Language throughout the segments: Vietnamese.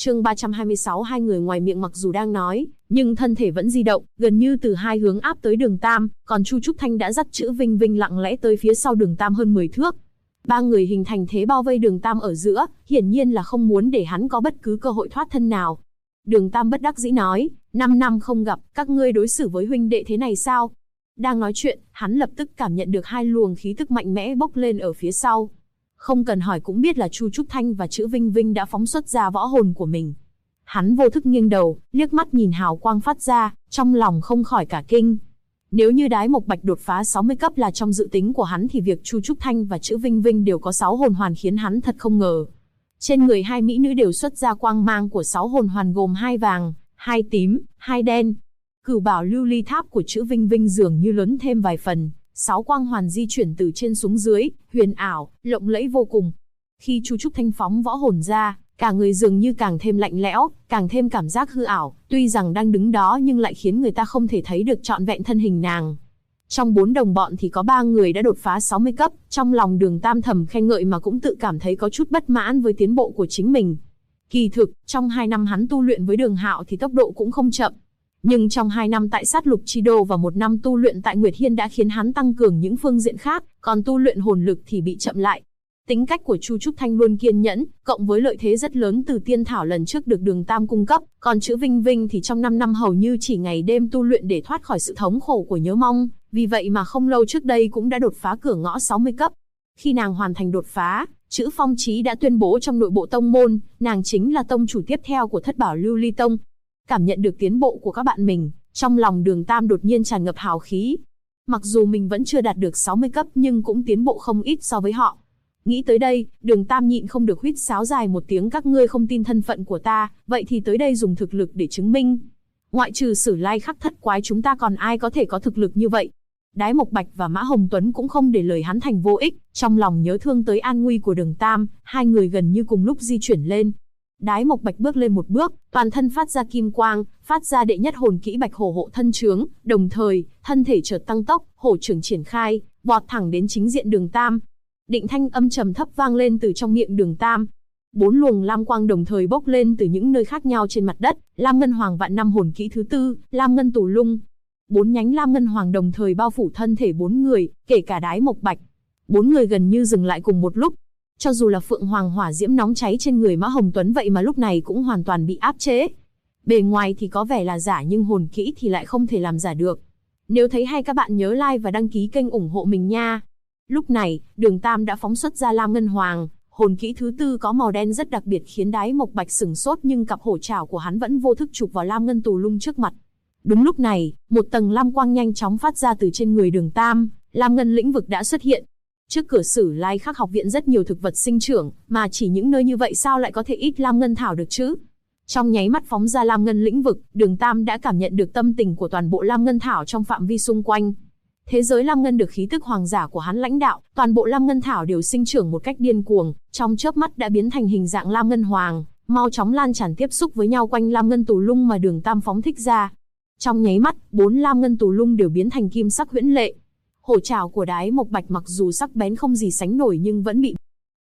Chương 326. Hai người ngoài miệng mặc dù đang nói, nhưng thân thể vẫn di động, gần như từ hai hướng áp tới Đường Tam, còn Chu Trúc Thanh đã dắt Chữ Vinh Vinh lặng lẽ tới phía sau Đường Tam hơn 10 thước. Ba người hình thành thế bao vây Đường Tam ở giữa, hiển nhiên là không muốn để hắn có bất cứ cơ hội thoát thân nào. Đường Tam bất đắc dĩ nói, 5 năm không gặp, các ngươi đối xử với huynh đệ thế này sao? Đang nói chuyện, hắn lập tức cảm nhận được hai luồng khí tức mạnh mẽ bốc lên ở phía sau. Không cần hỏi cũng biết là Chu Trúc Thanh và Chữ Vinh Vinh đã phóng xuất ra võ hồn của mình. Hắn vô thức nghiêng đầu, liếc mắt nhìn hào quang phát ra, trong lòng không khỏi cả kinh. Nếu như Đái Mộc Bạch đột phá 60 cấp là trong dự tính của hắn thì việc Chu Trúc Thanh và Chữ Vinh Vinh đều có 6 hồn hoàn khiến hắn thật không ngờ. Trên người hai mỹ nữ đều xuất ra quang mang của 6 hồn hoàn gồm 2 vàng, 2 tím, 2 đen. Cửu bảo lưu ly tháp của Chữ Vinh Vinh dường như lớn thêm vài phần, 6 quang hoàn di chuyển từ trên xuống dưới, huyền ảo, lộng lẫy vô cùng. Khi Chu Trúc Thanh phóng võ hồn ra, cả người dường như càng thêm lạnh lẽo, càng thêm cảm giác hư ảo, tuy rằng đang đứng đó nhưng lại khiến người ta không thể thấy được trọn vẹn thân hình nàng. Trong 4 đồng bọn thì có 3 người đã đột phá 60 cấp, trong lòng Đường Tam thầm khen ngợi mà cũng tự cảm thấy có chút bất mãn với tiến bộ của chính mình. Kỳ thực, trong 2 năm hắn tu luyện với Đường Hạo thì tốc độ cũng không chậm. Nhưng trong 2 năm tại Sát Lục Chi Đô và 1 năm tu luyện tại Nguyệt Hiên đã khiến hắn tăng cường những phương diện khác, còn tu luyện hồn lực thì bị chậm lại. Tính cách của Chu Trúc Thanh luôn kiên nhẫn, cộng với lợi thế rất lớn từ tiên thảo lần trước được Đường Tam cung cấp, còn Chữ Vinh Vinh thì trong 5 năm hầu như chỉ ngày đêm tu luyện để thoát khỏi sự thống khổ của nhớ mong, vì vậy mà không lâu trước đây cũng đã đột phá cửa ngõ 60 cấp. Khi nàng hoàn thành đột phá, Chữ Phong Chí đã tuyên bố trong nội bộ tông môn, nàng chính là tông chủ tiếp theo của Thất Bảo Lưu Ly Tông. Cảm nhận được tiến bộ của các bạn mình, trong lòng Đường Tam đột nhiên tràn ngập hào khí. Mặc dù mình vẫn chưa đạt được 60 cấp nhưng cũng tiến bộ không ít so với họ. Nghĩ tới đây, Đường Tam nhịn không được huýt sáo dài một tiếng, các ngươi không tin thân phận của ta, vậy thì tới đây dùng thực lực để chứng minh. Ngoại trừ Sử Lai Khắc Thất Quái chúng ta còn ai có thể có thực lực như vậy? Đái Mộc Bạch và Mã Hồng Tuấn cũng không để lời hắn thành vô ích, trong lòng nhớ thương tới an nguy của Đường Tam, hai người gần như cùng lúc di chuyển lên. Đái Mộc Bạch bước lên một bước, toàn thân phát ra kim quang, phát ra đệ nhất hồn kỹ Bạch Hổ hộ thân trướng, đồng thời, thân thể chợt tăng tốc, hổ trưởng triển khai, vọt thẳng đến chính diện Đường Tam. Định thanh âm trầm thấp vang lên từ trong miệng Đường Tam. 4 luồng lam quang đồng thời bốc lên từ những nơi khác nhau trên mặt đất, Lam Ngân Hoàng vạn năm hồn kỹ thứ 4, Lam Ngân Tù Lung. 4 nhánh Lam Ngân Hoàng đồng thời bao phủ thân thể 4 người, kể cả Đái Mộc Bạch. 4 người gần như dừng lại cùng một lúc. Cho dù là Phượng Hoàng hỏa diễm nóng cháy trên người Mã Hồng Tuấn vậy mà lúc này cũng hoàn toàn bị áp chế. Bề ngoài thì có vẻ là giả nhưng hồn kỹ thì lại không thể làm giả được. Nếu thấy hay các bạn nhớ like và đăng ký kênh ủng hộ mình nha. Lúc này, Đường Tam đã phóng xuất ra Lam Ngân Hoàng, hồn kỹ thứ 4 có màu đen rất đặc biệt khiến Đái Mộc Bạch sửng sốt nhưng cặp hổ trảo của hắn vẫn vô thức chụp vào Lam Ngân Tù Lung trước mặt. Đúng lúc này, một tầng lam quang nhanh chóng phát ra từ trên người Đường Tam, Lam Ngân lĩnh vực đã xuất hiện. Trước cửa Sử Lai Khắc học viện rất nhiều thực vật sinh trưởng, mà chỉ những nơi như vậy sao lại có thể ít Lam Ngân thảo được chứ? Trong nháy mắt phóng ra Lam Ngân lĩnh vực, Đường Tam đã cảm nhận được tâm tình của toàn bộ Lam Ngân thảo trong phạm vi xung quanh. Thế giới Lam Ngân được khí tức hoàng giả của hắn lãnh đạo, toàn bộ Lam Ngân thảo đều sinh trưởng một cách điên cuồng, trong chớp mắt đã biến thành hình dạng Lam Ngân Hoàng, mau chóng lan tràn tiếp xúc với nhau quanh Lam Ngân Tù Lung mà Đường Tam phóng thích ra. Trong nháy mắt, 4 Lam Ngân Tù Lung đều biến thành kim sắc huyễn lệ. Hổ trảo của Đái Mộc Bạch mặc dù sắc bén không gì sánh nổi nhưng vẫn bị.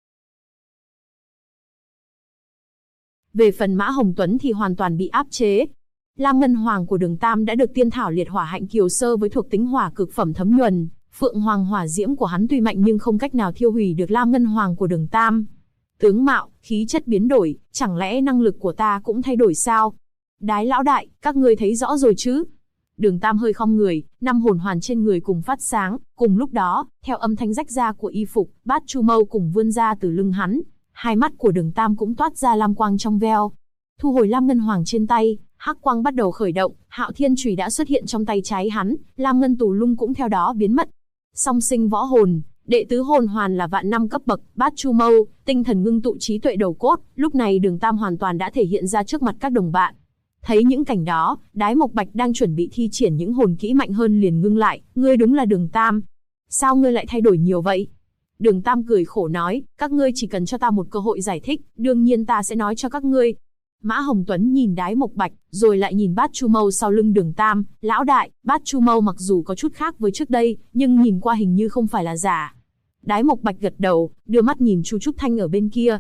Về phần Mã Hồng Tuấn thì hoàn toàn bị áp chế. Lam Ngân Hoàng của Đường Tam đã được tiên thảo liệt hỏa hạnh kiều sơ với thuộc tính hỏa cực phẩm thấm nhuần. Phượng Hoàng hỏa diễm của hắn tuy mạnh nhưng không cách nào thiêu hủy được Lam Ngân Hoàng của Đường Tam. Tướng mạo, khí chất biến đổi, chẳng lẽ năng lực của ta cũng thay đổi sao? Đái lão đại, các ngươi thấy rõ rồi chứ? Đường Tam hơi khom người, 5 hồn hoàn trên người cùng phát sáng, cùng lúc đó, theo âm thanh rách ra của y phục, Bát Chu Mâu cùng vươn ra từ lưng hắn. Hai mắt của Đường Tam cũng toát ra lam quang trong veo. Thu hồi Lam Ngân Hoàng trên tay, hắc quang bắt đầu khởi động, Hạo Thiên chùy đã xuất hiện trong tay trái hắn, Lam Ngân Tù Lung cũng theo đó biến mất. Song sinh võ hồn, đệ tứ hồn hoàn là vạn năm cấp bậc, Bát Chu Mâu, tinh thần ngưng tụ trí tuệ đầu cốt, lúc này Đường Tam hoàn toàn đã thể hiện ra trước mặt các đồng bạn. Thấy những cảnh đó, Đái Mộc Bạch đang chuẩn bị thi triển những hồn kỹ mạnh hơn liền ngưng lại, ngươi đúng là Đường Tam. Sao ngươi lại thay đổi nhiều vậy? Đường Tam cười khổ nói, các ngươi chỉ cần cho ta một cơ hội giải thích, đương nhiên ta sẽ nói cho các ngươi. Mã Hồng Tuấn nhìn Đái Mộc Bạch, rồi lại nhìn Bát Chu Mâu sau lưng Đường Tam, lão đại, Bát Chu Mâu mặc dù có chút khác với trước đây, nhưng nhìn qua hình như không phải là giả. Đái Mộc Bạch gật đầu, đưa mắt nhìn Chu Trúc Thanh ở bên kia.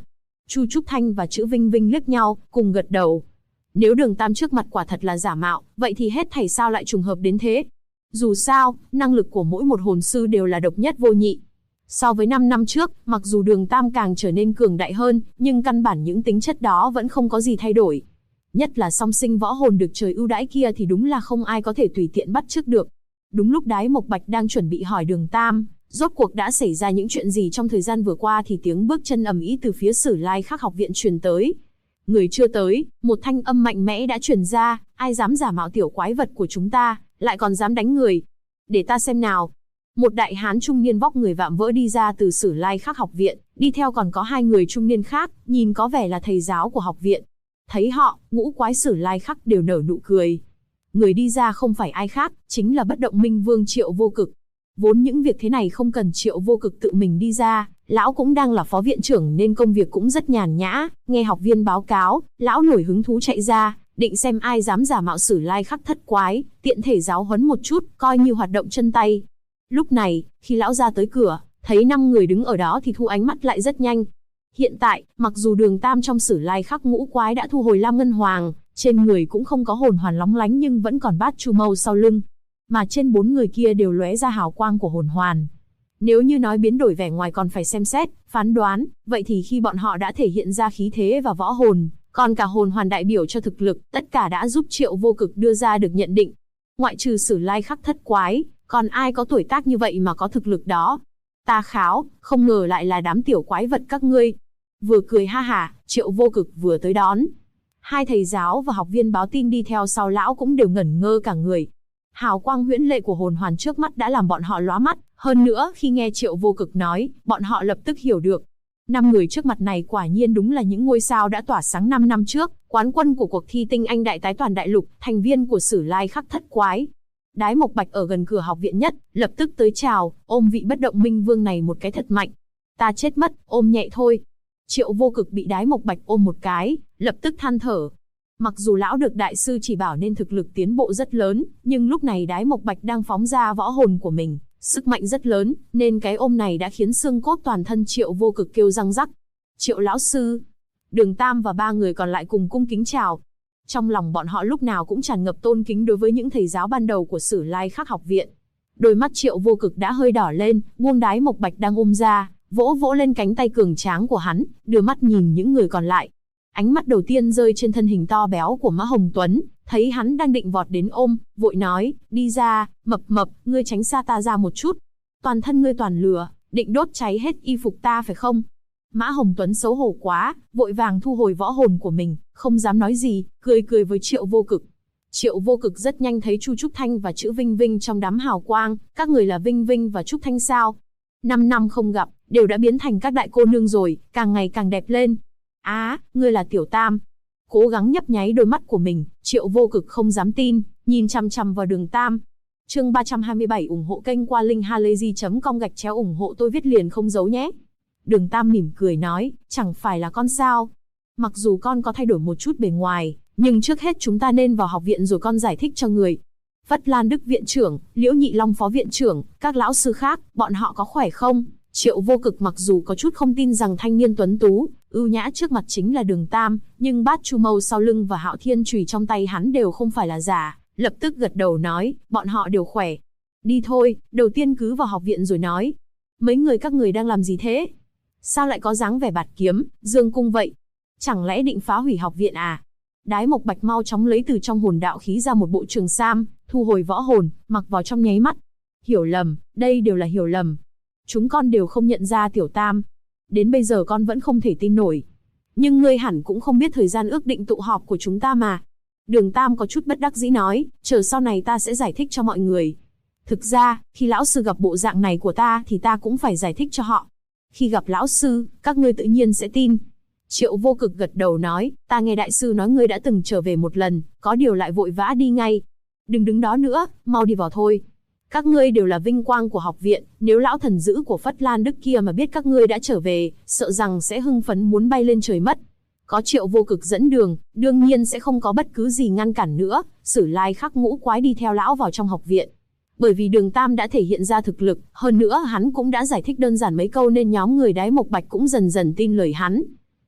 Chu Trúc Thanh và Chữ Vinh Vinh liếc nhau, cùng gật đầu. Nếu Đường Tam trước mặt quả thật là giả mạo, vậy thì hết thảy sao lại trùng hợp đến thế? Dù sao, năng lực của mỗi một hồn sư đều là độc nhất vô nhị. So với 5 năm trước, mặc dù Đường Tam càng trở nên cường đại hơn, nhưng căn bản những tính chất đó vẫn không có gì thay đổi. Nhất là song sinh võ hồn được trời ưu đãi kia thì đúng là không ai có thể tùy tiện bắt chước được. Đúng lúc Đái Mộc Bạch đang chuẩn bị hỏi Đường Tam, rốt cuộc đã xảy ra những chuyện gì trong thời gian vừa qua thì tiếng bước chân ầm ĩ từ phía Sử Lai Khắc học viện truyền tới. Người chưa tới, một thanh âm mạnh mẽ đã truyền ra, ai dám giả mạo tiểu quái vật của chúng ta, lại còn dám đánh người. Để ta xem nào. Một đại hán trung niên vóc người vạm vỡ đi ra từ Sử Lai Khắc học viện, đi theo còn có 2 người trung niên khác, nhìn có vẻ là thầy giáo của học viện. Thấy họ, ngũ quái Sử Lai Khắc đều nở nụ cười. Người đi ra không phải ai khác, chính là Bất Động Minh Vương Triệu Vô Cực. Vốn những việc thế này không cần Triệu Vô Cực tự mình đi ra, lão cũng đang là phó viện trưởng nên công việc cũng rất nhàn nhã. Nghe học viên báo cáo, lão nổi hứng thú chạy ra, định xem ai dám giả mạo Sử Lai Khắc thất quái, tiện thể giáo huấn một chút, coi như hoạt động chân tay. Lúc này, khi lão ra tới cửa, thấy 5 người đứng ở đó thì thu ánh mắt lại rất nhanh. Hiện tại, mặc dù Đường Tam trong Sử Lai Khắc ngũ quái đã thu hồi Lam Ngân Hoàng, trên người cũng không có hồn hoàn lóng lánh nhưng vẫn còn Bát Chu Mâu sau lưng. Mà trên 4 người kia đều lóe ra hào quang của hồn hoàn. Nếu như nói biến đổi vẻ ngoài còn phải xem xét, phán đoán, vậy thì khi bọn họ đã thể hiện ra khí thế và võ hồn, còn cả hồn hoàn đại biểu cho thực lực, tất cả đã giúp Triệu Vô Cực đưa ra được nhận định. Ngoại trừ Sử Lai Khắc thất quái, còn ai có tuổi tác như vậy mà có thực lực đó? Ta kháo, không ngờ lại là đám tiểu quái vật các ngươi. Vừa cười ha hả, Triệu Vô Cực vừa tới đón. 2 thầy giáo và học viên báo tin đi theo sau lão cũng đều ngẩn ngơ cả người. Hào quang huyễn lệ của hồn hoàn trước mắt đã làm bọn họ lóa mắt, hơn nữa khi nghe Triệu Vô Cực nói, bọn họ lập tức hiểu được. 5 người trước mặt này quả nhiên đúng là những ngôi sao đã tỏa sáng 5 năm trước, quán quân của cuộc thi tinh anh đại tái toàn đại lục, thành viên của Sử Lai Khắc thất quái. Đái Mộc Bạch ở gần cửa học viện nhất, lập tức tới chào, ôm vị Bất Động Minh Vương này một cái thật mạnh. Ta chết mất, ôm nhẹ thôi. Triệu Vô Cực bị Đái Mộc Bạch ôm một cái, lập tức than thở. Mặc dù lão được đại sư chỉ bảo nên thực lực tiến bộ rất lớn, nhưng lúc này Đái Mộc Bạch đang phóng ra võ hồn của mình, sức mạnh rất lớn, nên cái ôm này đã khiến xương cốt toàn thân Triệu Vô Cực kêu răng rắc. Triệu lão sư. Đường Tam và 3 người còn lại cùng cung kính chào. Trong lòng bọn họ lúc nào cũng tràn ngập tôn kính đối với những thầy giáo ban đầu của Sử Lai Khắc học viện. Đôi mắt Triệu Vô Cực đã hơi đỏ lên, buông Đái Mộc Bạch đang ôm ra, vỗ vỗ lên cánh tay cường tráng của hắn, đưa mắt nhìn những người còn lại. Ánh mắt đầu tiên rơi trên thân hình to béo của Mã Hồng Tuấn, thấy hắn đang định vọt đến ôm, vội nói, đi ra, Mập Mập, ngươi tránh xa ta ra một chút. Toàn thân ngươi toàn lửa, định đốt cháy hết y phục ta phải không? Mã Hồng Tuấn xấu hổ quá, vội vàng thu hồi võ hồn của mình, không dám nói gì, cười cười với Triệu Vô Cực. Triệu Vô Cực rất nhanh thấy Chu Trúc Thanh và Chữ Vinh Vinh trong đám hào quang, các người là Vinh Vinh và Trúc Thanh sao? 5 năm không gặp, đều đã biến thành các đại cô nương rồi, càng ngày càng đẹp lên. Ngươi là Tiểu Tam. Cố gắng nhấp nháy đôi mắt của mình, Triệu Vô Cực không dám tin, nhìn chằm chằm vào Đường Tam. Chương 327 ủng hộ kênh qua linkhalazy.com ủng hộ tôi viết liền không giấu nhé. Đường Tam mỉm cười nói, chẳng phải là con sao? Mặc dù con có thay đổi một chút bề ngoài, nhưng trước hết chúng ta nên vào học viện rồi con giải thích cho người. Phất Lan Đức viện trưởng, Liễu Nhị Long phó viện trưởng, các lão sư khác, bọn họ có khỏe không? Triệu Vô Cực mặc dù có chút không tin rằng thanh niên tuấn tú, ưu nhã trước mặt chính là Đường Tam, nhưng Bát Chu Mâu sau lưng và Hạo Thiên Chùy trong tay hắn đều không phải là giả, lập tức gật đầu nói, bọn họ đều khỏe. Đi thôi, đầu tiên cứ vào học viện rồi nói. Mấy người các người đang làm gì thế? Sao lại có dáng vẻ bạt kiếm, dương cung vậy? Chẳng lẽ định phá hủy học viện à? Đái Mộc Bạch mau chóng lấy từ trong hồn đạo khí ra một bộ trường sam, thu hồi võ hồn, mặc vào trong nháy mắt. Hiểu lầm, đây đều là hiểu lầm. Chúng con đều không nhận ra Tiểu Tam. Đến bây giờ con vẫn không thể tin nổi. Nhưng ngươi hẳn cũng không biết thời gian ước định tụ họp của chúng ta mà. Đường Tam có chút bất đắc dĩ nói, chờ sau này ta sẽ giải thích cho mọi người. Thực ra, khi lão sư gặp bộ dạng này của ta thì ta cũng phải giải thích cho họ. Khi gặp lão sư, các ngươi tự nhiên sẽ tin. Triệu Vô Cực gật đầu nói, ta nghe đại sư nói ngươi đã từng trở về một lần, có điều lại vội vã đi ngay. Đừng đứng đó nữa, mau đi vào thôi. Các ngươi đều là vinh quang của học viện, nếu lão thần dữ của Phất Lan Đức kia mà biết các ngươi đã trở về, sợ rằng sẽ hưng phấn muốn bay lên trời mất. Có Triệu Vô Cực dẫn đường, đương nhiên sẽ không có bất cứ gì ngăn cản nữa, Sử Lai Khắc ngũ quái đi theo lão vào trong học viện. Bởi vì Đường Tam đã thể hiện ra thực lực, hơn nữa hắn cũng đã giải thích đơn giản mấy câu nên nhóm người Đái Mộc Bạch cũng dần dần tin lời hắn.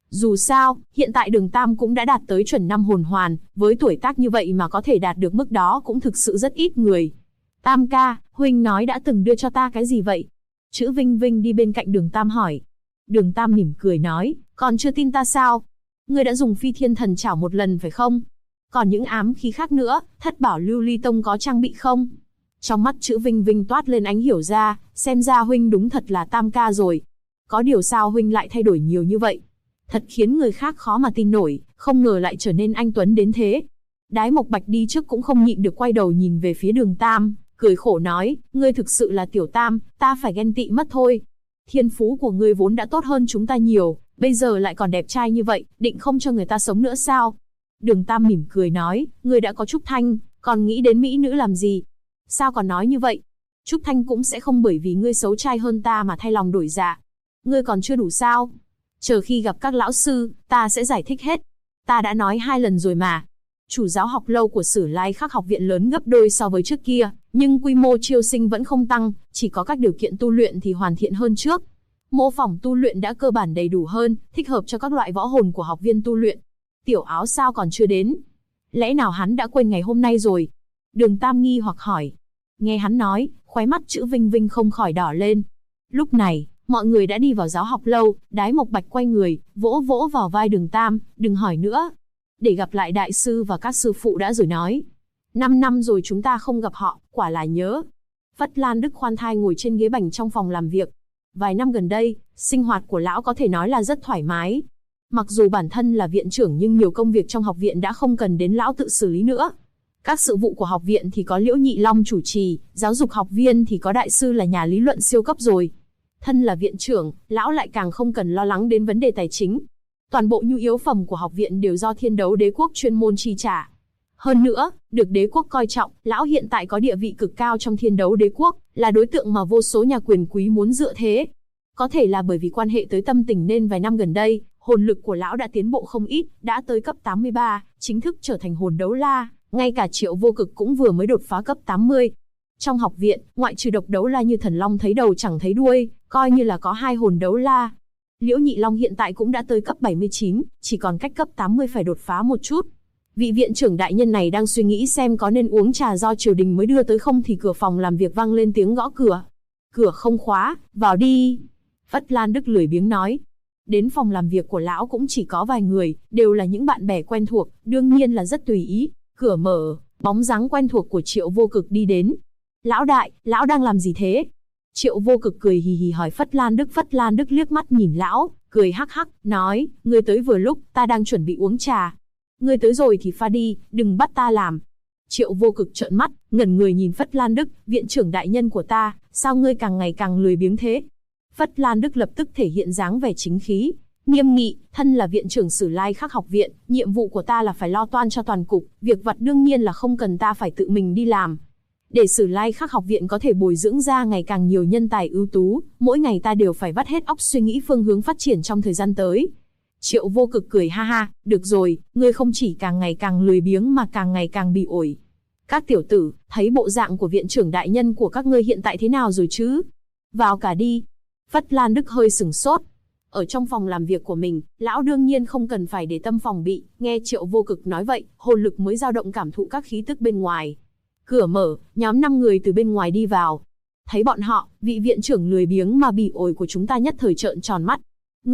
Dù sao, hiện tại Đường Tam cũng đã đạt tới chuẩn 5 hồn hoàn, với tuổi tác như vậy mà có thể đạt được mức đó cũng thực sự rất ít người. Tam ca, huynh nói đã từng đưa cho ta cái gì vậy? Chữ Vinh Vinh đi bên cạnh Đường Tam hỏi. Đường Tam mỉm cười nói, còn chưa tin ta sao? Ngươi đã dùng Phi Thiên Thần Chảo một lần phải không? Còn những ám khí khác nữa, Thất Bảo Lưu Ly Tông có trang bị không? Trong mắt chữ Vinh Vinh toát lên ánh hiểu ra, xem ra huynh đúng thật là Tam ca rồi. Có điều sao huynh lại thay đổi nhiều như vậy? Thật khiến người khác khó mà tin nổi, không ngờ lại trở nên anh tuấn đến thế. Đái Mộc Bạch đi trước cũng không nhịn được quay đầu nhìn về phía Đường Tam, cười khổ nói, ngươi thực sự là tiểu Tam, ta phải ghen tị mất thôi. Thiên phú của ngươi vốn đã tốt hơn chúng ta nhiều, bây giờ lại còn đẹp trai như vậy, định không cho người ta sống nữa sao? Đường Tam mỉm cười nói, ngươi đã có Trúc Thanh, còn nghĩ đến mỹ nữ làm gì? Sao còn nói như vậy? Trúc Thanh cũng sẽ không bởi vì ngươi xấu trai hơn ta mà thay lòng đổi dạ. Ngươi còn chưa đủ sao? Chờ khi gặp các lão sư, ta sẽ giải thích hết. Ta đã nói 2 lần rồi mà. Chủ giáo học lâu của Sử Lai Khắc học viện lớn gấp đôi so với trước kia, nhưng quy mô chiêu sinh vẫn không tăng, chỉ có các điều kiện tu luyện thì hoàn thiện hơn trước. Mô phỏng tu luyện đã cơ bản đầy đủ hơn, thích hợp cho các loại võ hồn của học viên tu luyện. Tiểu Áo sao còn chưa đến? Lẽ nào hắn đã quên ngày hôm nay rồi? Đường Tam nghi hoặc hỏi. Nghe hắn nói, khóe mắt chữ Vinh Vinh không khỏi đỏ lên. Lúc này, mọi người đã đi vào giáo học lâu, Đái Mộc Bạch quay người, vỗ vỗ vào vai Đường Tam, đừng hỏi nữa. Để gặp lại đại sư và các sư phụ đã rồi nói. 5 năm rồi chúng ta không gặp họ, quả là nhớ. Phất Lan Đức khoan thai ngồi trên ghế bành trong phòng làm việc. Vài năm gần đây, sinh hoạt của lão có thể nói là rất thoải mái. Mặc dù bản thân là viện trưởng nhưng nhiều công việc trong học viện đã không cần đến lão tự xử lý nữa. Các sự vụ của học viện thì có Liễu Nhị Long chủ trì, giáo dục học viên thì có đại sư là nhà lý luận siêu cấp rồi. Thân là viện trưởng, lão lại càng không cần lo lắng đến vấn đề tài chính. Toàn bộ nhu yếu phẩm của học viện đều do Thiên Đấu Đế quốc chuyên môn chi trả. Hơn nữa, được đế quốc coi trọng, lão hiện tại có địa vị cực cao trong Thiên Đấu Đế quốc, là đối tượng mà vô số nhà quyền quý muốn dựa thế. Có thể là bởi vì quan hệ tới tâm tình nên vài năm gần đây, hồn lực của lão đã tiến bộ không ít, đã tới cấp 83, chính thức trở thành hồn đấu la, ngay cả Triệu Vô Cực cũng vừa mới đột phá cấp 80. Trong học viện, ngoại trừ Độc Đấu La như thần long thấy đầu chẳng thấy đuôi, coi như là có 2 hồn đấu la. Liễu Nhị Long hiện tại cũng đã tới cấp 79, chỉ còn cách cấp 80 phải đột phá một chút. Vị viện trưởng đại nhân này đang suy nghĩ xem có nên uống trà do triều đình mới đưa tới không thì cửa phòng làm việc vang lên tiếng gõ cửa. Cửa không khóa, vào đi. Phất Lan Đức lười biếng nói. Đến phòng làm việc của lão cũng chỉ có vài người, đều là những bạn bè quen thuộc, đương nhiên là rất tùy ý. Cửa mở, bóng dáng quen thuộc của Triệu Vô Cực đi đến. Lão đại, lão đang làm gì thế? Triệu Vô Cực cười hì hì hỏi Phất Lan Đức. Phất Lan Đức liếc mắt nhìn lão, cười hắc hắc, nói, ngươi tới vừa lúc, ta đang chuẩn bị uống trà. Ngươi tới rồi thì pha đi, đừng bắt ta làm. Triệu Vô Cực trợn mắt, ngẩn người nhìn Phất Lan Đức, viện trưởng đại nhân của ta, sao ngươi càng ngày càng lười biếng thế? Phất Lan Đức lập tức thể hiện dáng vẻ chính khí, nghiêm nghị, thân là viện trưởng Sử Lai Khắc học viện, nhiệm vụ của ta là phải lo toan cho toàn cục, việc vặt đương nhiên là không cần ta phải tự mình đi làm. Để Sử Lai Khắc học viện có thể bồi dưỡng ra ngày càng nhiều nhân tài ưu tú, mỗi ngày ta đều phải vắt hết óc suy nghĩ phương hướng phát triển trong thời gian tới. Triệu Vô Cực cười ha ha, được rồi, ngươi không chỉ càng ngày càng lười biếng mà càng ngày càng bị ổi. Các tiểu tử, thấy bộ dạng của viện trưởng đại nhân của các ngươi hiện tại thế nào rồi chứ? Vào cả đi. Phất Lan Đức hơi sửng sốt. Ở trong phòng làm việc của mình, lão đương nhiên không cần phải để tâm phòng bị, nghe Triệu Vô Cực nói vậy, hồn lực mới dao động cảm thụ các khí tức bên ngoài. Cửa mở, nhóm 5 người từ bên ngoài đi vào. Thấy bọn họ, vị viện trưởng lười biếng mà bị ổi của chúng ta nhất thời trợn tròn mắt.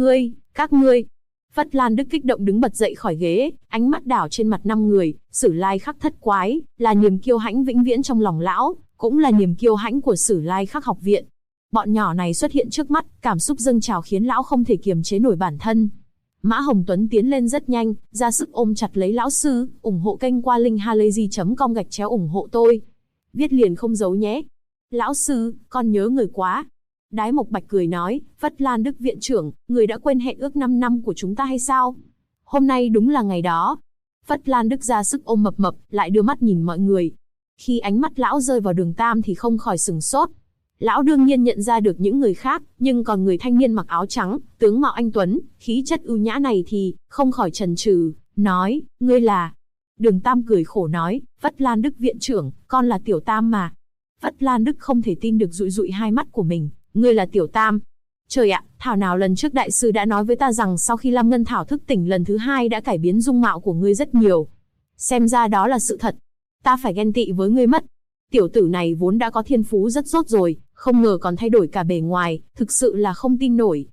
Các ngươi. Phất Lan Đức kích động đứng bật dậy khỏi ghế, ánh mắt đảo trên mặt 5 người, Sử Lai Khắc thất quái, là niềm kiêu hãnh vĩnh viễn trong lòng lão, cũng là niềm kiêu hãnh của Sử Lai Khắc học viện. Bọn nhỏ này xuất hiện trước mắt, cảm xúc dâng trào khiến lão không thể kiềm chế nổi bản thân. Mã Hồng Tuấn tiến lên rất nhanh, ra sức ôm chặt lấy lão sư, ủng hộ kênh qua link halayzi.com/ủng hộ tôi. Viết liền không giấu nhé. Lão sư, con nhớ người quá. Đái Mộc Bạch cười nói, Phất Lan Đức viện trưởng, người đã quên hẹn ước 5 năm của chúng ta hay sao? Hôm nay đúng là ngày đó. Phất Lan Đức ra sức ôm Mập Mập, lại đưa mắt nhìn mọi người. Khi ánh mắt lão rơi vào Đường Tam thì không khỏi sửng sốt. Lão đương nhiên nhận ra được những người khác, nhưng còn người thanh niên mặc áo trắng, tướng mạo anh tuấn, khí chất ưu nhã này thì không khỏi chần chừ, nói, ngươi là? Đường Tam cười khổ nói, Phất Lan Đức viện trưởng, con là Tiểu Tam mà. Phất Lan Đức không thể tin được dụi dụi hai mắt của mình, ngươi là Tiểu Tam? Trời ạ, thảo nào lần trước đại sư đã nói với ta rằng sau khi Lam Ngân Thảo thức tỉnh lần thứ hai đã cải biến dung mạo của ngươi rất nhiều. Xem ra đó là sự thật. Ta phải ghen tị với ngươi mất. Tiểu tử này vốn đã có thiên phú rất dốt rồi, không ngờ còn thay đổi cả bề ngoài, thực sự là không tin nổi.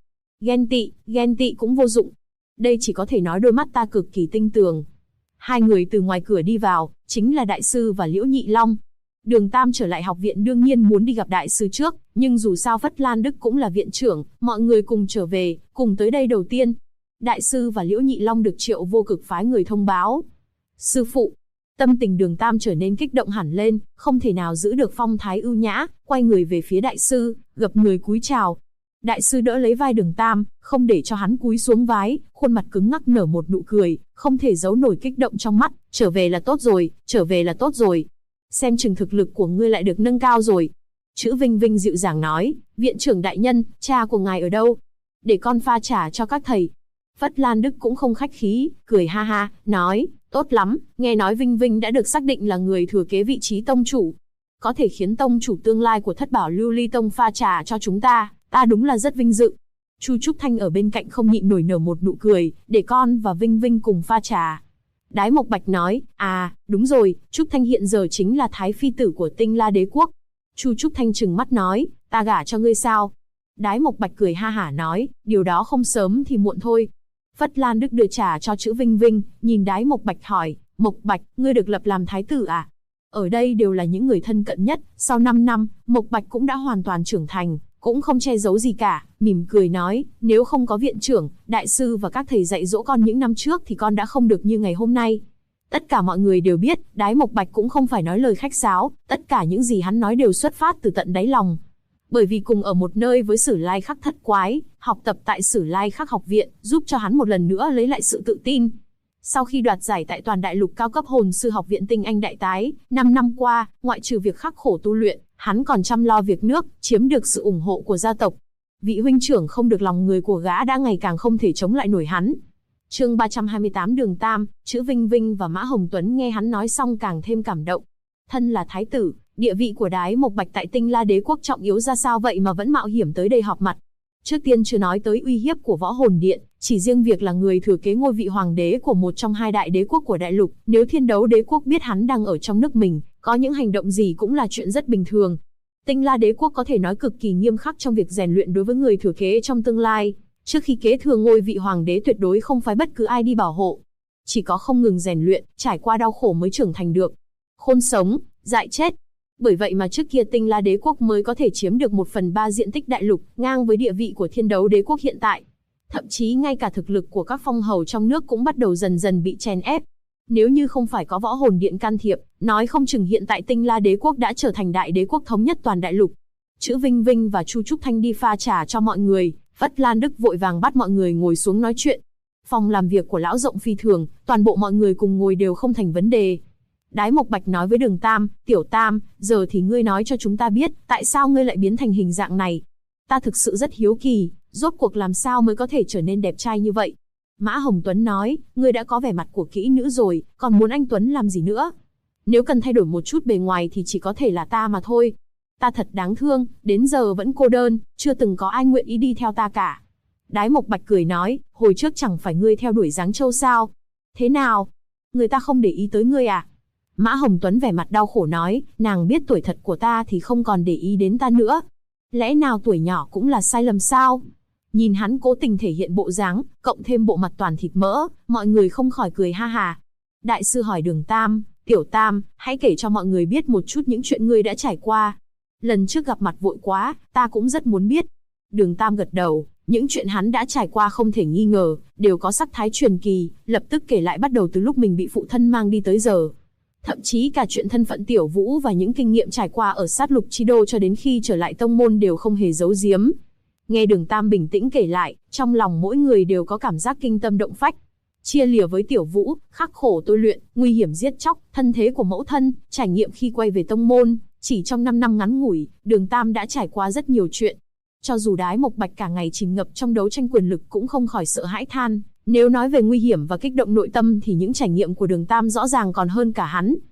Ghen tị cũng vô dụng. Đây chỉ có thể nói đôi mắt ta cực kỳ tinh tường. Hai người từ ngoài cửa đi vào, chính là đại sư và Liễu Nhị Long. Đường Tam trở lại học viện đương nhiên muốn đi gặp đại sư trước, nhưng dù sao Phất Lan Đức cũng là viện trưởng, mọi người cùng trở về, cùng tới đây đầu tiên. Đại sư và Liễu Nhị Long được Triệu Vô Cực phái người thông báo. Sư phụ. Tâm tình Đường Tam trở nên kích động hẳn lên, không thể nào giữ được phong thái ưu nhã, quay người về phía đại sư, gập người cúi chào. Đại sư đỡ lấy vai Đường Tam, không để cho hắn cúi xuống vái, khuôn mặt cứng ngắc nở một nụ cười, không thể giấu nổi kích động trong mắt. Trở về là tốt rồi, trở về là tốt rồi. Xem chừng thực lực của ngươi lại được nâng cao rồi. Chữ Vinh Vinh dịu dàng nói, viện trưởng đại nhân, cha của ngài ở đâu? Để con pha trà cho các thầy. Phất Lan Đức cũng không khách khí, cười ha ha, nói, tốt lắm, nghe nói Vinh Vinh đã được xác định là người thừa kế vị trí tông chủ. Có thể khiến tông chủ tương lai của Thất Bảo Lưu Ly Tông pha trà cho chúng ta đúng là rất vinh dự. Chu Trúc Thanh ở bên cạnh không nhịn nổi nở một nụ cười, để con và Vinh Vinh cùng pha trà. Đái Mộc Bạch nói, đúng rồi, Trúc Thanh hiện giờ chính là thái phi tử của Tinh La Đế quốc. Chu Trúc Thanh trừng mắt nói, ta gả cho ngươi sao? Đái Mộc Bạch cười ha hả nói, điều đó không sớm thì muộn thôi. Phất Lan Đức đưa trà cho chữ Vinh Vinh, nhìn Đái Mộc Bạch hỏi, Mộc Bạch, ngươi được lập làm thái tử à? Ở đây đều là những người thân cận nhất, sau 5 năm, Mộc Bạch cũng đã hoàn toàn trưởng thành, cũng không che giấu gì cả, mỉm cười nói, nếu không có viện trưởng, đại sư và các thầy dạy dỗ con những năm trước thì con đã không được như ngày hôm nay. Tất cả mọi người đều biết, Đái Mộc Bạch cũng không phải nói lời khách sáo, tất cả những gì hắn nói đều xuất phát từ tận đáy lòng. Bởi vì cùng ở một nơi với Sử Lai Khắc thất quái, học tập tại Sử Lai Khắc học viện, giúp cho hắn một lần nữa lấy lại sự tự tin. Sau khi đoạt giải tại toàn đại lục cao cấp hồn sư học viện tinh anh đại tái, 5 năm qua, ngoại trừ việc khắc khổ tu luyện, hắn còn chăm lo việc nước, chiếm được sự ủng hộ của gia tộc. Vị huynh trưởng không được lòng người của gã đã ngày càng không thể chống lại nổi hắn. Chương 328 Đường Tam, chữ Vinh Vinh và Mã Hồng Tuấn nghe hắn nói xong càng thêm cảm động. Thân là thái tử, địa vị của Đái Mộc Bạch tại Tinh La Đế quốc trọng yếu ra sao vậy mà vẫn mạo hiểm tới đây họp mặt. Trước tiên chưa nói tới uy hiếp của Võ Hồn Điện, chỉ riêng việc là người thừa kế ngôi vị hoàng đế của một trong hai đại đế quốc của đại lục, nếu Thiên Đấu Đế quốc biết hắn đang ở trong nước mình, có những hành động gì cũng là chuyện rất bình thường. Tinh La Đế quốc có thể nói cực kỳ nghiêm khắc trong việc rèn luyện đối với người thừa kế trong tương lai. Trước khi kế thừa ngôi vị hoàng đế tuyệt đối không phái bất cứ ai đi bảo hộ. Chỉ có không ngừng rèn luyện, trải qua đau khổ mới trưởng thành được. Khôn sống, dại chết. Bởi vậy mà trước kia Tinh La Đế quốc mới có thể chiếm được 1/3 diện tích đại lục, ngang với địa vị của Thiên Đấu Đế quốc hiện tại. Thậm chí ngay cả thực lực của các phong hầu trong nước cũng bắt đầu dần dần bị chèn ép. Nếu như không phải có Võ Hồn Điện can thiệp, nói không chừng hiện tại Tinh La Đế quốc đã trở thành đại đế quốc thống nhất toàn đại lục. Chữ Vinh Vinh và Chu Trúc Thanh đi pha trà cho mọi người, Phất Lan Đức vội vàng bắt mọi người ngồi xuống nói chuyện. Phòng làm việc của lão rộng phi thường, toàn bộ mọi người cùng ngồi đều không thành vấn đề. Đái Mộc Bạch nói với Đường Tam, Tiểu Tam, giờ thì ngươi nói cho chúng ta biết, tại sao ngươi lại biến thành hình dạng này? Ta thực sự rất hiếu kỳ, rốt cuộc làm sao mới có thể trở nên đẹp trai như vậy? Mã Hồng Tuấn nói, ngươi đã có vẻ mặt của kỹ nữ rồi, còn muốn anh Tuấn làm gì nữa? Nếu cần thay đổi một chút bề ngoài thì chỉ có thể là ta mà thôi. Ta thật đáng thương, đến giờ vẫn cô đơn, chưa từng có ai nguyện ý đi theo ta cả. Đái Mộc Bạch cười nói, hồi trước chẳng phải ngươi theo đuổi Giáng Châu sao? Thế nào? Người ta không để ý tới ngươi à? Mã Hồng Tuấn vẻ mặt đau khổ nói, nàng biết tuổi thật của ta thì không còn để ý đến ta nữa. Lẽ nào tuổi nhỏ cũng là sai lầm sao? Nhìn hắn cố tình thể hiện bộ dáng, cộng thêm bộ mặt toàn thịt mỡ, mọi người không khỏi cười ha hà. Đại sư hỏi Đường Tam, Tiểu Tam, hãy kể cho mọi người biết một chút những chuyện ngươi đã trải qua. Lần trước gặp mặt vội quá, ta cũng rất muốn biết. Đường Tam gật đầu, những chuyện hắn đã trải qua không thể nghi ngờ, đều có sắc thái truyền kỳ, lập tức kể lại bắt đầu từ lúc mình bị phụ thân mang đi tới giờ. Thậm chí cả chuyện thân phận Tiểu Vũ và những kinh nghiệm trải qua ở sát lục chi đô cho đến khi trở lại tông môn đều không hề giấu giếm. Nghe Đường Tam bình tĩnh kể lại, trong lòng mỗi người đều có cảm giác kinh tâm động phách. Chia lìa với Tiểu Vũ, khắc khổ tôi luyện, nguy hiểm giết chóc, thân thế của mẫu thân, trải nghiệm khi quay về tông môn, chỉ trong 5 năm ngắn ngủi, Đường Tam đã trải qua rất nhiều chuyện. Cho dù Đái Mộc Bạch cả ngày chìm ngập trong đấu tranh quyền lực cũng không khỏi sợ hãi than. Nếu nói về nguy hiểm và kích động nội tâm thì những trải nghiệm của Đường Tam rõ ràng còn hơn cả hắn.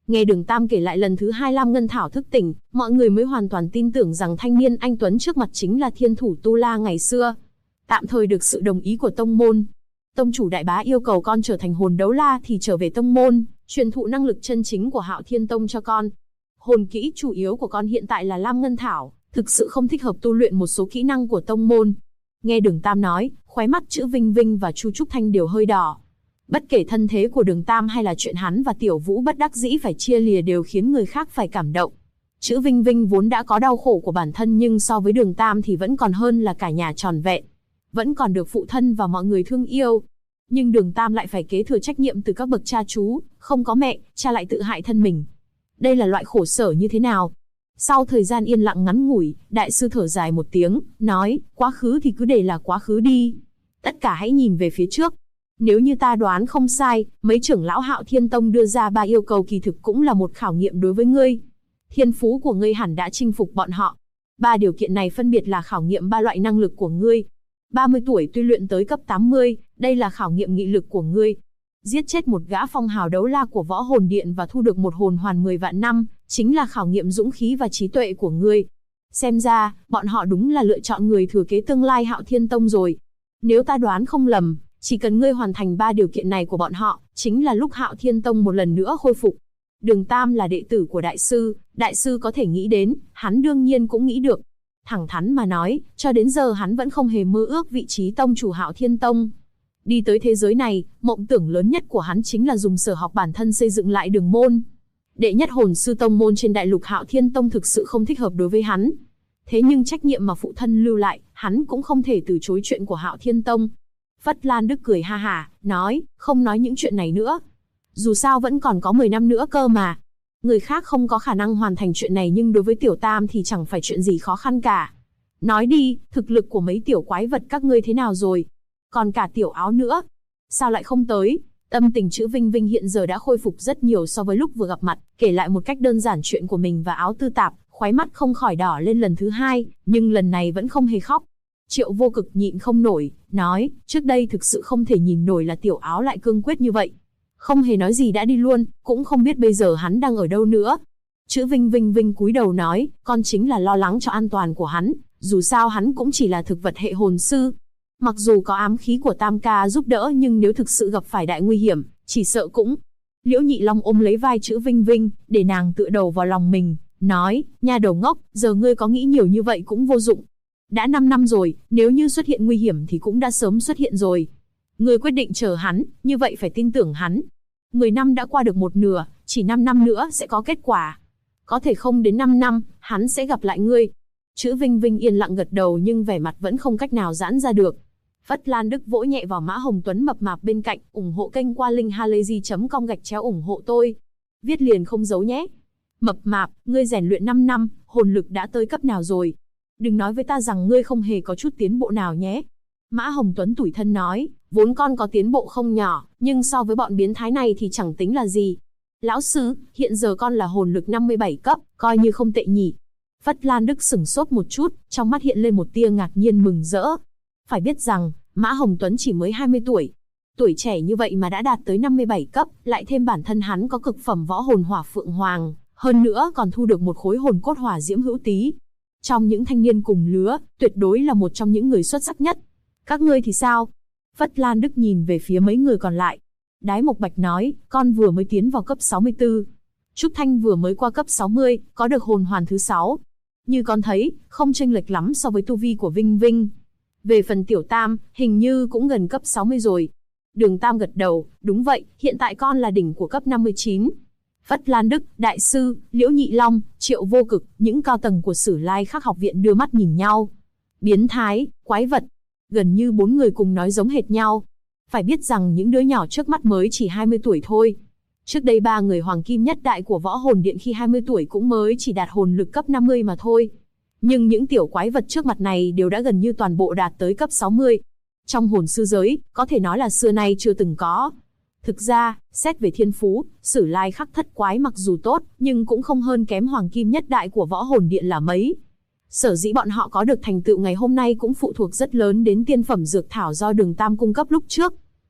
Nghe Đường Tam kể lại lần thứ hai Lam Ngân Thảo thức tỉnh, mọi người mới hoàn toàn tin tưởng rằng thanh niên anh tuấn trước mặt chính là thiên thủ Tu La ngày xưa. Tạm thời được sự đồng ý của tông môn, tông chủ đại bá yêu cầu con trở thành hồn đấu la thì trở về tông môn, truyền thụ năng lực chân chính của Hạo Thiên Tông cho con. Hồn kỹ chủ yếu của con hiện tại là Lam Ngân Thảo, thực sự không thích hợp tu luyện một số kỹ năng của tông môn. Nghe Đường Tam nói, khóe mắt Chữ Vinh Vinh và Chu Trúc Thanh đều hơi đỏ. Bất kể thân thế của Đường Tam hay là chuyện hắn và Tiểu Vũ bất đắc dĩ phải chia lìa đều khiến người khác phải cảm động. Chữ Vinh Vinh vốn đã có đau khổ của bản thân nhưng so với Đường Tam thì vẫn còn hơn là cả nhà tròn vẹn. Vẫn còn được phụ thân và mọi người thương yêu. Nhưng Đường Tam lại phải kế thừa trách nhiệm từ các bậc cha chú, không có mẹ, cha lại tự hại thân mình. Đây là loại khổ sở như thế nào? Sau thời gian yên lặng ngắn ngủi, đại sư thở dài một tiếng, nói, quá khứ thì cứ để là quá khứ đi. Tất cả hãy nhìn về phía trước. Nếu như ta đoán không sai, mấy trưởng lão Hạo Thiên Tông đưa ra 3 yêu cầu kỳ thực cũng là một khảo nghiệm đối với ngươi. Thiên phú của ngươi hẳn đã chinh phục bọn họ. 3 điều kiện này phân biệt là khảo nghiệm 3 loại năng lực của ngươi. 30 tuổi tuy luyện tới cấp 80, đây là khảo nghiệm nghị lực của ngươi. Giết chết một gã phong hào đấu la của Võ Hồn Điện và thu được một hồn hoàn 10 vạn năm, chính là khảo nghiệm dũng khí và trí tuệ của ngươi. Xem ra, bọn họ đúng là lựa chọn người thừa kế tương lai Hạo Thiên Tông rồi. Nếu ta đoán không lầm, chỉ cần ngươi hoàn thành 3 điều kiện này của bọn họ, chính là lúc Hạo Thiên Tông một lần nữa khôi phục. Đường Tam là đệ tử của đại sư có thể nghĩ đến, hắn đương nhiên cũng nghĩ được. Thẳng thắn mà nói, cho đến giờ hắn vẫn không hề mơ ước vị trí tông chủ Hạo Thiên Tông. Đi tới thế giới này, mộng tưởng lớn nhất của hắn chính là dùng sở học bản thân xây dựng lại đường môn. Đệ nhất hồn sư tông môn trên đại lục Hạo Thiên Tông thực sự không thích hợp đối với hắn. Thế nhưng trách nhiệm mà phụ thân lưu lại, hắn cũng không thể từ chối chuyện của Hạo Thiên Tông. Phất Lan Đức cười ha hả, nói, không nói những chuyện này nữa. Dù sao vẫn còn có 10 năm nữa cơ mà. Người khác không có khả năng hoàn thành chuyện này nhưng đối với Tiểu Tam thì chẳng phải chuyện gì khó khăn cả. Nói đi, thực lực của mấy tiểu quái vật các ngươi thế nào rồi? Còn cả Tiểu Áo nữa. Sao lại không tới? Tâm tình Chữ Vinh Vinh hiện giờ đã khôi phục rất nhiều so với lúc vừa gặp mặt, kể lại một cách đơn giản chuyện của mình và Áo Tư Tạp, khóe mắt không khỏi đỏ lên lần thứ hai, nhưng lần này vẫn không hề khóc. Triệu Vô Cực nhịn không nổi, nói, trước đây thực sự không thể nhìn nổi là Tiểu Áo lại cương quyết như vậy. Không hề nói gì đã đi luôn, cũng không biết bây giờ hắn đang ở đâu nữa. Chữ Vinh Vinh Vinh cúi đầu nói, con chính là lo lắng cho an toàn của hắn, dù sao hắn cũng chỉ là thực vật hệ hồn sư. Mặc dù có ám khí của Tam ca giúp đỡ nhưng nếu thực sự gặp phải đại nguy hiểm, chỉ sợ cũng... Liễu Nhị Long ôm lấy vai Chữ Vinh Vinh, để nàng tựa đầu vào lòng mình, nói, nha đầu ngốc, giờ ngươi có nghĩ nhiều như vậy cũng vô dụng. Đã 5 năm rồi, nếu như xuất hiện nguy hiểm thì cũng đã sớm xuất hiện rồi. Ngươi quyết định chờ hắn, như vậy phải tin tưởng hắn. 10 năm đã qua được một nửa, chỉ 5 năm nữa sẽ có kết quả. Có thể không đến 5 năm, hắn sẽ gặp lại ngươi. Chữ Vinh Vinh yên lặng gật đầu nhưng vẻ mặt vẫn không cách nào giãn ra được. Phất Lan Đức vỗ nhẹ vào Mã Hồng Tuấn mập mạp bên cạnh, ủng hộ kênh qua link halayzi.com ủng hộ tôi. Viết liền không giấu nhé. Mập mạp, ngươi rèn luyện 5 năm, hồn lực đã tới cấp nào rồi? Đừng nói với ta rằng ngươi không hề có chút tiến bộ nào nhé. Mã Hồng Tuấn tủi thân nói, vốn con có tiến bộ không nhỏ, nhưng so với bọn biến thái này thì chẳng tính là gì. Lão sư, hiện giờ con là hồn lực 57 cấp, coi như không tệ nhỉ. Phất Lan Đức sửng sốt một chút, trong mắt hiện lên một tia ngạc nhiên mừng rỡ. Phải biết rằng, Mã Hồng Tuấn chỉ mới 20 tuổi. Tuổi trẻ như vậy mà đã đạt tới 57 cấp, lại thêm bản thân hắn có cực phẩm võ hồn hỏa phượng hoàng, hơn nữa còn thu được một khối hồn cốt hỏa diễm hữu tý. Trong những thanh niên cùng lứa, tuyệt đối là một trong những người xuất sắc nhất. Các ngươi thì sao? Phất Lan Đức nhìn về phía mấy người còn lại. Đái Mộc Bạch nói, con vừa mới tiến vào cấp 64. Trúc Thanh vừa mới qua cấp 60, có được hồn hoàn thứ 6. Như con thấy, không chênh lệch lắm so với tu vi của Vinh Vinh. Về phần Tiểu Tam, hình như cũng gần cấp 60 rồi. Đường Tam gật đầu, đúng vậy, hiện tại con là đỉnh của cấp 59. Phất Lan Đức, Đại sư, Liễu Nhị Long, Triệu Vô Cực, những cao tầng của Sử Lai Khắc học viện đưa mắt nhìn nhau. Biến thái, quái vật. Gần như 4 người cùng nói giống hệt nhau. Phải biết rằng những đứa nhỏ trước mắt mới chỉ 20 tuổi thôi. Trước đây 3 người hoàng kim nhất đại của Võ Hồn Điện khi 20 tuổi cũng mới chỉ đạt hồn lực cấp 50 mà thôi. Nhưng những tiểu quái vật trước mặt này đều đã gần như toàn bộ đạt tới cấp 60. Trong hồn sư giới, có thể nói là xưa nay chưa từng có. Thực ra, xét về thiên phú, Sử Lai Khắc thất quái mặc dù tốt, nhưng cũng không hơn kém hoàng kim nhất đại của Võ Hồn Điện là mấy. Sở dĩ bọn họ có được thành tựu ngày hôm nay cũng phụ thuộc rất lớn đến tiên phẩm dược thảo do Đường Tam cung cấp lúc trước.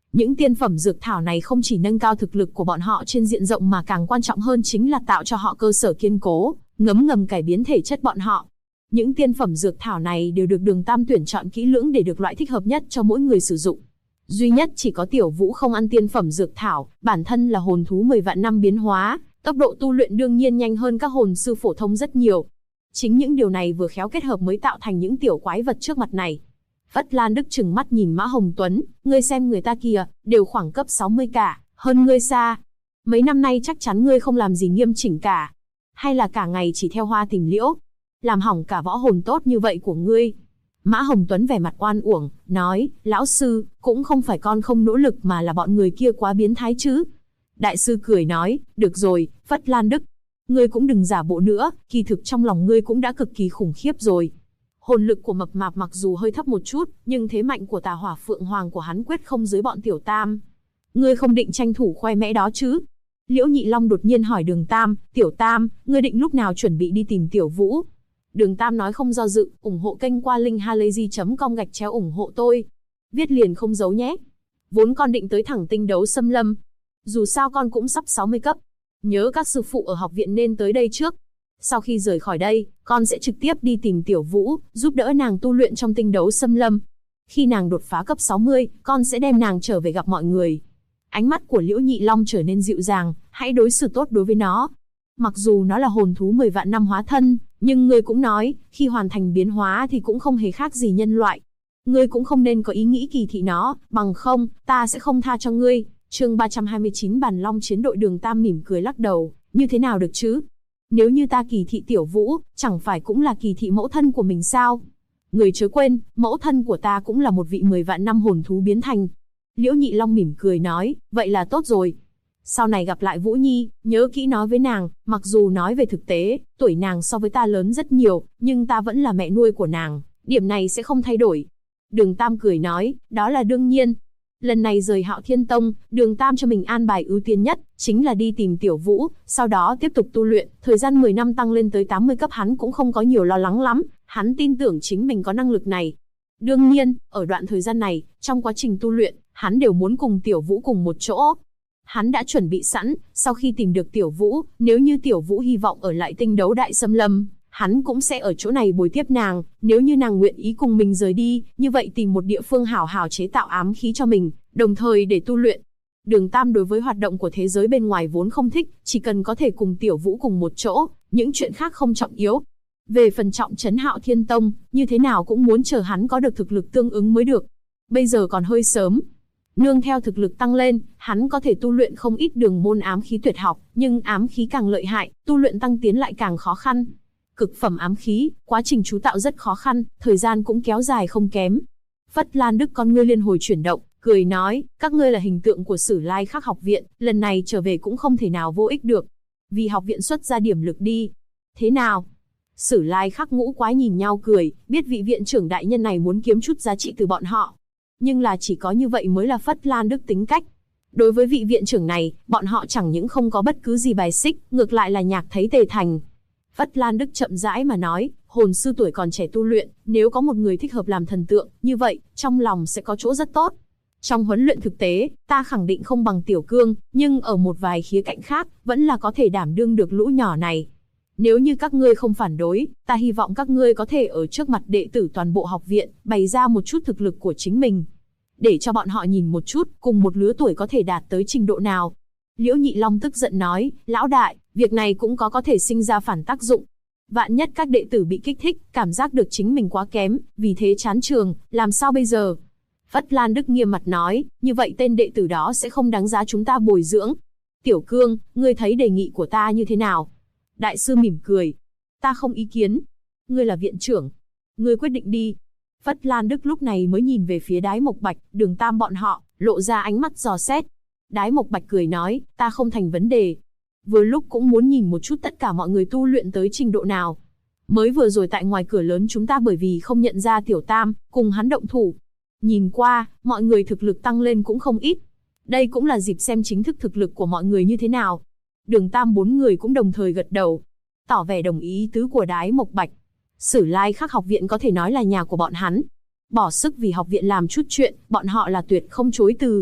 Những tiên phẩm dược thảo này không chỉ nâng cao thực lực của bọn họ trên diện rộng mà càng quan trọng hơn chính là tạo cho họ cơ sở kiên cố, ngấm ngầm cải biến thể chất bọn họ. Những tiên phẩm dược thảo này đều được Đường Tam tuyển chọn kỹ lưỡng để được loại thích hợp nhất cho mỗi người sử dụng. Duy nhất chỉ có Tiểu Vũ không ăn tiên phẩm dược thảo, bản thân là hồn thú 10 vạn năm biến hóa, tốc độ tu luyện đương nhiên nhanh hơn các hồn sư phổ thông rất nhiều. Chính những điều này vừa khéo kết hợp mới tạo thành những tiểu quái vật trước mặt này. Phất Lan Đức trừng mắt nhìn Mã Hồng Tuấn, ngươi xem người ta kìa, đều khoảng cấp 60 cả, hơn ngươi xa. Mấy năm nay chắc chắn ngươi không làm gì nghiêm chỉnh cả. Hay là cả ngày chỉ theo hoa tìm liễu, làm hỏng cả võ hồn tốt như vậy của ngươi. Mã Hồng Tuấn vẻ mặt oan uổng, nói, lão sư, cũng không phải con không nỗ lực mà là bọn người kia quá biến thái chứ. Đại sư cười nói, được rồi, Phất Lan Đức, ngươi cũng đừng giả bộ nữa, kỳ thực trong lòng ngươi cũng đã cực kỳ khủng khiếp rồi. Hồn lực của mập mạp mặc dù hơi thấp một chút, nhưng thế mạnh của Tà Hỏa Phượng Hoàng của hắn quyết không dưới bọn Tiểu Tam. Ngươi không định tranh thủ khoe mẽ đó chứ? Liễu Nhị Long đột nhiên hỏi Đường Tam, Tiểu Tam, ngươi định lúc nào chuẩn bị đi tìm Tiểu Vũ? Đường Tam nói không do dự, ủng hộ kênh qua link halayzi.com ủng hộ tôi. Viết liền không giấu nhé. Vốn con định tới thẳng tinh đấu xâm lâm. Dù sao con cũng sắp 60 cấp. Nhớ các sư phụ ở học viện nên tới đây trước. Sau khi rời khỏi đây, con sẽ trực tiếp đi tìm Tiểu Vũ, giúp đỡ nàng tu luyện trong tinh đấu xâm lâm. Khi nàng đột phá cấp 60, con sẽ đem nàng trở về gặp mọi người. Ánh mắt của Liễu Nhị Long trở nên dịu dàng, hãy đối xử tốt đối với nó. Mặc dù nó là hồn thú 10 vạn năm hóa thân, nhưng ngươi cũng nói, khi hoàn thành biến hóa thì cũng không hề khác gì nhân loại. Ngươi cũng không nên có ý nghĩ kỳ thị nó, bằng không, ta sẽ không tha cho ngươi. Chương 329 Bàn Long chiến đội. Đường Tam mỉm cười lắc đầu, như thế nào được chứ? Nếu như ta kỳ thị Tiểu Vũ, chẳng phải cũng là kỳ thị mẫu thân của mình sao? Người chớ quên, mẫu thân của ta cũng là một vị 10 vạn năm hồn thú biến thành. Liễu Nhị Long mỉm cười nói, vậy là tốt rồi. Sau này gặp lại Vũ Nhi, nhớ kỹ nói với nàng, mặc dù nói về thực tế, tuổi nàng so với ta lớn rất nhiều, nhưng ta vẫn là mẹ nuôi của nàng, điểm này sẽ không thay đổi. Đường Tam cười nói, đó là đương nhiên. Lần này rời Hạo Thiên Tông, Đường Tam cho mình an bài ưu tiên nhất, chính là đi tìm Tiểu Vũ, sau đó tiếp tục tu luyện, thời gian 10 năm tăng lên tới 80 cấp hắn cũng không có nhiều lo lắng lắm, hắn tin tưởng chính mình có năng lực này. Đương nhiên, ở đoạn thời gian này, trong quá trình tu luyện, hắn đều muốn cùng Tiểu Vũ cùng một chỗ. Hắn đã chuẩn bị sẵn, sau khi tìm được Tiểu Vũ, nếu như Tiểu Vũ hy vọng ở lại tinh đấu đại xâm lâm, hắn cũng sẽ ở chỗ này bồi tiếp nàng, nếu như nàng nguyện ý cùng mình rời đi, như vậy tìm một địa phương hảo hảo chế tạo ám khí cho mình, đồng thời để tu luyện. Đường Tam đối với hoạt động của thế giới bên ngoài vốn không thích, chỉ cần có thể cùng Tiểu Vũ cùng một chỗ, những chuyện khác không trọng yếu. Về phần trọng trấn Hạo Thiên Tông, như thế nào cũng muốn chờ hắn có được thực lực tương ứng mới được. Bây giờ còn hơi sớm. Nương theo thực lực tăng lên, hắn có thể tu luyện không ít đường môn ám khí tuyệt học, nhưng ám khí càng lợi hại, tu luyện tăng tiến lại càng khó khăn. Cực phẩm ám khí, quá trình chú tạo rất khó khăn, thời gian cũng kéo dài không kém. Phất Lan Đức con ngươi liên hồi chuyển động, cười nói, các ngươi là hình tượng của Sử Lai Khắc học viện, lần này trở về cũng không thể nào vô ích được. Vì học viện xuất ra điểm lực đi. Thế nào? Sử Lai Khắc ngũ quái nhìn nhau cười, biết vị viện trưởng đại nhân này muốn kiếm chút giá trị từ bọn họ. Nhưng là chỉ có như vậy mới là Phất Lan Đức tính cách. Đối với vị viện trưởng này, bọn họ chẳng những không có bất cứ gì bài xích, ngược lại là nhạc thấy tề thành. Phất Lan Đức chậm rãi mà nói, hồn sư tuổi còn trẻ tu luyện, nếu có một người thích hợp làm thần tượng, như vậy, trong lòng sẽ có chỗ rất tốt. Trong huấn luyện thực tế, ta khẳng định không bằng Tiểu Cương, nhưng ở một vài khía cạnh khác, vẫn là có thể đảm đương được lũ nhỏ này. Nếu như các ngươi không phản đối, ta hy vọng các ngươi có thể ở trước mặt đệ tử toàn bộ học viện, bày ra một chút thực lực của chính mình. Để cho bọn họ nhìn một chút, cùng một lứa tuổi có thể đạt tới trình độ nào. Liễu Nhị Long tức giận nói, lão đại, việc này cũng có thể sinh ra phản tác dụng. Vạn nhất các đệ tử bị kích thích, cảm giác được chính mình quá kém, vì thế chán trường, làm sao bây giờ? Phất Lan Đức nghiêm mặt nói, như vậy tên đệ tử đó sẽ không đáng giá chúng ta bồi dưỡng. Tiểu Cương, ngươi thấy đề nghị của ta như thế nào? Đại sư mỉm cười. Ta không ý kiến. Ngươi là viện trưởng. Ngươi quyết định đi. Phất Lan Đức lúc này mới nhìn về phía Đái Mộc Bạch, Đường Tam bọn họ, lộ ra ánh mắt dò xét. Đái Mộc Bạch cười nói, ta không thành vấn đề. Vừa lúc cũng muốn nhìn một chút tất cả mọi người tu luyện tới trình độ nào. Mới vừa rồi tại ngoài cửa lớn chúng ta bởi vì không nhận ra Tiểu Tam, cùng hắn động thủ. Nhìn qua, mọi người thực lực tăng lên cũng không ít. Đây cũng là dịp xem chính thức thực lực của mọi người như thế nào. Đường Tam bốn người cũng đồng thời gật đầu, tỏ vẻ đồng ý ý tứ của Đái Mộc Bạch. Sử Lai Khắc học viện có thể nói là nhà của bọn hắn. Bỏ sức vì học viện làm chút chuyện, bọn họ là tuyệt không chối từ.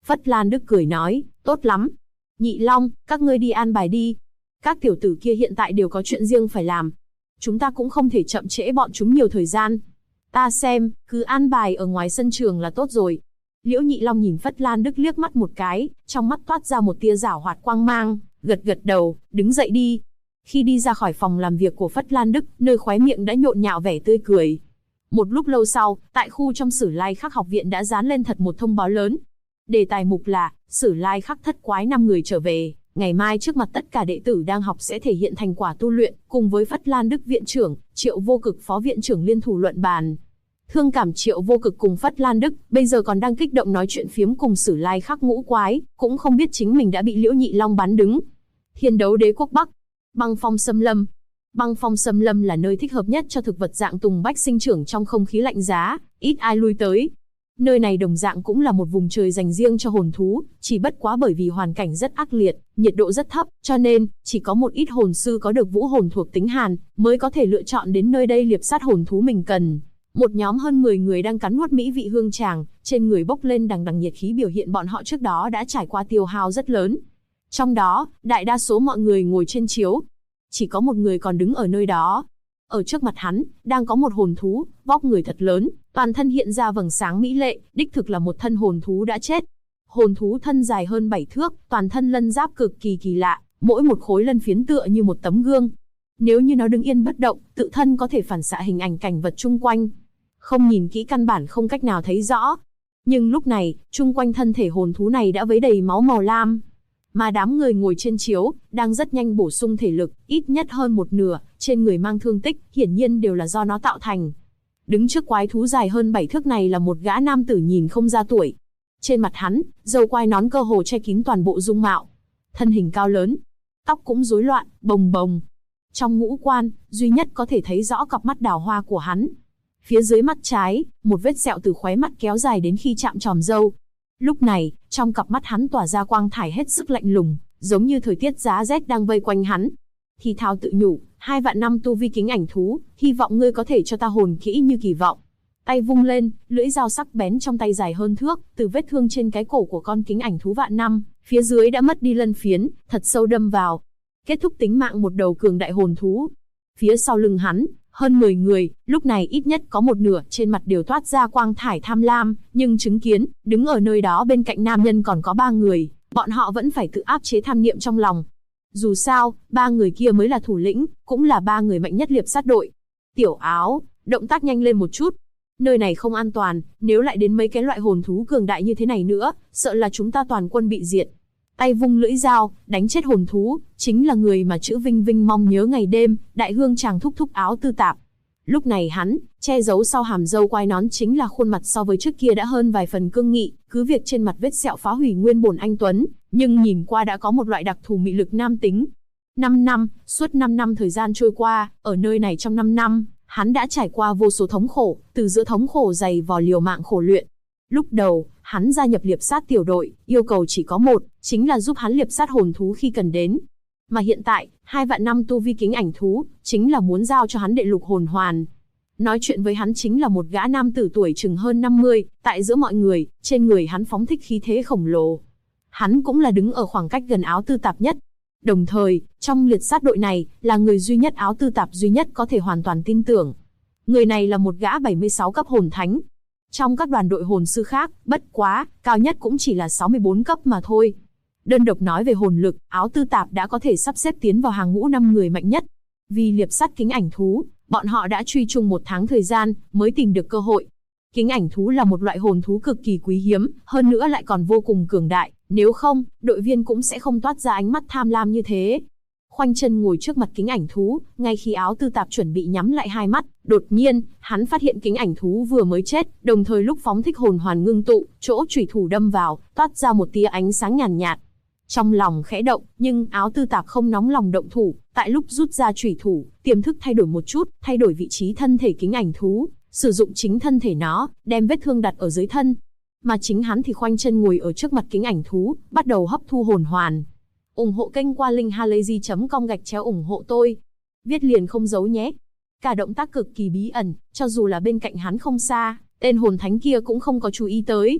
Phất Lan Đức cười nói, tốt lắm. Nhị Long, các ngươi đi an bài đi. Các tiểu tử kia hiện tại đều có chuyện riêng phải làm. Chúng ta cũng không thể chậm trễ bọn chúng nhiều thời gian. Ta xem, cứ an bài ở ngoài sân trường là tốt rồi. Liễu Nhị Long nhìn Phất Lan Đức liếc mắt một cái, trong mắt toát ra một tia giảo hoạt quang mang, gật gật đầu, đứng dậy đi. Khi đi ra khỏi phòng làm việc của Phất Lan Đức, nơi khóe miệng đã nhộn nhạo vẻ tươi cười. Một lúc lâu sau, tại khu trong Sử Lai Khắc học viện đã dán lên thật một thông báo lớn. Đề tài mục là, Sử Lai Khắc thất quái 5 người trở về, ngày mai trước mặt tất cả đệ tử đang học sẽ thể hiện thành quả tu luyện, cùng với Phất Lan Đức viện trưởng, Triệu Vô Cực phó viện trưởng liên thủ luận bàn. Thương cảm Triệu Vô Cực cùng Phất Lan Đức, bây giờ còn đang kích động nói chuyện phiếm cùng Sử Lai Khắc ngũ quái, cũng không biết chính mình đã bị Liễu Nhị Long bắn đứng. Thiên đấu đế quốc Bắc, băng phong xâm lâm. Băng phong xâm lâm là nơi thích hợp nhất cho thực vật dạng tùng bách sinh trưởng trong không khí lạnh giá, ít ai lui tới. Nơi này đồng dạng cũng là một vùng trời dành riêng cho hồn thú, chỉ bất quá bởi vì hoàn cảnh rất ác liệt, nhiệt độ rất thấp, cho nên chỉ có một ít hồn sư có được vũ hồn thuộc tính hàn mới có thể lựa chọn đến nơi đây liệp sát hồn thú mình cần. Một nhóm hơn 10 người đang cắn nuốt mỹ vị hương tràng, trên người bốc lên đằng đằng nhiệt khí biểu hiện bọn họ trước đó đã trải qua tiêu hao rất lớn. Trong đó, đại đa số mọi người ngồi trên chiếu, chỉ có một người còn đứng ở nơi đó. Ở trước mặt hắn, đang có một hồn thú, vóc người thật lớn, toàn thân hiện ra vầng sáng mỹ lệ, đích thực là một thân hồn thú đã chết. Hồn thú thân dài hơn 7 thước, toàn thân lân giáp cực kỳ kỳ lạ, mỗi một khối lân phiến tựa như một tấm gương. Nếu như nó đứng yên bất động, tự thân có thể phản xạ hình ảnh cảnh vật chung quanh. Không nhìn kỹ căn bản không cách nào thấy rõ. Nhưng lúc này, chung quanh thân thể hồn thú này đã vấy đầy máu màu lam. Mà đám người ngồi trên chiếu, đang rất nhanh bổ sung thể lực, ít nhất hơn một nửa, trên người mang thương tích, hiển nhiên đều là do nó tạo thành. Đứng trước quái thú dài hơn 7 thước này là một gã nam tử nhìn không ra tuổi. Trên mặt hắn, râu quai nón cơ hồ che kín toàn bộ dung mạo. Thân hình cao lớn, tóc cũng rối loạn, bồng bồng. Trong ngũ quan, duy nhất có thể thấy rõ cặp mắt đào hoa của hắn. Phía dưới mắt trái, một vết sẹo từ khóe mắt kéo dài đến khi chạm tròm râu. Lúc này, trong cặp mắt hắn tỏa ra quang thải hết sức lạnh lùng, giống như thời tiết giá rét đang vây quanh hắn. Thì thào tự nhủ, 2 vạn năm tu vi kính ảnh thú, hy vọng ngươi có thể cho ta hồn kỹ như kỳ vọng. Tay vung lên, lưỡi dao sắc bén trong tay dài hơn thước, từ vết thương trên cái cổ của con kính ảnh thú vạn năm, phía dưới đã mất đi lân phiến, thật sâu đâm vào. Kết thúc tính mạng một đầu cường đại hồn thú. Phía sau lưng hắn, hơn 10 người, lúc này ít nhất có một nửa trên mặt đều toát ra quang thải tham lam, nhưng chứng kiến, đứng ở nơi đó bên cạnh nam nhân còn có 3 người, bọn họ vẫn phải tự áp chế tham niệm trong lòng. Dù sao, 3 người kia mới là thủ lĩnh, cũng là 3 người mạnh nhất liệp sát đội. Tiểu Áo, động tác nhanh lên một chút. Nơi này không an toàn, nếu lại đến mấy cái loại hồn thú cường đại như thế này nữa, sợ là chúng ta toàn quân bị diệt. Tay vung lưỡi dao, đánh chết hồn thú, chính là người mà chữ Vinh Vinh mong nhớ ngày đêm, đại hương chàng thúc thúc Áo Tư Tạp. Lúc này hắn, che giấu sau hàm râu quai nón chính là khuôn mặt so với trước kia đã hơn vài phần cương nghị, cứ việc trên mặt vết sẹo phá hủy nguyên bổn anh tuấn, nhưng nhìn qua đã có một loại đặc thù mị lực nam tính. 5 năm, suốt 5 năm thời gian trôi qua, ở nơi này trong 5 năm, hắn đã trải qua vô số thống khổ, từ giữa thống khổ dày vò liều mạng khổ luyện. Lúc đầu, hắn gia nhập liệp sát tiểu đội, yêu cầu chỉ có một, chính là giúp hắn liệp sát hồn thú khi cần đến. Mà hiện tại, 2 vạn năm tu vi kính ảnh thú, chính là muốn giao cho hắn đệ lục hồn hoàn. Nói chuyện với hắn chính là một gã nam tử tuổi chừng hơn 50, tại giữa mọi người, trên người hắn phóng thích khí thế khổng lồ. Hắn cũng là đứng ở khoảng cách gần Áo Tư Tạp nhất. Đồng thời, trong liệt sát đội này, là người duy nhất Áo Tư Tạp duy nhất có thể hoàn toàn tin tưởng. Người này là một gã 76 cấp hồn thánh. Trong các đoàn đội hồn sư khác, bất quá, cao nhất cũng chỉ là 64 cấp mà thôi. Đơn độc nói về hồn lực, Áo Tư Tạp đã có thể sắp xếp tiến vào hàng ngũ 5 người mạnh nhất. Vì liệp sát kính ảnh thú, bọn họ đã truy chung 1 tháng thời gian, mới tìm được cơ hội. Kính ảnh thú là một loại hồn thú cực kỳ quý hiếm, hơn nữa lại còn vô cùng cường đại, nếu không, đội viên cũng sẽ không toát ra ánh mắt tham lam như thế. Khoanh chân ngồi trước mặt kính ảnh thú, ngay khi Áo Tư Tạp chuẩn bị nhắm lại hai mắt, đột nhiên, hắn phát hiện kính ảnh thú vừa mới chết, đồng thời lúc phóng thích hồn hoàn ngưng tụ, chỗ chủy thủ đâm vào, toát ra một tia ánh sáng nhàn nhạt. Trong lòng khẽ động, nhưng Áo Tư Tạp không nóng lòng động thủ, tại lúc rút ra chủy thủ, tiềm thức thay đổi một chút, thay đổi vị trí thân thể kính ảnh thú, sử dụng chính thân thể nó, đem vết thương đặt ở dưới thân. Mà chính hắn thì khoanh chân ngồi ở trước mặt kính ảnh thú, bắt đầu hấp thu hồn hoàn. Ủng hộ kênh qua linkhalazy.com/ủng hộ tôi. Viết liền không giấu nhé. Cả động tác cực kỳ bí ẩn, cho dù là bên cạnh hắn không xa, tên hồn thánh kia cũng không có chú ý tới.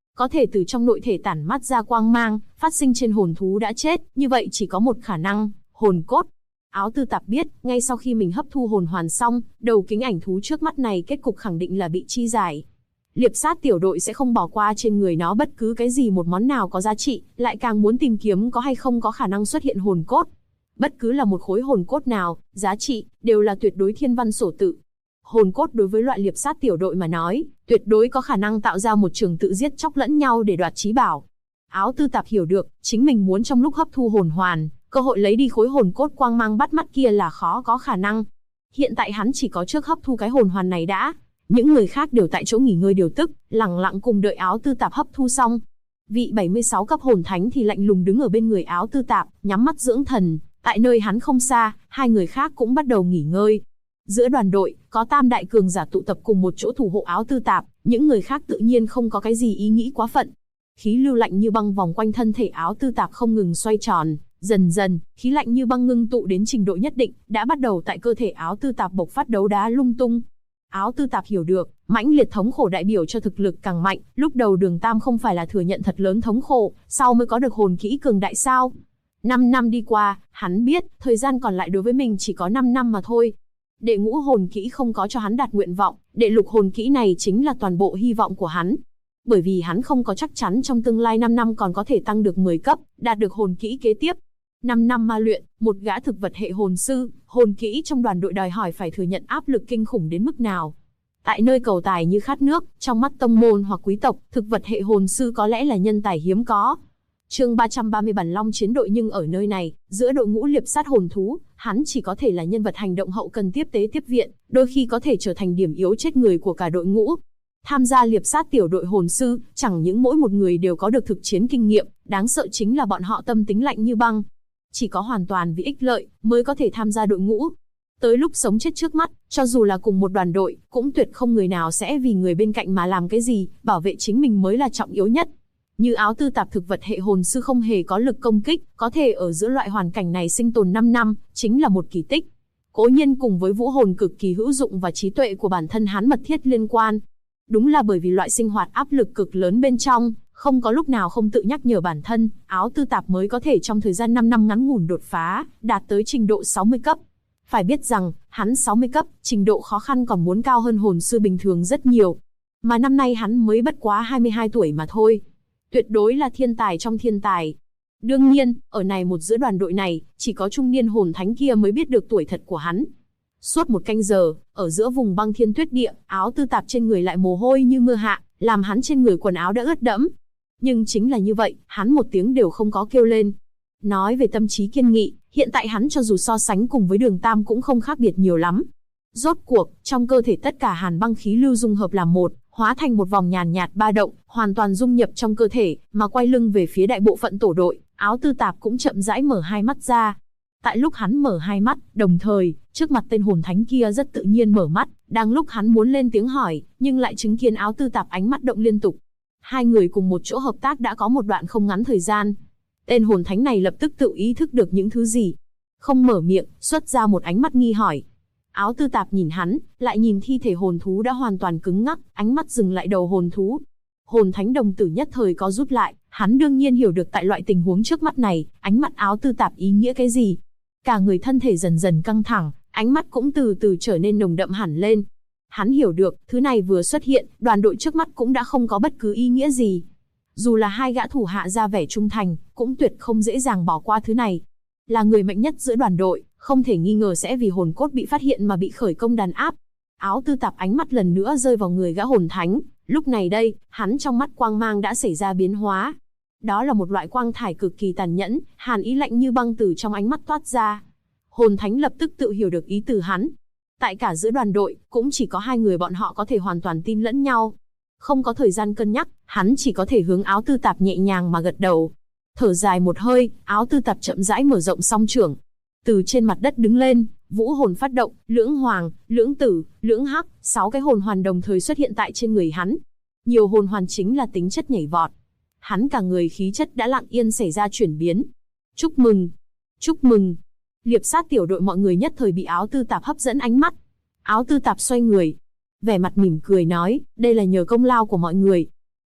Có thể từ trong nội thể tản mát ra quang mang, phát sinh trên hồn thú đã chết, như vậy chỉ có một khả năng, hồn cốt. Áo Tư Tạp biết, ngay sau khi mình hấp thu hồn hoàn xong, đầu kính ảnh thú trước mắt này kết cục khẳng định là bị chi giải. Liệp sát tiểu đội sẽ không bỏ qua trên người nó bất cứ cái gì một món nào có giá trị, lại càng muốn tìm kiếm có hay không có khả năng xuất hiện hồn cốt. Bất cứ là một khối hồn cốt nào, giá trị, đều là tuyệt đối thiên văn sổ tự. Hồn cốt đối với loại liệp sát tiểu đội mà nói, tuyệt đối có khả năng tạo ra một trường tự giết chóc lẫn nhau để đoạt chí bảo. Áo Tư Tạp hiểu được, chính mình muốn trong lúc hấp thu hồn hoàn, cơ hội lấy đi khối hồn cốt quang mang bắt mắt kia là khó có khả năng. Hiện tại hắn chỉ có trước hấp thu cái hồn hoàn này đã. Những người khác đều tại chỗ nghỉ ngơi điều tức, lặng lặng cùng đợi Áo Tư Tạp hấp thu xong. Vị 76 cấp hồn thánh thì lạnh lùng đứng ở bên người Áo Tư Tạp, nhắm mắt dưỡng thần. Tại nơi hắn không xa, hai người khác cũng bắt đầu nghỉ ngơi. Giữa đoàn đội, có tam đại cường giả tụ tập cùng một chỗ thủ hộ Áo Tư Tạp, những người khác tự nhiên không có cái gì ý nghĩ quá phận. Khí lưu lạnh như băng vòng quanh thân thể Áo Tư Tạp không ngừng xoay tròn, dần dần, khí lạnh như băng ngưng tụ đến trình độ nhất định, đã bắt đầu tại cơ thể Áo Tư Tạp bộc phát đấu đá lung tung. Áo Tư Tạp hiểu được, mãnh liệt thống khổ đại biểu cho thực lực càng mạnh, lúc đầu Đường Tam không phải là thừa nhận thật lớn thống khổ, sau mới có được hồn kỹ cường đại sao? 5 năm đi qua, hắn biết, thời gian còn lại đối với mình chỉ có 5 năm mà thôi. Đệ ngũ hồn kỹ không có cho hắn đạt nguyện vọng, đệ lục hồn kỹ này chính là toàn bộ hy vọng của hắn. Bởi vì hắn không có chắc chắn trong tương lai 5 năm còn có thể tăng được 10 cấp, đạt được hồn kỹ kế tiếp. 5 năm ma luyện, một gã thực vật hệ hồn sư, hồn kỹ trong đoàn đội đòi hỏi phải thừa nhận áp lực kinh khủng đến mức nào. Tại nơi cầu tài như khát nước, trong mắt tông môn hoặc quý tộc, thực vật hệ hồn sư có lẽ là nhân tài hiếm có. Chương 330 Bản Long chiến đội, nhưng ở nơi này, giữa đội ngũ liệp sát hồn thú, hắn chỉ có thể là nhân vật hành động hậu cần tiếp tế tiếp viện, đôi khi có thể trở thành điểm yếu chết người của cả đội ngũ. Tham gia liệp sát tiểu đội hồn sư, chẳng những mỗi một người đều có được thực chiến kinh nghiệm, đáng sợ chính là bọn họ tâm tính lạnh như băng. Chỉ có hoàn toàn vì ích lợi, mới có thể tham gia đội ngũ. Tới lúc sống chết trước mắt, cho dù là cùng một đoàn đội, cũng tuyệt không người nào sẽ vì người bên cạnh mà làm cái gì, bảo vệ chính mình mới là trọng yếu nhất. Như Áo Tư Tạp thực vật hệ hồn sư không hề có lực công kích, có thể ở giữa loại hoàn cảnh này sinh tồn 5 năm, chính là một kỳ tích. Cố nhiên cùng với vũ hồn cực kỳ hữu dụng và trí tuệ của bản thân hắn mật thiết liên quan. Đúng là bởi vì loại sinh hoạt áp lực cực lớn bên trong, không có lúc nào không tự nhắc nhở bản thân, Áo Tư Tạp mới có thể trong thời gian 5 năm ngắn ngủn đột phá, đạt tới trình độ 60 cấp. Phải biết rằng, hắn 60 cấp, trình độ khó khăn còn muốn cao hơn hồn sư bình thường rất nhiều. Mà năm nay hắn mới bất quá 22 tuổi mà thôi. Tuyệt đối là thiên tài trong thiên tài. Đương nhiên, ở này một giữa đoàn đội này, chỉ có trung niên hồn thánh kia mới biết được tuổi thật của hắn. Suốt một canh giờ, ở giữa vùng băng thiên tuyết địa, Áo Tư Tạp trên người lại mồ hôi như mưa hạ, làm hắn trên người quần áo đã ướt đẫm. Nhưng chính là như vậy, hắn một tiếng đều không có kêu lên. Nói về tâm trí kiên nghị, hiện tại hắn cho dù so sánh cùng với Đường Tam cũng không khác biệt nhiều lắm. Rốt cuộc, trong cơ thể tất cả hàn băng khí lưu dung hợp làm một, hóa thành một vòng nhàn nhạt ba động, hoàn toàn dung nhập trong cơ thể, mà quay lưng về phía đại bộ phận tổ đội, Áo Tư Tạp cũng chậm rãi mở hai mắt ra. Tại lúc hắn mở hai mắt, đồng thời, trước mặt tên hồn thánh kia rất tự nhiên mở mắt, đang lúc hắn muốn lên tiếng hỏi, nhưng lại chứng kiến Áo Tư Tạp ánh mắt động liên tục. Hai người cùng một chỗ hợp tác đã có một đoạn không ngắn thời gian. Tên hồn thánh này lập tức tự ý thức được những thứ gì. Không mở miệng, xuất ra một ánh mắt nghi hỏi. Áo Tư Tạp nhìn hắn, lại nhìn thi thể hồn thú đã hoàn toàn cứng ngắc, ánh mắt dừng lại đầu hồn thú. Hồn thánh đồng tử nhất thời có rút lại, hắn đương nhiên hiểu được tại loại tình huống trước mắt này, ánh mắt Áo Tư Tạp ý nghĩa cái gì. Cả người thân thể dần dần căng thẳng, ánh mắt cũng từ từ trở nên nồng đậm hẳn lên. Hắn hiểu được, thứ này vừa xuất hiện, đoàn đội trước mắt cũng đã không có bất cứ ý nghĩa gì. Dù là hai gã thủ hạ ra vẻ trung thành, cũng tuyệt không dễ dàng bỏ qua thứ này. Là người mạnh nhất giữa đoàn đội, không thể nghi ngờ sẽ vì hồn cốt bị phát hiện mà bị khởi công đàn áp. Áo Tư Tạp ánh mắt lần nữa rơi vào người gã hồn thánh, lúc này đây, hắn trong mắt quang mang đã xảy ra biến hóa. Đó là một loại quang thải cực kỳ tàn nhẫn, hàn ý lạnh như băng từ trong ánh mắt toát ra. Hồn thánh lập tức tự hiểu được ý từ hắn. Tại cả giữa đoàn đội, cũng chỉ có hai người bọn họ có thể hoàn toàn tin lẫn nhau. Không có thời gian cân nhắc, hắn chỉ có thể hướng Áo Tư Tạp nhẹ nhàng mà gật đầu. Thở dài một hơi, Áo Tư Tạp chậm rãi mở rộng song trưởng. Từ trên mặt đất đứng lên, vũ hồn phát động, lưỡng hoàng, lưỡng tử, lưỡng hắc, 6 cái hồn hoàn đồng thời xuất hiện tại trên người hắn. Nhiều hồn hoàn chính là tính chất nhảy vọt. Hắn cả người khí chất đã lặng yên xảy ra chuyển biến. Chúc mừng! Chúc mừng! Liệp sát tiểu đội mọi người nhất thời bị Áo Tư Tạp hấp dẫn ánh mắt. Áo Tư Tạp xoay người, vẻ mặt mỉm cười nói, đây là nhờ công lao của mọi người.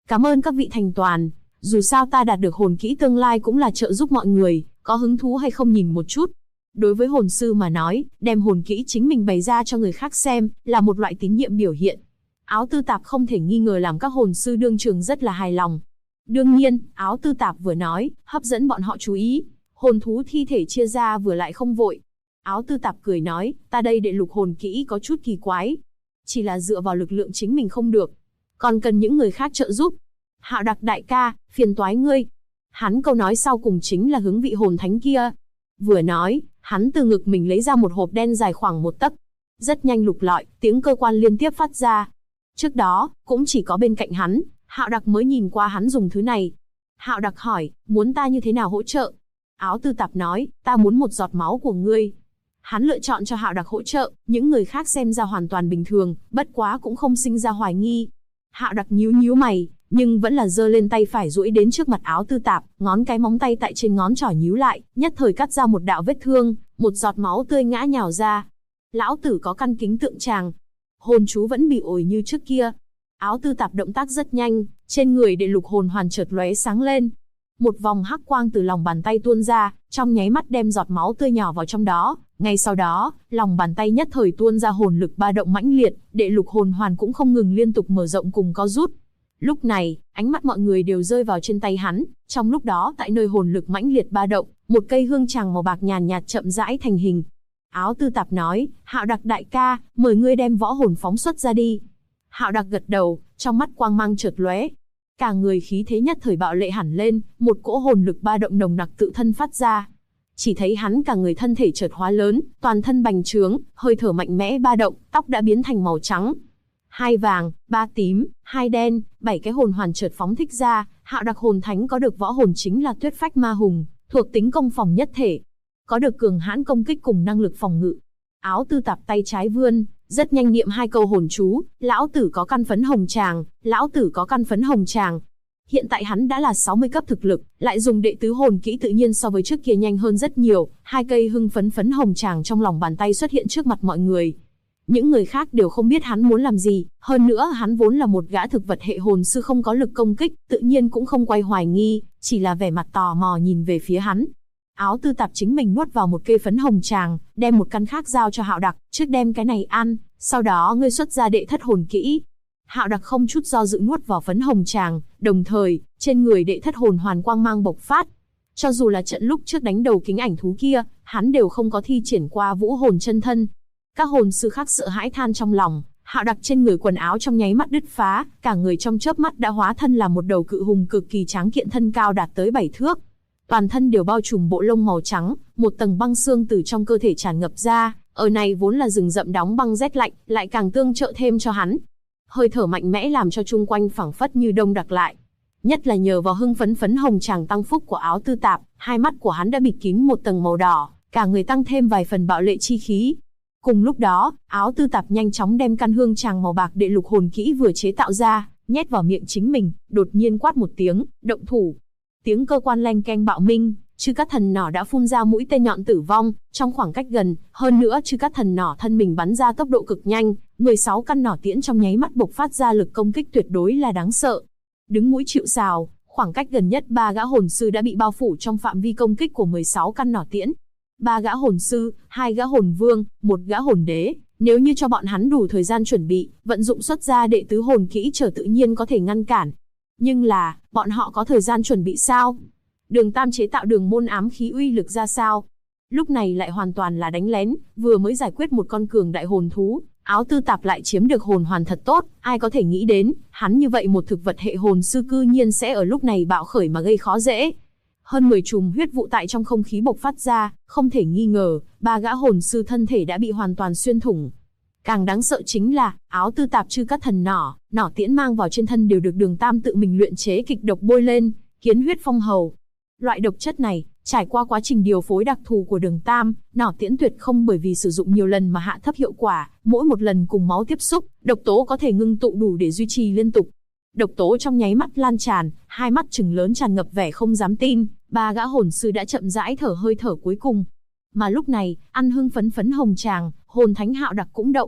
Cảm ơn các vị thành toàn, dù sao ta đạt được hồn kỹ tương lai cũng là trợ giúp mọi người, có hứng thú hay không nhìn một chút. Đối với hồn sư mà nói, đem hồn kỹ chính mình bày ra cho người khác xem, là một loại tín nhiệm biểu hiện. Áo tư tạp không thể nghi ngờ làm các hồn sư đương trường rất là hài lòng. Đương nhiên, áo tư tạp vừa nói, hấp dẫn bọn họ chú ý. Hồn thú thi thể chia ra vừa lại không vội. Áo tư tạp cười nói, ta đây đệ lục hồn kỹ có chút kỳ quái. Chỉ là dựa vào lực lượng chính mình không được, còn cần những người khác trợ giúp. Hạo Đặc đại ca, phiền toái ngươi. Hắn câu nói sau cùng chính là hướng vị hồn thánh kia. Vừa nói, hắn từ ngực mình lấy ra một hộp đen dài khoảng 1 tấc. Rất nhanh lục lọi, tiếng cơ quan liên tiếp phát ra. Trước đó, cũng chỉ có bên cạnh hắn, Hạo Đặc mới nhìn qua hắn dùng thứ này. Hạo Đặc hỏi, muốn ta như thế nào hỗ trợ? Áo tư tạp nói, ta muốn một giọt máu của ngươi. Hắn lựa chọn cho Hạo Đặc hỗ trợ, những người khác xem ra hoàn toàn bình thường, bất quá cũng không sinh ra hoài nghi. Hạo Đặc nhíu nhíu mày, nhưng vẫn là giơ lên tay phải duỗi đến trước mặt áo tư tạp, ngón cái móng tay tại trên ngón trỏ nhíu lại, nhất thời cắt ra một đạo vết thương, một giọt máu tươi ngã nhào ra. Lão tử có căn kính tượng tràng, hồn chú vẫn bị ổi như trước kia. Áo tư tạp động tác rất nhanh, trên người đệ lục hồn hoàn chợt lóe sáng lên. Một vòng hắc quang từ lòng bàn tay tuôn ra, trong nháy mắt đem giọt máu tươi nhỏ vào trong đó. Ngay sau đó, lòng bàn tay nhất thời tuôn ra hồn lực ba động mãnh liệt, đệ lục hồn hoàn cũng không ngừng liên tục mở rộng cùng co rút. Lúc này, ánh mắt mọi người đều rơi vào trên tay hắn, trong lúc đó tại nơi hồn lực mãnh liệt ba động, một cây hương tràng màu bạc nhàn nhạt chậm rãi thành hình. Áo tư tạp nói, Hạo Đặc đại ca, mời ngươi đem võ hồn phóng xuất ra đi. Hạo Đặc gật đầu, trong mắt quang mang chợt lóe. Cả người khí thế nhất thời bạo lệ hẳn lên, một cỗ hồn lực ba động nồng nặc tự thân phát ra. Chỉ thấy hắn cả người thân thể chợt hóa lớn, toàn thân bành trướng, hơi thở mạnh mẽ ba động, tóc đã biến thành màu trắng. 2 vàng, 3 tím, 2 đen, 7 cái hồn hoàn chợt phóng thích ra. Hạo Đặc hồn thánh có được võ hồn chính là Tuyết Phách Ma Hùng, thuộc tính công phòng nhất thể, có được cường hãn công kích cùng năng lực phòng ngự. Áo tư tạp tay trái vươn, rất nhanh niệm 2 câu hồn chú, lão tử có căn phấn hồng tràng, lão tử có căn phấn hồng tràng. Hiện tại hắn đã là 60 cấp thực lực, lại dùng đệ tứ hồn kỹ tự nhiên so với trước kia nhanh hơn rất nhiều. 2 cây hưng phấn phấn hồng tràng trong lòng bàn tay xuất hiện trước mặt mọi người. Những người khác đều không biết hắn muốn làm gì, hơn nữa hắn vốn là một gã thực vật hệ hồn sư không có lực công kích, tự nhiên cũng không quay hoài nghi, chỉ là vẻ mặt tò mò nhìn về phía hắn. Áo tư tạp chính mình nuốt vào một cây phấn hồng tràng, đem một căn khác giao cho Hạo Đặc, trước đem cái này ăn, sau đó ngươi xuất ra đệ thất hồn kỹ. Hạo Đặc không chút do dự nuốt vào phấn hồng tràng, đồng thời, trên người đệ thất hồn hoàn quang mang bộc phát. Cho dù là trận lúc trước đánh đầu kính ảnh thú kia, hắn đều không có thi triển qua vũ hồn chân thân. Các hồn sư khác sợ hãi than trong lòng, Hạo Đặc trên người quần áo trong nháy mắt đứt phá, cả người trong chớp mắt đã hóa thân là một đầu cự hùng cực kỳ tráng kiện thân cao đạt tới 7 thước. Toàn thân đều bao trùm bộ lông màu trắng, một tầng băng xương từ trong cơ thể tràn ngập ra, ở này vốn là rừng rậm đóng băng rét lạnh, lại càng tương trợ thêm cho hắn. Hơi thở mạnh mẽ làm cho chung quanh phảng phất như đông đặc lại. Nhất là nhờ vào hưng phấn phấn hồng tràng tăng phúc của áo tư tạp, hai mắt của hắn đã bịt kín một tầng màu đỏ, cả người tăng thêm vài phần bạo lệ chi khí. Cùng lúc đó, áo tư tạp nhanh chóng đem căn hương tràng màu bạc đệ lục hồn kỹ vừa chế tạo ra, nhét vào miệng chính mình, đột nhiên quát một tiếng, động thủ. Tiếng cơ quan leng keng bạo minh, Chư Cát Thần Nỏ đã phun ra mũi tên nhọn tử vong, trong khoảng cách gần, hơn nữa Chư Cát Thần Nỏ thân mình bắn ra tốc độ cực nhanh, 16 căn nỏ tiễn trong nháy mắt bộc phát ra lực công kích tuyệt đối là đáng sợ. Đứng mũi chịu sào, khoảng cách gần nhất 3 gã hồn sư đã bị bao phủ trong phạm vi công kích của 16 căn nỏ tiễn. 3 gã hồn sư, 2 gã hồn vương, 1 gã hồn đế, nếu như cho bọn hắn đủ thời gian chuẩn bị, vận dụng xuất ra đệ tứ hồn kỹ trở tự nhiên có thể ngăn cản. Nhưng là, bọn họ có thời gian chuẩn bị sao? Đường Tam chế tạo đường môn ám khí uy lực ra sao? Lúc này lại hoàn toàn là đánh lén, vừa mới giải quyết một con cường đại hồn thú, áo tư tạp lại chiếm được hồn hoàn thật tốt, ai có thể nghĩ đến, hắn như vậy một thực vật hệ hồn sư cư nhiên sẽ ở lúc này bạo khởi mà gây khó dễ. Hơn 10 chùm huyết vụ tại trong không khí bộc phát ra, không thể nghi ngờ, 3 gã hồn sư thân thể đã bị hoàn toàn xuyên thủng. Càng đáng sợ chính là, áo tư tạp Chư Cát Thần Nỏ, nỏ tiễn mang vào trên thân đều được Đường Tam tự mình luyện chế kịch độc bôi lên, kiến huyết phong hầu. Loại độc chất này, trải qua quá trình điều phối đặc thù của Đường Tam, nỏ tiễn tuyệt không bởi vì sử dụng nhiều lần mà hạ thấp hiệu quả, mỗi một lần cùng máu tiếp xúc, độc tố có thể ngưng tụ đủ để duy trì liên tục. Độc tố trong nháy mắt lan tràn, hai mắt trừng lớn tràn ngập vẻ không dám tin, 3 gã hồn sư đã chậm rãi thở hơi thở cuối cùng. Mà lúc này, ăn hưng phấn phấn hồng tràng, hồn thánh Hạo Đặc cũng động.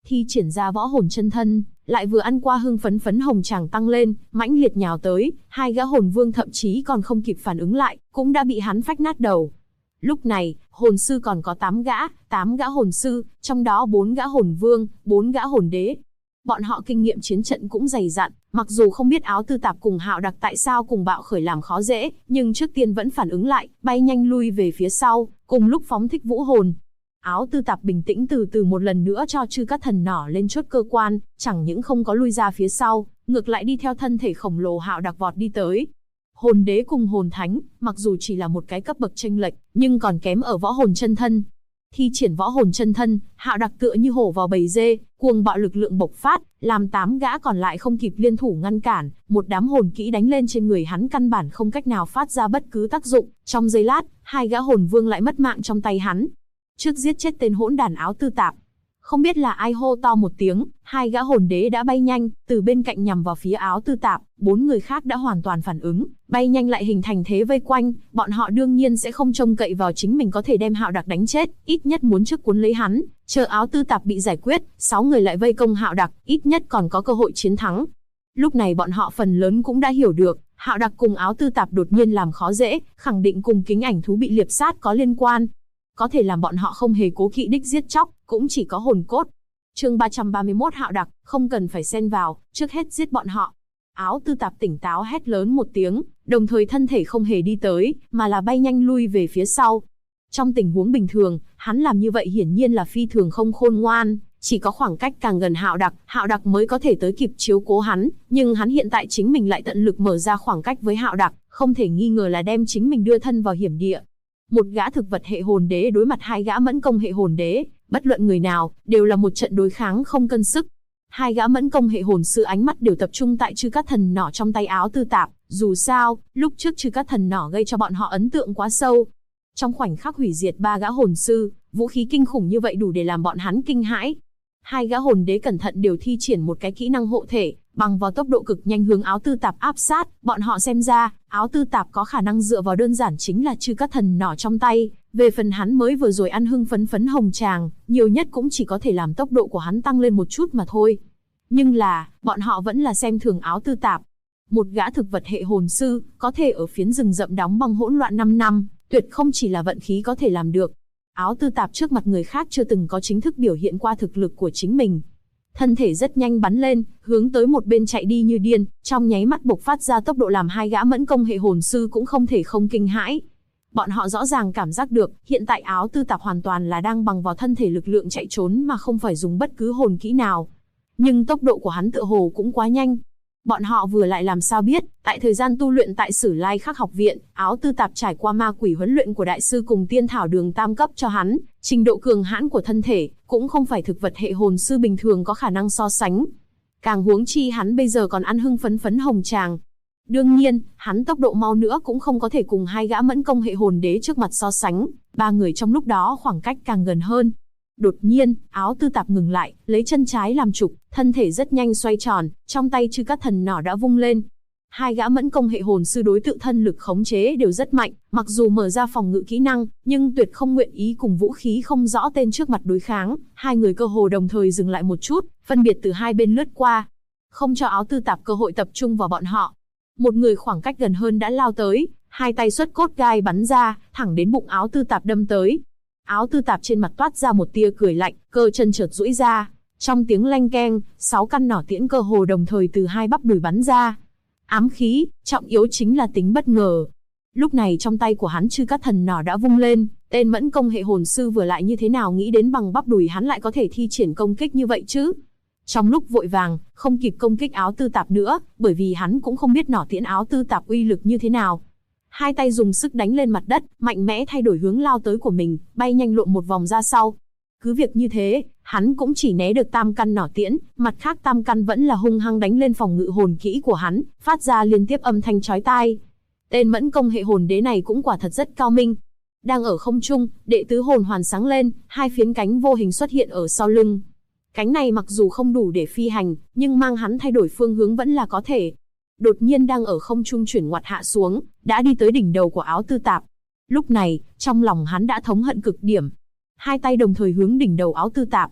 thi triển ra võ hồn chân thân, lại vừa ăn qua hưng phấn phấn hồng tràng tăng lên, mãnh liệt nhào tới, hai gã hồn vương thậm chí còn không kịp phản ứng lại, cũng đã bị hắn phách nát đầu. Lúc này, hồn sư còn có 8 gã hồn sư, trong đó 4 gã hồn vương, 4 gã hồn đế. Bọn họ kinh nghiệm chiến trận cũng dày dặn, mặc dù không biết Áo Tư Tạp cùng Hạo Đặc tại sao cùng bạo khởi làm khó dễ, nhưng trước tiên vẫn phản ứng lại, bay nhanh lui về phía sau, cùng lúc phóng thích vũ hồn. Áo Tư Tạp bình tĩnh từ từ một lần nữa cho Chư Cát Thần nỏ lên chốt cơ quan, chẳng những không có lui ra phía sau, ngược lại đi theo thân thể khổng lồ Hạo Đặc vọt đi tới. Hồn đế cùng hồn thánh, mặc dù chỉ là một cái cấp bậc chênh lệch, nhưng còn kém ở võ hồn chân thân. Thi triển võ hồn chân thân, Hạo Đặc tựa như hổ vào bầy dê, cuồng bạo lực lượng bộc phát, làm 8 gã còn lại không kịp liên thủ ngăn cản, một đám hồn kỹ đánh lên trên người hắn căn bản không cách nào phát ra bất cứ tác dụng. Trong giây lát, hai gã hồn vương lại mất mạng trong tay hắn. Trước giết chết tên hỗn đàn Áo Tư Tạp, không biết là ai hô to một tiếng, hai gã hồn đế đã bay nhanh, từ bên cạnh nhằm vào phía Áo Tư Tạp, 4 người khác đã hoàn toàn phản ứng, bay nhanh lại hình thành thế vây quanh, bọn họ đương nhiên sẽ không trông cậy vào chính mình có thể đem Hạo Đặc đánh chết, ít nhất muốn trước cuốn lấy hắn, chờ Áo Tư Tạp bị giải quyết, 6 người lại vây công Hạo Đặc, ít nhất còn có cơ hội chiến thắng. Lúc này bọn họ phần lớn cũng đã hiểu được, Hạo Đặc cùng Áo Tư Tạp đột nhiên làm khó dễ, khẳng định cùng kính ảnh thú bị liệp sát có liên quan. Có thể làm bọn họ không hề cố kỵ đích giết chóc, cũng chỉ có hồn cốt. Chương 331 Hạo Đặc, không cần phải xen vào, trước hết giết bọn họ. Áo Tư Tạp tỉnh táo hét lớn một tiếng, đồng thời thân thể không hề đi tới, mà là bay nhanh lui về phía sau. Trong tình huống bình thường, hắn làm như vậy hiển nhiên là phi thường không khôn ngoan, chỉ có khoảng cách càng gần Hạo Đặc mới có thể tới kịp chiếu cố hắn, nhưng hắn hiện tại chính mình lại tận lực mở ra khoảng cách với Hạo Đặc, không thể nghi ngờ là đem chính mình đưa thân vào hiểm địa. Một gã thực vật hệ hồn đế đối mặt hai gã mẫn công hệ hồn đế, bất luận người nào, đều là một trận đối kháng không cân sức. Hai gã mẫn công hệ hồn sư ánh mắt đều tập trung tại Chư Cát Thần nỏ trong tay Áo Tư Tạp, dù sao, lúc trước Chư Cát Thần nỏ gây cho bọn họ ấn tượng quá sâu. Trong khoảnh khắc hủy diệt 3 gã hồn sư, vũ khí kinh khủng như vậy đủ để làm bọn hắn kinh hãi. Hai gã hồn đế cẩn thận đều thi triển một cái kỹ năng hộ thể, bằng vào tốc độ cực nhanh hướng Áo Tư Tạp áp sát, bọn họ xem ra, Áo Tư Tạp có khả năng dựa vào đơn giản chính là Chư Cát Thần nỏ trong tay, về phần hắn mới vừa rồi ăn hưng phấn phấn hồng tràng, nhiều nhất cũng chỉ có thể làm tốc độ của hắn tăng lên một chút mà thôi. Nhưng là, bọn họ vẫn là xem thường Áo Tư Tạp. Một gã thực vật hệ hồn sư, có thể ở phiến rừng rậm đóng băng hỗn loạn 5 năm, tuyệt không chỉ là vận khí có thể làm được. Áo Tư Tạp trước mặt người khác chưa từng có chính thức biểu hiện qua thực lực của chính mình. Thân thể rất nhanh bắn lên, hướng tới một bên chạy đi như điên, trong nháy mắt bộc phát ra tốc độ làm hai gã mẫn công hệ hồn sư cũng không thể không kinh hãi. Bọn họ rõ ràng cảm giác được, hiện tại Áo Tư Tạp hoàn toàn là đang bằng vào thân thể lực lượng chạy trốn mà không phải dùng bất cứ hồn kỹ nào. Nhưng tốc độ của hắn tựa hồ cũng quá nhanh. Bọn họ vừa lại làm sao biết, tại thời gian tu luyện tại Sử Lai Khắc học viện, Áo Tư Tạp trải qua ma quỷ huấn luyện của đại sư cùng tiên thảo đường tam cấp cho hắn, trình độ cường hãn của thân thể, cũng không phải thực vật hệ hồn sư bình thường có khả năng so sánh. Càng huống chi hắn bây giờ còn ăn hưng phấn phấn hồng tràng. Đương nhiên, hắn tốc độ mau nữa cũng không có thể cùng hai gã mẫn công hệ hồn đế trước mặt so sánh, 3 người trong lúc đó khoảng cách càng gần hơn. Đột nhiên, Áo Tư Tạp ngừng lại, lấy chân trái làm trục, thân thể rất nhanh xoay tròn, trong tay Chư Cát Thần nỏ đã vung lên. Hai gã mẫn công hệ hồn sư đối tự thân lực khống chế đều rất mạnh, mặc dù mở ra phòng ngự kỹ năng, nhưng tuyệt không nguyện ý cùng vũ khí không rõ tên trước mặt đối kháng. Hai người cơ hồ đồng thời dừng lại một chút, phân biệt từ hai bên lướt qua, không cho Áo Tư Tạp cơ hội tập trung vào bọn họ. Một người khoảng cách gần hơn đã lao tới, hai tay xuất cốt gai bắn ra, thẳng đến bụng Áo Tư Tạp đâm tới. Áo Tư Tạp trên mặt toát ra một tia cười lạnh, cơ chân chợt duỗi ra, trong tiếng leng keng, 6 căn nỏ tiễn cơ hồ đồng thời từ hai bắp đùi bắn ra. Ám khí, trọng yếu chính là tính bất ngờ. Lúc này trong tay của hắn Chư Cát Thần nỏ đã vung lên, tên mẫn công hệ hồn sư vừa lại như thế nào nghĩ đến bằng bắp đùi hắn lại có thể thi triển công kích như vậy chứ? Trong lúc vội vàng, không kịp công kích Áo Tư Tạp nữa, bởi vì hắn cũng không biết nỏ tiễn Áo Tư Tạp uy lực như thế nào. Hai tay dùng sức đánh lên mặt đất, mạnh mẽ thay đổi hướng lao tới của mình, bay nhanh lộn một vòng ra sau. Cứ việc như thế, hắn cũng chỉ né được tam căn nỏ tiễn, mặt khác tam căn vẫn là hung hăng đánh lên phòng ngự hồn kỹ của hắn, phát ra liên tiếp âm thanh chói tai. Tên mẫn công hệ hồn đế này cũng quả thật rất cao minh. Đang ở không trung, đệ tứ hồn hoàn sáng lên, hai phiến cánh vô hình xuất hiện ở sau lưng. Cánh này mặc dù không đủ để phi hành, nhưng mang hắn thay đổi phương hướng vẫn là có thể. Đột nhiên đang ở không trung chuyển ngoặt hạ xuống, đã đi tới đỉnh đầu của Áo Tư Tạp. Lúc này, trong lòng hắn đã thống hận cực điểm. Hai tay đồng thời hướng đỉnh đầu Áo Tư Tạp.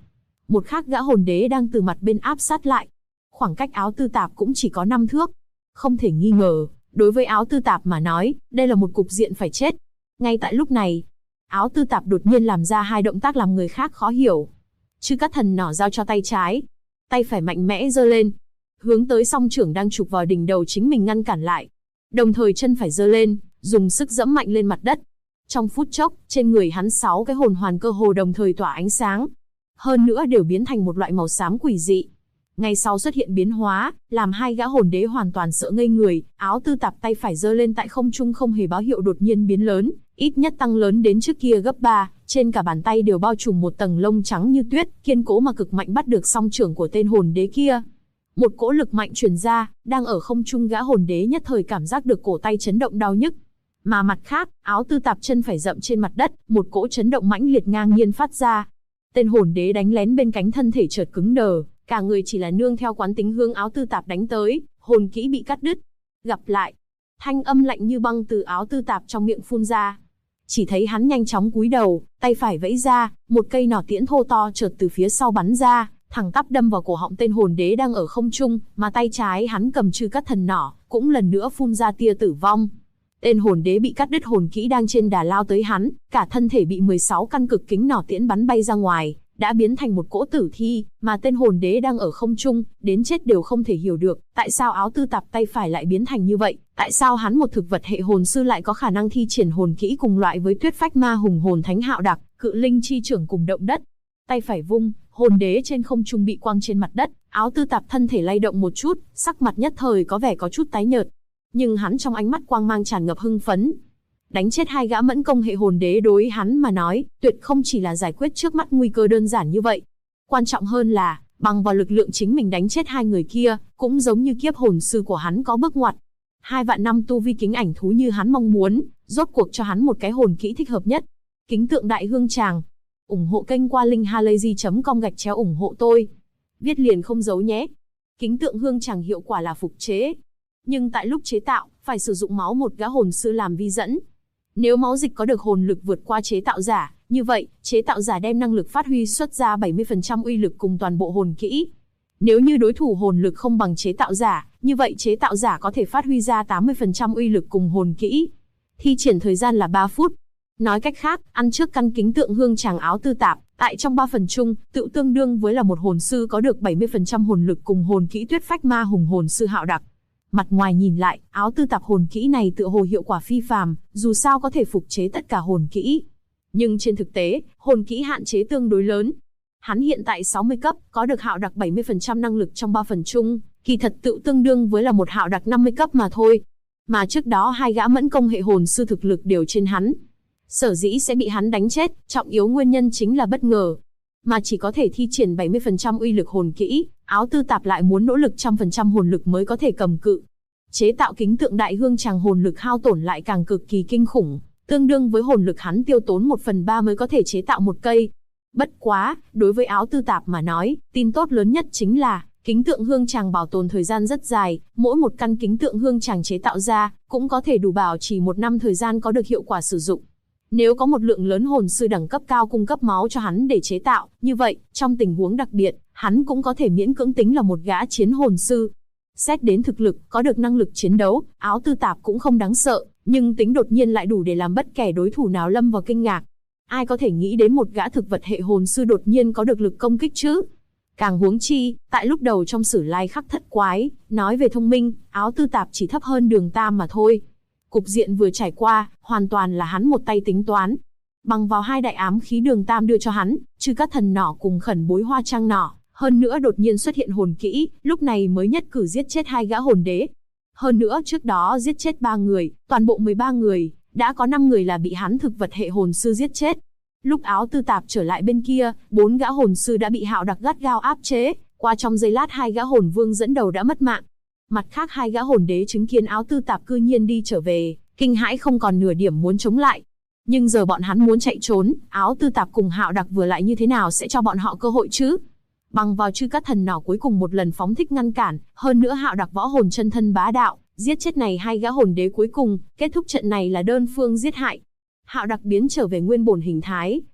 một khác gã hồn đế đang từ mặt bên áp sát lại. Khoảng cách Áo Tư Tạp cũng chỉ có 5 thước. Không thể nghi ngờ, đối với Áo Tư Tạp mà nói, đây là một cục diện phải chết. Ngay tại lúc này, Áo Tư Tạp đột nhiên làm ra hai động tác làm người khác khó hiểu. Chư Cát Thần Nỏ giao cho tay trái, tay phải mạnh mẽ giơ lên, hướng tới song chưởng đang chụp vào đỉnh đầu chính mình ngăn cản lại. Đồng thời chân phải giơ lên, dùng sức giẫm mạnh lên mặt đất. Trong phút chốc, trên người hắn 6 cái hồn hoàn cơ hồ đồng thời tỏa ánh sáng. Hơn nữa đều biến thành một loại màu xám quỷ dị. Ngay sau xuất hiện biến hóa, làm hai gã hồn đế hoàn toàn sợ ngây người. Áo Tư Tạp tay phải giơ lên tại không trung không hề báo hiệu đột nhiên biến lớn, ít nhất tăng lớn đến trước kia gấp 3, trên cả bàn tay đều bao trùm một tầng lông trắng như tuyết, kiên cố mà cực mạnh bắt được song chưởng của tên hồn đế kia. Một cỗ lực mạnh truyền ra, đang ở không trung gã hồn đế nhất thời cảm giác được cổ tay chấn động đau nhức. Mà mặt khác, Áo Tư Tạp chân phải dậm trên mặt đất, một cỗ chấn động mãnh liệt ngang nhiên phát ra. Tên hồn đế đánh lén bên cánh thân thể chợt cứng đờ, cả người chỉ là nương theo quán tính hướng Áo Tư Tạp đánh tới, hồn kỹ bị cắt đứt. Gặp lại, thanh âm lạnh như băng từ Áo Tư Tạp trong miệng phun ra. Chỉ thấy hắn nhanh chóng cúi đầu, tay phải vẫy ra, một cây nỏ tiễn thô to chợt từ phía sau bắn ra, thẳng tắp đâm vào cổ họng tên hồn đế đang ở không trung, mà tay trái hắn cầm Chư Cát Thần Nỏ, cũng lần nữa phun ra tia tử vong. Tên hồn đế bị cắt đứt hồn kỹ đang trên đà lao tới hắn, cả thân thể bị 16 căn cực kính nỏ tiễn bắn bay ra ngoài, đã biến thành một cỗ tử thi, mà tên hồn đế đang ở không trung, đến chết đều không thể hiểu được, tại sao Áo Tư Tạp tay phải lại biến thành như vậy, tại sao hắn một thực vật hệ hồn sư lại có khả năng thi triển hồn kỹ cùng loại với Tuyết Phách Ma Hùng Hồn Thánh Hạo Đặc, Cự Linh Chi Chưởng cùng động đất. Tay phải vung, hồn đế trên không trung bị quăng trên mặt đất, Áo Tư Tạp thân thể lay động một chút, sắc mặt nhất thời có vẻ có chút tái nhợt. Nhưng hắn trong ánh mắt quang mang tràn ngập hưng phấn. Đánh chết hai gã mẫn công hệ hồn đế đối hắn mà nói, tuyệt không chỉ là giải quyết trước mắt nguy cơ đơn giản như vậy. Quan trọng hơn là, bằng vào lực lượng chính mình đánh chết hai người kia, cũng giống như kiếp hồn sư của hắn có bước ngoặt. 2 vạn năm tu vi kính ảnh thú như hắn mong muốn, rốt cuộc cho hắn một cái hồn kỹ thích hợp nhất. Kính tượng đại hương tràng. Ủng hộ kênh qua linkhalazy.com/ủng hộ tôi. Viết liền không giấu nhé. Kính tượng hương tràng hiệu quả là phục chế. Nhưng tại lúc chế tạo, phải sử dụng máu một gã hồn sư làm vi dẫn. Nếu máu dịch có được hồn lực vượt qua chế tạo giả, như vậy, chế tạo giả đem năng lực phát huy xuất ra 70% uy lực cùng toàn bộ hồn kỹ. Nếu như đối thủ hồn lực không bằng chế tạo giả, như vậy chế tạo giả có thể phát huy ra 80% uy lực cùng hồn kỹ. Thi triển thời gian là 3 phút. Nói cách khác, ăn trước căn kính tượng hương tràng Áo Tư Tạp, tại trong 3 phần chung, tự tương đương với là một hồn sư có được 70% hồn lực cùng hồn kỹ Tuyết Phách Ma Hùng Hồn Sư Hạo Đặc. Mặt ngoài nhìn lại, Áo Tư Tạp hồn kỹ này tựa hồ hiệu quả phi phàm, dù sao có thể phục chế tất cả hồn kỹ. Nhưng trên thực tế, hồn kỹ hạn chế tương đối lớn. Hắn hiện tại 60 cấp, có được Hạo Đặc 70% năng lực trong 3 phần chung, kỳ thật tự tương đương với là một Hạo Đặc 50 cấp mà thôi. Mà trước đó hai gã mẫn công hệ hồn sư thực lực đều trên hắn. Sở dĩ sẽ bị hắn đánh chết, trọng yếu nguyên nhân chính là bất ngờ. Mà chỉ có thể thi triển 70% uy lực hồn kỹ, Áo Tư Tạp lại muốn nỗ lực 100% hồn lực mới có thể cầm cự. Chế tạo kính tượng đại hương tràng hồn lực hao tổn lại càng cực kỳ kinh khủng, tương đương với hồn lực hắn tiêu tốn 1/3 mới có thể chế tạo một cây. Bất quá, đối với Áo Tư Tạp mà nói, tin tốt lớn nhất chính là, kính tượng hương tràng bảo tồn thời gian rất dài, mỗi một căn kính tượng hương tràng chế tạo ra, cũng có thể đủ bảo trì 1 năm thời gian có được hiệu quả sử dụng. Nếu có một lượng lớn hồn sư đẳng cấp cao cung cấp máu cho hắn để chế tạo, như vậy, trong tình huống đặc biệt, hắn cũng có thể miễn cưỡng tính là một gã chiến hồn sư. Xét đến thực lực, có được năng lực chiến đấu, Áo Tư Tạp cũng không đáng sợ, nhưng tính đột nhiên lại đủ để làm bất kể đối thủ nào lâm vào kinh ngạc. Ai có thể nghĩ đến một gã thực vật hệ hồn sư đột nhiên có được lực công kích chứ? Càng huống chi, tại lúc đầu trong Sử Lai Khắc Thất Quái, nói về thông minh, Áo Tư Tạp chỉ thấp hơn Đường Tam mà thôi. Cục diện vừa trải qua, hoàn toàn là hắn một tay tính toán. Bằng vào 2 đại ám khí Đường Tam đưa cho hắn, Chư Cát Thần Nỏ cùng Khẩn Bối Hoa Trang Nỏ, hơn nữa đột nhiên xuất hiện hồn kỹ, lúc này mới nhất cử giết chết 2 gã hồn đế. Hơn nữa trước đó giết chết 3 người, toàn bộ 13 người, đã có 5 người là bị hắn thực vật hệ hồn sư giết chết. Lúc Áo Tư Tạp trở lại bên kia, 4 gã hồn sư đã bị Hạo Đặc gắt gao áp chế, qua trong giây lát 2 gã hồn vương dẫn đầu đã mất mạng. Mặt khác 2 gã hồn đế chứng kiến Áo Tư Tạp cư nhiên đi trở về, kinh hãi không còn nửa điểm muốn chống lại. Nhưng giờ bọn hắn muốn chạy trốn, Áo Tư Tạp cùng Hạo Đặc vừa lại như thế nào sẽ cho bọn họ cơ hội chứ? Bằng vào Chư Cát Thần Nỏ cuối cùng một lần phóng thích ngăn cản, hơn nữa Hạo Đặc võ hồn chân thân bá đạo, giết chết này 2 gã hồn đế cuối cùng, kết thúc trận này là đơn phương giết hại. Hạo Đặc biến trở về nguyên bổn hình thái,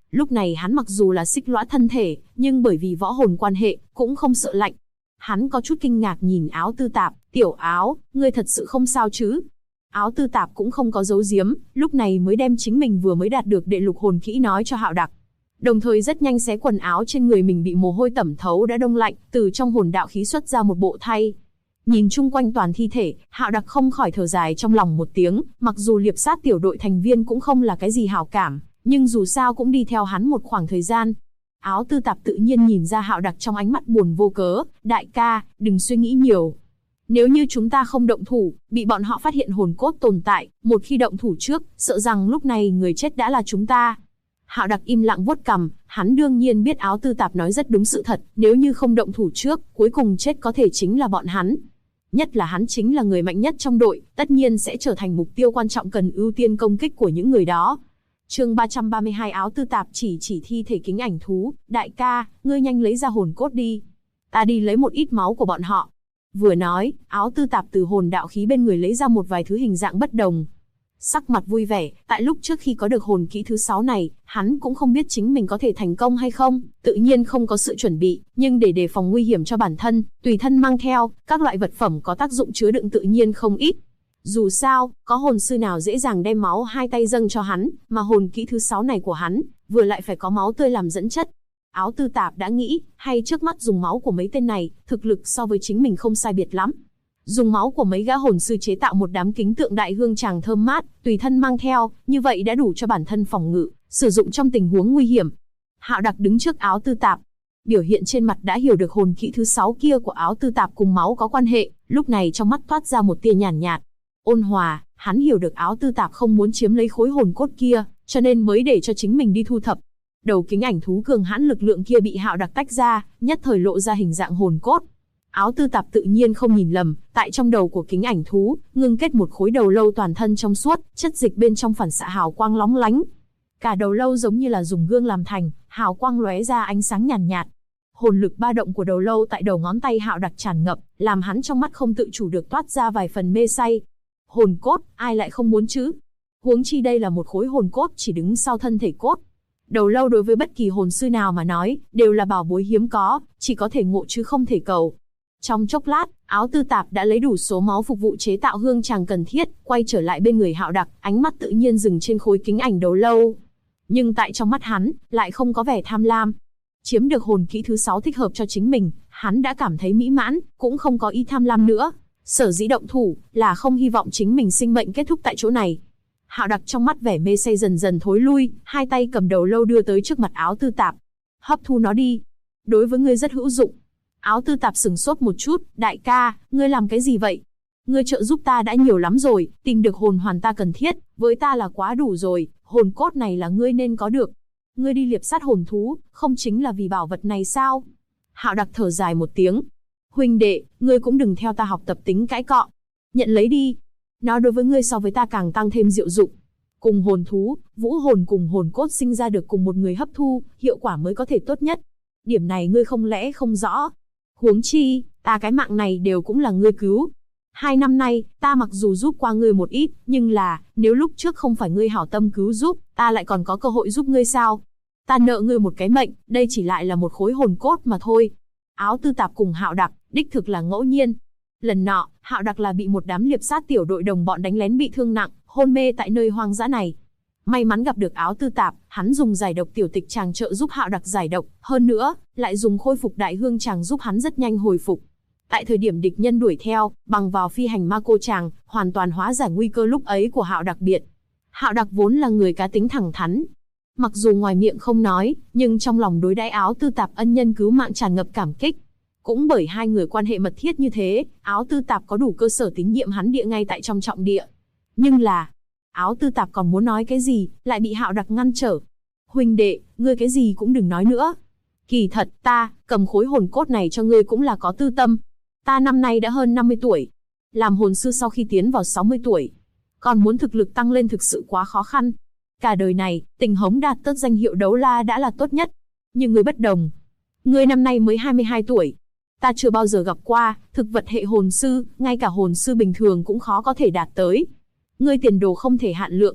Lúc này hắn mặc dù là xích lõa thân thể, nhưng bởi vì võ hồn quan hệ, cũng không sợ lạnh. Hắn có chút kinh ngạc nhìn Áo Tư Tạp, "Tiểu Áo, ngươi thật sự không sao chứ?" Áo Tư Tạp cũng không có giấu giếm, lúc này mới đem chính mình vừa mới đạt được đệ lục hồn kỹ nói cho Hạo Đặc. Đồng thời rất nhanh xé quần áo trên người mình bị mồ hôi tẩm thấu đã đông lạnh, từ trong hồn đạo khí xuất ra một bộ thay. Nhìn chung quanh toàn thi thể, Hạo Đặc không khỏi thở dài trong lòng một tiếng, mặc dù liệp sát tiểu đội thành viên cũng không là cái gì hảo cảm, nhưng dù sao cũng đi theo hắn một khoảng thời gian. Áo Tư Tạp tự nhiên nhìn ra Hạo Đặc trong ánh mắt buồn vô cớ, "Đại ca, đừng suy nghĩ nhiều. Nếu như chúng ta không động thủ, bị bọn họ phát hiện hồn cốt tồn tại, một khi động thủ trước, sợ rằng lúc này người chết đã là chúng ta." Hạo Đặc im lặng vuốt cằm, hắn đương nhiên biết Áo Tư Tạp nói rất đúng sự thật, nếu như không động thủ trước, cuối cùng chết có thể chính là bọn hắn. Nhất là hắn chính là người mạnh nhất trong đội, tất nhiên sẽ trở thành mục tiêu quan trọng cần ưu tiên công kích của những người đó. Chương 332 Áo Tư Tạp chỉ thi thể kính ảnh thú, "Đại ca, ngươi nhanh lấy ra hồn cốt đi. Ta đi lấy một ít máu của bọn họ." Vừa nói, Áo Tư Tạp từ hồn đạo khí bên người lấy ra một vài thứ hình dạng bất đồng. Sắc mặt vui vẻ, tại lúc trước khi có được hồn kỹ thứ 6 này, hắn cũng không biết chính mình có thể thành công hay không, tự nhiên không có sự chuẩn bị, nhưng để đề phòng nguy hiểm cho bản thân, tùy thân mang theo, các loại vật phẩm có tác dụng chứa đựng tự nhiên không ít. Dù sao, có hồn sư nào dễ dàng đem máu hai tay dâng cho hắn, mà hồn kỹ thứ 6 này của hắn, vừa lại phải có máu tươi làm dẫn chất. Áo Tư Tạp đã nghĩ, hay trước mắt dùng máu của mấy tên này, thực lực so với chính mình không sai biệt lắm. Dùng máu của mấy gã hồn sư chế tạo một đám kính tượng đại hương tràng thơm mát, tùy thân mang theo, như vậy đã đủ cho bản thân phòng ngự, sử dụng trong tình huống nguy hiểm. Hạo Đặc đứng trước Áo Tư Tạp, biểu hiện trên mặt đã hiểu được hồn kỹ thứ 6 kia của Áo Tư Tạp cùng máu có quan hệ, lúc này trong mắt toát ra một tia nhàn nhạt, ôn hòa, hắn hiểu được Áo Tư Tạp không muốn chiếm lấy khối hồn cốt kia, cho nên mới để cho chính mình đi thu thập. Đầu kính ảnh thú cường hãn lực lượng kia bị Hạo Đặc tách ra, nhất thời lộ ra hình dạng hồn cốt. Áo Tư Tạp tự nhiên không nhìn lầm, tại trong đầu của kính ảnh thú, ngưng kết một khối đầu lâu toàn thân trong suốt, chất dịch bên trong phản xạ hào quang lóng lánh. Cả đầu lâu giống như là dùng gương làm thành, hào quang lóe ra ánh sáng nhàn nhạt. Hồn lực ba động của đầu lâu tại đầu ngón tay Hạo Đặc tràn ngập, làm hắn trong mắt không tự chủ được toát ra vài phần mê say. Hồn cốt, ai lại không muốn chứ? Huống chi đây là một khối hồn cốt chỉ đứng sau thân thể cốt. Đầu lâu đối với bất kỳ hồn sư nào mà nói, đều là bảo bối hiếm có, chỉ có thể ngộ chứ không thể cầu. Trong chốc lát, Áo Tư Tạp đã lấy đủ số máu phục vụ chế tạo hương tràng cần thiết, quay trở lại bên người Hạo Đặc, ánh mắt tự nhiên dừng trên khối kính ảnh đầu lâu. Nhưng tại trong mắt hắn, lại không có vẻ tham lam. Chiếm được hồn kỹ thứ 6 thích hợp cho chính mình, hắn đã cảm thấy mỹ mãn, cũng không có ý tham lam nữa. Sở dĩ động thủ, là không hy vọng chính mình sinh mệnh kết thúc tại chỗ này. Hạo Đặc trong mắt vẻ mê say dần dần thối lui, hai tay cầm đầu lâu đưa tới trước mặt Áo Tư Tạp. "Hấp thu nó đi. Đối với ngươi rất hữu dụng." Áo Tư Tạp sừng sốt một chút, "Đại ca, ngươi làm cái gì vậy? Ngươi trợ giúp ta đã nhiều lắm rồi, tìm được hồn hoàn ta cần thiết, với ta là quá đủ rồi, hồn cốt này là ngươi nên có được. Ngươi đi liệp sát hồn thú, không chính là vì bảo vật này sao?" Hạo Đặc thở dài một tiếng. "Huynh đệ, ngươi cũng đừng theo ta học tập tính cãi cọ. Nhận lấy đi. Nó đối với ngươi so với ta càng tăng thêm diệu dụng. Cùng hồn thú, vũ hồn cùng hồn cốt sinh ra được cùng một người hấp thu, hiệu quả mới có thể tốt nhất. Điểm này ngươi không lẽ không rõ? Huống chi, ta cái mạng này đều cũng là ngươi cứu. 2 năm nay, ta mặc dù giúp qua ngươi một ít, nhưng là, nếu lúc trước không phải ngươi hảo tâm cứu giúp, ta lại còn có cơ hội giúp ngươi sao? Ta nợ ngươi một cái mệnh, đây chỉ lại là một khối hồn cốt mà thôi." Áo Tư Tạp cùng Hạo Đặc, đích thực là ngẫu nhiên. Lần nọ, Hạo Đặc là bị một đám liệp sát tiểu đội đồng bọn đánh lén bị thương nặng, hôn mê tại nơi hoang dã này. May mắn gặp được Áo Tư Tạp, hắn dùng giải độc tiểu tịch tràng trợ giúp Hạo Đặc giải độc, hơn nữa, lại dùng khôi phục đại hương tràng giúp hắn rất nhanh hồi phục. Tại thời điểm địch nhân đuổi theo, bằng vào phi hành ma cô tràng, hoàn toàn hóa giải nguy cơ lúc ấy của Hạo Đặc biệt. Hạo Đặc vốn là người cá tính thẳng thắn. Mặc dù ngoài miệng không nói, nhưng trong lòng đối đãi Áo Tư Tạp ân nhân cứu mạng tràn ngập cảm kích. Cũng bởi hai người quan hệ mật thiết như thế, Áo Tư Tạp có đủ cơ sở tín nhiệm hắn địa ngay tại trong trọng địa. Nhưng là, Áo Tư Tạp còn muốn nói cái gì, lại bị Hạo Đặc ngăn trở. "Huynh đệ, ngươi cái gì cũng đừng nói nữa. Kỳ thật, ta, cầm khối hồn cốt này cho ngươi cũng là có tư tâm. Ta năm nay đã hơn 50 tuổi. Làm hồn sư sau khi tiến vào 60 tuổi. Còn muốn thực lực tăng lên thực sự quá khó khăn. Cả đời này, tình hống đạt tất danh hiệu đấu la đã là tốt nhất. Nhưng ngươi bất đồng. Ngươi năm nay mới 22 tuổi. Ta chưa bao giờ gặp qua, thực vật hệ hồn sư, ngay cả hồn sư bình thường cũng khó có thể đạt tới. Ngươi tiền đồ không thể hạn lượng.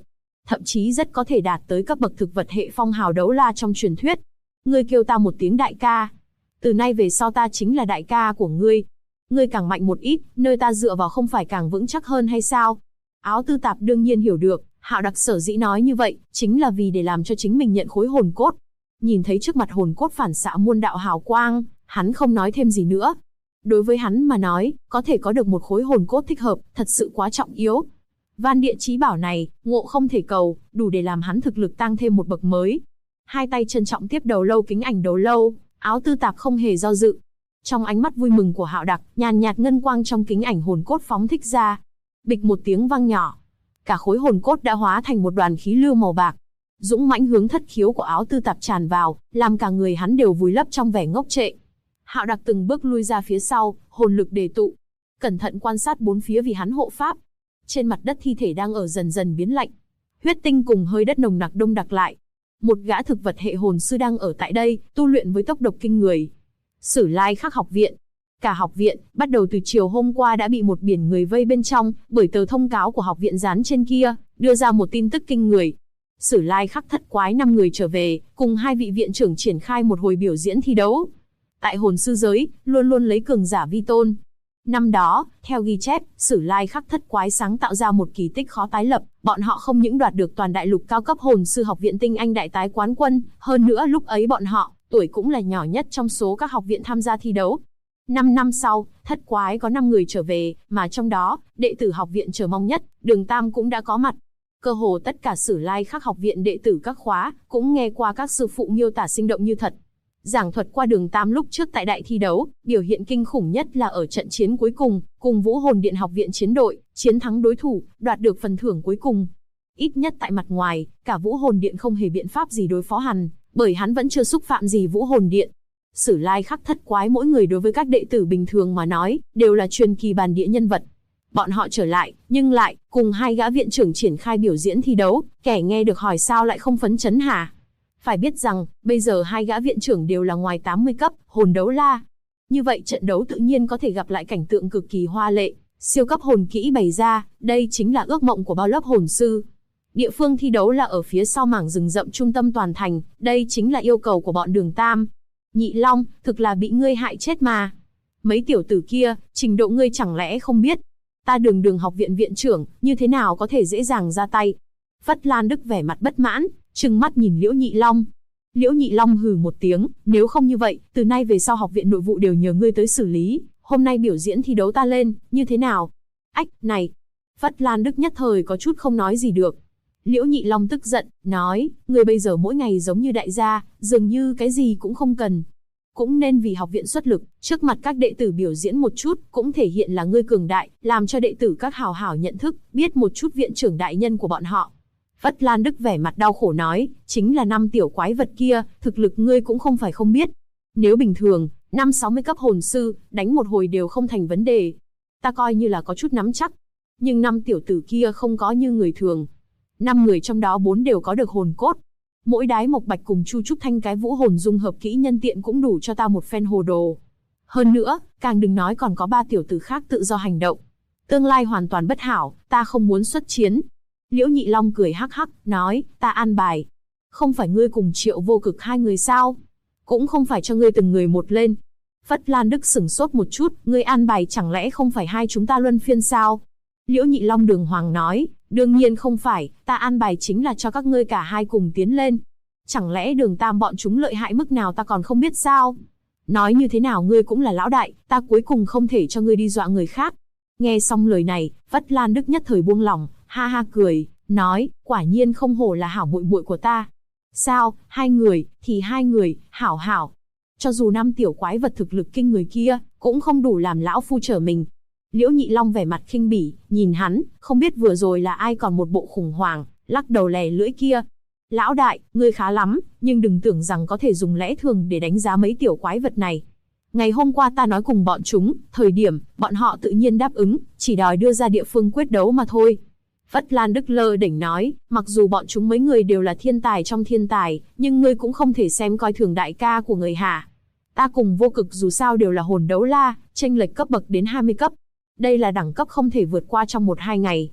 thậm chí rất có thể đạt tới cấp bậc thực vật hệ phong hào đấu la trong truyền thuyết. Ngươi kêu ta một tiếng đại ca. Từ nay về sau ta chính là đại ca của ngươi. Ngươi càng mạnh một ít, nơi ta dựa vào không phải càng vững chắc hơn hay sao? Áo tư tạp đương nhiên hiểu được, Hạo Đặc sở dĩ nói như vậy, chính là vì để làm cho chính mình nhận khối hồn cốt. Nhìn thấy trước mặt hồn cốt phản xạ muôn đạo hào quang, hắn không nói thêm gì nữa. Đối với hắn mà nói, có thể có được một khối hồn cốt thích hợp, thật sự quá trọng yếu. Van địa chí bảo này, ngộ không thể cầu, đủ để làm hắn thực lực tăng thêm một bậc mới. Hai tay trân trọng tiếp đầu lâu kính ảnh đầu lâu, áo tư tạp không hề do dự. Trong ánh mắt vui mừng của Hạo Đặc, nhàn nhạt ngân quang trong kính ảnh hồn cốt phóng thích ra. Bịch một tiếng vang nhỏ, cả khối hồn cốt đã hóa thành một đoàn khí lưu màu bạc. Dũng mãnh hướng thất khiếu của áo tư tạp tràn vào, làm cả người hắn đều vùi lấp trong vẻ ngốc trệ. Hạo Đặc từng bước lui ra phía sau, hồn lực đề tụ, cẩn thận quan sát bốn phía vì hắn hộ pháp. Trên mặt đất thi thể đang ở dần dần biến lạnh, huyết tinh cùng hơi đất nồng nặc đông đặc lại. Một gã thực vật hệ hồn sư đang ở tại đây, tu luyện với tốc độ kinh người. Sử Lai Khắc học viện. Cả học viện, bắt đầu từ chiều hôm qua đã bị một biển người vây bên trong, bởi tờ thông cáo của học viện dán trên kia, đưa ra một tin tức kinh người. Sử Lai Khắc thất quái 5 người trở về, cùng 2 vị viện trưởng triển khai một hồi biểu diễn thi đấu. Tại hồn sư giới, luôn luôn lấy cường giả vi tôn. Năm đó, theo ghi chép, Sử Lai Khắc thất quái sáng tạo ra một kỳ tích khó tái lập, bọn họ không những đoạt được toàn đại lục cao cấp hồn sư học viện tinh anh đại tái quán quân, hơn nữa lúc ấy bọn họ, tuổi cũng là nhỏ nhất trong số các học viện tham gia thi đấu. 5 năm sau, thất quái có 5 người trở về, mà trong đó, đệ tử học viện chờ mong nhất, Đường Tam cũng đã có mặt. Cơ hồ tất cả Sử Lai Khắc học viện đệ tử các khóa, cũng nghe qua các sư phụ miêu tả sinh động như thật. Giảng thuật qua Đường Tam lúc trước tại đại thi đấu, biểu hiện kinh khủng nhất là ở trận chiến cuối cùng, cùng Vũ Hồn Điện học viện chiến đội, chiến thắng đối thủ, đoạt được phần thưởng cuối cùng. Ít nhất tại mặt ngoài, cả Vũ Hồn Điện không hề biện pháp gì đối phó hắn, bởi hắn vẫn chưa xúc phạm gì Vũ Hồn Điện. Sử Lai Khắc thất quái mỗi người đối với các đệ tử bình thường mà nói, đều là truyền kỳ bản địa nhân vật. Bọn họ trở lại, nhưng lại, cùng 2 gã viện trưởng triển khai biểu diễn thi đấu, kẻ nghe được hỏi sao lại không phấn chấn hả? Phải biết rằng, bây giờ 2 gã viện trưởng đều là ngoài 80 cấp, hồn đấu la. Như vậy trận đấu tự nhiên có thể gặp lại cảnh tượng cực kỳ hoa lệ, siêu cấp hồn kỹ bày ra, đây chính là ước mộng của bao lớp hồn sư. Địa phương thi đấu là ở phía sau mảng rừng rậm trung tâm toàn thành, đây chính là yêu cầu của bọn Đường Tam. Nhị Long, thực là bị ngươi hại chết mà. Mấy tiểu tử kia, trình độ ngươi chẳng lẽ không biết? Ta Đường học viện viện trưởng, như thế nào có thể dễ dàng ra tay? Phất Lan Đức vẻ mặt bất mãn, trừng mắt nhìn Liễu Nhị Long. Liễu Nhị Long hừ một tiếng, nếu không như vậy, từ nay về sau học viện nội vụ đều nhờ ngươi tới xử lý. Hôm nay biểu diễn thi đấu ta lên, như thế nào? Ách, này! Phất Lan Đức nhất thời có chút không nói gì được. Liễu Nhị Long tức giận, nói, ngươi bây giờ mỗi ngày giống như đại gia, dường như cái gì cũng không cần. Cũng nên vì học viện xuất lực, trước mặt các đệ tử biểu diễn một chút, cũng thể hiện là ngươi cường đại, làm cho đệ tử các hào hảo nhận thức, biết một chút viện trưởng đại nhân của bọn họ. Phất Lan Đức vẻ mặt đau khổ nói, chính là 5 tiểu quái vật kia, thực lực ngươi cũng không phải không biết. Nếu bình thường, 5-60 cấp hồn sư, đánh một hồi đều không thành vấn đề. Ta coi như là có chút nắm chắc. Nhưng 5 tiểu tử kia không có như người thường. 5 người trong đó 4 đều có được hồn cốt. Mỗi Đái Mộc Bạch cùng Chu Trúc Thanh cái vũ hồn dung hợp kỹ nhân tiện cũng đủ cho ta một phen hồ đồ. Hơn nữa, càng đừng nói còn có 3 tiểu tử khác tự do hành động. Tương lai hoàn toàn bất hảo, ta không muốn xuất chiến. Liễu Nhị Long cười hắc hắc, nói, ta an bài. Không phải ngươi cùng Triệu Vô Cực 2 người sao? Cũng không phải cho ngươi từng người một lên. Phất Lan Đức sửng sốt một chút, ngươi an bài chẳng lẽ không phải 2 chúng ta luân phiên sao? Liễu Nhị Long đường hoàng nói, đương nhiên không phải, ta an bài chính là cho các ngươi cả 2 cùng tiến lên. Chẳng lẽ Đường Tam bọn chúng lợi hại mức nào ta còn không biết sao? Nói như thế nào ngươi cũng là lão đại, ta cuối cùng không thể cho ngươi đi dọa người khác. Nghe xong lời này, Phất Lan Đức nhất thời buông lỏng, ha ha cười, nói, quả nhiên không hổ là hảo muội muội của ta. Sao, 2 người, thì 2 người, hảo hảo. Cho dù 5 tiểu quái vật thực lực kinh người kia, cũng không đủ làm lão phu trở mình. Liễu Nhị Long vẻ mặt khinh bỉ, nhìn hắn, không biết vừa rồi là ai còn một bộ khủng hoảng, lắc đầu lè lưỡi kia. Lão đại, ngươi khá lắm, nhưng đừng tưởng rằng có thể dùng lẽ thường để đánh giá mấy tiểu quái vật này. Ngày hôm qua ta nói cùng bọn chúng, thời điểm, bọn họ tự nhiên đáp ứng, chỉ đòi đưa ra địa phương quyết đấu mà thôi. Phất Lan Đức lơ đỉnh nói, mặc dù bọn chúng mấy người đều là thiên tài trong thiên tài, nhưng ngươi cũng không thể xem coi thường đại ca của người hả. Ta cùng Vô Cực dù sao đều là hồn đấu la, chênh lệch cấp bậc đến 20 cấp. Đây là đẳng cấp không thể vượt qua trong 1-2 ngày.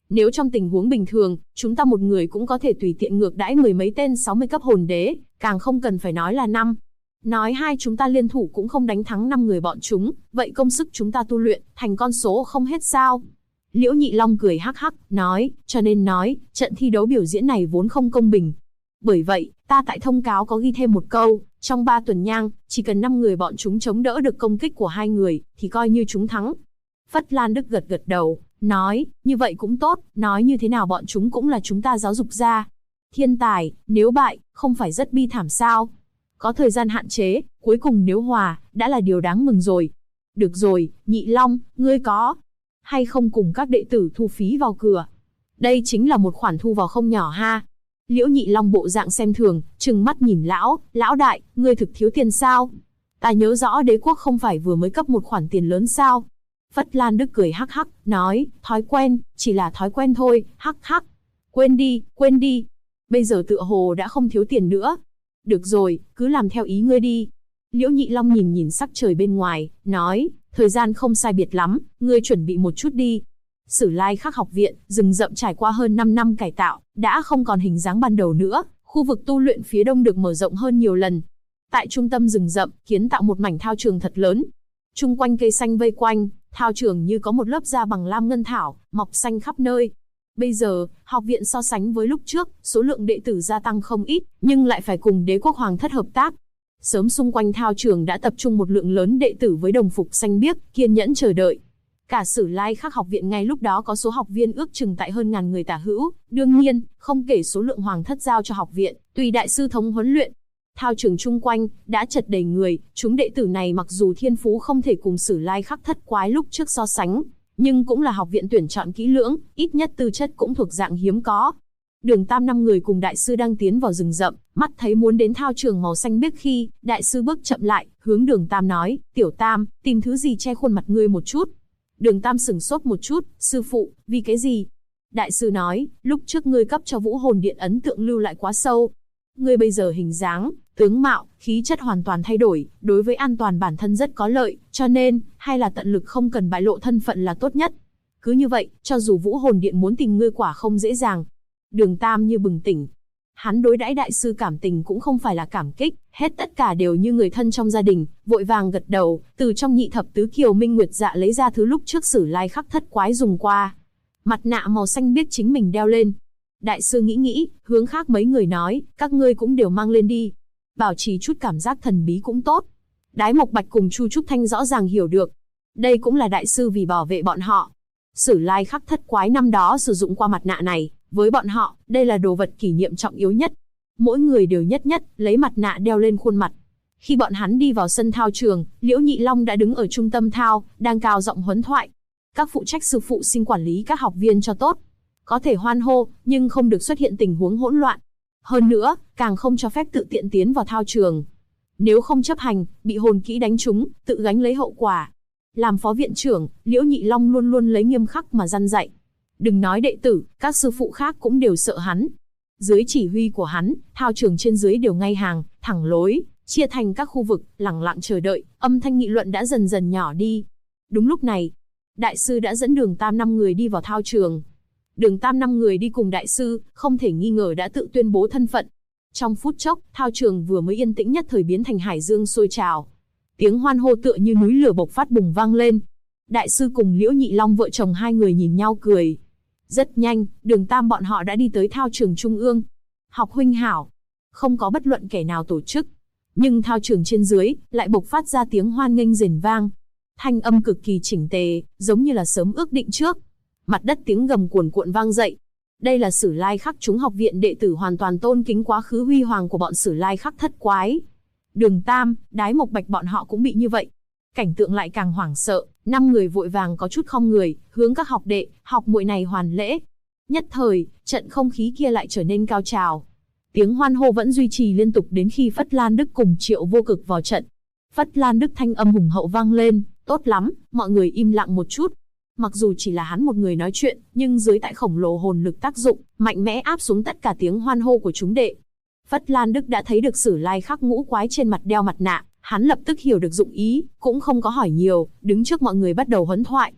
Nếu trong tình huống bình thường, chúng ta một người cũng có thể tùy tiện ngược đãi mười mấy tên 60 cấp hồn đế, càng không cần phải nói là 5. Nói hai chúng ta liên thủ cũng không đánh thắng 5 người bọn chúng, vậy công sức chúng ta tu luyện, thành con số không hết sao? Liễu Nhị Long cười hắc hắc, nói, cho nên nói, trận thi đấu biểu diễn này vốn không công bình. Bởi vậy, ta tại thông cáo có ghi thêm một câu, trong 3 tuần nhang, chỉ cần 5 người bọn chúng chống đỡ được công kích của 2 người, thì coi như chúng thắng. Phất Lan Đức gật gật đầu, nói, như vậy cũng tốt, nói như thế nào bọn chúng cũng là chúng ta giáo dục ra. Thiên tài, nếu bại, không phải rất bi thảm sao? Có thời gian hạn chế, cuối cùng nếu hòa, đã là điều đáng mừng rồi. Được rồi, Nhị Long, ngươi có hay không cùng các đệ tử thu phí vào cửa? Đây chính là một khoản thu vào không nhỏ ha. Liễu Nhị Long bộ dạng xem thường, trừng mắt nhìn lão đại, ngươi thực thiếu tiền sao? Ta nhớ rõ đế quốc không phải vừa mới cấp một khoản tiền lớn sao? Phất Lan Đức cười hắc hắc, nói, thói quen, chỉ là thói quen thôi, hắc hắc. Quên đi. Bây giờ tựa hồ đã không thiếu tiền nữa. Được rồi, cứ làm theo ý ngươi đi. Liễu Nhị Long nhìn sắc trời bên ngoài, nói, thời gian không sai biệt lắm, ngươi chuẩn bị một chút đi. Sử Lai Khắc học viện, rừng rậm trải qua hơn 5 năm cải tạo, đã không còn hình dáng ban đầu nữa, khu vực tu luyện phía đông được mở rộng hơn nhiều lần. Tại trung tâm rừng rậm, kiến tạo một mảnh thao trường thật lớn. Chung quanh cây xanh vây quanh, thao trường như có một lớp da bằng lam ngân thảo, mọc xanh khắp nơi. Bây giờ, học viện so sánh với lúc trước, số lượng đệ tử gia tăng không ít, nhưng lại phải cùng đế quốc hoàng thất hợp tác. Sớm xung quanh thao trường đã tập trung một lượng lớn đệ tử với đồng phục xanh biếc, kiên nhẫn chờ đợi. Cả Sử Lai Khắc học viện ngay lúc đó có số học viên ước chừng tại hơn 1000 người tả hữu, đương nhiên, không kể số lượng hoàng thất giao cho học viện, tùy đại sư thống huấn luyện. Thao trường chung quanh đã chật đầy người, chúng đệ tử này mặc dù thiên phú không thể cùng Sử Lai Khắc thất quái lúc trước so sánh, nhưng cũng là học viện tuyển chọn kỹ lưỡng, ít nhất tư chất cũng thuộc dạng hiếm có. Đường Tam 5 người cùng đại sư đang tiến vào rừng rậm, mắt thấy muốn đến thao trường màu xanh biếc khi, đại sư bước chậm lại, hướng Đường Tam nói, Tiểu Tam, tìm thứ gì che khuôn mặt ngươi một chút. Đường Tam sửng sốt một chút, sư phụ, vì cái gì? Đại sư nói, lúc trước ngươi cấp cho Vũ Hồn Điện ấn tượng lưu lại quá sâu. Ngươi bây giờ hình dáng, tướng mạo, khí chất hoàn toàn thay đổi, đối với an toàn bản thân rất có lợi, cho nên, hay là tận lực không cần bại lộ thân phận là tốt nhất. Cứ như vậy, cho dù Vũ Hồn Điện muốn tìm ngươi quả không dễ dàng. Đường Tam như bừng tỉnh. Hắn đối đãi đại sư cảm tình cũng không phải là cảm kích, hết tất cả đều như người thân trong gia đình, vội vàng gật đầu, từ trong nhị thập tứ kiều minh nguyệt dạ lấy ra thứ lúc trước Sử Lai Khắc thất quái dùng qua. Mặt nạ màu xanh biếc chính mình đeo lên. Đại sư nghĩ, hướng khác mấy người nói, các ngươi cũng đều mang lên đi. Bảo trì chút cảm giác thần bí cũng tốt. Đái Mộc Bạch cùng Chu Trúc Thanh rõ ràng hiểu được. Đây cũng là đại sư vì bảo vệ bọn họ. Sử Lai Khắc thất quái năm đó sử dụng qua mặt nạ này, với bọn họ, đây là đồ vật kỷ niệm trọng yếu nhất. Mỗi người đều nhất lấy mặt nạ đeo lên khuôn mặt. Khi bọn hắn đi vào sân thao trường, Liễu Nhị Long đã đứng ở trung tâm thao, đang cao giọng huấn thoại. Các phụ trách sư phụ xin quản lý các học viên cho tốt. Có thể hoan hô, nhưng không được xuất hiện tình huống hỗn loạn. Hơn nữa, càng không cho phép tự tiện tiến vào thao trường. Nếu không chấp hành, bị hồn kỹ đánh trúng, tự gánh lấy hậu quả. Làm phó viện trưởng, Liễu Nhị Long luôn luôn lấy nghiêm khắc mà răn dạy. Đừng nói đệ tử, các sư phụ khác cũng đều sợ hắn. Dưới chỉ huy của hắn, thao trường trên dưới đều ngay hàng, thẳng lối, chia thành các khu vực, lẳng lặng chờ đợi, âm thanh nghị luận đã dần dần nhỏ đi. Đúng lúc này, đại sư đã dẫn Đường Tam 5 người đi vào thao trường. Đường Tam 5 người đi cùng đại sư, không thể nghi ngờ đã tự tuyên bố thân phận. Trong phút chốc, thao trường vừa mới yên tĩnh nhất thời biến thành hải dương sôi trào. Tiếng hoan hô tựa như núi lửa bộc phát bùng vang lên. Đại sư cùng Liễu Nhị Long vợ chồng hai người nhìn nhau cười. Rất nhanh, Đường Tam bọn họ đã đi tới thao trường trung ương. Học huynh hảo. Không có bất luận kẻ nào tổ chức. Nhưng thao trường trên dưới, lại bộc phát ra tiếng hoan nghênh rền vang. Thanh âm cực kỳ chỉnh tề, giống như là sớm ước định trước. Mặt đất tiếng gầm cuồn cuộn vang dậy. Đây là Sử Lai Khắc chúng học viện đệ tử hoàn toàn tôn kính quá khứ huy hoàng của bọn Sử Lai Khắc thất quái. Đường Tam, Đái Mộc Bạch bọn họ cũng bị như vậy. Cảnh tượng lại càng hoảng sợ, 5 người vội vàng có chút khom người, hướng các học đệ, học muội này hoàn lễ. Nhất thời, trận không khí kia lại trở nên cao trào. Tiếng hoan hô vẫn duy trì liên tục đến khi Phất Lan Đức cùng Triệu Vô Cực vào trận. Phất Lan Đức thanh âm hùng hậu vang lên, tốt lắm, mọi người im lặng một chút. Mặc dù chỉ là hắn một người nói chuyện, nhưng dưới tại khổng lồ hồn lực tác dụng, mạnh mẽ áp xuống tất cả tiếng hoan hô của chúng đệ. Phất Lan Đức đã thấy được Sử Lai Khắc ngũ quái trên mặt đeo mặt nạ, hắn lập tức hiểu được dụng ý, cũng không có hỏi nhiều, đứng trước mọi người bắt đầu huấn thoại.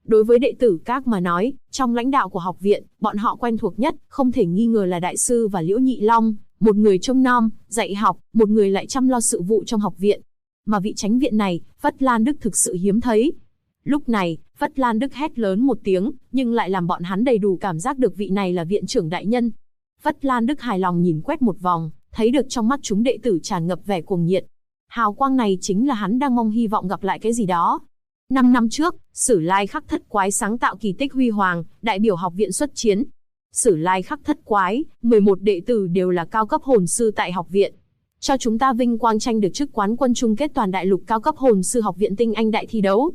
Đối với đệ tử các mà nói, trong lãnh đạo của học viện, bọn họ quen thuộc nhất, không thể nghi ngờ là đại sư và Liễu Nhị Long, một người trông nom, dạy học, một người lại chăm lo sự vụ trong học viện. Mà vị chánh viện này, Phất Lan Đức thực sự hiếm thấy. Lúc này, Phất Lan Đức hét lớn một tiếng, nhưng lại làm bọn hắn đầy đủ cảm giác được vị này là viện trưởng đại nhân. Phất Lan Đức hài lòng nhìn quét một vòng, thấy được trong mắt chúng đệ tử tràn ngập vẻ cuồng nhiệt. Hào quang này chính là hắn đang mong hy vọng gặp lại cái gì đó. 5 năm trước, Sử Lai Khắc Thất Quái sáng tạo kỳ tích huy hoàng, đại biểu học viện xuất chiến. Sử Lai Khắc Thất Quái, 11 đệ tử đều là cao cấp hồn sư tại học viện. Cho chúng ta vinh quang tranh được chức quán quân chung kết toàn đại lục cao cấp hồn sư học viện tinh anh đại thi đấu.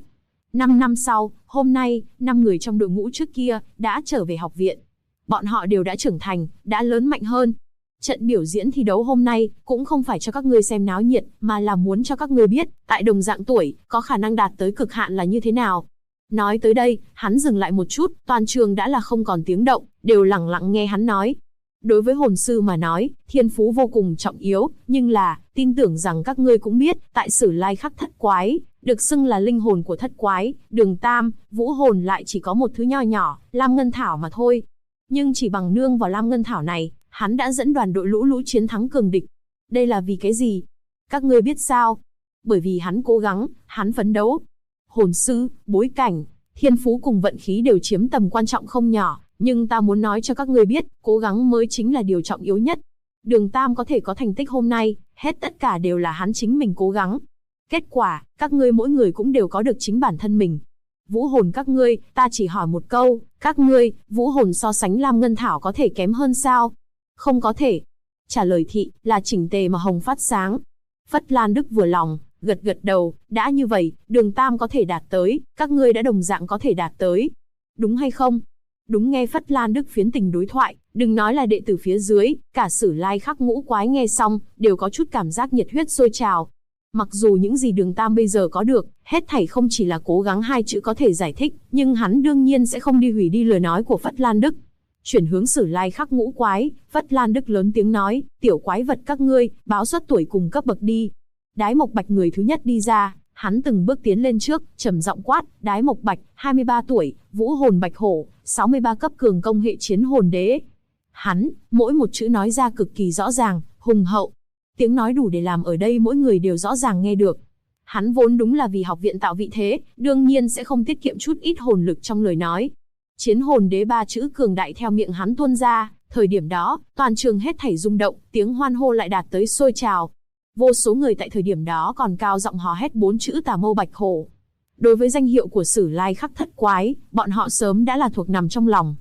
5 năm sau, hôm nay, 5 người trong đội ngũ trước kia đã trở về học viện. Bọn họ đều đã trưởng thành, đã lớn mạnh hơn. Trận biểu diễn thi đấu hôm nay cũng không phải cho các ngươi xem náo nhiệt, mà là muốn cho các ngươi biết, tại đồng dạng tuổi, có khả năng đạt tới cực hạn là như thế nào. Nói tới đây, hắn dừng lại một chút, toàn trường đã là không còn tiếng động, đều lặng lặng nghe hắn nói. Đối với hồn sư mà nói, thiên phú vô cùng trọng yếu, nhưng là, tin tưởng rằng các ngươi cũng biết, tại Sử Lai Khắc Thất Quái, được xưng là linh hồn của thất quái, Đường Tam, vũ hồn lại chỉ có một thứ nho nhỏ, Lam Ngân Thảo mà thôi. Nhưng chỉ bằng nương vào Lam Ngân Thảo này, hắn đã dẫn đoàn đội lũ lũ chiến thắng cường địch. Đây là vì cái gì? Các ngươi biết sao? Bởi vì hắn cố gắng, hắn phấn đấu. Hồn sư, bối cảnh, thiên phú cùng vận khí đều chiếm tầm quan trọng không nhỏ, nhưng ta muốn nói cho các ngươi biết, cố gắng mới chính là điều trọng yếu nhất. Đường Tam có thể có thành tích hôm nay, hết tất cả đều là hắn chính mình cố gắng. Kết quả, các ngươi mỗi người cũng đều có được chính bản thân mình. Vũ hồn các ngươi, ta chỉ hỏi một câu, các ngươi, vũ hồn so sánh Lam Ngân Thảo có thể kém hơn sao? Không có thể. Trả lời thị, là chỉnh tề mà hồng phát sáng. Phất Lan Đức vừa lòng, gật gật đầu, đã như vậy, Đường Tam có thể đạt tới, các ngươi đã đồng dạng có thể đạt tới. Đúng hay không? Đúng. Nghe Phất Lan Đức phiến tình đối thoại, đừng nói là đệ tử phía dưới, cả Sử Lai Khắc Ngũ Quái nghe xong, đều có chút cảm giác nhiệt huyết sôi trào. Mặc dù những gì Đường Tam bây giờ có được, hết thảy không chỉ là cố gắng hai chữ có thể giải thích, nhưng hắn đương nhiên sẽ không đi hủy đi lời nói của Phất Lan Đức. Chuyển hướng Sử Lai Khắc Ngũ Quái, Phất Lan Đức lớn tiếng nói, tiểu quái vật các ngươi, báo xuất tuổi cùng cấp bậc đi. Đái Mộc Bạch người thứ nhất đi ra, hắn từng bước tiến lên trước, trầm giọng quát, Đái Mộc Bạch, 23 tuổi, vũ hồn bạch hổ, 63 cấp cường công hệ chiến hồn đế. Hắn, mỗi một chữ nói ra cực kỳ rõ ràng, hùng hậu. Tiếng nói đủ để làm ở đây mỗi người đều rõ ràng nghe được. Hắn vốn đúng là vì học viện tạo vị thế, đương nhiên sẽ không tiết kiệm chút ít hồn lực trong lời nói. Chiến hồn đế ba chữ cường đại theo miệng hắn tuôn ra, thời điểm đó, toàn trường hết thảy rung động, tiếng hoan hô lại đạt tới sôi trào. Vô số người tại thời điểm đó còn cao giọng hò hét 4 chữ Tà Mâu Bạch Hổ. Đối với danh hiệu của Sử Lai Khắc Thất Quái, bọn họ sớm đã là thuộc nằm trong lòng.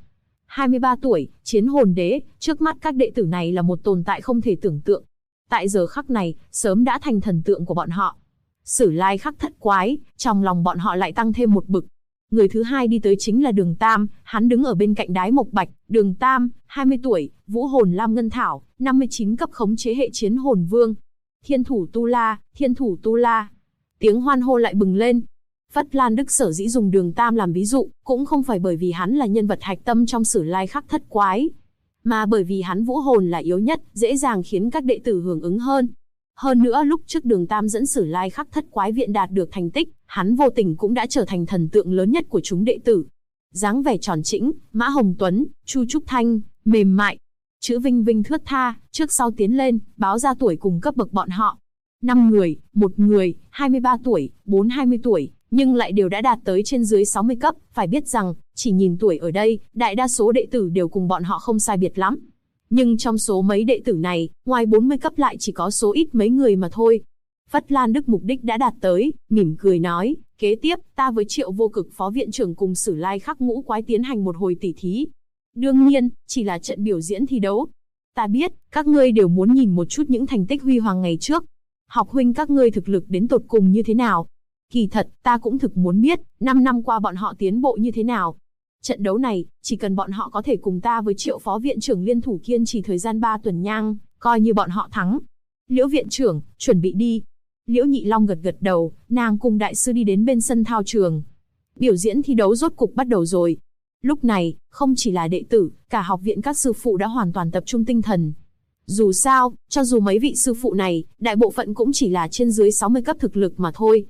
23 tuổi, chiến hồn đế, trước mắt các đệ tử này là một tồn tại không thể tưởng tượng. Tại giờ khắc này, sớm đã thành thần tượng của bọn họ. Sử Lai Khắc Thất Quái, trong lòng bọn họ lại tăng thêm một bực. Người thứ hai đi tới chính là Đường Tam, hắn đứng ở bên cạnh Đái Mộc Bạch. Đường Tam, 20 tuổi, vũ hồn Lam Ngân Thảo, 59 cấp khống chế hệ chiến hồn vương. Thiên thủ Tu La, thiên thủ Tu La. Tiếng hoan hô lại bừng lên. Phất Lan Đức sở dĩ dùng Đường Tam làm ví dụ, cũng không phải bởi vì hắn là nhân vật hạch tâm trong Sử Lai Khắc Thất Quái, mà bởi vì hắn vũ hồn là yếu nhất, dễ dàng khiến các đệ tử hưởng ứng hơn. Hơn nữa lúc trước Đường Tam dẫn Sử Lai Khắc Thất Quái viện đạt được thành tích, hắn vô tình cũng đã trở thành thần tượng lớn nhất của chúng đệ tử. Dáng vẻ tròn trĩnh, Mã Hồng Tuấn, Chu Trúc Thanh, mềm mại, chữ vinh vinh thướt tha, trước sau tiến lên, báo ra tuổi cùng cấp bậc bọn họ. 5 người, một người, 23 tuổi, 20 tuổi, nhưng lại đều đã đạt tới trên dưới 60 cấp, phải biết rằng, chỉ nhìn tuổi ở đây, đại đa số đệ tử đều cùng bọn họ không sai biệt lắm. Nhưng trong số mấy đệ tử này, ngoài 40 cấp lại chỉ có số ít mấy người mà thôi. Phất Lan Đức mục đích đã đạt tới, mỉm cười nói, kế tiếp, ta với Triệu Vô Cực phó viện trưởng cùng Sử Lai Khắc Ngũ Quái tiến hành một hồi tỉ thí. Đương nhiên, chỉ là trận biểu diễn thi đấu. Ta biết, các ngươi đều muốn nhìn một chút những thành tích huy hoàng ngày trước. Học huynh các ngươi thực lực đến tột cùng như thế nào? Kỳ thật, ta cũng thực muốn biết, 5 năm qua bọn họ tiến bộ như thế nào. Trận đấu này, chỉ cần bọn họ có thể cùng ta với Triệu phó viện trưởng liên thủ kiên trì thời gian 3 tuần nhang, coi như bọn họ thắng. Liễu viện trưởng, chuẩn bị đi. Liễu Nhị Long gật gật đầu, nàng cùng đại sư đi đến bên sân thao trường. Biểu diễn thi đấu rốt cục bắt đầu rồi. Lúc này, không chỉ là đệ tử, cả học viện các sư phụ đã hoàn toàn tập trung tinh thần. Dù sao, cho dù mấy vị sư phụ này, đại bộ phận cũng chỉ là trên dưới 60 cấp thực lực mà thôi.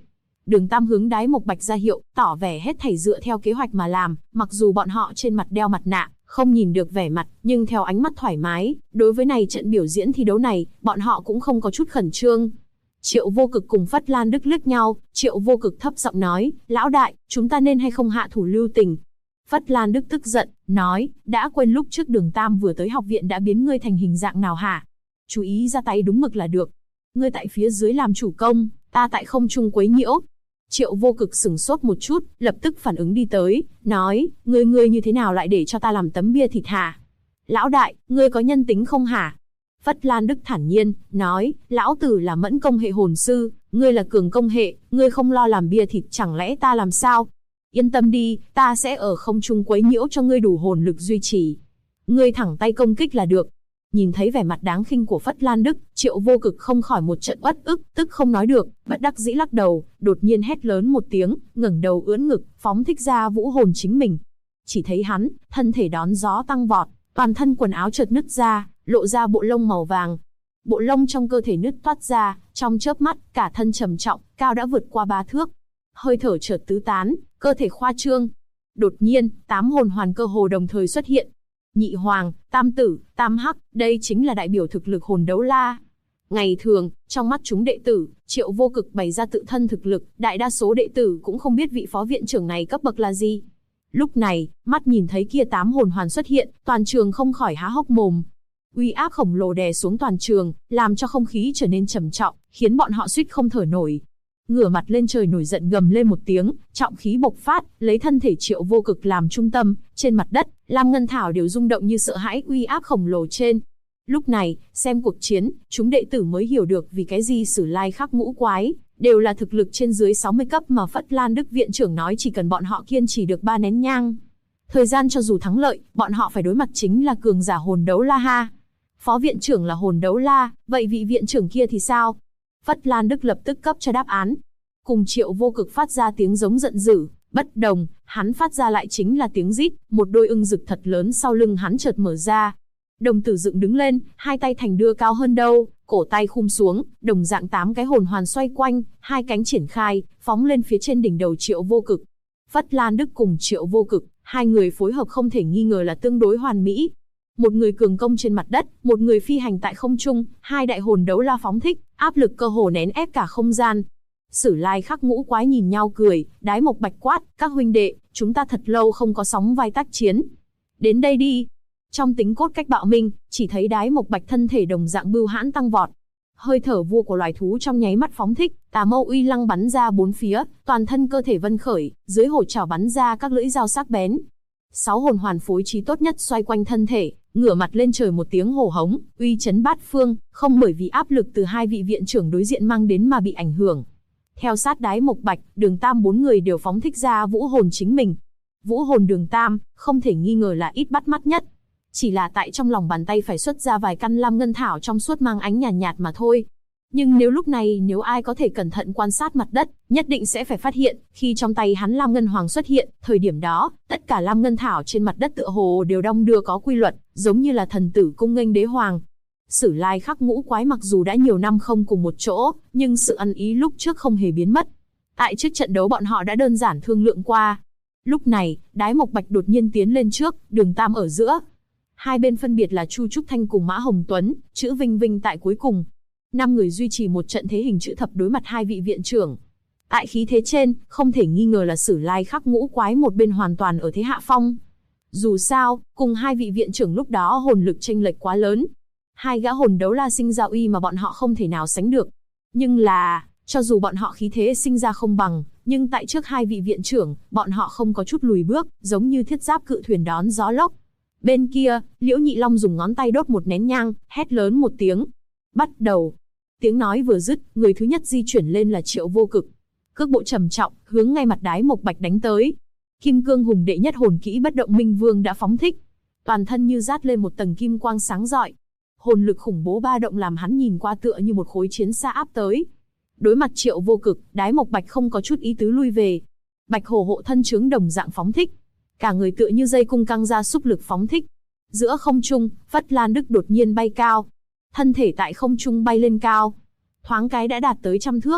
Đường Tam hướng Đái Mộc Bạch ra hiệu, tỏ vẻ hết thảy dựa theo kế hoạch mà làm, mặc dù bọn họ trên mặt đeo mặt nạ, không nhìn được vẻ mặt, nhưng theo ánh mắt thoải mái, đối với này trận biểu diễn thi đấu này, bọn họ cũng không có chút khẩn trương. Triệu Vô Cực cùng Phất Lan Đức liếc nhau, Triệu Vô Cực thấp giọng nói, lão đại, chúng ta nên hay không hạ thủ lưu tình. Phất Lan Đức tức giận, nói, đã quên lúc trước Đường Tam vừa tới học viện đã biến ngươi thành hình dạng nào hả? Chú ý ra tay đúng mực là được. Ngươi tại phía dưới làm chủ công, ta tại không trung quấy nhiễu. Triệu Vô Cực sửng sốt một chút, lập tức phản ứng đi tới, nói, ngươi như thế nào lại để cho ta làm tấm bia thịt hả? Lão đại, ngươi có nhân tính không hả? Phất Lan Đức thản nhiên, nói, lão tử là mẫn công hệ hồn sư, ngươi là cường công hệ, ngươi không lo làm bia thịt chẳng lẽ ta làm sao? Yên tâm đi, ta sẽ ở không trung quấy nhiễu cho ngươi đủ hồn lực duy trì. Ngươi thẳng tay công kích là được. Nhìn thấy vẻ mặt đáng khinh của Phất Lan Đức, Triệu Vô Cực không khỏi một trận uất ức, tức không nói được, bất đắc dĩ lắc đầu, đột nhiên hét lớn một tiếng, ngẩng đầu ưỡn ngực, phóng thích ra vũ hồn chính mình. Chỉ thấy hắn, thân thể đón gió tăng vọt, toàn thân quần áo chợt nứt ra, lộ ra bộ lông màu vàng. Bộ lông trong cơ thể nứt toát ra, trong chớp mắt, cả thân trầm trọng, cao đã vượt qua 3 thước. Hơi thở chợt tứ tán, cơ thể khoa trương. Đột nhiên, 8 hồn hoàn cơ hồ đồng thời xuất hiện. Nhị hoàng, tam tử, tam hắc, đây chính là đại biểu thực lực hồn đấu la. Ngày thường, trong mắt chúng đệ tử, Triệu Vô Cực bày ra tự thân thực lực, đại đa số đệ tử cũng không biết vị phó viện trưởng này cấp bậc là gì. Lúc này, mắt nhìn thấy kia 8 hồn hoàn xuất hiện, toàn trường không khỏi há hốc mồm. Uy áp khổng lồ đè xuống toàn trường, làm cho không khí trở nên trầm trọng, khiến bọn họ suýt không thở nổi. Ngửa mặt lên trời nổi giận gầm lên một tiếng, trọng khí bộc phát, lấy thân thể Triệu Vô Cực làm trung tâm, trên mặt đất, Lam Ngân Thảo đều rung động như sợ hãi uy áp khổng lồ trên. Lúc này, xem cuộc chiến, chúng đệ tử mới hiểu được vì cái gì Sử Lai Khắc Ngũ Quái đều là thực lực trên dưới 60 cấp mà Phất Lan Đức viện trưởng nói chỉ cần bọn họ kiên trì được 3 nén nhang. Thời gian cho dù thắng lợi, bọn họ phải đối mặt chính là cường giả hồn đấu la ha. Phó viện trưởng là hồn đấu la, vậy vị viện trưởng kia thì sao? Phất Lan Đức lập tức cấp cho đáp án. Cùng Triệu Vô Cực phát ra tiếng giống giận dữ, bất đồng, hắn phát ra lại chính là tiếng rít, một đôi ưng rực thật lớn sau lưng hắn chợt mở ra. Đồng tử dựng đứng lên, hai tay thành đưa cao hơn đâu, cổ tay khum xuống, đồng dạng 8 cái hồn hoàn xoay quanh, hai cánh triển khai, phóng lên phía trên đỉnh đầu Triệu Vô Cực. Phất Lan Đức cùng Triệu Vô Cực, hai người phối hợp không thể nghi ngờ là tương đối hoàn mỹ. Một người cường công trên mặt đất, một người phi hành tại không trung, hai đại hồn đấu la phóng thích, áp lực cơ hồ nén ép cả không gian. Sử Lai Khắc Ngũ Quái nhìn nhau cười, Đái Mộc Bạch quát, các huynh đệ, chúng ta thật lâu không có sóng vai tác chiến. Đến đây đi. Trong tính cốt cách bạo minh, chỉ thấy Đái Mộc Bạch thân thể đồng dạng bưu hãn tăng vọt. Hơi thở vua của loài thú trong nháy mắt phóng thích, tà mâu uy lăng bắn ra bốn phía, toàn thân cơ thể vân khởi, dưới hổ trảo bắn ra các lưỡi dao sắc bén. 6 hồn hoàn phối trí tốt nhất xoay quanh thân thể, ngửa mặt lên trời một tiếng hổ hống, uy chấn bát phương, không bởi vì áp lực từ hai vị viện trưởng đối diện mang đến mà bị ảnh hưởng. Theo sát Đái Mộc Bạch, Đường Tam 4 người đều phóng thích ra vũ hồn chính mình. Vũ hồn Đường Tam, không thể nghi ngờ là ít bắt mắt nhất. Chỉ là tại trong lòng bàn tay phải xuất ra vài căn lam ngân thảo trong suốt mang ánh nhàn nhạt mà thôi. Nhưng nếu lúc này nếu ai có thể cẩn thận quan sát mặt đất, nhất định sẽ phải phát hiện, khi trong tay hắn lam ngân hoàng xuất hiện, thời điểm đó, tất cả lam ngân thảo trên mặt đất tựa hồ đều đong đưa có quy luật, giống như là thần tử cung nghênh đế hoàng. Sử Lai Khắc Ngũ Quái mặc dù đã nhiều năm không cùng một chỗ, nhưng sự ăn ý lúc trước không hề biến mất. Tại trước trận đấu bọn họ đã đơn giản thương lượng qua. Lúc này, Đái Mộc Bạch đột nhiên tiến lên trước, Đường Tam ở giữa. Hai bên phân biệt là Chu Trúc Thanh cùng Mã Hồng Tuấn, chữ Vinh Vinh tại cuối cùng. 5 người duy trì một trận thế hình chữ thập đối mặt hai vị viện trưởng. Tại khí thế trên, không thể nghi ngờ là Sử Lai Khắc Ngũ Quái một bên hoàn toàn ở thế hạ phong. Dù sao, cùng hai vị viện trưởng lúc đó hồn lực chênh lệch quá lớn. Hai gã hồn đấu la sinh ra uy mà bọn họ không thể nào sánh được. Nhưng là, cho dù bọn họ khí thế sinh ra không bằng, nhưng tại trước hai vị viện trưởng, bọn họ không có chút lùi bước, giống như thiết giáp cự thuyền đón gió lốc. Bên kia, Liễu Nhị Long dùng ngón tay đốt một nén nhang, hét lớn một tiếng. Bắt đầu. Tiếng nói vừa dứt, người thứ nhất di chuyển lên là Triệu Vô Cực. Cước bộ trầm trọng, hướng ngay mặt Đái Mộc Bạch đánh tới. Kim Cương Hùng đệ nhất hồn kỹ bất động minh vương đã phóng thích. Toàn thân như dát lên một tầng kim quang sáng rọi. Hồn lực khủng bố ba động làm hắn nhìn qua tựa như một khối chiến xa áp tới. Đối mặt Triệu Vô Cực, Đái Mộc Bạch không có chút ý tứ lui về. Bạch hổ hộ thân chướng đồng dạng phóng thích. Cả người tựa như dây cung căng ra xúc lực phóng thích. Giữa không trung, Phất Lan Đức đột nhiên bay cao. Thân thể tại không trung bay lên cao. Thoáng cái đã đạt tới 100 thước.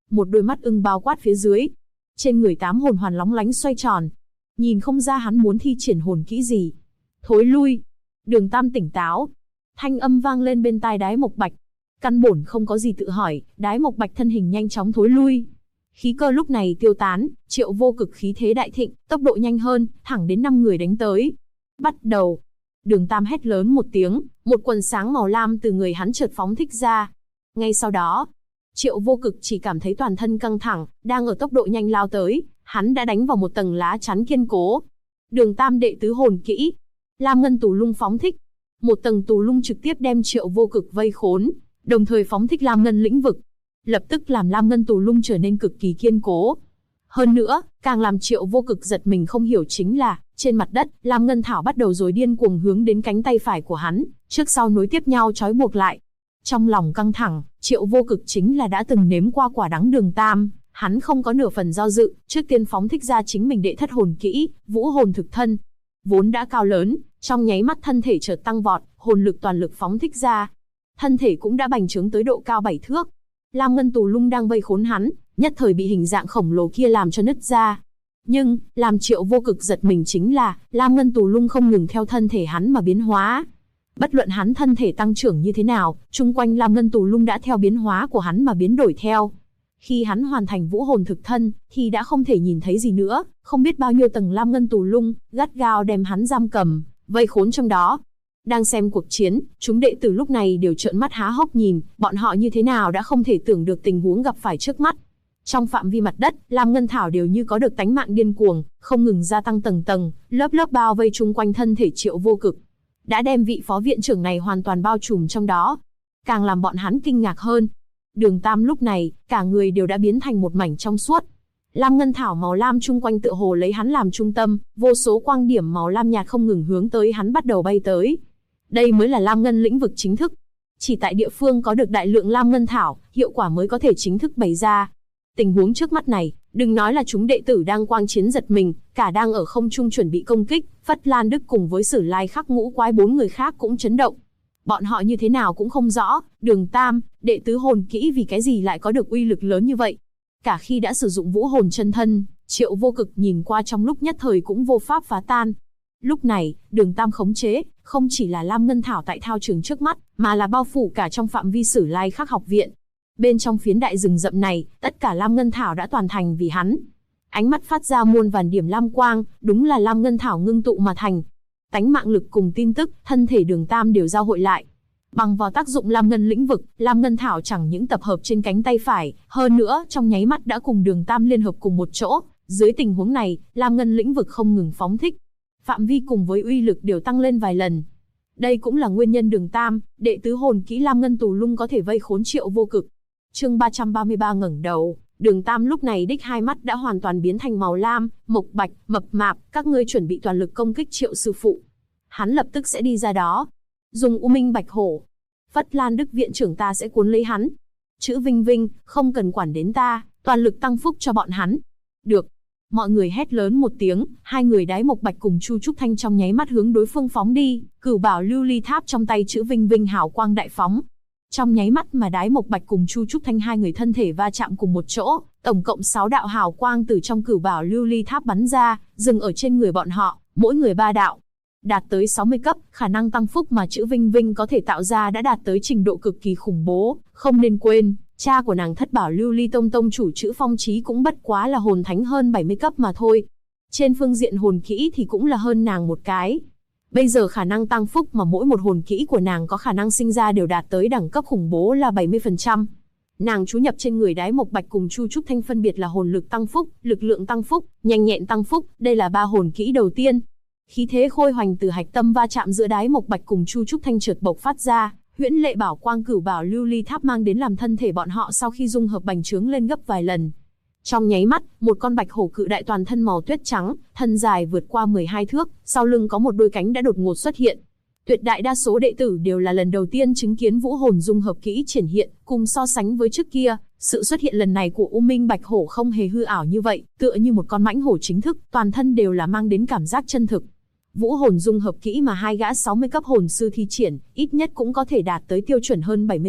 một đôi mắt ưng bao quát phía dưới. Trên người 8 hồn hoàn lóng lánh xoay tròn. Nhìn không ra hắn muốn thi triển hồn kỹ gì. Thối lui. Đường Tam tỉnh táo. Thanh âm vang lên bên tai Đái Mộc Bạch. Căn bổn không có gì tự hỏi, Đái Mộc Bạch thân hình nhanh chóng thối lui. Khí cơ lúc này tiêu tán, Triệu Vô Cực khí thế đại thịnh, tốc độ nhanh hơn, thẳng đến 5 người đánh tới. Bắt đầu. Đường Tam hét lớn một tiếng, một quần sáng màu lam từ người hắn chợt phóng thích ra. Ngay sau đó, Triệu Vô Cực chỉ cảm thấy toàn thân căng thẳng, đang ở tốc độ nhanh lao tới, hắn đã đánh vào một tầng lá chắn kiên cố. Đường Tam đệ tứ hồn kỹ, Lam Ngân Tù Lung phóng thích. Một tầng tù lung trực tiếp đem Triệu Vô Cực vây khốn, đồng thời phóng thích Lam Ngân lĩnh vực. Lập tức làm Lam Ngân tù lung trở nên cực kỳ kiên cố. Hơn nữa, càng làm Triệu Vô Cực giật mình không hiểu chính là, trên mặt đất, Lam Ngân thảo bắt đầu rồi điên cuồng hướng đến cánh tay phải của hắn, trước sau nối tiếp nhau trói buộc lại. Trong lòng căng thẳng, Triệu Vô Cực chính là đã từng nếm qua quả đắng Đường Tam, hắn không có nửa phần do dự, trước tiên phóng thích ra chính mình đệ thất hồn kỹ, Vũ Hồn Thực Thân. Vốn đã cao lớn, trong nháy mắt thân thể chợt tăng vọt, hồn lực toàn lực phóng thích ra. Thân thể cũng đã bành trướng tới độ cao 7 thước. Lam Ngân tù lung đang vây khốn hắn, nhất thời bị hình dạng khổng lồ kia làm cho nứt ra. Nhưng, làm Triệu Vô Cực giật mình chính là, Lam Ngân tù lung không ngừng theo thân thể hắn mà biến hóa. Bất luận hắn thân thể tăng trưởng như thế nào, chung quanh Lam Ngân tù lung đã theo biến hóa của hắn mà biến đổi theo. Khi hắn hoàn thành Vũ Hồn Thực Thân, thì đã không thể nhìn thấy gì nữa, không biết bao nhiêu tầng Lam Ngân tù lung, gắt gao đem hắn giam cầm, vây khốn trong đó. Đang xem cuộc chiến, chúng đệ tử lúc này đều trợn mắt há hốc nhìn, bọn họ như thế nào đã không thể tưởng được tình huống gặp phải trước mắt. Trong phạm vi mặt đất, Lam Ngân Thảo đều như có được tánh mạng điên cuồng, không ngừng gia tăng tầng tầng, lớp lớp bao vây chung quanh thân thể Triệu Vô Cực. Đã đem vị phó viện trưởng này hoàn toàn bao trùm trong đó. Càng làm bọn hắn kinh ngạc hơn. Đường Tam lúc này, cả người đều đã biến thành một mảnh trong suốt. Lam Ngân Thảo màu lam chung quanh tựa hồ lấy hắn làm trung tâm, vô số quang điểm màu lam nhạt không ngừng hướng tới hắn bắt đầu bay tới. Đây mới là Lam Ngân lĩnh vực chính thức. Chỉ tại địa phương có được đại lượng Lam Ngân Thảo, hiệu quả mới có thể chính thức bày ra. Tình huống trước mắt này, đừng nói là chúng đệ tử đang quang chiến giật mình, cả đang ở không trung chuẩn bị công kích, Phất Lan Đức cùng với Sử Lai Khắc Ngũ Quái 4 người khác cũng chấn động. Bọn họ như thế nào cũng không rõ, Đường Tam, đệ tứ hồn kỹ vì cái gì lại có được uy lực lớn như vậy. Cả khi đã sử dụng Vũ Hồn chân thân, Triệu Vô Cực nhìn qua trong lúc nhất thời cũng vô pháp phá tan. Lúc này, Đường Tam khống chế, không chỉ là Lam Ngân Thảo tại thao trường trước mắt, mà là bao phủ cả trong phạm vi Sử Lai Khắc học viện. Bên trong phiến đại rừng rậm này, tất cả Lam Ngân Thảo đã toàn thành vì hắn. Ánh mắt phát ra muôn vàn điểm lam quang, đúng là Lam Ngân Thảo ngưng tụ mà thành. Tánh mạng lực cùng tin tức, thân thể Đường Tam đều giao hội lại. Bằng vào tác dụng Lam Ngân lĩnh vực, Lam Ngân Thảo chẳng những tập hợp trên cánh tay phải, hơn nữa trong nháy mắt đã cùng Đường Tam liên hợp cùng một chỗ. Dưới tình huống này, Lam Ngân lĩnh vực không ngừng phóng thích. Phạm vi cùng với uy lực đều tăng lên vài lần. Đây cũng là nguyên nhân Đường Tam, đệ tứ hồn kỹ Lam Ngân tù lung có thể vây khốn Triệu Vô Cực. Chương 333 ngẩng đầu, Đường Tam lúc này đích hai mắt đã hoàn toàn biến thành màu lam, Mộc Bạch, Mập Mạp, các ngươi chuẩn bị toàn lực công kích Triệu sư phụ. Hắn lập tức sẽ đi ra đó. Dùng U Minh Bạch Hổ. Phất Lan Đức viện trưởng ta sẽ cuốn lấy hắn. Chữ Vinh Vinh, không cần quản đến ta, toàn lực tăng phúc cho bọn hắn. Được. Mọi người hét lớn một tiếng, hai người Đái Mộc Bạch cùng Chu Trúc Thanh trong nháy mắt hướng đối phương phóng đi, Cửu Bảo Lưu Ly Tháp trong tay Chữ Vinh Vinh hào quang đại phóng. Trong nháy mắt mà Đái Mộc Bạch cùng Chu Trúc Thanh hai người thân thể va chạm cùng một chỗ, tổng cộng 6 đạo hào quang từ trong Cửu Bảo Lưu Ly Tháp bắn ra, dừng ở trên người bọn họ, mỗi người 3 đạo. Đạt tới 60 cấp, khả năng tăng phúc mà Chữ Vinh Vinh có thể tạo ra đã đạt tới trình độ cực kỳ khủng bố, không nên quên, cha của nàng Thất Bảo Lưu Ly Tông tông chủ Chữ Phong Chí cũng bất quá là hồn thánh hơn 70 cấp mà thôi. Trên phương diện hồn kỹ thì cũng là hơn nàng một cái. Bây giờ khả năng tăng phúc mà mỗi một hồn kỹ của nàng có khả năng sinh ra đều đạt tới đẳng cấp khủng bố là 70%. Nàng chú nhập trên người Đái Mộc Bạch cùng Chu Trúc Thanh phân biệt là hồn lực tăng phúc, lực lượng tăng phúc, nhanh nhẹn tăng phúc, đây là 3 hồn kỹ đầu tiên. Khí thế khôi hoành từ hạch tâm va chạm giữa Đái Mộc Bạch cùng Chu Trúc Thanh chợt bộc phát ra, huyễn lệ bảo quang Cửu Bảo Lưu Ly Tháp mang đến làm thân thể bọn họ sau khi dung hợp bành trướng lên gấp vài lần. Trong nháy mắt, một con bạch hổ cự đại toàn thân màu tuyết trắng, thân dài vượt qua 12 thước, sau lưng có một đôi cánh đã đột ngột xuất hiện. Tuyệt đại đa số đệ tử đều là lần đầu tiên chứng kiến vũ hồn dung hợp kỹ triển hiện, cùng so sánh với trước kia, sự xuất hiện lần này của U Minh Bạch Hổ không hề hư ảo như vậy, tựa như một con mãnh hổ chính thức, toàn thân đều là mang đến cảm giác chân thực. Vũ hồn dung hợp kỹ mà hai gã 60 cấp hồn sư thi triển, ít nhất cũng có thể đạt tới tiêu chuẩn hơn 70 cấp.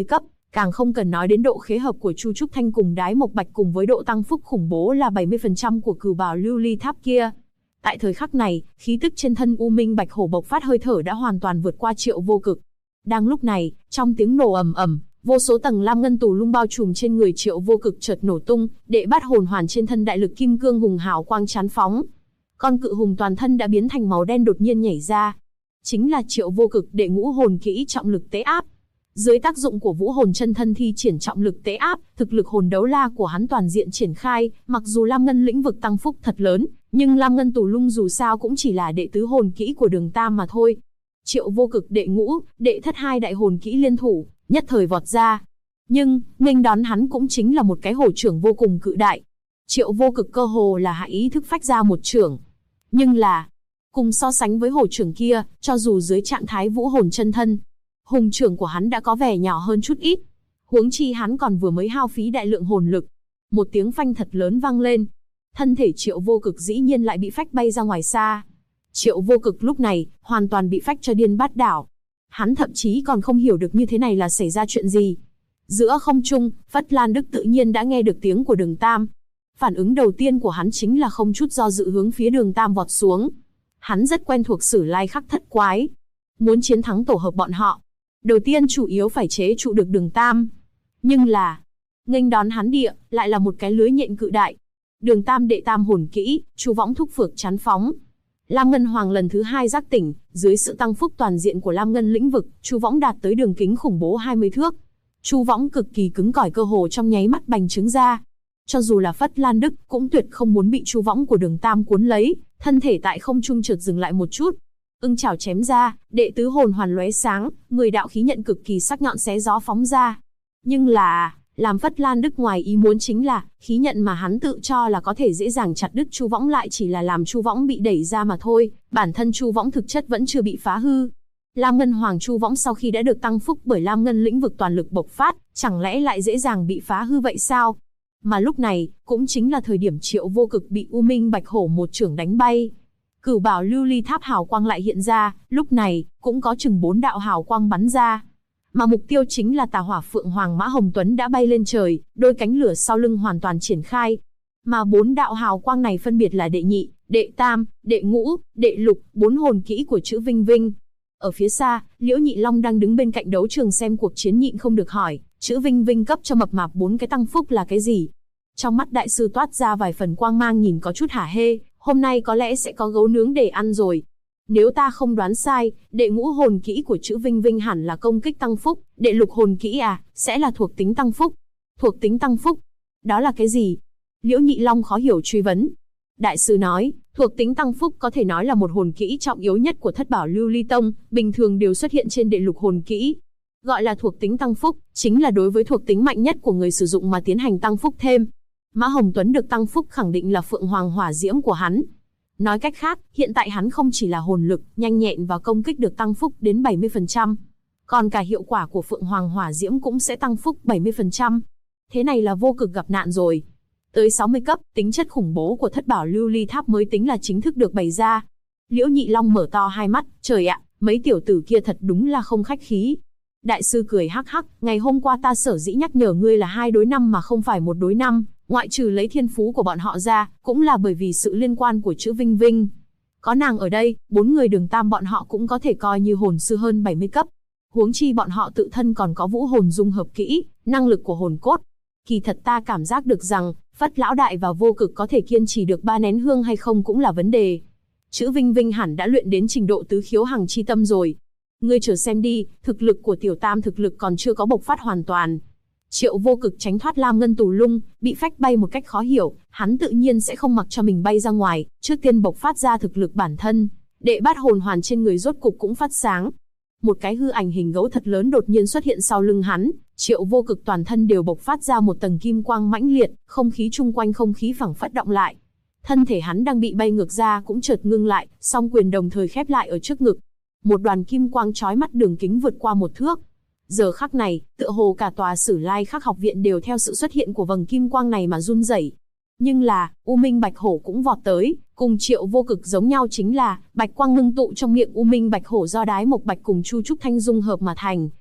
Càng không cần nói đến độ khế hợp của Chu Trúc Thanh cùng Đái Mộc Bạch cùng với độ tăng phúc khủng bố là 70% của cửu bảo lưu ly tháp kia. Tại thời khắc này, khí tức trên thân U Minh Bạch Hổ bộc phát hơi thở đã hoàn toàn vượt qua Triệu Vô Cực. Đang lúc này, trong tiếng nổ ầm ầm, vô số tầng lam ngân tù lung bao trùm trên người Triệu Vô Cực chợt nổ tung, đệ bát hồn hoàn trên thân đại lực kim cương hùng hào quang chán phóng. Con cự hùng toàn thân đã biến thành màu đen đột nhiên nhảy ra. Chính là Triệu Vô Cực đệ ngũ hồn kỹ trọng lực tế áp. Dưới tác dụng của vũ hồn chân thân thi triển trọng lực tế áp, thực lực hồn đấu la của hắn toàn diện triển khai, mặc dù lam ngân lĩnh vực tăng phúc thật lớn, nhưng lam ngân tù lung dù sao cũng chỉ là đệ tứ hồn kỹ của Đường Tam mà thôi. Triệu Vô Cực đệ ngũ, đệ thất hai đại hồn kỹ liên thủ, nhất thời vọt ra. Nhưng, nghênh đón hắn cũng chính là một cái hổ trưởng vô cùng cự đại. Triệu Vô Cực cơ hồ là hạ ý thức phách ra một trưởng. Nhưng là, cùng so sánh với hổ trưởng kia, cho dù dưới trạng thái vũ hồn chân thân, hùng trưởng của hắn đã có vẻ nhỏ hơn chút ít. Huống chi hắn còn vừa mới hao phí đại lượng hồn lực. Một tiếng phanh thật lớn vang lên. Thân thể Triệu Vô Cực dĩ nhiên lại bị phách bay ra ngoài xa. Triệu Vô Cực lúc này, hoàn toàn bị phách cho điên bát đảo. Hắn thậm chí còn không hiểu được như thế này là xảy ra chuyện gì. Giữa không trung, Phất Lan Đức tự nhiên đã nghe được tiếng của Đường Tam. Phản ứng đầu tiên của hắn chính là không chút do dự hướng phía Đường Tam vọt xuống. Hắn rất quen thuộc Sử Lai Khắc Thất Quái. Muốn chiến thắng tổ hợp bọn họ, đầu tiên chủ yếu phải chế trụ được Đường Tam. Nhưng là, nghênh đón hắn địa, lại là một cái lưới nhện cự đại. Đường Tam đệ tam hồn kỹ, Chu Võng Thúc Phược chán phóng. Lam Ngân Hoàng lần thứ 2 giác tỉnh, dưới sự tăng phúc toàn diện của Lam Ngân lĩnh vực, Chu Võng đạt tới đường kính khủng bố 20 thước. Chu Võng cực kỳ cứng cỏi cơ hồ trong nháy mắt bành trướng ra. Cho dù là Phất Lan Đức cũng tuyệt không muốn bị Chu Võng của Đường Tam cuốn lấy, thân thể tại không trung chợt dừng lại một chút. Ưng chảo chém ra, đệ tứ hồn hoàn lóe sáng, 10 đạo khí nhận cực kỳ sắc nhọn xé gió phóng ra. Nhưng là, làm Phất Lan Đức ngoài ý muốn chính là, khí nhận mà hắn tự cho là có thể dễ dàng chặt đứt Chu Võng lại chỉ là làm Chu Võng bị đẩy ra mà thôi, bản thân Chu Võng thực chất vẫn chưa bị phá hư. Lam Ngân Hoàng Chu Võng sau khi đã được tăng phúc bởi Lam Ngân lĩnh vực toàn lực bộc phát, chẳng lẽ lại dễ dàng bị phá hư vậy sao? Mà lúc này, cũng chính là thời điểm Triệu Vô Cực bị U Minh Bạch Hổ một chưởng đánh bay. Cửu bảo lưu ly tháp hào quang lại hiện ra, lúc này, cũng có chừng 4 đạo hào quang bắn ra. Mà mục tiêu chính là Tà Hỏa Phượng Hoàng Mã Hồng Tuấn đã bay lên trời, đôi cánh lửa sau lưng hoàn toàn triển khai. Mà 4 đạo hào quang này phân biệt là đệ nhị, đệ tam, đệ ngũ, đệ lục, 4 hồn kỹ của chữ Vinh Vinh. Ở phía xa, Liễu Nhị Long đang đứng bên cạnh đấu trường xem cuộc chiến nhịn không được hỏi, chữ Vinh Vinh cấp cho mập mạp 4 cái tăng phúc là cái gì? Trong mắt đại sư toát ra vài phần quang mang nhìn có chút hả hê, hôm nay có lẽ sẽ có gấu nướng để ăn rồi. Nếu ta không đoán sai, đệ ngũ hồn kỹ của chữ Vinh Vinh hẳn là công kích tăng phúc, đệ lục hồn kỹ sẽ là thuộc tính tăng phúc. Thuộc tính tăng phúc? Đó là cái gì? Liễu Nhị Long khó hiểu truy vấn. Đại sư nói, thuộc tính tăng phúc có thể nói là một hồn kỹ trọng yếu nhất của Thất Bảo Lưu Ly Tông, bình thường đều xuất hiện trên đệ lục hồn kỹ. Gọi là thuộc tính tăng phúc, chính là đối với thuộc tính mạnh nhất của người sử dụng mà tiến hành tăng phúc thêm. Mã Hồng Tuấn được tăng phúc khẳng định là Phượng Hoàng hỏa diễm của hắn. Nói cách khác, hiện tại hắn không chỉ là hồn lực, nhanh nhẹn và công kích được tăng phúc đến 70%, còn cả hiệu quả của Phượng Hoàng hỏa diễm cũng sẽ tăng phúc 70%. Thế này là vô cực gặp nạn rồi. Tới 60 cấp, tính chất khủng bố của Thất Bảo Lưu Ly Tháp mới tính là chính thức được bày ra. Liễu Nhị Long mở to hai mắt, trời ạ, mấy tiểu tử kia thật đúng là không khách khí. Đại sư cười hắc hắc, ngày hôm qua ta sở dĩ nhắc nhở ngươi là 2 đối 5 mà không phải 1 đối 5, ngoại trừ lấy thiên phú của bọn họ ra, cũng là bởi vì sự liên quan của chữ Vinh Vinh. Có nàng ở đây, 4 người Đường Tam bọn họ cũng có thể coi như hồn sư hơn 70 cấp. Huống chi bọn họ tự thân còn có vũ hồn dung hợp kỹ, năng lực của hồn cốt. Kỳ thật ta cảm giác được rằng, Phất Lão Đại và Vô Cực có thể kiên trì được 3 nén hương hay không cũng là vấn đề. Chữ Vinh Vinh hẳn đã luyện đến trình độ tứ khiếu hằng chi tâm rồi. Ngươi chờ xem đi, thực lực của Tiểu Tam thực lực còn chưa có bộc phát hoàn toàn. Triệu Vô Cực tránh thoát Lam Ngân tù lung, bị phách bay một cách khó hiểu, hắn tự nhiên sẽ không mặc cho mình bay ra ngoài, trước tiên bộc phát ra thực lực bản thân. Đệ bát hồn hoàn trên người rốt cục cũng phát sáng. Một cái hư ảnh hình gấu thật lớn đột nhiên xuất hiện sau lưng hắn, Triệu Vô Cực toàn thân đều bộc phát ra một tầng kim quang mãnh liệt, không khí chung quanh không khí phảng phất động lại. Thân thể hắn đang bị bay ngược ra cũng chợt ngưng lại, song quyền đồng thời khép lại ở trước ngực. Một đoàn kim quang chói mắt đường kính vượt qua 1 thước. Giờ khắc này, tựa hồ cả tòa Sử Lai Khắc học viện đều theo sự xuất hiện của vầng kim quang này mà run rẩy. Nhưng là, U Minh Bạch Hổ cũng vọt tới, cùng Triệu Vô Cực giống nhau chính là, bạch quang ngưng tụ trong miệng U Minh Bạch Hổ do Đái Mộc Bạch cùng Chu Trúc Thanh dung hợp mà thành,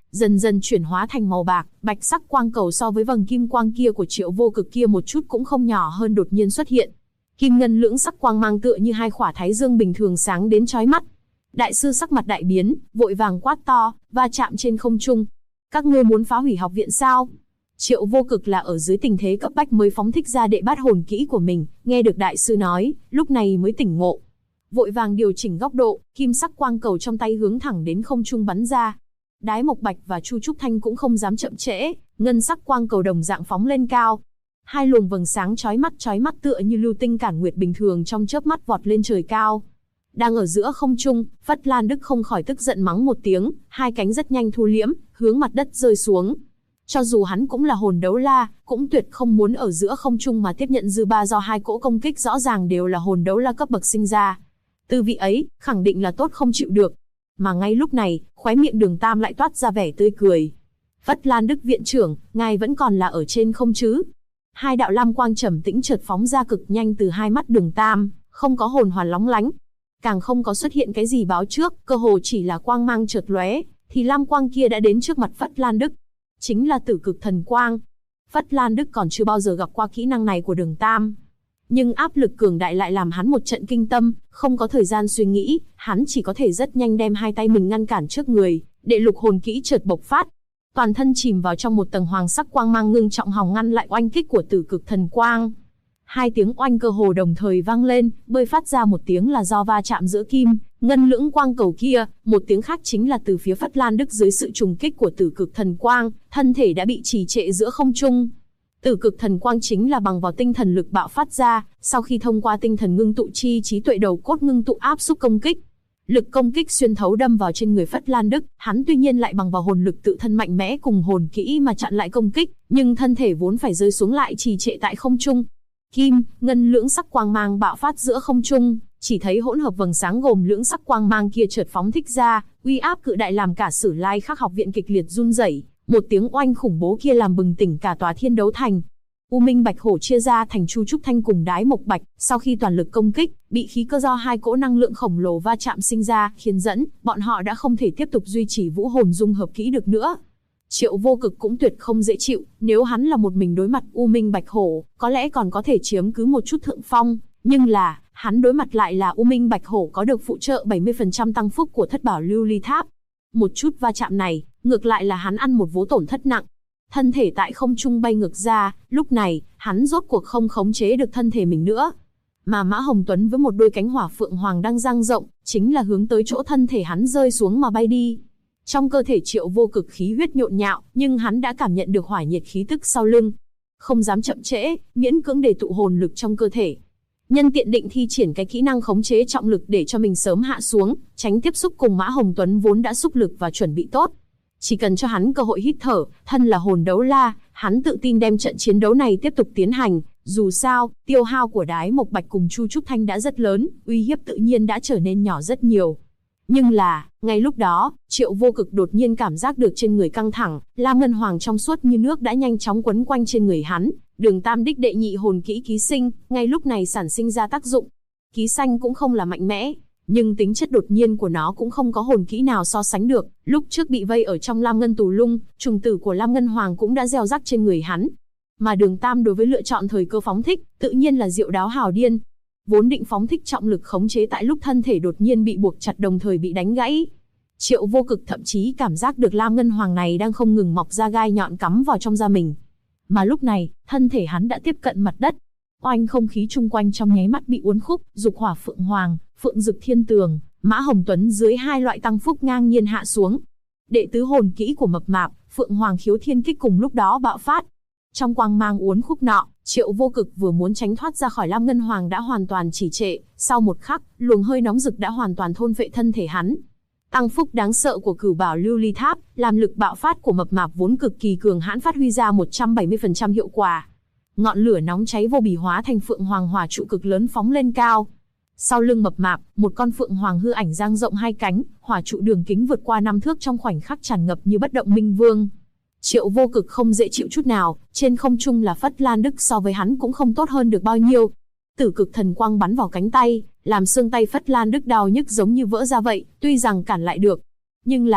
dần dần chuyển hóa thành màu bạc, bạch sắc quang cầu so với vầng kim quang kia của Triệu Vô Cực kia một chút cũng không nhỏ hơn đột nhiên xuất hiện. Kim ngân lưỡng sắc quang mang tựa như hai khỏa thái dương bình thường sáng đến chói mắt. Đại sư sắc mặt đại biến, vội vàng quát to, va chạm trên không trung. Các ngươi muốn phá hủy học viện sao? Triệu Vô Cực là ở dưới tình thế cấp bách mới phóng thích ra đệ bát hồn kỹ của mình, nghe được đại sư nói, lúc này mới tỉnh ngộ. Vội vàng điều chỉnh góc độ, kim sắc quang cầu trong tay hướng thẳng đến không trung bắn ra. Đái Mộc Bạch và Chu Trúc Thanh cũng không dám chậm trễ, ngân sắc quang cầu đồng dạng phóng lên cao. Hai luồng vầng sáng chói mắt tựa như lưu tinh cản nguyệt bình thường trong chớp mắt vọt lên trời cao. Đang ở giữa không trung, Phất Lan Đức không khỏi tức giận mắng một tiếng, hai cánh rất nhanh thu liễm, hướng mặt đất rơi xuống. Cho dù hắn cũng là hồn đấu la, cũng tuyệt không muốn ở giữa không trung mà tiếp nhận dư ba do hai cỗ công kích rõ ràng đều là hồn đấu la cấp bậc sinh ra. Tư vị ấy, khẳng định là tốt không chịu được. Mà ngay lúc này, khóe miệng Đường Tam lại toát ra vẻ tươi cười. Phất Lan Đức viện trưởng, ngài vẫn còn là ở trên không chứ? Hai đạo lam quang trầm tĩnh chợt phóng ra cực nhanh từ hai mắt Đường Tam, không có hồn hoàn lóng lánh, càng không có xuất hiện cái gì báo trước, cơ hồ chỉ là quang mang chợt lóe, thì lam quang kia đã đến trước mặt Phất Lan Đức. Chính là Tử Cực Thần Quang. Phất Lan Đức còn chưa bao giờ gặp qua kỹ năng này của Đường Tam. Nhưng áp lực cường đại lại làm hắn một trận kinh tâm, không có thời gian suy nghĩ, hắn chỉ có thể rất nhanh đem hai tay mình ngăn cản trước người, đệ lục hồn kỹ chợt bộc phát. Toàn thân chìm vào trong một tầng hoàng sắc quang mang ngưng trọng hòng ngăn lại oanh kích của Tử Cực Thần Quang. Hai tiếng oanh cơ hồ đồng thời vang lên, bơi phát ra một tiếng là do va chạm giữa kim, ngân lưỡng quang cầu kia, một tiếng khác chính là từ phía Phất Lan Đức dưới sự trùng kích của Tử Cực Thần Quang, thân thể đã bị trì trệ giữa không trung. Tử Cực Thần Quang chính là bằng vào tinh thần lực bạo phát ra, sau khi thông qua tinh thần ngưng tụ chi trí tuệ đầu cốt ngưng tụ áp xúc công kích. Lực công kích xuyên thấu đâm vào trên người Phất Lan Đức, hắn tuy nhiên lại bằng vào hồn lực tự thân mạnh mẽ cùng hồn kỹ mà chặn lại công kích, nhưng thân thể vốn phải rơi xuống lại trì trệ tại không trung. Kim, ngân lưỡng sắc quang mang bạo phát giữa không trung, chỉ thấy hỗn hợp vầng sáng gồm lưỡng sắc quang mang kia chợt phóng thích ra, uy áp cự đại làm cả Sử Lai Khắc học viện kịch liệt run rẩy, một tiếng oanh khủng bố kia làm bừng tỉnh cả tòa Thiên Đấu Thành. U Minh Bạch Hổ chia ra thành Chu Trúc Thanh cùng Đái Mộc Bạch, sau khi toàn lực công kích, bị khí cơ do hai cỗ năng lượng khổng lồ va chạm sinh ra, khiến dẫn, bọn họ đã không thể tiếp tục duy trì vũ hồn dung hợp kỹ được nữa. Triệu Vô Cực cũng tuyệt không dễ chịu, nếu hắn là một mình đối mặt U Minh Bạch Hổ, có lẽ còn có thể chiếm cứ một chút thượng phong, nhưng là, hắn đối mặt lại là U Minh Bạch Hổ có được phụ trợ 70% tăng phúc của Thất Bảo Lưu Ly Tháp. Một chút va chạm này, ngược lại là hắn ăn một vố tổn thất nặng. Thân thể tại không trung bay ngược ra, lúc này, hắn rốt cuộc không khống chế được thân thể mình nữa. Mà Mã Hồng Tuấn với một đôi cánh hỏa phượng hoàng đang dang rộng, chính là hướng tới chỗ thân thể hắn rơi xuống mà bay đi. Trong cơ thể Triệu Vô Cực khí huyết nhộn nhạo, nhưng hắn đã cảm nhận được hỏa nhiệt khí tức sau lưng. Không dám chậm trễ, miễn cưỡng để tụ hồn lực trong cơ thể. Nhân tiện định thi triển cái kỹ năng khống chế trọng lực để cho mình sớm hạ xuống, tránh tiếp xúc cùng Mã Hồng Tuấn vốn đã xúc lực và chuẩn bị tốt. Chỉ cần cho hắn cơ hội hít thở, thân là hồn đấu la, hắn tự tin đem trận chiến đấu này tiếp tục tiến hành. Dù sao, tiêu hao của Đái Mộc Bạch cùng Chu Trúc Thanh đã rất lớn, uy hiếp tự nhiên đã trở nên nhỏ rất nhiều. Nhưng là, ngay lúc đó, Triệu Vô Cực đột nhiên cảm giác được trên người căng thẳng, lam ngân hoàng trong suốt như nước đã nhanh chóng quấn quanh trên người hắn. Đường Tam đích đệ nhị hồn kỹ ký sinh, ngay lúc này sản sinh ra tác dụng. Ký xanh cũng không là mạnh mẽ, nhưng tính chất đột nhiên của nó cũng không có hồn kỹ nào so sánh được. Lúc trước bị vây ở trong lam ngân tù lung, trùng tử của lam ngân hoàng cũng đã gieo rắc trên người hắn. Mà Đường Tam đối với lựa chọn thời cơ phóng thích, tự nhiên là diệu đáo hào điên. Vốn định phóng thích trọng lực khống chế tại lúc thân thể đột nhiên bị buộc chặt đồng thời bị đánh gãy. Triệu Vô Cực thậm chí cảm giác được lam ngân hoàng này đang không ngừng mọc ra gai nhọn cắm vào trong da mình. Mà lúc này, thân thể hắn đã tiếp cận mặt đất. Oanh, không khí chung quanh trong nháy mắt bị uốn khúc, dục hỏa phượng hoàng, phượng dực thiên tường, Mã Hồng Tuấn dưới hai loại tăng phúc ngang nhiên hạ xuống. Đệ tứ hồn kỹ của mập mạp, phượng hoàng khiếu thiên kích cùng lúc đó bạo phát. Trong quang mang uốn khúc nọ, Triệu Vô Cực vừa muốn tránh thoát ra khỏi lam ngân hoàng đã hoàn toàn trì trệ, sau một khắc, luồng hơi nóng rực đã hoàn toàn thôn phệ thân thể hắn. Tăng phúc đáng sợ của Cửu Bảo Lưu Ly Tháp, làm lực bạo phát của mập mạp vốn cực kỳ cường hãn phát huy ra 170% hiệu quả. Ngọn lửa nóng cháy vô bì hóa thành phượng hoàng hỏa trụ cực lớn phóng lên cao. Sau lưng mập mạp, một con phượng hoàng hư ảnh dang rộng hai cánh, hỏa trụ đường kính vượt qua 5 thước trong khoảnh khắc tràn ngập như bất động minh vương. Triệu Vô Cực không dễ chịu chút nào, trên không trung là Phất Lan Đức so với hắn cũng không tốt hơn được bao nhiêu. Tử Cực Thần Quang bắn vào cánh tay, làm xương tay Phất Lan Đức đau nhức giống như vỡ ra vậy, tuy rằng cản lại được. Nhưng là,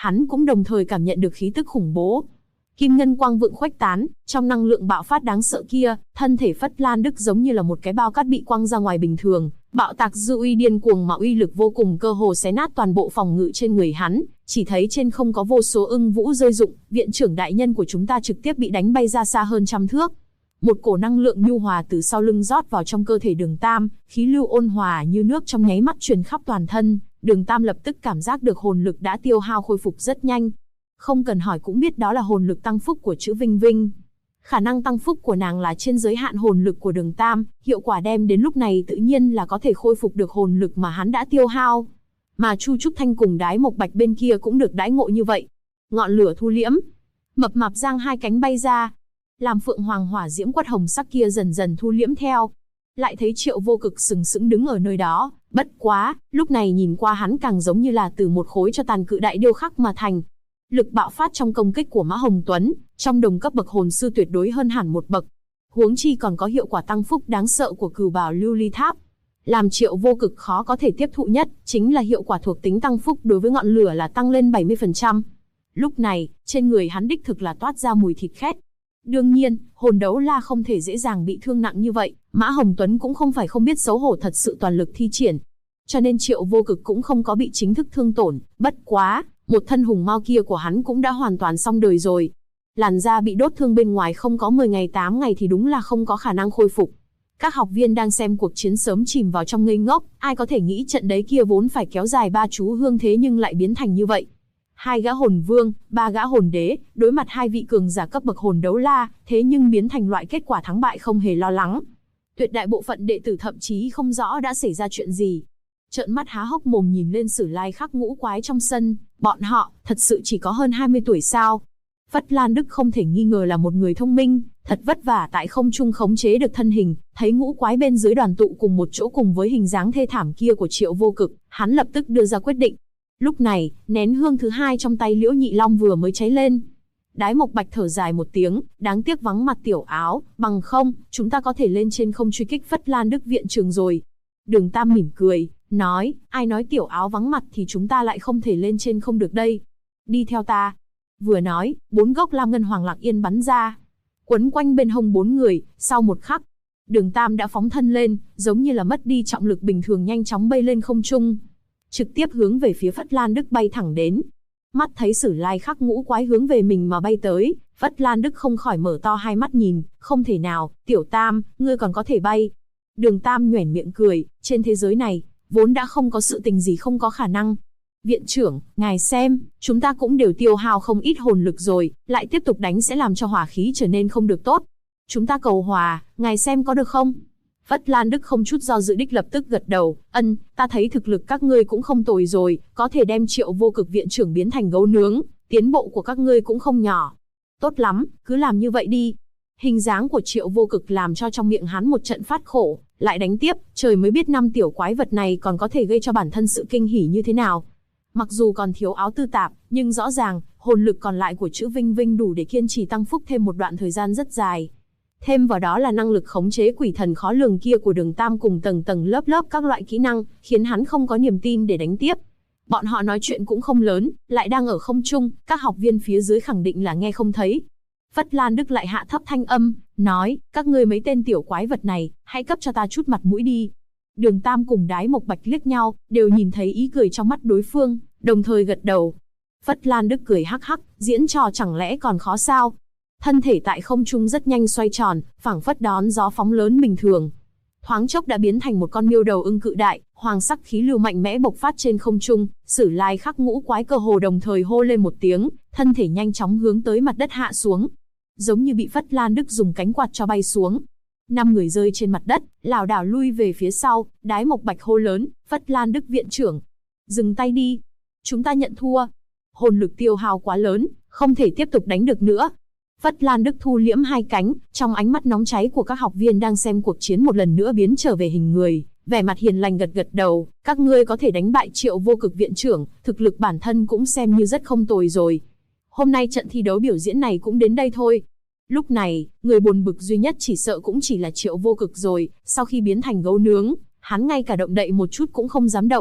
hắn cũng đồng thời cảm nhận được khí tức khủng bố. Kim ngân quang vượng khuếch tán, trong năng lượng bạo phát đáng sợ kia, thân thể Phất Lan Đức giống như là một cái bao cát bị quăng ra ngoài bình thường, bạo tạc dư uy điên cuồng mà uy lực vô cùng cơ hồ xé nát toàn bộ phòng ngự trên người hắn, chỉ thấy trên không có vô số ưng vũ rơi rụng, viện trưởng đại nhân của chúng ta trực tiếp bị đánh bay ra xa hơn trăm thước. Một cổ năng lượng nhu hòa từ sau lưng rót vào trong cơ thể Đường Tam, khí lưu ôn hòa như nước trong nháy mắt truyền khắp toàn thân, Đường Tam lập tức cảm giác được hồn lực đã tiêu hao khôi phục rất nhanh. Không cần hỏi cũng biết đó là hồn lực tăng phúc của chữ Vinh Vinh. Khả năng tăng phúc của nàng là trên giới hạn hồn lực của Đường Tam, hiệu quả đem đến lúc này tự nhiên là có thể khôi phục được hồn lực mà hắn đã tiêu hao. Mà Chu Trúc Thanh cùng Đái Mộc Bạch bên kia cũng được đãi ngộ như vậy. Ngọn lửa thu liễm, mập mạp giang hai cánh bay ra, làm phượng hoàng hỏa diễm quất hồng sắc kia dần dần thu liễm theo. Lại thấy Triệu Vô Cực sừng sững đứng ở nơi đó, bất quá, lúc này nhìn qua hắn càng giống như là từ một khối cho tàn cự đại điêu khắc mà thành. Lực bạo phát trong công kích của Mã Hồng Tuấn, trong đồng cấp bậc hồn sư tuyệt đối hơn hẳn một bậc. Huống chi còn có hiệu quả tăng phúc đáng sợ của Cửu Bảo Lưu Ly Tháp. Làm Triệu Vô Cực khó có thể tiếp thụ nhất, chính là hiệu quả thuộc tính tăng phúc đối với ngọn lửa là tăng lên 70%. Lúc này, trên người hắn đích thực là toát ra mùi thịt khét. Đương nhiên, hồn đấu la không thể dễ dàng bị thương nặng như vậy, Mã Hồng Tuấn cũng không phải không biết xấu hổ thật sự toàn lực thi triển. Cho nên Triệu Vô Cực cũng không có bị chính thức thương tổn, bất quá, một thân hùng mao kia của hắn cũng đã hoàn toàn xong đời rồi. Làn da bị đốt thương bên ngoài không có 10 ngày 8 ngày thì đúng là không có khả năng khôi phục. Các học viên đang xem cuộc chiến sớm chìm vào trong ngây ngốc, ai có thể nghĩ trận đấy kia vốn phải kéo dài 3 chú hương thế nhưng lại biến thành như vậy. 2 gã hồn vương, 3 gã hồn đế, đối mặt 2 vị cường giả cấp bậc hồn đấu la, thế nhưng biến thành loại kết quả thắng bại không hề lo lắng. Tuyệt đại bộ phận đệ tử thậm chí không rõ đã xảy ra chuyện gì. Trợn mắt há hốc mồm nhìn lên Sử Lai Khắc ngũ quái trong sân, bọn họ, thật sự chỉ có hơn 20 tuổi sao? Phất Lan Đức không thể nghi ngờ là một người thông minh, thật vất vả tại không trung khống chế được thân hình, thấy ngũ quái bên dưới đoàn tụ cùng một chỗ cùng với hình dáng thê thảm kia của Triệu Vô Cực, hắn lập tức đưa ra quyết định. Lúc này, nén hương thứ 2 trong tay Liễu Nhị Long vừa mới cháy lên. Đái Mộc Bạch thở dài một tiếng, đáng tiếc vắng mặt Tiểu Áo, bằng không, chúng ta có thể lên trên không truy kích Phất Lan Đức viện trường rồi. Đường Tam mỉm cười, nói, ai nói Tiểu Áo vắng mặt thì chúng ta lại không thể lên trên không được đây. Đi theo ta. Vừa nói, 4 gốc lam ngân hoàng lạc yên bắn ra, quấn quanh bên hông 4 người, sau một khắc, Đường Tam đã phóng thân lên, giống như là mất đi trọng lực bình thường nhanh chóng bay lên không trung, trực tiếp hướng về phía Phất Lan Đức bay thẳng đến. Mắt thấy Sử Lai Khắc ngũ quái hướng về mình mà bay tới, Phất Lan Đức không khỏi mở to hai mắt nhìn, không thể nào, Tiểu Tam, ngươi còn có thể bay. Đường Tam nhoẻn miệng cười, trên thế giới này, vốn đã không có sự tình gì không có khả năng. Viện trưởng, ngài xem, chúng ta cũng đều tiêu hao không ít hồn lực rồi, lại tiếp tục đánh sẽ làm cho hỏa khí trở nên không được tốt. Chúng ta cầu hòa, ngài xem có được không? Phất Lan Đức không chút do dự đích lập tức gật đầu, ta thấy thực lực các ngươi cũng không tồi rồi, có thể đem Triệu Vô Cực viện trưởng biến thành gấu nướng, tiến bộ của các ngươi cũng không nhỏ. Tốt lắm, cứ làm như vậy đi. Hình dáng của Triệu Vô Cực làm cho trong miệng hắn một trận phát khổ, lại đánh tiếp, trời mới biết 5 tiểu quái vật này còn có thể gây cho bản thân sự kinh hỉ như thế nào. Mặc dù còn thiếu áo tư tạp, nhưng rõ ràng, hồn lực còn lại của chữ Vinh Vinh đủ để kiên trì tăng phúc thêm một đoạn thời gian rất dài. Thêm vào đó là năng lực khống chế quỷ thần khó lường kia của Đường Tam cùng tầng tầng lớp lớp các loại kỹ năng, khiến hắn không có niềm tin để đánh tiếp. Bọn họ nói chuyện cũng không lớn, lại đang ở không trung, các học viên phía dưới khẳng định là nghe không thấy. Phất Lan Đức lại hạ thấp thanh âm, nói, các ngươi mấy tên tiểu quái vật này, hãy cấp cho ta chút mặt mũi đi. Đường Tam cùng Đái Mộc Bạch liếc nhau, đều nhìn thấy ý cười trong mắt đối phương, đồng thời gật đầu. Phất Lan Đức cười hắc hắc, diễn trò chẳng lẽ còn khó sao? Thân thể tại không trung rất nhanh xoay tròn, phảng phất đón gió phóng lớn bình thường. Thoáng chốc đã biến thành một con miêu đầu ưng cự đại, hoàng sắc khí lưu mạnh mẽ bộc phát trên không trung, Sử Lai Khắc ngũ quái cơ hồ đồng thời hô lên một tiếng, thân thể nhanh chóng hướng tới mặt đất hạ xuống. Giống như bị Phất Lan Đức dùng cánh quạt cho bay xuống. 5 người rơi trên mặt đất, lảo đảo lui về phía sau, Đái Mộc Bạch hô lớn, Phất Lan Đức viện trưởng, dừng tay đi. Chúng ta nhận thua. Hồn lực tiêu hao quá lớn, không thể tiếp tục đánh được nữa. Phất Lan Đức thu liễm hai cánh, trong ánh mắt nóng cháy của các học viên đang xem cuộc chiến một lần nữa biến trở về hình người, vẻ mặt hiền lành gật gật đầu, các ngươi có thể đánh bại Triệu Vô Cực viện trưởng, thực lực bản thân cũng xem như rất không tồi rồi. Hôm nay trận thi đấu biểu diễn này cũng đến đây thôi. Lúc này, người buồn bực duy nhất chỉ sợ cũng chỉ là Triệu Vô Cực rồi, sau khi biến thành gấu nướng, hắn ngay cả động đậy một chút cũng không dám động.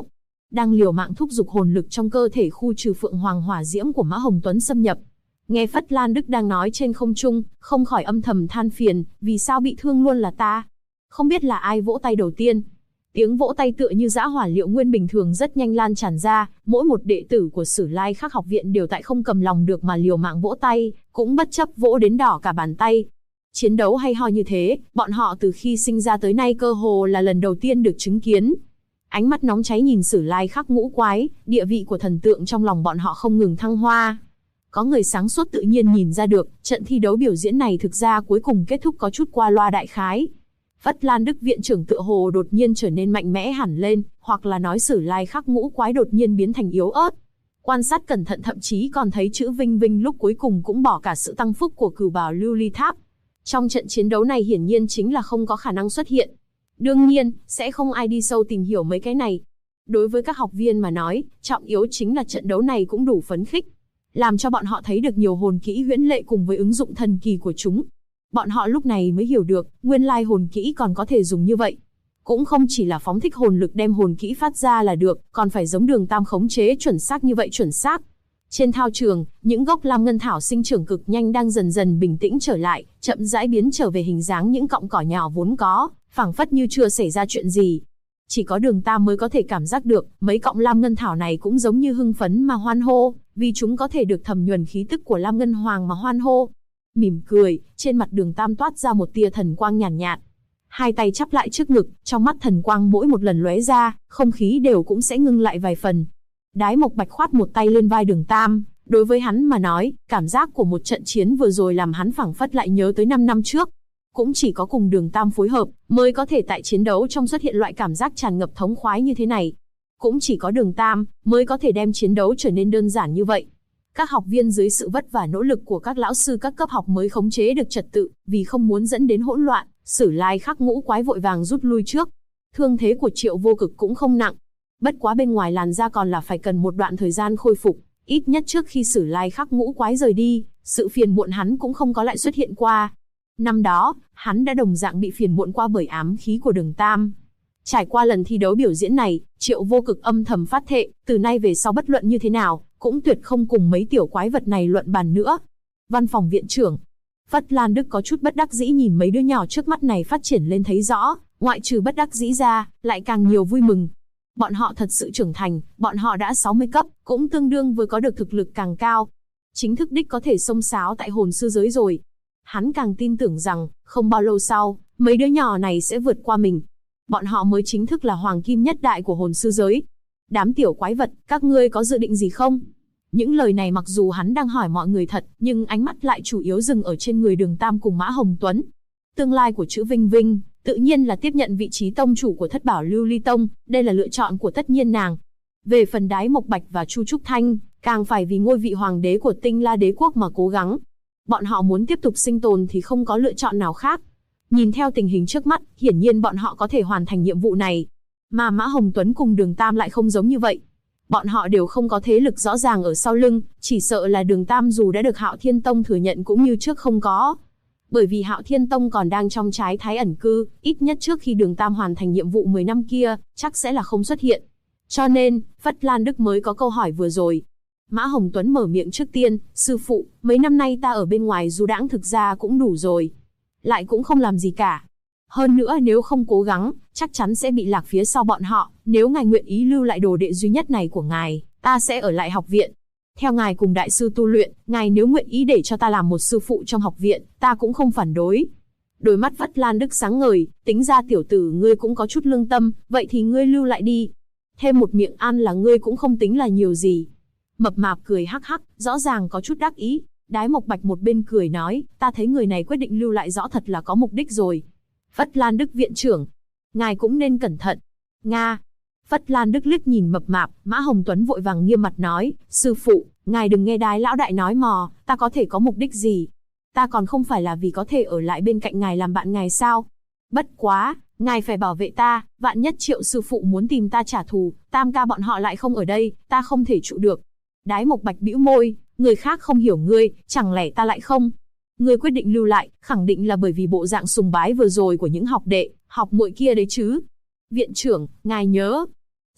đang liều mạng thúc giục hồn lực trong cơ thể khu trừ Phượng Hoàng hỏa diễm của Mã Hồng Tuấn xâm nhập. Nghe Phất Lan Đức đang nói trên không trung, không khỏi âm thầm than phiền, vì sao bị thương luôn là ta? Không biết là ai vỗ tay đầu tiên. Tiếng vỗ tay tựa như dã hỏa liệu nguyên bình thường rất nhanh lan tràn ra, mỗi một đệ tử của Sử Lai Khắc học viện đều tại không cầm lòng được mà liều mạng vỗ tay, cũng bất chấp vỗ đến đỏ cả bàn tay. Chiến đấu hay ho như thế, bọn họ từ khi sinh ra tới nay cơ hồ là lần đầu tiên được chứng kiến. Ánh mắt nóng cháy nhìn Sử Lai Khắc ngũ quái, địa vị của thần tượng trong lòng bọn họ không ngừng thăng hoa. Có người sáng suốt tự nhiên nhìn ra được, trận thi đấu biểu diễn này thực ra cuối cùng kết thúc có chút qua loa đại khái. Phất Lan Đức viện trưởng tựa hồ đột nhiên trở nên mạnh mẽ hẳn lên, hoặc là nói Sử Lai Khắc ngũ quái đột nhiên biến thành yếu ớt. Quan sát cẩn thận thậm chí còn thấy chữ Vinh Vinh lúc cuối cùng cũng bỏ cả sự tăng phúc của Cửu Bảo Lưu Ly Tháp. Trong trận chiến đấu này hiển nhiên chính là không có khả năng xuất hiện. Đương nhiên, sẽ không ai đi sâu tìm hiểu mấy cái này. Đối với các học viên mà nói, trọng yếu chính là trận đấu này cũng đủ phấn khích, làm cho bọn họ thấy được nhiều hồn kỹ huyễn lệ cùng với ứng dụng thần kỳ của chúng. Bọn họ lúc này mới hiểu được, nguyên lai hồn kỹ còn có thể dùng như vậy. Cũng không chỉ là phóng thích hồn lực đem hồn kỹ phát ra là được, còn phải giống Đường Tam khống chế chuẩn xác như vậy chuẩn xác. Trên thao trường, những gốc lam ngân thảo sinh trưởng cực nhanh đang dần dần bình tĩnh trở lại, chậm rãi biến trở về hình dáng những cọng cỏ nhỏ vốn có, phảng phất như chưa xảy ra chuyện gì. Chỉ có Đường Tam mới có thể cảm giác được, mấy cọng lam ngân thảo này cũng giống như hưng phấn mà hoan hô, vì chúng có thể được thẩm nhuần khí tức của lam ngân hoàng mà hoan hô. Mỉm cười, trên mặt Đường Tam toát ra một tia thần quang nhàn nhạt. Hai tay chắp lại trước ngực, trong mắt thần quang mỗi một lần lóe ra, không khí đều cũng sẽ ngưng lại vài phần. Đái Mộc Bạch khoát một tay lên vai Đường Tam, đối với hắn mà nói, cảm giác của một trận chiến vừa rồi làm hắn phảng phất lại nhớ tới 5 năm trước. Cũng chỉ có cùng Đường Tam phối hợp, mới có thể tại chiến đấu trong xuất hiện loại cảm giác tràn ngập thống khoái như thế này. Cũng chỉ có Đường Tam, mới có thể đem chiến đấu trở nên đơn giản như vậy. Các học viên dưới sự vất vả nỗ lực của các lão sư các cấp học mới khống chế được trật tự, vì không muốn dẫn đến hỗn loạn, Sử Lai Khắc ngũ quái vội vàng rút lui trước. Thương thế của Triệu Vô Cực cũng không nặng. Bất quá bên ngoài làn da còn là phải cần một đoạn thời gian khôi phục, ít nhất trước khi Sử Lai Khắc ngũ quái rời đi, sự phiền muộn hắn cũng không có lại xuất hiện qua. Năm đó, hắn đã đồng dạng bị phiền muộn qua bởi ám khí của Đường Tam. Trải qua lần thi đấu biểu diễn này, Triệu Vô Cực âm thầm phát thệ, từ nay về sau bất luận như thế nào, cũng tuyệt không cùng mấy tiểu quái vật này luận bàn nữa. Văn phòng viện trưởng, Phất Lan Đức có chút bất đắc dĩ nhìn mấy đứa nhỏ trước mắt này phát triển lên thấy rõ, ngoại trừ bất đắc dĩ ra, lại càng nhiều vui mừng. Bọn họ thật sự trưởng thành, bọn họ đã 60 cấp, cũng tương đương với có được thực lực càng cao. Chính thức đích có thể xông xáo tại hồn sư giới rồi. Hắn càng tin tưởng rằng, không bao lâu sau, mấy đứa nhỏ này sẽ vượt qua mình. Bọn họ mới chính thức là hoàng kim nhất đại của hồn sư giới. Đám tiểu quái vật, các ngươi có dự định gì không? Những lời này mặc dù hắn đang hỏi mọi người thật, nhưng ánh mắt lại chủ yếu dừng ở trên người Đường Tam cùng Mã Hồng Tuấn. Tương lai của chữ Vinh Vinh, tự nhiên là tiếp nhận vị trí tông chủ của Thất Bảo Lưu Ly Tông, đây là lựa chọn của tất nhiên nàng. Về phần Đái Mộc Bạch và Chu Trúc Thanh, càng phải vì ngôi vị hoàng đế của Tinh La Đế Quốc mà cố gắng. Bọn họ muốn tiếp tục sinh tồn thì không có lựa chọn nào khác. Nhìn theo tình hình trước mắt, hiển nhiên bọn họ có thể hoàn thành nhiệm vụ này. Mà Mã Hồng Tuấn cùng Đường Tam lại không giống như vậy. Bọn họ đều không có thế lực rõ ràng ở sau lưng, chỉ sợ là Đường Tam dù đã được Hạo Thiên Tông thừa nhận cũng như trước không có. Bởi vì Hạo Thiên Tông còn đang trong trái thái ẩn cư, ít nhất trước khi Đường Tam hoàn thành nhiệm vụ 10 năm kia, chắc sẽ là không xuất hiện. Cho nên, Phất Lan Đức mới có câu hỏi vừa rồi. Mã Hồng Tuấn mở miệng trước tiên, sư phụ, mấy năm nay ta ở bên ngoài du đãng thực ra cũng đủ rồi. Lại cũng không làm gì cả. Hơn nữa nếu không cố gắng, chắc chắn sẽ bị lạc phía sau bọn họ. Nếu ngài nguyện ý lưu lại đồ đệ duy nhất này của ngài, ta sẽ ở lại học viện. Theo ngài cùng đại sư tu luyện, ngài nếu nguyện ý để cho ta làm một sư phụ trong học viện, ta cũng không phản đối. Đôi mắt Phất Lan Đức sáng ngời, tính ra tiểu tử ngươi cũng có chút lương tâm, vậy thì ngươi lưu lại đi. Thêm một miệng ăn là ngươi cũng không tính là nhiều gì. Mập mạp cười hắc hắc, rõ ràng có chút đắc ý. Đái Mộc Bạch một bên cười nói, ta thấy người này quyết định lưu lại rõ thật là có mục đích rồi. Phất Lan Đức viện trưởng, ngài cũng nên cẩn thận. Nga. Phất Lan Đức liếc nhìn mập mạp, Mã Hồng Tuấn vội vàng nghiêm mặt nói, sư phụ, ngài đừng nghe Đái lão đại nói mò, ta có thể có mục đích gì? Ta còn không phải là vì có thể ở lại bên cạnh ngài làm bạn ngài sao? Bất quá, ngài phải bảo vệ ta, vạn nhất Triệu sư phụ muốn tìm ta trả thù, Tam ca bọn họ lại không ở đây, ta không thể trụ được. Đái Mộc Bạch bĩu môi, người khác không hiểu ngươi, chẳng lẽ ta lại không? Ngươi quyết định lưu lại, khẳng định là bởi vì bộ dạng sùng bái vừa rồi của những học đệ, học muội kia đấy chứ. Viện trưởng, ngài nhớ.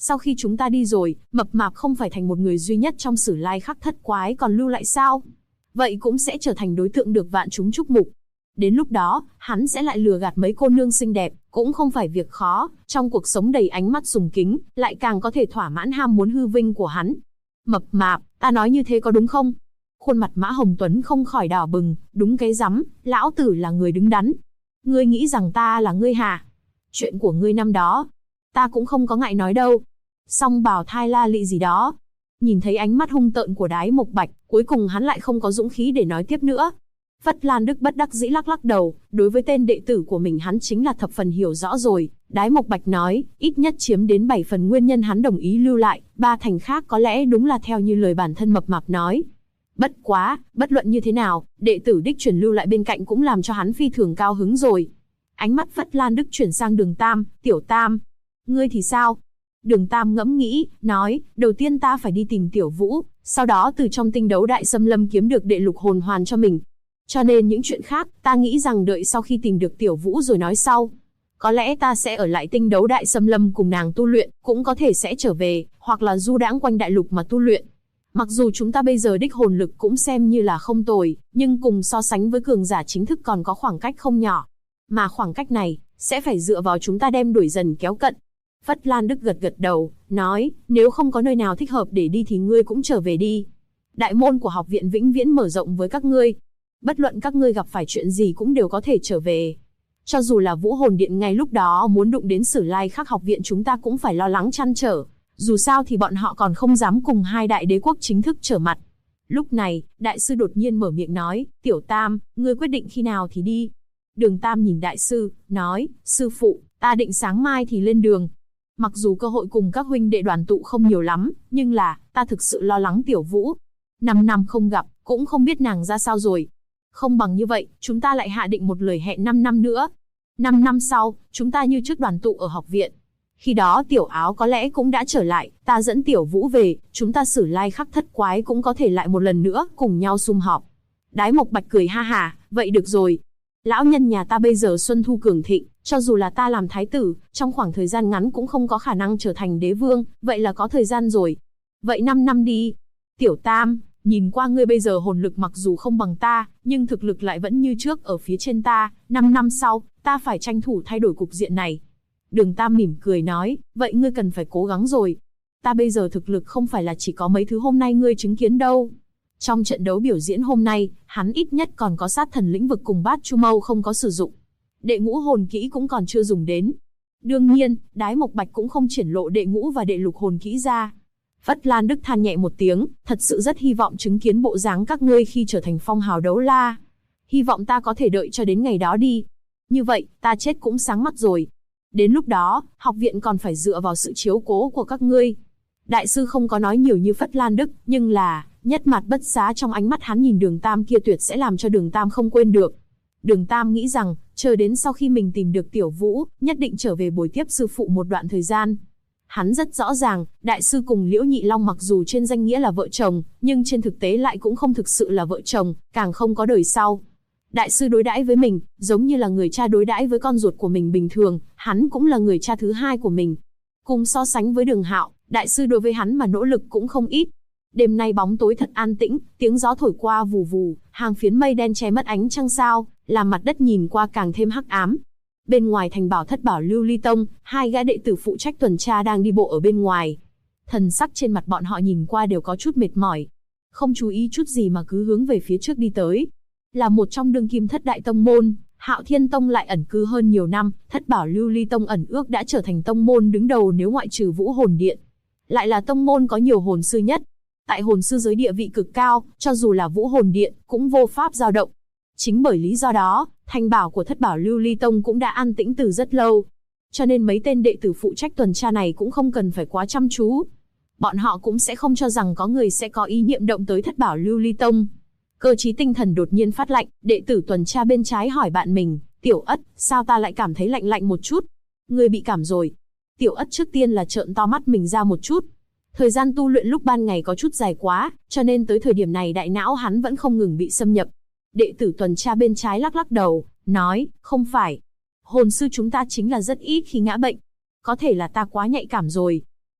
Sau khi chúng ta đi rồi, Mập Mạp không phải thành một người duy nhất trong Sử Lai Khắc Thất Quái còn lưu lại sao? Vậy cũng sẽ trở thành đối tượng được vạn chúng chúc mục. Đến lúc đó, hắn sẽ lại lừa gạt mấy cô nương xinh đẹp, cũng không phải việc khó, trong cuộc sống đầy ánh mắt sùng kính, lại càng có thể thỏa mãn ham muốn hư vinh của hắn. Mập Mạp, ta nói như thế có đúng không? Khuôn mặt Mã Hồng Tuấn không khỏi đỏ bừng, đúng cái rắm, lão tử là người đứng đắn. Ngươi nghĩ rằng ta là ngươi hả? Chuyện của ngươi năm đó, ta cũng không có ngại nói đâu. Song bảo thai la lị gì đó. Nhìn thấy ánh mắt hung tợn của Đái Mộc Bạch, cuối cùng hắn lại không có dũng khí để nói tiếp nữa. Phất Lan Đức bất đắc dĩ lắc lắc đầu, đối với tên đệ tử của mình hắn chính là thập phần hiểu rõ rồi. Đái Mộc Bạch nói, ít nhất chiếm đến 7 phần nguyên nhân hắn đồng ý lưu lại, 3 thành khác có lẽ đúng là theo như lời bản thân Mập Mạp nói. Bất quá, bất luận như thế nào, đệ tử đích truyền lưu lại bên cạnh cũng làm cho hắn phi thường cao hứng rồi. Ánh mắt Phất Lan Đức chuyển sang Đường Tam, Tiểu Tam. Ngươi thì sao? Đường Tam ngẫm nghĩ, nói, đầu tiên ta phải đi tìm Tiểu Vũ, sau đó từ trong Tinh Đấu Đại Xâm Lâm kiếm được đệ lục hồn hoàn cho mình. Cho nên những chuyện khác, ta nghĩ rằng đợi sau khi tìm được Tiểu Vũ rồi nói sau. Có lẽ ta sẽ ở lại Tinh Đấu Đại Xâm Lâm cùng nàng tu luyện, cũng có thể sẽ trở về, hoặc là du đãng quanh đại lục mà tu luyện. Mặc dù chúng ta bây giờ đích hồn lực cũng xem như là không tồi, nhưng cùng so sánh với cường giả chính thức còn có khoảng cách không nhỏ. Mà khoảng cách này, sẽ phải dựa vào chúng ta đem đuổi dần kéo cận. Phất Lan Đức gật gật đầu, nói, nếu không có nơi nào thích hợp để đi thì ngươi cũng trở về đi. Đại môn của học viện vĩnh viễn mở rộng với các ngươi. Bất luận các ngươi gặp phải chuyện gì cũng đều có thể trở về. Cho dù là Vũ Hồn Điện ngay lúc đó muốn đụng đến Sử Lai Khắc học viện chúng ta cũng phải lo lắng trăn trở. Dù sao thì bọn họ còn không dám cùng hai đại đế quốc chính thức trở mặt. Lúc này, đại sư đột nhiên mở miệng nói, Tiểu Tam, ngươi quyết định khi nào thì đi. Đường Tam nhìn đại sư, nói, sư phụ, ta định sáng mai thì lên đường. Mặc dù cơ hội cùng các huynh đệ đoàn tụ không nhiều lắm, nhưng là, ta thực sự lo lắng Tiểu Vũ. 5 năm không gặp, cũng không biết nàng ra sao rồi. Không bằng như vậy, chúng ta lại hạ định một lời hẹn 5 năm nữa. 5 năm sau, chúng ta như trước đoàn tụ ở học viện. Khi đó Tiểu Áo có lẽ cũng đã trở lại, ta dẫn Tiểu Vũ về, chúng ta Sử Lai Khắc Thất Quái cũng có thể lại một lần nữa cùng nhau sum họp. Đái Mộc Bạch cười ha hả, vậy được rồi. Lão nhân nhà ta bây giờ xuân thu cường thịnh, cho dù là ta làm thái tử, trong khoảng thời gian ngắn cũng không có khả năng trở thành đế vương, vậy là có thời gian rồi. Vậy 5 năm đi. Tiểu Tam, nhìn qua ngươi bây giờ hồn lực mặc dù không bằng ta, nhưng thực lực lại vẫn như trước ở phía trên ta, 5 năm sau, ta phải tranh thủ thay đổi cục diện này. Đường Tam mỉm cười nói, vậy ngươi cần phải cố gắng rồi. Ta bây giờ thực lực không phải là chỉ có mấy thứ hôm nay ngươi chứng kiến đâu. Trong trận đấu biểu diễn hôm nay, hắn ít nhất còn có sát thần lĩnh vực cùng bát chu mâu không có sử dụng. Đệ ngũ hồn kỹ cũng còn chưa dùng đến. Đương nhiên, Đái Mộc Bạch cũng không triển lộ đệ ngũ và đệ lục hồn kỹ ra. Phất Lan Đức than nhẹ một tiếng, thật sự rất hy vọng chứng kiến bộ dáng các ngươi khi trở thành phong hào đấu la. Hy vọng ta có thể đợi cho đến ngày đó đi. Như vậy, ta chết cũng sáng mắt rồi. Đến lúc đó, học viện còn phải dựa vào sự chiếu cố của các ngươi. Đại sư không có nói nhiều như Phất Lan Đức, nhưng là, nhất mặt bất xá trong ánh mắt hắn nhìn Đường Tam kia tuyệt sẽ làm cho Đường Tam không quên được. Đường Tam nghĩ rằng, chờ đến sau khi mình tìm được Tiểu Vũ, nhất định trở về bồi tiếp sư phụ một đoạn thời gian. Hắn rất rõ ràng, đại sư cùng Liễu Nhị Long mặc dù trên danh nghĩa là vợ chồng, nhưng trên thực tế lại cũng không thực sự là vợ chồng, càng không có đời sau. Đại sư đối đãi với mình, giống như là người cha đối đãi với con ruột của mình bình thường, hắn cũng là người cha thứ hai của mình. Cùng so sánh với Đường Hạo, đại sư đối với hắn mà nỗ lực cũng không ít. Đêm nay bóng tối thật an tĩnh, tiếng gió thổi qua vù vù, hàng phiến mây đen che mất ánh trăng sao, làm mặt đất nhìn qua càng thêm hắc ám. Bên ngoài thành bảo thất bảo Lưu Ly Tông, hai gã đệ tử phụ trách tuần tra đang đi bộ ở bên ngoài. Thần sắc trên mặt bọn họ nhìn qua đều có chút mệt mỏi. Không chú ý chút gì mà cứ hướng về phía trước đi tới. Là một trong đương kim thất đại tông môn, Hạo Thiên Tông lại ẩn cư hơn nhiều năm, thất bảo Lưu Ly Tông ẩn ước đã trở thành tông môn đứng đầu nếu ngoại trừ Vũ Hồn Điện. Lại là tông môn có nhiều hồn sư nhất. Tại hồn sư giới địa vị cực cao, cho dù là Vũ Hồn Điện, cũng vô pháp dao động. Chính bởi lý do đó, thành bảo của thất bảo Lưu Ly Tông cũng đã an tĩnh từ rất lâu. Cho nên mấy tên đệ tử phụ trách tuần tra này cũng không cần phải quá chăm chú. Bọn họ cũng sẽ không cho rằng có người sẽ có ý niệm động tới thất bảo Lưu Ly Tông. Cơ trí tinh thần đột nhiên phát lạnh, đệ tử tuần tra bên trái hỏi bạn mình, Tiểu Ất, sao ta lại cảm thấy lạnh lạnh một chút? Ngươi bị cảm rồi. Tiểu Ất trước tiên là trợn to mắt mình ra một chút. Thời gian tu luyện lúc ban ngày có chút dài quá, cho nên tới thời điểm này đại não hắn vẫn không ngừng bị xâm nhập. Đệ tử tuần tra bên trái lắc lắc đầu, nói, không phải. Hồn sư chúng ta chính là rất ít khi ngã bệnh. Có thể là ta quá nhạy cảm rồi.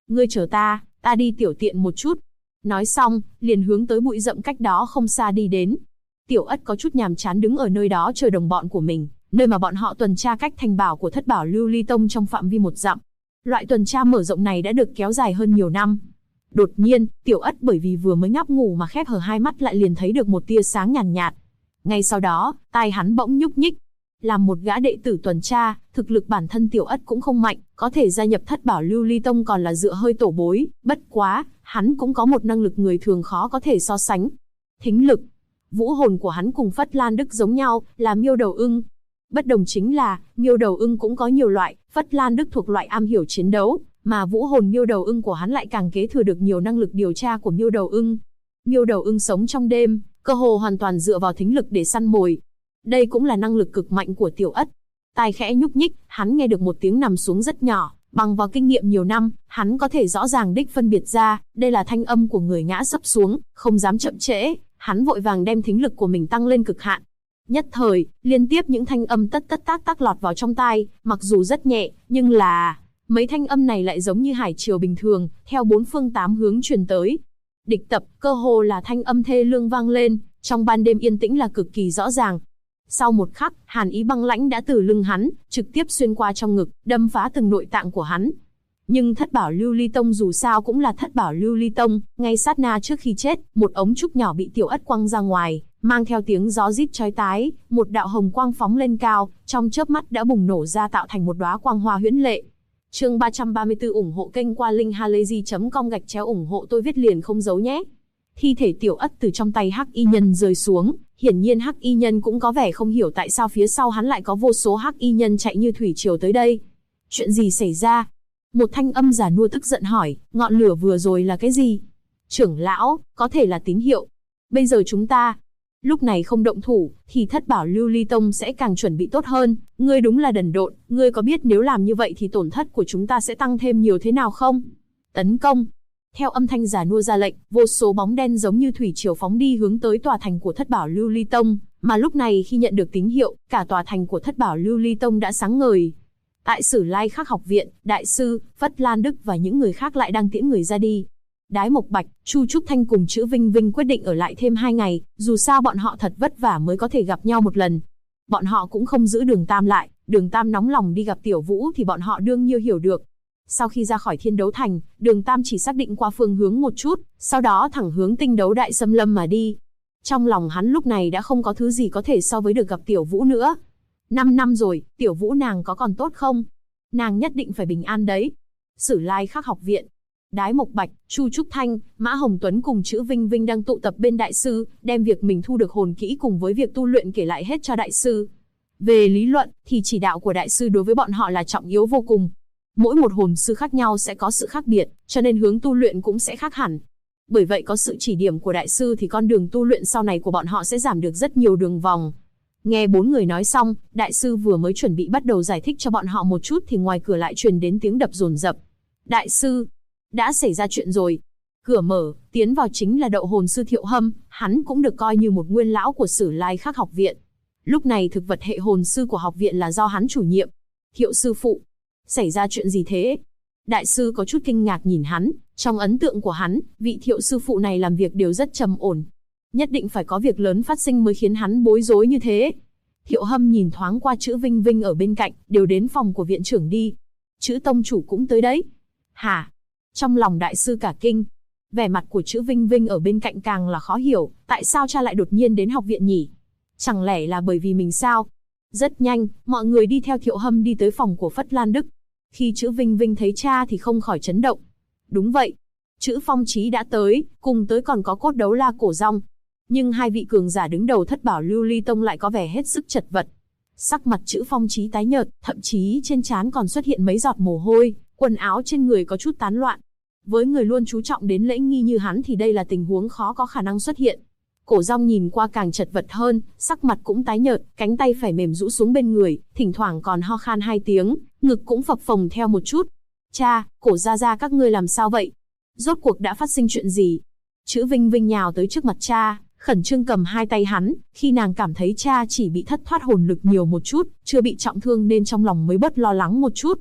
Ngươi chờ ta đi tiểu tiện một chút. Nói xong, liền hướng tới bụi rậm cách đó không xa đi đến. Tiểu Ất có chút nhàm chán đứng ở nơi đó chờ đồng bọn của mình, nơi mà bọn họ tuần tra cách thành bảo của Thất Bảo Lưu Ly Tông trong phạm vi 1 dặm. Loại tuần tra mở rộng này đã được kéo dài hơn nhiều năm. Đột nhiên, Tiểu Ất bởi vì vừa mới ngáp ngủ mà khép hờ hai mắt lại liền thấy được một tia sáng nhàn nhạt. Ngay sau đó, tai hắn bỗng nhúc nhích. Làm một gã đệ tử tuần tra, thực lực bản thân Tiểu Ất cũng không mạnh, có thể gia nhập Thất Bảo Lưu Ly Tông còn là dựa hơi tổ bối, bất quá, hắn cũng có một năng lực người thường khó có thể so sánh. Thính lực. Vũ hồn của hắn cùng Phất Lan Đức giống nhau, là miêu đầu ưng. Bất đồng chính là, miêu đầu ưng cũng có nhiều loại, Phất Lan Đức thuộc loại am hiểu chiến đấu, mà vũ hồn miêu đầu ưng của hắn lại càng kế thừa được nhiều năng lực điều tra của miêu đầu ưng. Miêu đầu ưng sống trong đêm, cơ hồ hoàn toàn dựa vào thính lực để săn mồi. Đây cũng là năng lực cực mạnh của Tiểu Ất. Tai khẽ nhúc nhích, hắn nghe được một tiếng nằm xuống rất nhỏ, bằng vào kinh nghiệm nhiều năm, hắn có thể rõ ràng đích phân biệt ra, đây là thanh âm của người ngã sấp xuống, không dám chậm trễ, hắn vội vàng đem thính lực của mình tăng lên cực hạn. Nhất thời, liên tiếp những thanh âm tất tất tác tác lọt vào trong tai, mặc dù rất nhẹ, nhưng là mấy thanh âm này lại giống như hải triều bình thường, theo 4 phương 8 hướng truyền tới. Địch tập, cơ hồ là thanh âm thê lương vang lên, trong ban đêm yên tĩnh là cực kỳ rõ ràng. Sau một khắc, hàn ý băng lãnh đã từ lưng hắn, trực tiếp xuyên qua trong ngực, đâm phá từng nội tạng của hắn. Nhưng Thất Bảo Lưu Ly Tông dù sao cũng là Thất Bảo Lưu Ly Tông, ngay sát na trước khi chết, một ống trúc nhỏ bị Tiểu Ất quăng ra ngoài, mang theo tiếng gió rít chói tai, một đạo hồng quang phóng lên cao, trong chớp mắt đã bùng nổ ra tạo thành một đóa quang hoa huyễn lệ. Chương 334 ủng hộ kênh qua linkhalazy.com ủng hộ tôi viết liền không giấu nhé. Thi thể Tiểu Ất từ trong tay Hắc Y Nhân rơi xuống, hiển nhiên Hắc Y Nhân cũng có vẻ không hiểu tại sao phía sau hắn lại có vô số Hắc Y Nhân chạy như thủy triều tới đây. Chuyện gì xảy ra? Một thanh âm già nua tức giận hỏi, ngọn lửa vừa rồi là cái gì? Trưởng lão, có thể là tín hiệu. Bây giờ chúng ta, lúc này không động thủ, thì Thất Bảo Lưu Ly Tông sẽ càng chuẩn bị tốt hơn. Ngươi đúng là đần độn, ngươi có biết nếu làm như vậy thì tổn thất của chúng ta sẽ tăng thêm nhiều thế nào không? Tấn công. Theo âm thanh già nua ra lệnh, vô số bóng đen giống như thủy triều phóng đi hướng tới tòa thành của Thất Bảo Lưu Ly Tông, mà lúc này khi nhận được tín hiệu, cả tòa thành của Thất Bảo Lưu Ly Tông đã sáng ngời. Tại Sử Lai Khắc học viện, đại sư, Phất Lan Đức và những người khác lại đang tiễn người ra đi. Đái Mộc Bạch, Chu Trúc Thanh cùng Chữ Vinh Vinh quyết định ở lại thêm 2 ngày, dù sao bọn họ thật vất vả mới có thể gặp nhau một lần. Bọn họ cũng không giữ Đường Tam lại, Đường Tam nóng lòng đi gặp Tiểu Vũ thì bọn họ đương nhiên hiểu được. Sau khi ra khỏi Thiên Đấu Thành, Đường Tam chỉ xác định qua phương hướng một chút, sau đó thẳng hướng Tinh Đấu Đại Xâm Lâm mà đi. Trong lòng hắn lúc này đã không có thứ gì có thể so với được gặp Tiểu Vũ nữa. 5 năm rồi, Tiểu Vũ nàng có còn tốt không? Nàng nhất định phải bình an đấy. Sử Lai Khắc học viện. Đái Mộc Bạch, Chu Trúc Thanh, Mã Hồng Tuấn cùng Chữ Vinh Vinh đang tụ tập bên đại sư, đem việc mình thu được hồn kỹ cùng với việc tu luyện kể lại hết cho đại sư. Về lý luận, thì chỉ đạo của đại sư đối với bọn họ là trọng yếu vô cùng. Mỗi một hồn sư khác nhau sẽ có sự khác biệt, cho nên hướng tu luyện cũng sẽ khác hẳn. Bởi vậy có sự chỉ điểm của đại sư thì con đường tu luyện sau này của bọn họ sẽ giảm được rất nhiều đường vòng. Nghe 4 người nói xong, đại sư vừa mới chuẩn bị bắt đầu giải thích cho bọn họ một chút thì ngoài cửa lại truyền đến tiếng đập dồn dập. Đại sư, đã xảy ra chuyện rồi. Cửa mở, tiến vào chính là Đậu hồn sư Thiệu Hâm, hắn cũng được coi như một nguyên lão của Sử Lai Khắc học viện. Lúc này thực vật hệ hồn sư của học viện là do hắn chủ nhiệm. Thiệu sư phụ, xảy ra chuyện gì thế? Đại sư có chút kinh ngạc nhìn hắn, trong ấn tượng của hắn, vị Thiệu sư phụ này làm việc đều rất trầm ổn. Nhất định phải có việc lớn phát sinh mới khiến hắn bối rối như thế. Thiệu Hâm nhìn thoáng qua Chữ Vinh Vinh ở bên cạnh, đều đến phòng của viện trưởng đi. Chữ tông chủ cũng tới đấy. Hả? Trong lòng đại sư cả kinh. Vẻ mặt của Chữ Vinh Vinh ở bên cạnh càng là khó hiểu, tại sao cha lại đột nhiên đến học viện nhỉ? Chẳng lẽ là bởi vì mình sao? Rất nhanh, mọi người đi theo Thiệu Hâm đi tới phòng của Phất Lan Đức. Khi Chữ Vinh Vinh thấy cha thì không khỏi chấn động. Đúng vậy, Chữ Phong Chí đã tới, cùng tới còn có Cốt Đấu La Cổ Rong. Nhưng hai vị cường giả đứng đầu Thất Bảo Lưu Ly Tông lại có vẻ hết sức chật vật. Sắc mặt Chữ Phong Chí tái nhợt, thậm chí trên trán còn xuất hiện mấy giọt mồ hôi, quần áo trên người có chút tán loạn. Với người luôn chú trọng đến lễ nghi như hắn thì đây là tình huống khó có khả năng xuất hiện. Cổ Rong nhìn qua càng chật vật hơn, sắc mặt cũng tái nhợt, cánh tay phải mềm rũ xuống bên người, thỉnh thoảng còn ho khan 2 tiếng, ngực cũng phập phồng theo một chút. Cha, Cổ gia gia các ngươi làm sao vậy? Rốt cuộc đã phát sinh chuyện gì? Chữ Vinh Vinh nhào tới trước mặt cha, khẩn trương cầm hai tay hắn, khi nàng cảm thấy cha chỉ bị thất thoát hồn lực nhiều một chút, chưa bị trọng thương nên trong lòng mới bớt lo lắng một chút.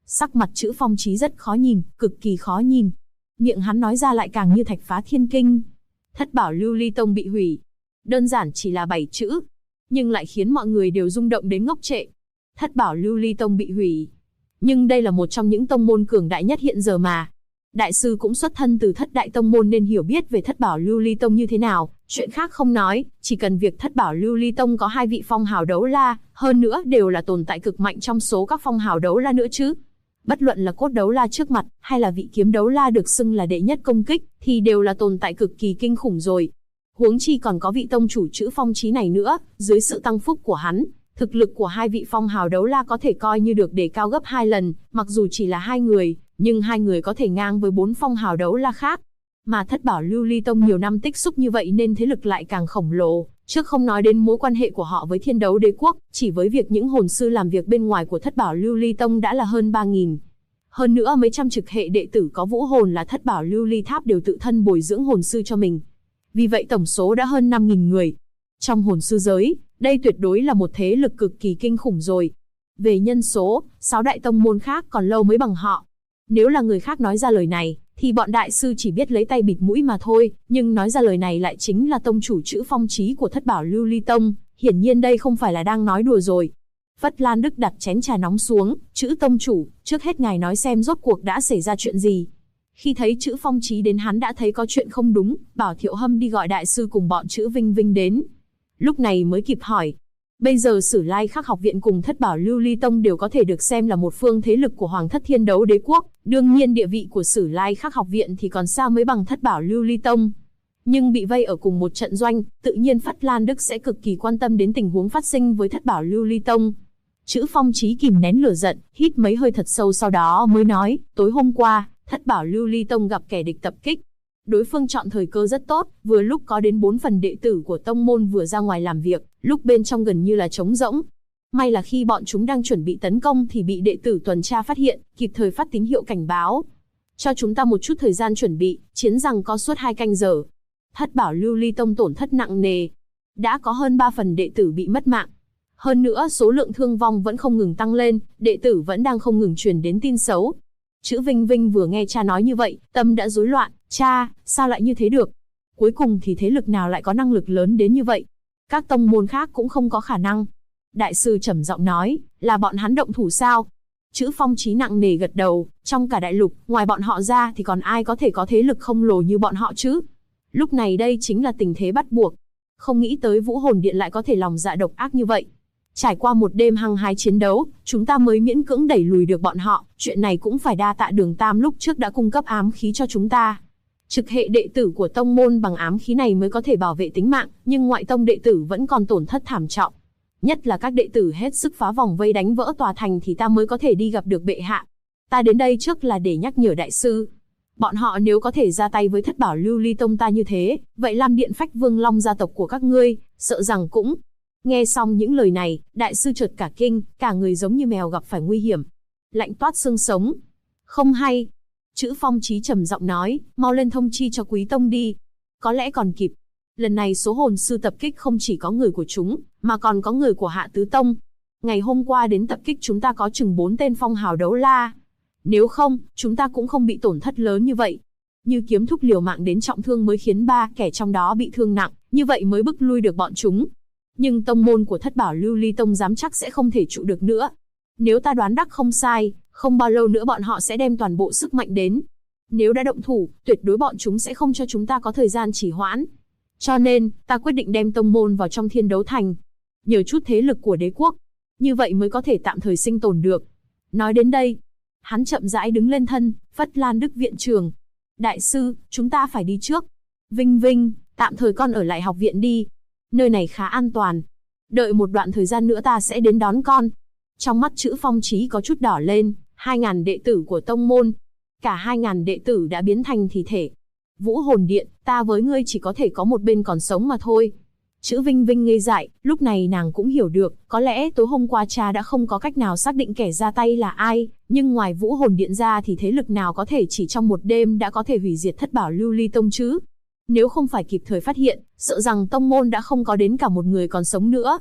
Sắc mặt Trữ Phong Chí rất khó nhìn, cực kỳ khó nhìn. Miệng hắn nói ra lại càng như thạch phá thiên kinh. Thất bảo lưu ly tông bị hủy. Đơn giản chỉ là 7 chữ, nhưng lại khiến mọi người đều rung động đến ngốc trệ. Thất bảo lưu ly tông bị hủy. Nhưng đây là một trong những tông môn cường đại nhất hiện giờ mà. Đại sư cũng xuất thân từ thất đại tông môn nên hiểu biết về thất bảo lưu ly tông như thế nào. Chuyện khác không nói, chỉ cần việc thất bảo lưu ly tông có 2 vị phong hào đấu la, hơn nữa đều là tồn tại cực mạnh trong số các phong hào đấu la nữa chứ. Bất luận là cốt đấu la trước mặt, hay là vị kiếm đấu la được xưng là đệ nhất công kích, thì đều là tồn tại cực kỳ kinh khủng rồi. Huống chi còn có vị tông chủ Trữ Phong Chí này nữa, dưới sự tăng phúc của hắn, thực lực của 2 vị phong hào đấu la có thể coi như được đề cao gấp 2 lần, mặc dù chỉ là 2 người, nhưng 2 người có thể ngang với 4 phong hào đấu la khác. Mà thất bảo lưu ly tông nhiều năm tích xúc như vậy nên thế lực lại càng khổng lồ, trước không nói đến mối quan hệ của họ với Thiên Đấu Đế quốc, chỉ với việc những hồn sư làm việc bên ngoài của thất bảo lưu ly tông đã là hơn 3.000. Hơn nữa mấy trăm trực hệ đệ tử có vũ hồn là thất bảo lưu ly tháp đều tự thân bồi dưỡng hồn sư cho mình. Vì vậy tổng số đã hơn 5.000 người. Trong hồn sư giới, đây tuyệt đối là một thế lực cực kỳ kinh khủng rồi. Về nhân số, 6 đại tông môn khác còn lâu mới bằng họ. Nếu là người khác nói ra lời này, thì bọn đại sư chỉ biết lấy tay bịt mũi mà thôi, nhưng nói ra lời này lại chính là tông chủ Trữ Phong Chí của thất bảo lưu ly tông, hiển nhiên đây không phải là đang nói đùa rồi. Phất Lan Đức đặt chén trà nóng xuống, Trữ tông chủ, trước hết ngài nói xem rốt cuộc đã xảy ra chuyện gì. Khi thấy Trữ Phong Chí đến hắn đã thấy có chuyện không đúng, bảo Thiệu Hâm đi gọi đại sư cùng bọn Trữ Vinh Vinh đến. Lúc này mới kịp hỏi. Bây giờ Sử Lai Khắc học viện cùng thất bảo lưu ly tông đều có thể được xem là một phương thế lực của Hoàng thất Thiên Đấu Đế quốc, đương nhiên địa vị của Sử Lai Khắc học viện thì còn xa mới bằng thất bảo lưu ly tông. Nhưng bị vây ở cùng một trận doanh, tự nhiên Phất Lan Đức sẽ cực kỳ quan tâm đến tình huống phát sinh với thất bảo lưu ly tông. Trữ Phong Chí kìm nén lửa giận, hít mấy hơi thật sâu sau đó mới nói, tối hôm qua, thất bảo lưu ly tông gặp kẻ địch tập kích. Đối phương chọn thời cơ rất tốt, vừa lúc có đến 4 phần đệ tử của tông môn vừa ra ngoài làm việc, lúc bên trong gần như là trống rỗng. May là khi bọn chúng đang chuẩn bị tấn công thì bị đệ tử tuần tra phát hiện, kịp thời phát tín hiệu cảnh báo. Cho chúng ta một chút thời gian chuẩn bị, chiến giằng co suốt 2 canh giờ. Thất bảo lưu ly tông tổn thất nặng nề. Đã có hơn 3 phần đệ tử bị mất mạng. Hơn nữa số lượng thương vong vẫn không ngừng tăng lên, đệ tử vẫn đang không ngừng truyền đến tin xấu. Trữ Vinh Vinh vừa nghe cha nói như vậy, tâm đã rối loạn. Cha, sao lại như thế được? Cuối cùng thì thế lực nào lại có năng lực lớn đến như vậy? Các tông môn khác cũng không có khả năng. Đại sư trầm giọng nói, là bọn hắn động thủ sao? Trữ Phong Chí nặng nề gật đầu, trong cả đại lục, ngoài bọn họ ra thì còn ai có thể có thế lực khổng lồ như bọn họ chứ? Lúc này đây chính là tình thế bắt buộc. Không nghĩ tới Vũ Hồn Điện lại có thể lòng dạ độc ác như vậy. Trải qua một đêm hăng hái chiến đấu, chúng ta mới miễn cưỡng đẩy lùi được bọn họ, chuyện này cũng phải đa tạ Đường Tam lúc trước đã cung cấp ám khí cho chúng ta. Trực hệ đệ tử của tông môn bằng ám khí này mới có thể bảo vệ tính mạng, nhưng ngoại tông đệ tử vẫn còn tổn thất thảm trọng. Nhất là các đệ tử hết sức phá vòng vây đánh vỡ tòa thành thì ta mới có thể đi gặp được bệ hạ. Ta đến đây trước là để nhắc nhở đại sư. Bọn họ nếu có thể ra tay với thất bảo lưu ly tông ta như thế, vậy Lam Điện Phách Vương Long gia tộc của các ngươi, sợ rằng cũng... Nghe xong những lời này, đại sư chợt cả kinh, cả người giống như mèo gặp phải nguy hiểm. Lạnh toát xương sống. Không hay. Trữ Phong Chí trầm giọng nói, mau lên thông chi cho Quý Tông đi. Có lẽ còn kịp. Lần này số hồn sư tập kích không chỉ có người của chúng, mà còn có người của Hạ Tứ Tông. Ngày hôm qua đến tập kích chúng ta có chừng 4 tên phong hào đấu la. Nếu không, chúng ta cũng không bị tổn thất lớn như vậy. Như Kiếm Thúc liều mạng đến trọng thương mới khiến 3 kẻ trong đó bị thương nặng, như vậy mới bức lui được bọn chúng. Nhưng tông môn của thất bảo lưu ly tông dám chắc sẽ không thể trụ được nữa. Nếu ta đoán đắc không sai, không bao lâu nữa bọn họ sẽ đem toàn bộ sức mạnh đến. Nếu đã động thủ, tuyệt đối bọn chúng sẽ không cho chúng ta có thời gian trì hoãn. Cho nên, ta quyết định đem tông môn vào trong Thiên Đấu Thành. Nhờ chút thế lực của đế quốc. Như vậy mới có thể tạm thời sinh tồn được. Nói đến đây, hắn chậm rãi đứng lên thân, Phất Lan Đức viện trưởng. Đại sư, chúng ta phải đi trước. Vinh Vinh, tạm thời con ở lại học viện đi. Nơi này khá an toàn. Đợi một đoạn thời gian nữa ta sẽ đến đón con. Trong mắt Trữ Phong Chí có chút đỏ lên, 2.000 đệ tử của tông môn. Cả 2.000 đệ tử đã biến thành thi thể. Vũ Hồn Điện, ta với ngươi chỉ có thể có một bên còn sống mà thôi. Trữ Vinh Vinh ngây dại, lúc này nàng cũng hiểu được, có lẽ tối hôm qua cha đã không có cách nào xác định kẻ ra tay là ai, nhưng ngoài Vũ Hồn Điện ra thì thế lực nào có thể chỉ trong một đêm đã có thể hủy diệt thất bảo lưu ly tông chứ? Nếu không phải kịp thời phát hiện, sợ rằng tông môn đã không có đến cả một người còn sống nữa.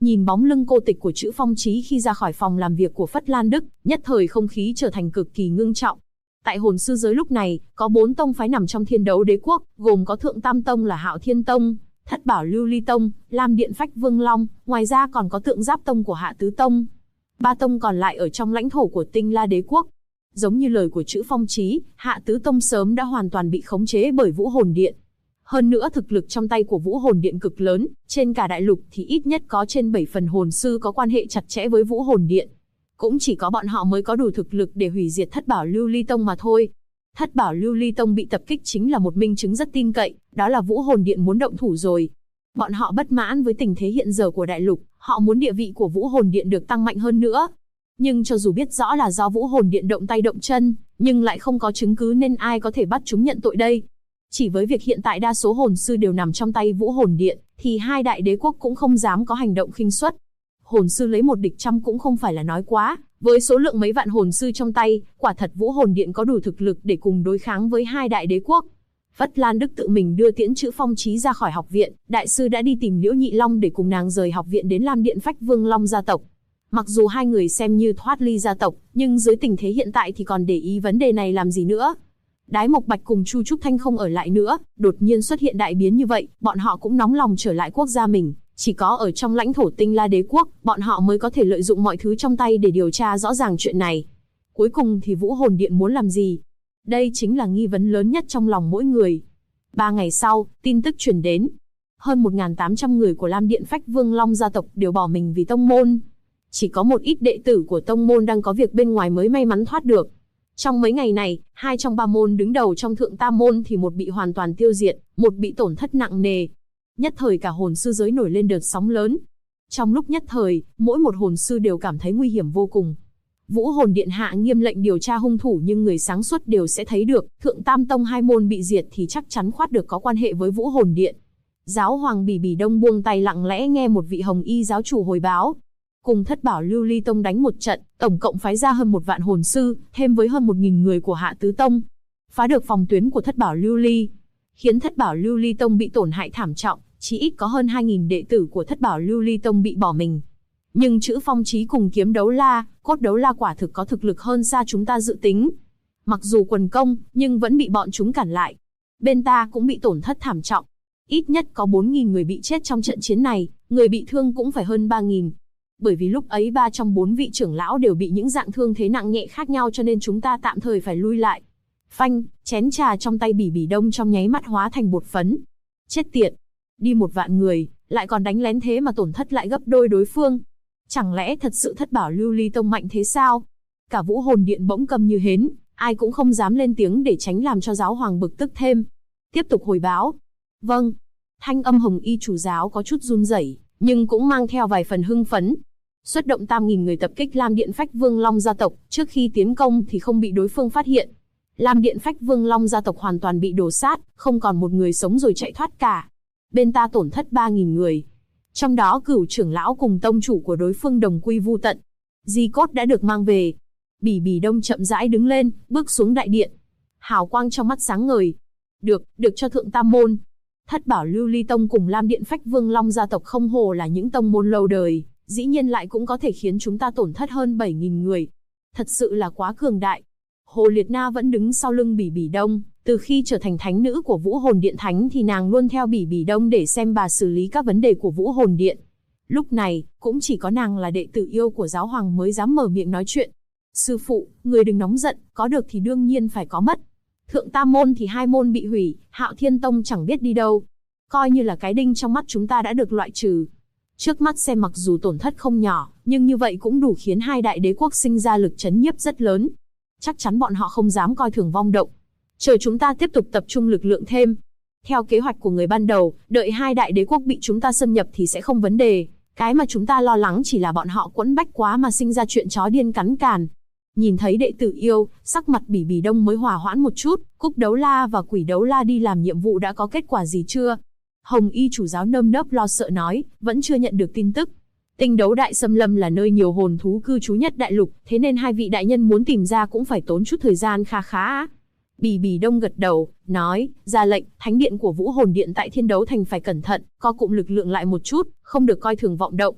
Nhìn bóng lưng cô tịch của Trữ Phong Chí khi ra khỏi phòng làm việc của Phất Lan Đức, nhất thời không khí trở thành cực kỳ ngưng trọng. Tại hồn sư giới lúc này, có 4 tông phái nằm trong Thiên Đấu Đế quốc, gồm có Thượng Tam Tông là Hạo Thiên Tông, Thất Bảo Lưu Ly Tông, Lam Điện Phách Vương Long, ngoài ra còn có Tượng Giáp Tông của Hạ Tứ Tông. 3 tông còn lại ở trong lãnh thổ của Tinh La Đế quốc. Giống như lời của Trữ Phong Chí, Hạ Tứ Tông sớm đã hoàn toàn bị khống chế bởi Vũ Hồn Điện. Hơn nữa thực lực trong tay của Vũ Hồn Điện cực lớn, trên cả đại lục thì ít nhất có trên 7 phần hồn sư có quan hệ chặt chẽ với Vũ Hồn Điện. Cũng chỉ có bọn họ mới có đủ thực lực để hủy diệt Thất Bảo Lưu Ly Tông mà thôi. Thất Bảo Lưu Ly Tông bị tập kích chính là một minh chứng rất tin cậy, đó là Vũ Hồn Điện muốn động thủ rồi. Bọn họ bất mãn với tình thế hiện giờ của đại lục, họ muốn địa vị của Vũ Hồn Điện được tăng mạnh hơn nữa. Nhưng cho dù biết rõ là do Vũ Hồn Điện động tay động chân, nhưng lại không có chứng cứ nên ai có thể bắt chúng nhận tội đây. Chỉ với việc hiện tại đa số hồn sư đều nằm trong tay Vũ Hồn Điện, thì hai đại đế quốc cũng không dám có hành động khinh suất. Hồn sư lấy 1 địch trăm cũng không phải là nói quá, với số lượng mấy vạn hồn sư trong tay, quả thật Vũ Hồn Điện có đủ thực lực để cùng đối kháng với hai đại đế quốc. Phất Lan Đức tự mình đưa Tiễn Trữ Phong Chí ra khỏi học viện, đại sư đã đi tìm Liễu Nhị Long để cùng nàng rời học viện đến Lam Điện Phách Vương Long gia tộc. Mặc dù hai người xem như thoát ly gia tộc, nhưng dưới tình thế hiện tại thì còn để ý vấn đề này làm gì nữa. Đái Mộc Bạch cùng Chu Trúc Thanh không ở lại nữa, đột nhiên xuất hiện đại biến như vậy, bọn họ cũng nóng lòng trở lại quốc gia mình. Chỉ có ở trong lãnh thổ Tinh La Đế quốc, bọn họ mới có thể lợi dụng mọi thứ trong tay để điều tra rõ ràng chuyện này. Cuối cùng thì Vũ Hồn Điện muốn làm gì? Đây chính là nghi vấn lớn nhất trong lòng mỗi người. 3 ngày sau, tin tức truyền đến. Hơn 1.800 người của Lam Điện Phách Vương Long gia tộc đều bỏ mình vì tông môn. Chỉ có một ít đệ tử của tông môn đang có việc bên ngoài mới may mắn thoát được. Trong mấy ngày này, 2 trong 3 môn đứng đầu trong Thượng Tam môn thì một bị hoàn toàn tiêu diệt, một bị tổn thất nặng nề. Nhất thời cả hồn sư giới nổi lên đợt sóng lớn. Trong lúc nhất thời, mỗi một hồn sư đều cảm thấy nguy hiểm vô cùng. Vũ Hồn Điện hạ nghiêm lệnh điều tra hung thủ, nhưng người sáng suốt đều sẽ thấy được, Thượng Tam Tông 2 môn bị diệt thì chắc chắn khoát được có quan hệ với Vũ Hồn Điện. Giáo hoàng Bỉ Bỉ Đông buông tay lặng lẽ nghe một vị hồng y giáo chủ hồi báo. Cùng Thất Bảo Lưu Ly Tông đánh một trận, tổng cộng phái ra hơn 1 vạn hồn sư, thêm với hơn 1.000 người của Hạ Tứ Tông. Phá được phòng tuyến của Thất Bảo Lưu Ly, khiến Thất Bảo Lưu Ly Tông bị tổn hại thảm trọng, chỉ ít có hơn 2.000 đệ tử của Thất Bảo Lưu Ly Tông bị bỏ mình. Nhưng Trữ Phong Chí cùng Kiếm Đấu La, Cốt Đấu La quả thực có thực lực hơn xa chúng ta dự tính. Mặc dù quần công, nhưng vẫn bị bọn chúng cản lại. Bên ta cũng bị tổn thất thảm trọng. Ít nhất có 4.000 người bị chết trong trận chiến này, người bị thương cũng phải hơn 3.000. Bởi vì lúc ấy 3 trong 4 vị trưởng lão đều bị những dạng thương thế nặng nhẹ khác nhau, cho nên chúng ta tạm thời phải lui lại. Phanh, chén trà trong tay Bỉ Bỉ Đông trong nháy mắt hóa thành bột phấn. Chết tiệt, đi 1 vạn người, lại còn đánh lén thế mà tổn thất lại gấp đôi đối phương. Chẳng lẽ thật sự Thất Bảo Lưu Ly Tông mạnh thế sao? Cả Vũ Hồn Điện bỗng câm như hến, ai cũng không dám lên tiếng để tránh làm cho giáo hoàng bực tức thêm. Tiếp tục hồi báo. Vâng. Thanh âm hồng y chủ giáo có chút run rẩy, nhưng cũng mang theo vài phần hưng phấn. Xuất động 8.000 người tập kích Lam Điện Phách Vương Long gia tộc, trước khi tiến công thì không bị đối phương phát hiện. Lam Điện Phách Vương Long gia tộc hoàn toàn bị đổ sát, không còn một người sống rồi chạy thoát cả. Bên ta tổn thất 3.000 người. Trong đó Cửu trưởng lão cùng tông chủ của đối phương đồng quy vu tận. Di cốt đã được mang về. Bỉ Bỉ Đông chậm rãi đứng lên, bước xuống đại điện. Hào quang trong mắt sáng ngời. Được cho Thượng Tam môn. Thất Bảo Lưu Ly Tông cùng Lam Điện Phách Vương Long gia tộc không hồ là những tông môn lâu đời, dĩ nhiên lại cũng có thể khiến chúng ta tổn thất hơn 7.000 người. Thật sự là quá cường đại. Hồ Liệt Na vẫn đứng sau lưng Bỉ Bỉ Đông, từ khi trở thành thánh nữ của Vũ Hồn Điện Thánh thì nàng luôn theo Bỉ Bỉ Đông để xem bà xử lý các vấn đề của Vũ Hồn Điện. Lúc này, cũng chỉ có nàng là đệ tử yêu của giáo hoàng mới dám mở miệng nói chuyện. Sư phụ, người đừng nóng giận, có được thì đương nhiên phải có mất. Thượng Tam môn thì 2 môn bị hủy, Hạo Thiên Tông chẳng biết đi đâu. Coi như là cái đinh trong mắt chúng ta đã được loại trừ. Trước mắt xem mặc dù tổn thất không nhỏ, nhưng như vậy cũng đủ khiến 2 đại đế quốc sinh ra lực chấn nhiếp rất lớn. Chắc chắn bọn họ không dám coi thường vong động. Chờ chúng ta tiếp tục tập trung lực lượng thêm. Theo kế hoạch của người ban đầu, đợi 2 đại đế quốc bị chúng ta xâm nhập thì sẽ không vấn đề. Cái mà chúng ta lo lắng chỉ là bọn họ quẫn bách quá mà sinh ra chuyện chó điên cắn càn. Nhìn thấy đệ tử yêu, sắc mặt Bỉ Bỉ Đông mới hòa hoãn một chút. Cúc Đấu La và Quỷ Đấu La đi làm nhiệm vụ đã có kết quả gì chưa? Hồng y chủ giáo nơm nớp lo sợ nói, vẫn chưa nhận được tin tức. Tinh Đấu Đại Xâm Lâm là nơi nhiều hồn thú cư trú nhất đại lục, thế nên 2 vị đại nhân muốn tìm ra cũng phải tốn chút thời gian kha khá. Bỉ Bỉ Đông gật đầu, nói, ra lệnh, thánh điện của Vũ Hồn Điện tại Thiên Đấu Thành phải cẩn thận, co cụm lực lượng lại một chút, không được coi thường vọng động.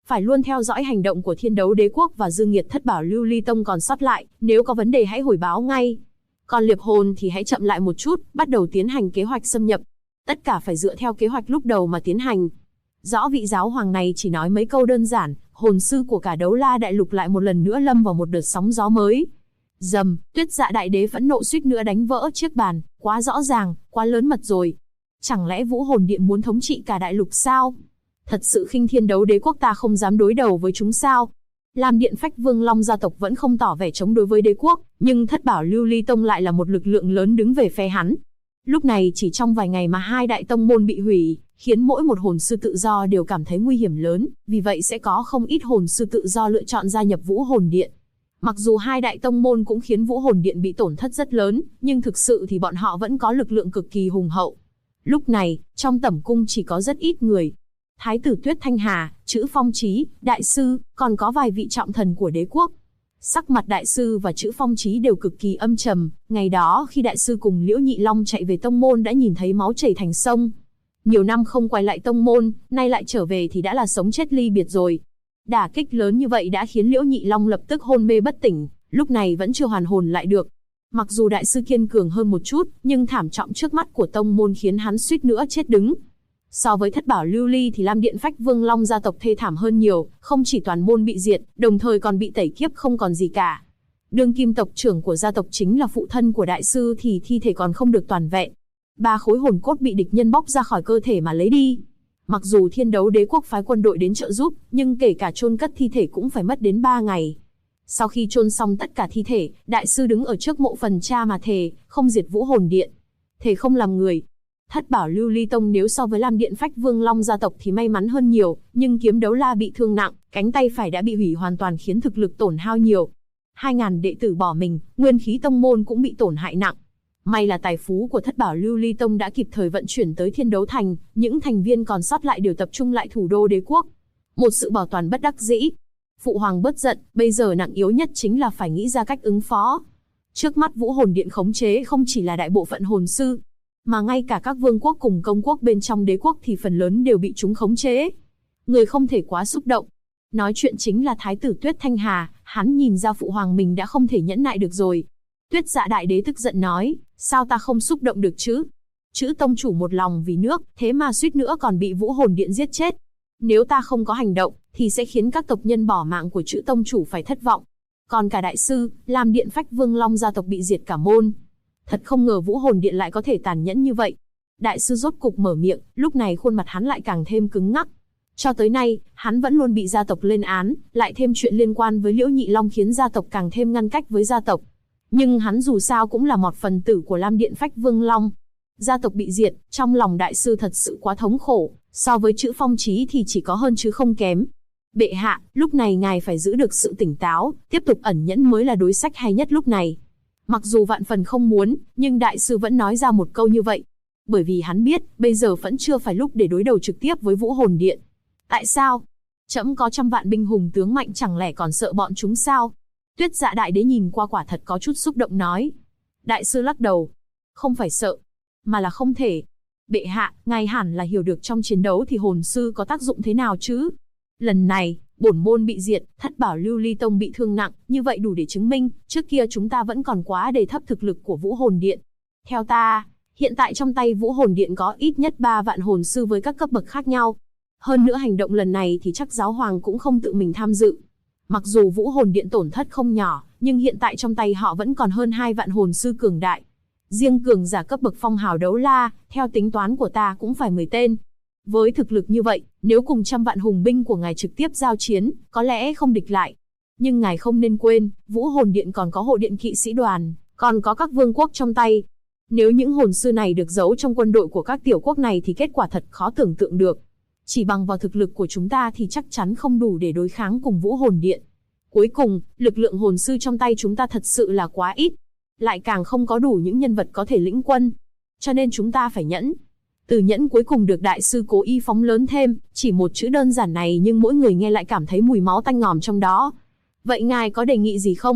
Phải luôn theo dõi hành động của Thiên Đấu Đế Quốc và Dương Nghiệt Thất Bảo Lưu Ly Tông còn sót lại, nếu có vấn đề hãy hồi báo ngay. Còn Liệp Hồn thì hãy chậm lại một chút, bắt đầu tiến hành kế hoạch xâm nhập. Tất cả phải dựa theo kế hoạch lúc đầu mà tiến hành. Rõ vị giáo hoàng này chỉ nói mấy câu đơn giản, hồn sư của cả Đấu La Đại Lục lại một lần nữa lâm vào một đợt sóng gió mới. Rầm, Tuyết Dạ Đại Đế phẫn nộ suýt nữa đánh vỡ chiếc bàn, quá rõ ràng, quá lớn mật rồi. Chẳng lẽ Vũ Hồn Điện muốn thống trị cả đại lục sao? Thật sự khinh Thiên Đấu Đế Quốc ta không dám đối đầu với chúng sao? Lam Điện Phách Vương Long gia tộc vẫn không tỏ vẻ chống đối với đế quốc, nhưng Thất Bảo Lưu Ly Tông lại là một lực lượng lớn đứng về phe hắn. Lúc này chỉ trong vài ngày mà hai đại tông môn bị hủy, khiến mỗi một hồn sư tự do đều cảm thấy nguy hiểm lớn, vì vậy sẽ có không ít hồn sư tự do lựa chọn gia nhập Vũ Hồn Điện. Mặc dù hai đại tông môn cũng khiến Vũ Hồn Điện bị tổn thất rất lớn, nhưng thực sự thì bọn họ vẫn có lực lượng cực kỳ hùng hậu. Lúc này, trong tẩm cung chỉ có rất ít người. Thái tử Tuyết Thanh Hà, Trữ Phong Chí, Đại sư, còn có vài vị trọng thần của đế quốc. Sắc mặt Đại sư và Trữ Phong Chí đều cực kỳ âm trầm, ngày đó khi Đại sư cùng Liễu Nhị Long chạy về tông môn đã nhìn thấy máu chảy thành sông. Nhiều năm không quay lại tông môn, nay lại trở về thì đã là sống chết ly biệt rồi. Đả kích lớn như vậy đã khiến Liễu Nhị Long lập tức hôn mê bất tỉnh, lúc này vẫn chưa hoàn hồn lại được. Mặc dù đại sư kiên cường hơn một chút, nhưng thảm trọng trước mắt của tông môn khiến hắn suýt nữa chết đứng. So với Thất Bảo Lưu Ly thì Lam Điện Phách Vương Long gia tộc thê thảm hơn nhiều, không chỉ toàn môn bị diệt, đồng thời còn bị tẩy kiếp không còn gì cả. Đương kim tộc trưởng của gia tộc chính là phụ thân của đại sư thì thi thể còn không được toàn vẹn. 3 khối hồn cốt bị địch nhân bóc ra khỏi cơ thể mà lấy đi. Mặc dù Thiên Đấu Đế Quốc phái quân đội đến trợ giúp, nhưng kể cả chôn cất thi thể cũng phải mất đến 3 ngày. Sau khi chôn xong tất cả thi thể, đại sư đứng ở trước mộ phần cha mà thề, không diệt Vũ Hồn Điện. Thề không làm người. Thất Bảo Lưu Ly Tông nếu so với Lam Điện Phách Vương Long gia tộc thì may mắn hơn nhiều, nhưng Kiếm Đấu La bị thương nặng, cánh tay phải đã bị hủy hoàn toàn khiến thực lực tổn hao nhiều. 2000 đệ tử bỏ mình, nguyên khí tông môn cũng bị tổn hại nặng. May là tài phú của Thất Bảo Lưu Ly Tông đã kịp thời vận chuyển tới Thiên Đấu Thành, những thành viên còn sót lại đều tập trung lại thủ đô đế quốc. Một sự bảo toàn bất đắc dĩ. Phụ hoàng bớt giận, bây giờ nặng yếu nhất chính là phải nghĩ ra cách ứng phó. Trước mắt Vũ Hồn Điện khống chế không chỉ là đại bộ phận hồn sư, mà ngay cả các vương quốc cùng công quốc bên trong đế quốc thì phần lớn đều bị chúng khống chế. Người không thể quá xúc động. Nói chuyện chính là Thái tử Tuyết Thanh Hà, hắn nhìn ra phụ hoàng mình đã không thể nhẫn nại được rồi. Tuyết Dạ Đại Đế tức giận nói, sao ta không xúc động được chứ? Chữ tông chủ một lòng vì nước, thế mà suýt nữa còn bị Vũ Hồn Điện giết chết. Nếu ta không có hành động, thì sẽ khiến các tộc nhân bỏ mạng của chữ tông chủ phải thất vọng. Còn cả đại sư, Lam Điện Phách Vương Long gia tộc bị diệt cả môn. Thật không ngờ Vũ Hồn Điện lại có thể tàn nhẫn như vậy. Đại sư rốt cục mở miệng, lúc này khuôn mặt hắn lại càng thêm cứng ngắc. Cho tới nay, hắn vẫn luôn bị gia tộc lên án, lại thêm chuyện liên quan với Liễu Nhị Long khiến gia tộc càng thêm ngăn cách với gia tộc. Nhưng hắn dù sao cũng là một phần tử của Lam Điện Phách Vương Long. Gia tộc bị diệt, trong lòng đại sư thật sự quá thống khổ, so với Trữ Phong Chí thì chỉ có hơn chứ không kém. Bệ hạ, lúc này ngài phải giữ được sự tỉnh táo, tiếp tục ẩn nhẫn mới là đối sách hay nhất lúc này. Mặc dù vạn phần không muốn, nhưng đại sư vẫn nói ra một câu như vậy. Bởi vì hắn biết, bây giờ vẫn chưa phải lúc để đối đầu trực tiếp với Vũ Hồn Điện. Tại sao? Trẫm có trăm vạn binh hùng tướng mạnh chẳng lẽ còn sợ bọn chúng sao? Tuyết Dạ Đại Đế nhìn qua quả thật có chút xúc động nói. Đại sư lắc đầu. Không phải sợ, mà là không thể. Bệ hạ, ngài hẳn là hiểu được trong chiến đấu thì hồn sư có tác dụng thế nào chứ? Lần này, bổn môn bị diệt, Thất Bảo Lưu Ly Tông bị thương nặng, như vậy đủ để chứng minh, trước kia chúng ta vẫn còn quá đề thấp thực lực của Vũ Hồn Điện. Theo ta, hiện tại trong tay Vũ Hồn Điện có ít nhất 3 vạn hồn sư với các cấp bậc khác nhau. Hơn nữa hành động lần này thì chắc giáo hoàng cũng không tự mình tham dự. Mặc dù Vũ Hồn Điện tổn thất không nhỏ, nhưng hiện tại trong tay họ vẫn còn hơn 2 vạn hồn sư cường đại. Riêng cường giả cấp bậc phong hào đấu la, theo tính toán của ta cũng phải 10 tên. Với thực lực như vậy, nếu cùng trăm vạn hùng binh của ngài trực tiếp giao chiến, có lẽ không địch lại. Nhưng ngài không nên quên, Vũ Hồn Điện còn có hộ điện kỵ sĩ đoàn, còn có các vương quốc trong tay. Nếu những hồn sư này được giấu trong quân đội của các tiểu quốc này thì kết quả thật khó tưởng tượng được. Chỉ bằng vào thực lực của chúng ta thì chắc chắn không đủ để đối kháng cùng Vũ Hồn Điện. Cuối cùng, lực lượng hồn sư trong tay chúng ta thật sự là quá ít. Lại càng không có đủ những nhân vật có thể lĩnh quân. Cho nên chúng ta phải nhẫn. Từ nhẫn cuối cùng được đại sư cố ý phóng lớn thêm, chỉ một chữ đơn giản này nhưng mỗi người nghe lại cảm thấy mùi máu tanh ngòm trong đó. Vậy ngài có đề nghị gì không?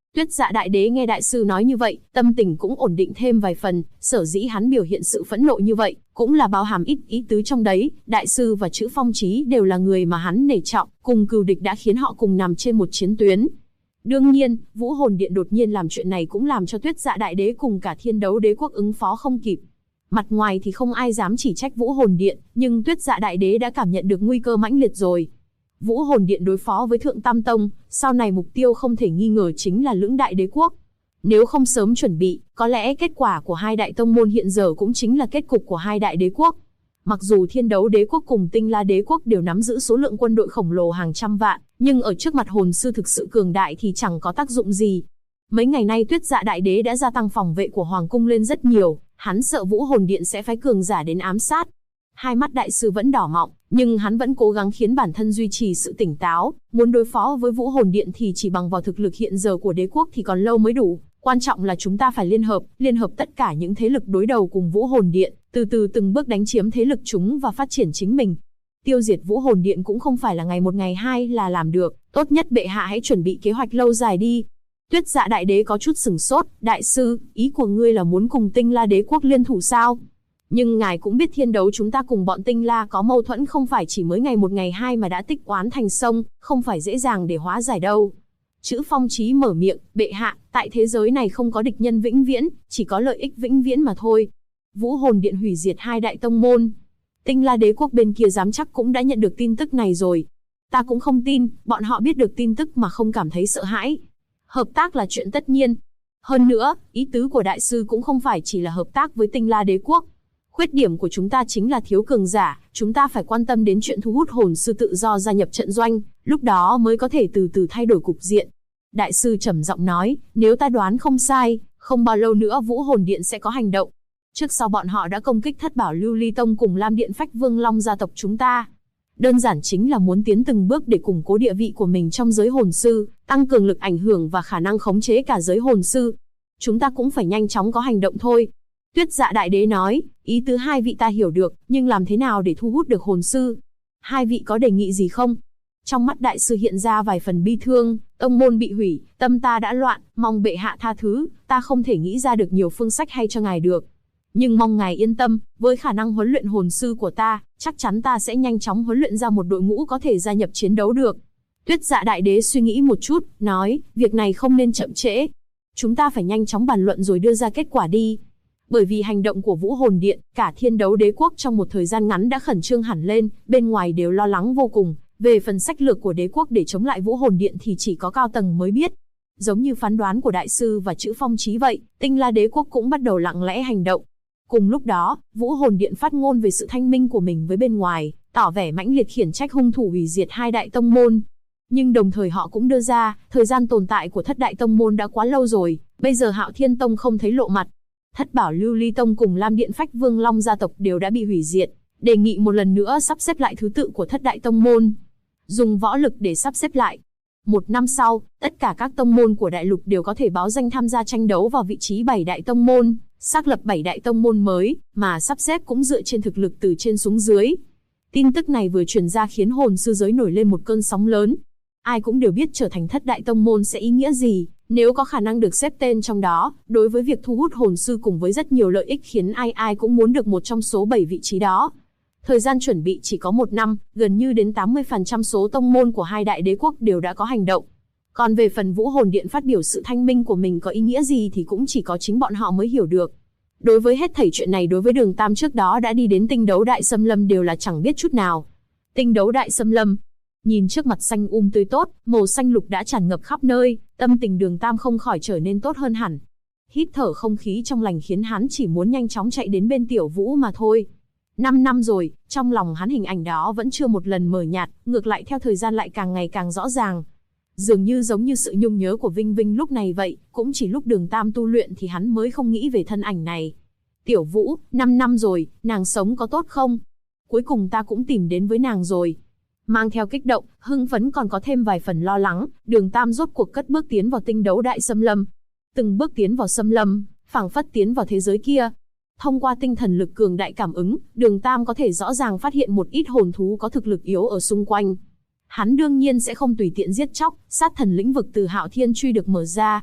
Tuyết Dạ Đại Đế nghe đại sư nói như vậy, tâm tình cũng ổn định thêm vài phần, sở dĩ hắn biểu hiện sự phẫn nộ như vậy, cũng là bao hàm ít ý tứ trong đấy, đại sư và Trữ Phong Chí đều là người mà hắn nể trọng, cùng cừu địch đã khiến họ cùng nằm trên một chiến tuyến. Đương nhiên, Vũ Hồn Điện đột nhiên làm chuyện này cũng làm cho Tuyết Dạ Đại Đế cùng cả Thiên Đấu Đế quốc ứng phó không kịp. Mặt ngoài thì không ai dám chỉ trách Vũ Hồn Điện, nhưng Tuyết Dạ Đại Đế đã cảm nhận được nguy cơ mãnh liệt rồi. Vũ Hồn Điện đối phó với Thượng Tam Tông, sau này mục tiêu không thể nghi ngờ chính là Lưỡng Đại Đế quốc. Nếu không sớm chuẩn bị, có lẽ kết quả của hai đại tông môn hiện giờ cũng chính là kết cục của hai đại đế quốc. Mặc dù Thiên Đấu Đế quốc cùng Tinh La Đế quốc đều nắm giữ số lượng quân đội khổng lồ hàng trăm vạn, nhưng ở trước mặt hồn sư thực sự cường đại thì chẳng có tác dụng gì. Mấy ngày nay Tuyết Dạ Đại Đế đã gia tăng phòng vệ của Hoàng cung lên rất nhiều, hắn sợ Vũ Hồn Điện sẽ phái cường giả đến ám sát. Hai mắt đại sư vẫn đỏ mọng, nhưng hắn vẫn cố gắng khiến bản thân duy trì sự tỉnh táo, muốn đối phó với Vũ Hồn Điện thì chỉ bằng vào thực lực hiện giờ của đế quốc thì còn lâu mới đủ. Quan trọng là chúng ta phải liên hợp tất cả những thế lực đối đầu cùng Vũ Hồn Điện, từ từ từng bước đánh chiếm thế lực chúng và phát triển chính mình. Tiêu diệt Vũ Hồn Điện cũng không phải là ngày một ngày hai là làm được, tốt nhất bệ hạ hãy chuẩn bị kế hoạch lâu dài đi. Tuyết Dạ Đại Đế có chút sửng sốt, đại sư, ý của ngươi là muốn cùng Tinh La Đế quốc liên thủ sao? Nhưng ngài cũng biết thiên đấu chúng ta cùng bọn Tinh La có mâu thuẫn không phải chỉ mới ngày một ngày hai mà đã tích oán thành sông, không phải dễ dàng để hóa giải đâu. Trữ Phong Chí mở miệng, bệ hạ, tại thế giới này không có địch nhân vĩnh viễn, chỉ có lợi ích vĩnh viễn mà thôi. Vũ Hồn Điện hủy diệt hai đại tông môn. Tinh La Đế quốc bên kia dám chắc cũng đã nhận được tin tức này rồi. Ta cũng không tin, bọn họ biết được tin tức mà không cảm thấy sợ hãi. Hợp tác là chuyện tất nhiên. Hơn nữa, ý tứ của đại sư cũng không phải chỉ là hợp tác với Tinh La Đế quốc. Khuyết điểm của chúng ta chính là thiếu cường giả, chúng ta phải quan tâm đến chuyện thu hút hồn sư tự do gia nhập trận doanh, lúc đó mới có thể từ từ thay đổi cục diện. Đại sư trầm giọng nói, nếu ta đoán không sai, không bao lâu nữa Vũ Hồn Điện sẽ có hành động. Trước sau bọn họ đã công kích Thất Bảo Lưu Ly Tông cùng Lam Điện Phách Vương Long gia tộc chúng ta. Đơn giản chính là muốn tiến từng bước để củng cố địa vị của mình trong giới hồn sư, tăng cường lực ảnh hưởng và khả năng khống chế cả giới hồn sư. Chúng ta cũng phải nhanh chóng có hành động thôi. Tuyết Dạ Đại Đế nói, ý tứ hai vị ta hiểu được, nhưng làm thế nào để thu hút được hồn sư? Hai vị có đề nghị gì không? Trong mắt đại sư hiện ra vài phần bi thương, tông môn bị hủy, tâm ta đã loạn, mong bệ hạ tha thứ, ta không thể nghĩ ra được nhiều phương sách hay cho ngài được. Nhưng mong ngài yên tâm, với khả năng huấn luyện hồn sư của ta, chắc chắn ta sẽ nhanh chóng huấn luyện ra một đội ngũ có thể gia nhập chiến đấu được. Tuyết Dạ Đại Đế suy nghĩ một chút, nói, việc này không nên chậm trễ. Chúng ta phải nhanh chóng bàn luận rồi đưa ra kết quả đi. Bởi vì hành động của Vũ Hồn Điện, cả Thiên Đấu Đế quốc trong một thời gian ngắn đã khẩn trương hẳn lên, bên ngoài đều lo lắng vô cùng. Về phần sách lược của đế quốc để chống lại Vũ Hồn Điện thì chỉ có cao tầng mới biết. Giống như phán đoán của đại sư và Trữ Phong Chí vậy, Tinh La Đế quốc cũng bắt đầu lặng lẽ hành động. Cùng lúc đó, Vũ Hồn Điện phát ngôn về sự thanh minh của mình với bên ngoài, tỏ vẻ mãnh liệt khiển trách hung thủ hủy diệt hai đại tông môn. Nhưng đồng thời họ cũng đưa ra, thời gian tồn tại của thất đại tông môn đã quá lâu rồi, bây giờ Hạo Thiên Tông không thấy lộ mặt. Thất Bảo Lưu Ly Tông cùng Lam Điện Phách Vương Long gia tộc đều đã bị hủy diệt, đề nghị một lần nữa sắp xếp lại thứ tự của thất đại tông môn. Dùng võ lực để sắp xếp lại. Một năm sau, tất cả các tông môn của đại lục đều có thể báo danh tham gia tranh đấu vào vị trí 7 đại tông môn, xác lập 7 đại tông môn mới, mà sắp xếp cũng dựa trên thực lực từ trên xuống dưới. Tin tức này vừa truyền ra khiến hồn sư giới nổi lên một cơn sóng lớn. Ai cũng đều biết trở thành thất đại tông môn sẽ ý nghĩa gì, nếu có khả năng được xếp tên trong đó, đối với việc thu hút hồn sư cùng với rất nhiều lợi ích khiến ai cũng muốn được một trong số 7 vị trí đó. Thời gian chuẩn bị chỉ có 1 năm, gần như đến 80% số tông môn của hai đại đế quốc đều đã có hành động. Còn về phần Vũ Hồn Điện phát biểu sự thanh minh của mình có ý nghĩa gì thì cũng chỉ có chính bọn họ mới hiểu được. Đối với hết thảy chuyện này, đối với Đường Tam trước đó đã đi đến Tinh Đấu Đại Xâm Lâm đều là chẳng biết chút nào. Tinh Đấu Đại Xâm Lâm, nhìn trước mặt xanh tươi tốt, màu xanh lục đã tràn ngập khắp nơi, tâm tình Đường Tam không khỏi trở nên tốt hơn hẳn. Hít thở không khí trong lành khiến hắn chỉ muốn nhanh chóng chạy đến bên Tiểu Vũ mà thôi. 5 năm rồi, trong lòng hắn hình ảnh đó vẫn chưa một lần mờ nhạt, ngược lại theo thời gian lại càng ngày càng rõ ràng. Dường như giống như sự nhung nhớ của Vinh Vinh lúc này vậy, cũng chỉ lúc Đường Tam tu luyện thì hắn mới không nghĩ về thân ảnh này. Tiểu Vũ, 5 năm rồi, nàng sống có tốt không? Cuối cùng ta cũng tìm đến với nàng rồi. Mang theo kích động, hưng phấn còn có thêm vài phần lo lắng, Đường Tam rốt cuộc cất bước tiến vào Tinh Đấu Đại Xâm Lâm. Từng bước tiến vào xâm lâm, phảng phất tiến vào thế giới kia. Thông qua tinh thần lực cường đại cảm ứng, Đường Tam có thể rõ ràng phát hiện một ít hồn thú có thực lực yếu ở xung quanh. Hắn đương nhiên sẽ không tùy tiện giết chóc, sát thần lĩnh vực từ Hạo Thiên Truy được mở ra.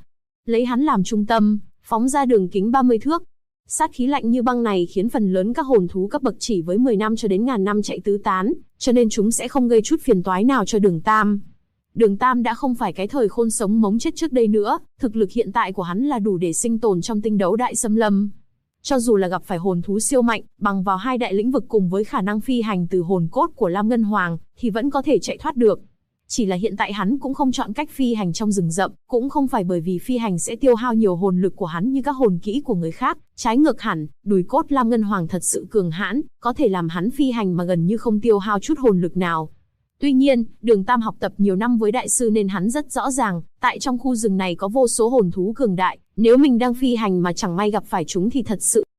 lấy hắn làm trung tâm, phóng ra đường kính 30 thước. Sát khí lạnh như băng này khiến phần lớn các hồn thú cấp bậc chỉ với 10 năm cho đến ngàn năm chạy tứ tán, cho nên chúng sẽ không gây chút phiền toái nào cho Đường Tam. Đường Tam đã không phải cái thời khôn sống mống chết trước đây nữa, thực lực hiện tại của hắn là đủ để sinh tồn trong tinh đấu đại xâm lâm. Cho dù là gặp phải hồn thú siêu mạnh, bằng vào hai đại lĩnh vực cùng với khả năng phi hành từ hồn cốt của Lam Ngân Hoàng, thì vẫn có thể chạy thoát được. Chỉ là hiện tại hắn cũng không chọn cách phi hành trong rừng rậm, cũng không phải bởi vì phi hành sẽ tiêu hao nhiều hồn lực của hắn như các hồn kỹ của người khác, trái ngược hẳn, đùi cốt Lam Ngân Hoàng thật sự cường hãn, có thể làm hắn phi hành mà gần như không tiêu hao chút hồn lực nào. Tuy nhiên, Đường Tam học tập nhiều năm với đại sư nên hắn rất rõ ràng, tại trong khu rừng này có vô số hồn thú cường đại, nếu mình đang phi hành mà chẳng may gặp phải chúng thì thật sự.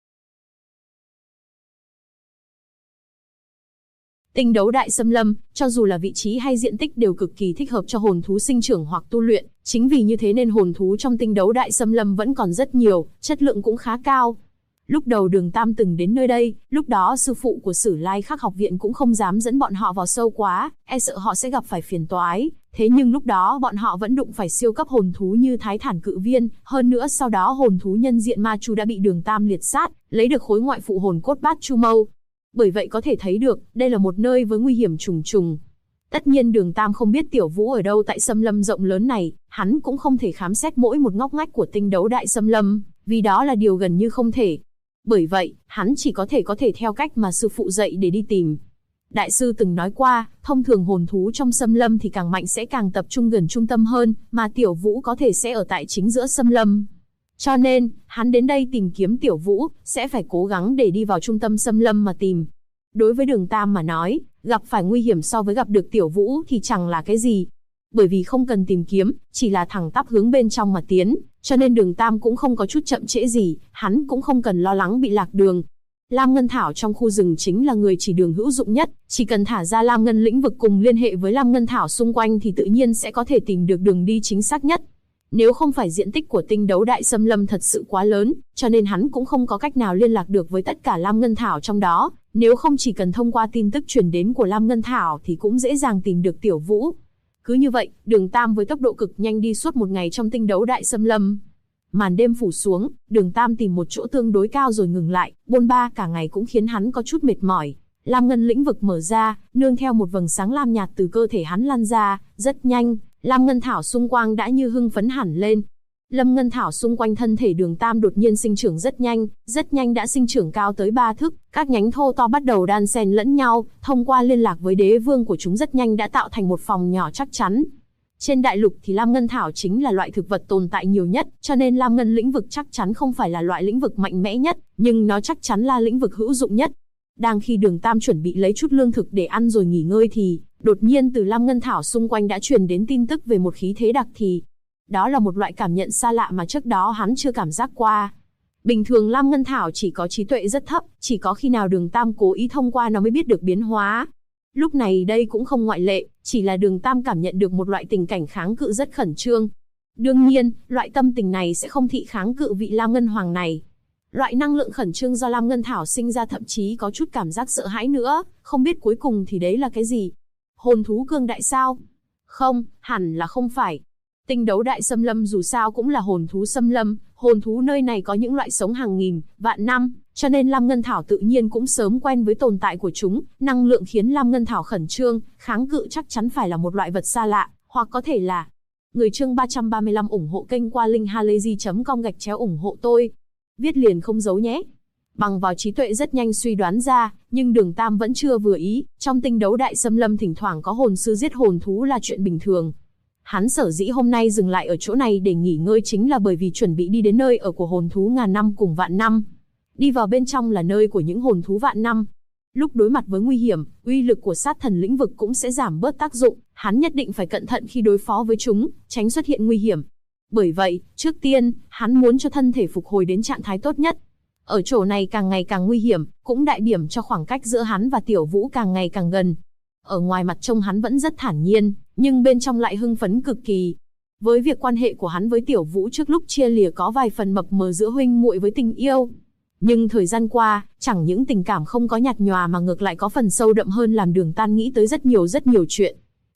Tinh đấu đại xâm lâm, cho dù là vị trí hay diện tích đều cực kỳ thích hợp cho hồn thú sinh trưởng hoặc tu luyện, chính vì như thế nên hồn thú trong tinh đấu đại xâm lâm vẫn còn rất nhiều, chất lượng cũng khá cao. Lúc đầu Đường Tam từng đến nơi đây, lúc đó sư phụ của Sử Lai Khắc học viện cũng không dám dẫn bọn họ vào sâu quá, e sợ họ sẽ gặp phải phiền toái. Thế nhưng lúc đó bọn họ vẫn đụng phải siêu cấp hồn thú như Thái Thản Cự Viên, hơn nữa sau đó hồn thú nhân diện Ma Chu đã bị Đường Tam liệt sát, lấy được khối ngoại phụ hồn cốt Bát Chu Mâu. Bởi vậy có thể thấy được, đây là một nơi với nguy hiểm trùng trùng. Tất nhiên Đường Tam không biết Tiểu Vũ ở đâu tại xâm lâm rộng lớn này, hắn cũng không thể khám xét mỗi một ngóc ngách của tinh đấu đại xâm lâm, vì đó là điều gần như không thể. Bởi vậy, hắn chỉ có thể theo cách mà sư phụ dạy để đi tìm. Đại sư từng nói qua, thông thường hồn thú trong xâm lâm thì càng mạnh sẽ càng tập trung gần trung tâm hơn, mà Tiểu Vũ có thể sẽ ở tại chính giữa xâm lâm. Cho nên, hắn đến đây tìm kiếm Tiểu Vũ, sẽ phải cố gắng để đi vào trung tâm xâm lâm mà tìm. Đối với Đường Tam mà nói, gặp phải nguy hiểm so với gặp được Tiểu Vũ thì chẳng là cái gì. Bởi vì không cần tìm kiếm, chỉ là thẳng tắp hướng bên trong mà tiến, cho nên Đường Tam cũng không có chút chậm trễ gì, hắn cũng không cần lo lắng bị lạc đường. Lam Ngân Thảo trong khu rừng chính là người chỉ đường hữu dụng nhất, chỉ cần thả ra Lam Ngân lĩnh vực cùng liên hệ với Lam Ngân Thảo xung quanh thì tự nhiên sẽ có thể tìm được đường đi chính xác nhất. Nếu không phải diện tích của tinh đấu đại xâm lâm thật sự quá lớn, cho nên hắn cũng không có cách nào liên lạc được với tất cả Lam Ngân Thảo trong đó, nếu không chỉ cần thông qua tin tức truyền đến của Lam Ngân Thảo thì cũng dễ dàng tìm được Tiểu Vũ. Cứ như vậy, Đường Tam với tốc độ cực nhanh đi suốt một ngày trong tinh đấu đại xâm lâm. Màn đêm phủ xuống, Đường Tam tìm một chỗ tương đối cao rồi ngừng lại, bôn ba cả ngày cũng khiến hắn có chút mệt mỏi. Lam Ngân lĩnh vực mở ra, nương theo một vầng sáng lam nhạt từ cơ thể hắn lan ra, rất nhanh, Lam Ngân Thảo xung quanh đã như hưng phấn hẳn lên. Lâm Ngân Thảo xung quanh thân thể Đường Tam đột nhiên sinh trưởng rất nhanh đã sinh trưởng cao tới 3 thước, các nhánh thô to bắt đầu đan xen lẫn nhau, thông qua liên lạc với đế vương của chúng rất nhanh đã tạo thành một phòng nhỏ chắc chắn. Trên đại lục thì Lam Ngân Thảo chính là loại thực vật tồn tại nhiều nhất, cho nên Lam Ngân lĩnh vực chắc chắn không phải là loại lĩnh vực mạnh mẽ nhất, nhưng nó chắc chắn là lĩnh vực hữu dụng nhất. Đang khi Đường Tam chuẩn bị lấy chút lương thực để ăn rồi nghỉ ngơi thì, đột nhiên từ Lam Ngân Thảo xung quanh đã truyền đến tin tức về một khí thế đặc thì. Đó là một loại cảm nhận xa lạ mà trước đó hắn chưa cảm giác qua. Bình thường Lam Ngân Thảo chỉ có trí tuệ rất thấp, chỉ có khi nào Đường Tam cố ý thông qua nó mới biết được biến hóa. Lúc này đây cũng không ngoại lệ, chỉ là Đường Tam cảm nhận được một loại tình cảnh kháng cự rất khẩn trương. Đương nhiên, loại tâm tình này sẽ không thị kháng cự vị Lam Ngân Hoàng này. Loại năng lượng khẩn trương do Lam Ngân Thảo sinh ra thậm chí có chút cảm giác sợ hãi nữa, không biết cuối cùng thì đấy là cái gì. Hồn thú cường đại sao? Không, hẳn là không phải. Tinh đấu đại xâm lâm dù sao cũng là hồn thú xâm lâm, hồn thú nơi này có những loại sống hàng nghìn, vạn năm, cho nên Lam Ngân Thảo tự nhiên cũng sớm quen với tồn tại của chúng, năng lượng khiến Lam Ngân Thảo khẩn trương, kháng cự chắc chắn phải là một loại vật xa lạ, hoặc có thể là. Người chương 335 ủng hộ kênh qua linkhalazy.com ủng hộ tôi. Viết liền không giấu nhé. Bằng vào trí tuệ rất nhanh suy đoán ra, nhưng Đường Tam vẫn chưa vừa ý, trong tinh đấu đại xâm lâm thỉnh thoảng có hồn sư giết hồn thú là chuyện bình thường. Hắn sở dĩ hôm nay dừng lại ở chỗ này để nghỉ ngơi chính là bởi vì chuẩn bị đi đến nơi ở của hồn thú ngàn năm cùng vạn năm. Đi vào bên trong là nơi của những hồn thú vạn năm. Lúc đối mặt với nguy hiểm, uy lực của sát thần lĩnh vực cũng sẽ giảm bớt tác dụng, hắn nhất định phải cẩn thận khi đối phó với chúng, tránh xuất hiện nguy hiểm. Bởi vậy, trước tiên, hắn muốn cho thân thể phục hồi đến trạng thái tốt nhất. Ở chỗ này càng ngày càng nguy hiểm, cũng đại biểu cho khoảng cách giữa hắn và Tiểu Vũ càng ngày càng gần. Ở ngoài mặt trông hắn vẫn rất thản nhiên, nhưng bên trong lại hưng phấn cực kỳ. Với việc quan hệ của hắn với Tiểu Vũ trước lúc chia lìa có vài phần mập mờ giữa huynh muội với tình yêu. Nhưng thời gian qua, chẳng những tình cảm không có nhạt nhòa mà ngược lại có phần sâu đậm hơn làm Đường Tam nghĩ tới rất nhiều chuyện.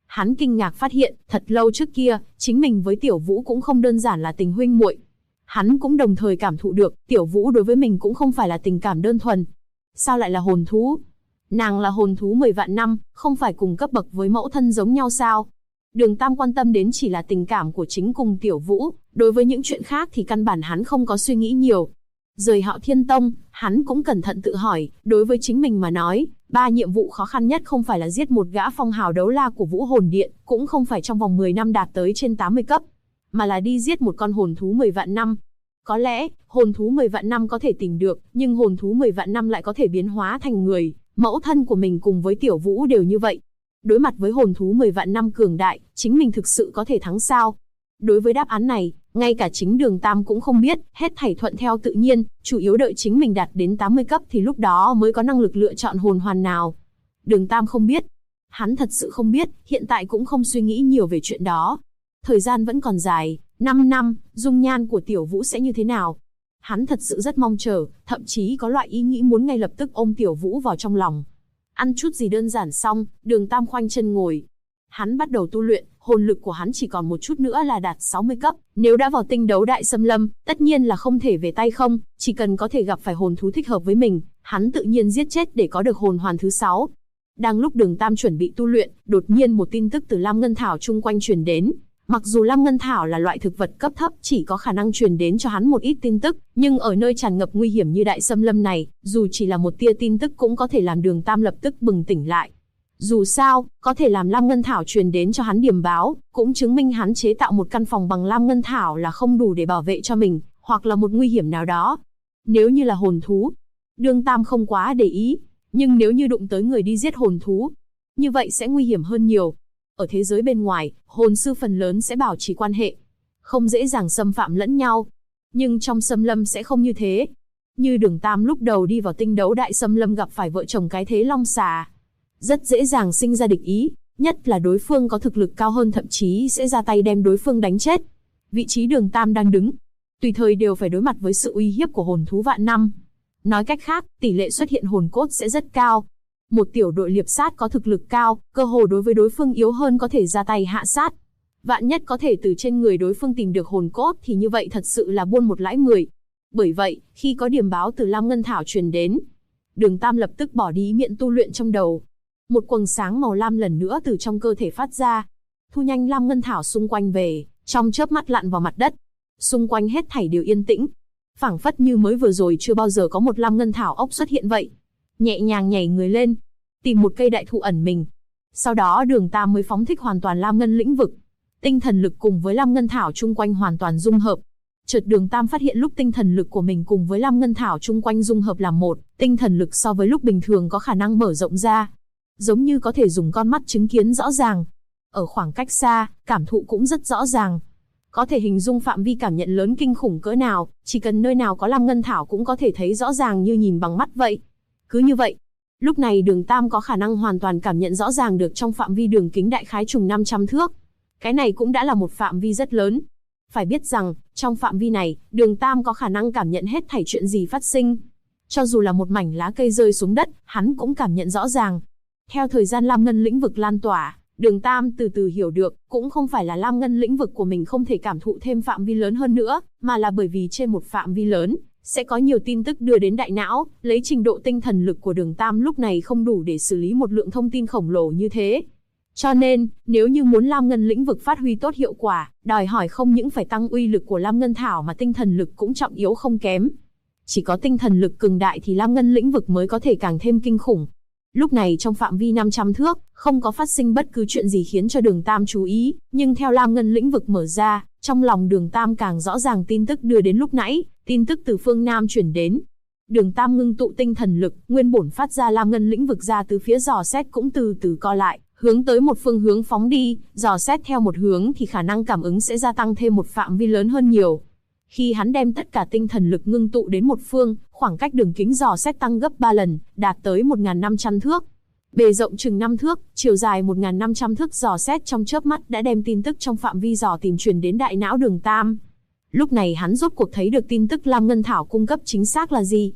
Hắn kinh ngạc phát hiện, thật lâu trước kia, chính mình với Tiểu Vũ cũng không đơn giản là tình huynh muội. Hắn cũng đồng thời cảm thụ được, Tiểu Vũ đối với mình cũng không phải là tình cảm đơn thuần. Sao lại là hồn thú? Nàng là hồn thú 10 vạn năm, không phải cùng cấp bậc với mẫu thân giống nhau sao? Đường Tam quan tâm đến chỉ là tình cảm của chính cùng Tiểu Vũ, đối với những chuyện khác thì căn bản hắn không có suy nghĩ nhiều. Rời Hạo Thiên Tông, hắn cũng cẩn thận tự hỏi, đối với chính mình mà nói, 3 nhiệm vụ khó khăn nhất không phải là giết một gã phong hào đấu la của Vũ Hồn Điện, cũng không phải trong vòng 10 năm đạt tới trên 80 cấp, mà là đi giết một con hồn thú 10 vạn năm. Có lẽ, hồn thú 10 vạn năm có thể tìm được, nhưng hồn thú 10 vạn năm lại có thể biến hóa thành người, mẫu thân của mình cùng với Tiểu Vũ đều như vậy. Đối mặt với hồn thú 10 vạn năm cường đại, chính mình thực sự có thể thắng sao? Đối với đáp án này, ngay cả chính Đường Tam cũng không biết, hết thảy thuận theo tự nhiên, chủ yếu đợi chính mình đạt đến 80 cấp thì lúc đó mới có năng lực lựa chọn hồn hoàn nào. Đường Tam không biết. Hắn thật sự không biết, hiện tại cũng không suy nghĩ nhiều về chuyện đó. Thời gian vẫn còn dài, 5 năm, dung nhan của Tiểu Vũ sẽ như thế nào? Hắn thật sự rất mong chờ, thậm chí có loại ý nghĩ muốn ngay lập tức ôm Tiểu Vũ vào trong lòng. Ăn chút gì đơn giản xong, Đường Tam khoanh chân ngồi. Hắn bắt đầu tu luyện, hồn lực của hắn chỉ còn một chút nữa là đạt 60 cấp, nếu đã vào tinh đấu đại xâm lâm, tất nhiên là không thể về tay không, chỉ cần có thể gặp phải hồn thú thích hợp với mình, hắn tự nhiên giết chết để có được hồn hoàn thứ 6. Đang lúc Đường Tam chuẩn bị tu luyện, đột nhiên một tin tức từ Lam Ngân Thảo chung quanh truyền đến. Mặc dù Lam Ngân Thảo là loại thực vật cấp thấp, chỉ có khả năng truyền đến cho hắn một ít tin tức, nhưng ở nơi tràn ngập nguy hiểm như đại xâm lâm này, dù chỉ là một tia tin tức cũng có thể làm Đường Tam lập tức bừng tỉnh lại. Dù sao, có thể làm Lam Ngân Thảo truyền đến cho hắn điểm báo, cũng chứng minh hắn chế tạo một căn phòng bằng Lam Ngân Thảo là không đủ để bảo vệ cho mình, hoặc là một nguy hiểm nào đó. Nếu như là hồn thú, Đường Tam không quá để ý, nhưng nếu như đụng tới người đi giết hồn thú, như vậy sẽ nguy hiểm hơn nhiều. Ở thế giới bên ngoài, hồn sư phần lớn sẽ bảo trì quan hệ, không dễ dàng xâm phạm lẫn nhau. Nhưng trong xâm lâm sẽ không như thế. Như Đường Tam lúc đầu đi vào tinh đấu đại xâm lâm gặp phải vợ chồng cái thế long xà, rất dễ dàng sinh ra địch ý, nhất là đối phương có thực lực cao hơn, thậm chí sẽ ra tay đem đối phương đánh chết. Vị trí Đường Tam đang đứng, tùy thời đều phải đối mặt với sự uy hiếp của hồn thú vạn năm. Nói cách khác, tỷ lệ xuất hiện hồn cốt sẽ rất cao. Một tiểu đội liệp sát có thực lực cao, cơ hồ đối với đối phương yếu hơn có thể ra tay hạ sát. Vạn nhất có thể từ trên người đối phương tìm được hồn cốt thì như vậy thật sự là buôn một lãi 10. Bởi vậy, khi có điểm báo từ Lam Ngân Thảo truyền đến, Đường Tam lập tức bỏ đi ý niệm tu luyện trong đầu. Một quầng sáng màu lam lần nữa từ trong cơ thể phát ra, thu nhanh Lam Ngân Thảo xung quanh về, trong chớp mắt lặn vào mặt đất. Xung quanh hết thảy đều yên tĩnh, phảng phất như mới vừa rồi chưa bao giờ có một Lam Ngân Thảo ốc xuất hiện vậy. Nhẹ nhàng nhảy người lên, tìm một cây đại thụ ẩn mình. Sau đó Đường Tam mới phóng thích hoàn toàn Lam Ngân lĩnh vực. Tinh thần lực cùng với Lam Ngân Thảo chung quanh hoàn toàn dung hợp. Chợt Đường Tam phát hiện lúc tinh thần lực của mình cùng với Lam Ngân Thảo chung quanh dung hợp làm một, tinh thần lực so với lúc bình thường có khả năng mở rộng ra, giống như có thể dùng con mắt chứng kiến rõ ràng. Ở khoảng cách xa, cảm thụ cũng rất rõ ràng. Có thể hình dung phạm vi cảm nhận lớn kinh khủng cỡ nào, chỉ cần nơi nào có Lam Ngân Thảo cũng có thể thấy rõ ràng như nhìn bằng mắt vậy. Cứ như vậy, lúc này Đường Tam có khả năng hoàn toàn cảm nhận rõ ràng được trong phạm vi đường kính đại khái chừng 500 thước. Cái này cũng đã là một phạm vi rất lớn. Phải biết rằng, trong phạm vi này, Đường Tam có khả năng cảm nhận hết thảy chuyện gì phát sinh. Cho dù là một mảnh lá cây rơi xuống đất, hắn cũng cảm nhận rõ ràng. Theo thời gian Lam Ngân lĩnh vực lan tỏa, Đường Tam từ từ hiểu được, cũng không phải là Lam Ngân lĩnh vực của mình không thể cảm thụ thêm phạm vi lớn hơn nữa, mà là bởi vì trên một phạm vi lớn, sẽ có nhiều tin tức đưa đến đại não, lấy trình độ tinh thần lực của Đường Tam lúc này không đủ để xử lý một lượng thông tin khổng lồ như thế. Cho nên, nếu như muốn Lam Ngân lĩnh vực phát huy tốt hiệu quả, đòi hỏi không những phải tăng uy lực của Lam Ngân Thảo mà tinh thần lực cũng trọng yếu không kém. Chỉ có tinh thần lực cường đại thì Lam Ngân lĩnh vực mới có thể càng thêm kinh khủng. Lúc này trong phạm vi 500 thước, không có phát sinh bất cứ chuyện gì khiến cho Đường Tam chú ý, nhưng theo Lam Ngân lĩnh vực mở ra, trong lòng Đường Tam càng rõ ràng tin tức đưa đến lúc nãy, tin tức từ phương Nam chuyển đến. Đường Tam ngưng tụ tinh thần lực, nguyên bổn phát ra Lam Ngân lĩnh vực ra từ phía dò xét cũng từ từ co lại, hướng tới một phương hướng phóng đi, dò xét theo một hướng thì khả năng cảm ứng sẽ gia tăng thêm một phạm vi lớn hơn nhiều. Khi hắn đem tất cả tinh thần lực ngưng tụ đến một phương, khoảng cách đường kính dò xét tăng gấp 3 lần, đạt tới 1.500 thước. Bề rộng chừng 5 thước, chiều dài 1.500 thước dò xét trong chớp mắt đã đem tin tức trong phạm vi dò tìm truyền đến đại não Đường Tam. Lúc này hắn rốt cuộc thấy được tin tức Lam Ngân Thảo cung cấp chính xác là gì.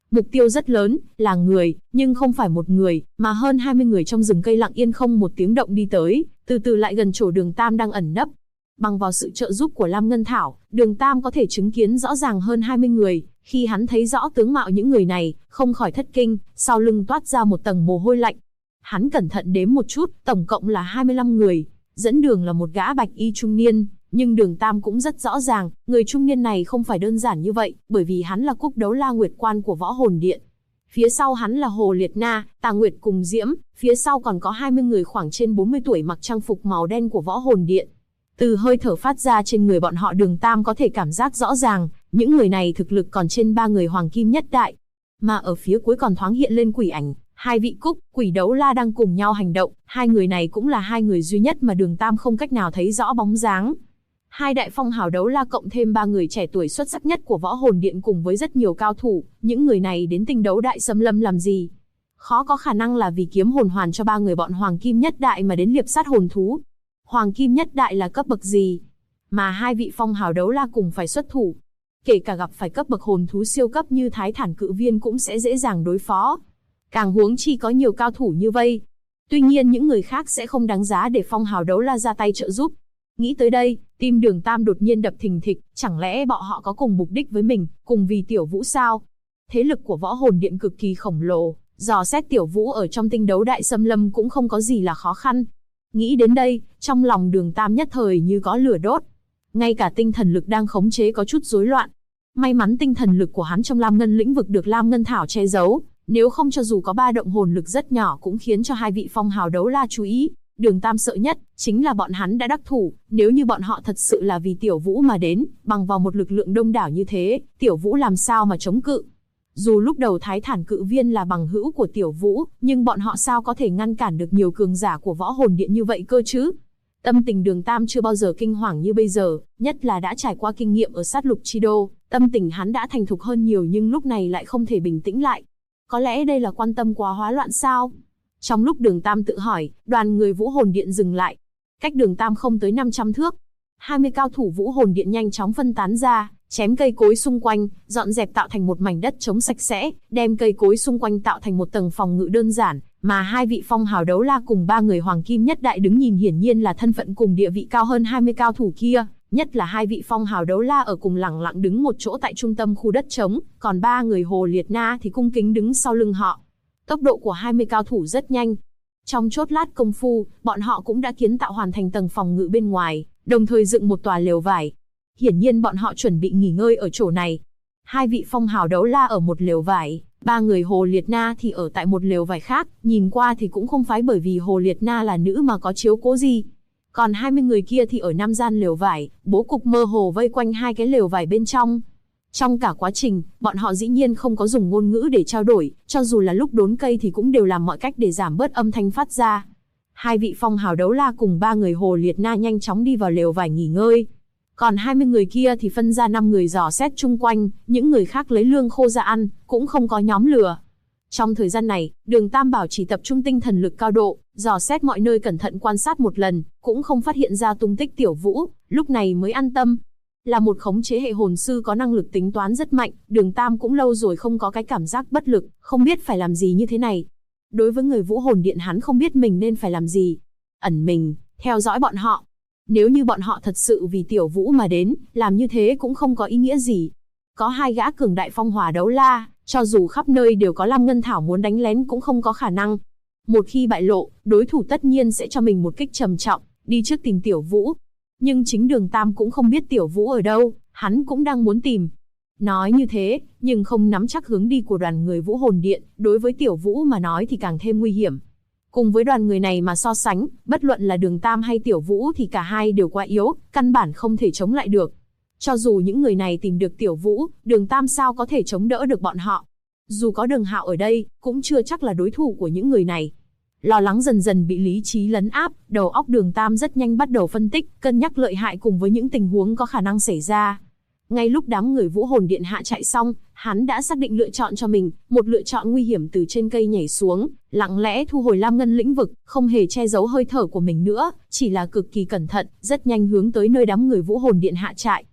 Mục tiêu rất lớn, là người, nhưng không phải một người, mà hơn 20 người trong rừng cây lặng yên không một tiếng động đi tới, từ từ lại gần chỗ Đường Tam đang ẩn nấp. Bằng vào sự trợ giúp của Lam Ngân Thảo, Đường Tam có thể chứng kiến rõ ràng hơn 20 người, khi hắn thấy rõ tướng mạo những người này, không khỏi thất kinh, sau lưng toát ra một tầng mồ hôi lạnh. Hắn cẩn thận đếm một chút, tổng cộng là 25 người, dẫn đường là một gã bạch y trung niên, nhưng Đường Tam cũng rất rõ ràng, người trung niên này không phải đơn giản như vậy, bởi vì hắn là Cúc Đấu La Nguyệt Quan của Võ Hồn Điện. Phía sau hắn là Hồ Liệt Na, Tà Nguyệt cùng Diễm, phía sau còn có 20 người khoảng trên 40 tuổi mặc trang phục màu đen của Võ Hồn Điện. Từ hơi thở phát ra trên người bọn họ, Đường Tam có thể cảm giác rõ ràng, những người này thực lực còn trên 3 người Hoàng Kim Nhất Đại. Mà ở phía cuối còn thoáng hiện lên quỷ ảnh, hai vị Cúc, Quỷ Đấu La đang cùng nhau hành động, hai người này cũng là hai người duy nhất mà Đường Tam không cách nào thấy rõ bóng dáng. Hai đại phong hào đấu la cộng thêm 3 người trẻ tuổi xuất sắc nhất của Võ Hồn Điện cùng với rất nhiều cao thủ, những người này đến Tinh Đấu Đại Xâm Lâm làm gì? Khó có khả năng là vì kiếm hồn hoàn cho 3 người bọn Hoàng Kim Nhất Đại mà đến liệp sát hồn thú. Hoàng Kim Nhất Đại là cấp bậc gì? Mà hai vị phong hào đấu la cùng phải xuất thủ. Kể cả gặp phải cấp bậc hồn thú siêu cấp như Thái Thản Cự Viên cũng sẽ dễ dàng đối phó. Càng huống chi có nhiều cao thủ như vây. Tuy nhiên những người khác sẽ không đáng giá để phong hào đấu la ra tay trợ giúp. Nghĩ tới đây, tim Đường Tam đột nhiên đập thình thịch, chẳng lẽ bọn họ có cùng mục đích với mình, cùng vì Tiểu Vũ sao? Thế lực của Võ Hồn Điện cực kỳ khổng lồ, dò xét Tiểu Vũ ở trong Tinh Đấu Đại Xâm Lâm cũng không có gì là khó khăn. Nghĩ đến đây, trong lòng Đường Tam nhất thời như có lửa đốt. Ngay cả tinh thần lực đang khống chế có chút rối loạn. May mắn tinh thần lực của hắn trong Lam Ngân lĩnh vực được Lam Ngân Thảo che giấu, nếu không cho dù có ba động hồn lực rất nhỏ cũng khiến cho hai vị phong hào đấu la chú ý. Đường Tam sợ nhất chính là bọn hắn đã đắc thủ, nếu như bọn họ thật sự là vì Tiểu Vũ mà đến, bằng vào một lực lượng đông đảo như thế, Tiểu Vũ làm sao mà chống cự? Dù lúc đầu Thái Thản Cự Viên là bằng hữu của Tiểu Vũ, nhưng bọn họ sao có thể ngăn cản được nhiều cường giả của Võ Hồn Điện như vậy cơ chứ? Tâm tình Đường Tam chưa bao giờ kinh hoàng như bây giờ, nhất là đã trải qua kinh nghiệm ở sát lục chi đô, tâm tình hắn đã thành thục hơn nhiều nhưng lúc này lại không thể bình tĩnh lại. Có lẽ đây là quan tâm quá hóa loạn sao? Trong lúc Đường Tam tự hỏi, đoàn người Vũ Hồn Điện dừng lại. Cách Đường Tam không tới 500 thước. 20 cao thủ Vũ Hồn Điện nhanh chóng phân tán ra, chém cây cối xung quanh, dọn dẹp tạo thành một mảnh đất trống sạch sẽ, đem cây cối xung quanh tạo thành một tầng phòng ngự đơn giản, mà hai vị phong hào đấu la cùng 3 người Hoàng Kim Nhất Đại đứng nhìn hiển nhiên là thân phận cùng địa vị cao hơn 20 cao thủ kia, nhất là hai vị phong hào đấu la ở cùng lẳng lặng đứng một chỗ tại trung tâm khu đất trống, còn 3 người Hồ Liệt Na thì cung kính đứng sau lưng họ. Tốc độ của 20 cao thủ rất nhanh. Trong chốc lát công phu, bọn họ cũng đã kiến tạo hoàn thành tầng phòng ngự bên ngoài, đồng thời dựng một tòa lều vải. Hiển nhiên bọn họ chuẩn bị nghỉ ngơi ở chỗ này. Hai vị phong hào đấu la ở một lều vải, 3 người Hồ Liệt Na thì ở tại một lều vải khác, nhìn qua thì cũng không phải bởi vì Hồ Liệt Na là nữ mà có chiếu cố gì. Còn 20 người kia thì ở 5 gian lều vải, bố cục mơ hồ vây quanh hai cái lều vải bên trong. Trong cả quá trình, bọn họ dĩ nhiên không có dùng ngôn ngữ để trao đổi, cho dù là lúc đốn cây thì cũng đều làm mọi cách để giảm bớt âm thanh phát ra. Hai vị phong hào đấu la cùng 3 người Hồ Liệt Na nhanh chóng đi vào lều vải nghỉ ngơi. Còn 20 người kia thì phân ra 5 người dò xét chung quanh, những người khác lấy lương khô ra ăn, cũng không có nhóm lửa. Trong thời gian này, Đường Tam bảo chỉ tập trung tinh thần lực cao độ, dò xét mọi nơi cẩn thận quan sát một lần, cũng không phát hiện ra tung tích Tiểu Vũ, lúc này mới an tâm. Là một khống chế hệ hồn sư có năng lực tính toán rất mạnh, Đường Tam cũng lâu rồi không có cái cảm giác bất lực, không biết phải làm gì như thế này. Đối với người Vũ Hồn Điện hắn không biết mình nên phải làm gì. Ẩn mình, theo dõi bọn họ. Nếu như bọn họ thật sự vì Tiểu Vũ mà đến, làm như thế cũng không có ý nghĩa gì. Có hai gã cường đại phong hỏa đấu la, cho dù khắp nơi đều có Lam Ngân Thảo muốn đánh lén cũng không có khả năng. Một khi bại lộ, đối thủ tất nhiên sẽ cho mình một kích trầm trọng, đi trước tìm Tiểu Vũ. Nhưng chính Đường Tam cũng không biết Tiểu Vũ ở đâu, hắn cũng đang muốn tìm. Nói như thế, nhưng không nắm chắc hướng đi của đoàn người Vũ Hồn Điện, đối với Tiểu Vũ mà nói thì càng thêm nguy hiểm. Cùng với đoàn người này mà so sánh, bất luận là Đường Tam hay Tiểu Vũ thì cả hai đều quá yếu, căn bản không thể chống lại được. Cho dù những người này tìm được Tiểu Vũ, Đường Tam sao có thể chống đỡ được bọn họ. Dù có Đường Hạo ở đây, cũng chưa chắc là đối thủ của những người này. Lo lắng dần dần bị lý trí lấn áp, đầu óc Đường Tam rất nhanh bắt đầu phân tích, cân nhắc lợi hại cùng với những tình huống có khả năng xảy ra. Ngay lúc đám người Vũ Hồn Điện hạ chạy xong, hắn đã xác định lựa chọn cho mình, một lựa chọn nguy hiểm từ trên cây nhảy xuống, lặng lẽ thu hồi Lam Ngân lĩnh vực, không hề che giấu hơi thở của mình nữa, chỉ là cực kỳ cẩn thận, rất nhanh hướng tới nơi đám người Vũ Hồn Điện hạ chạy.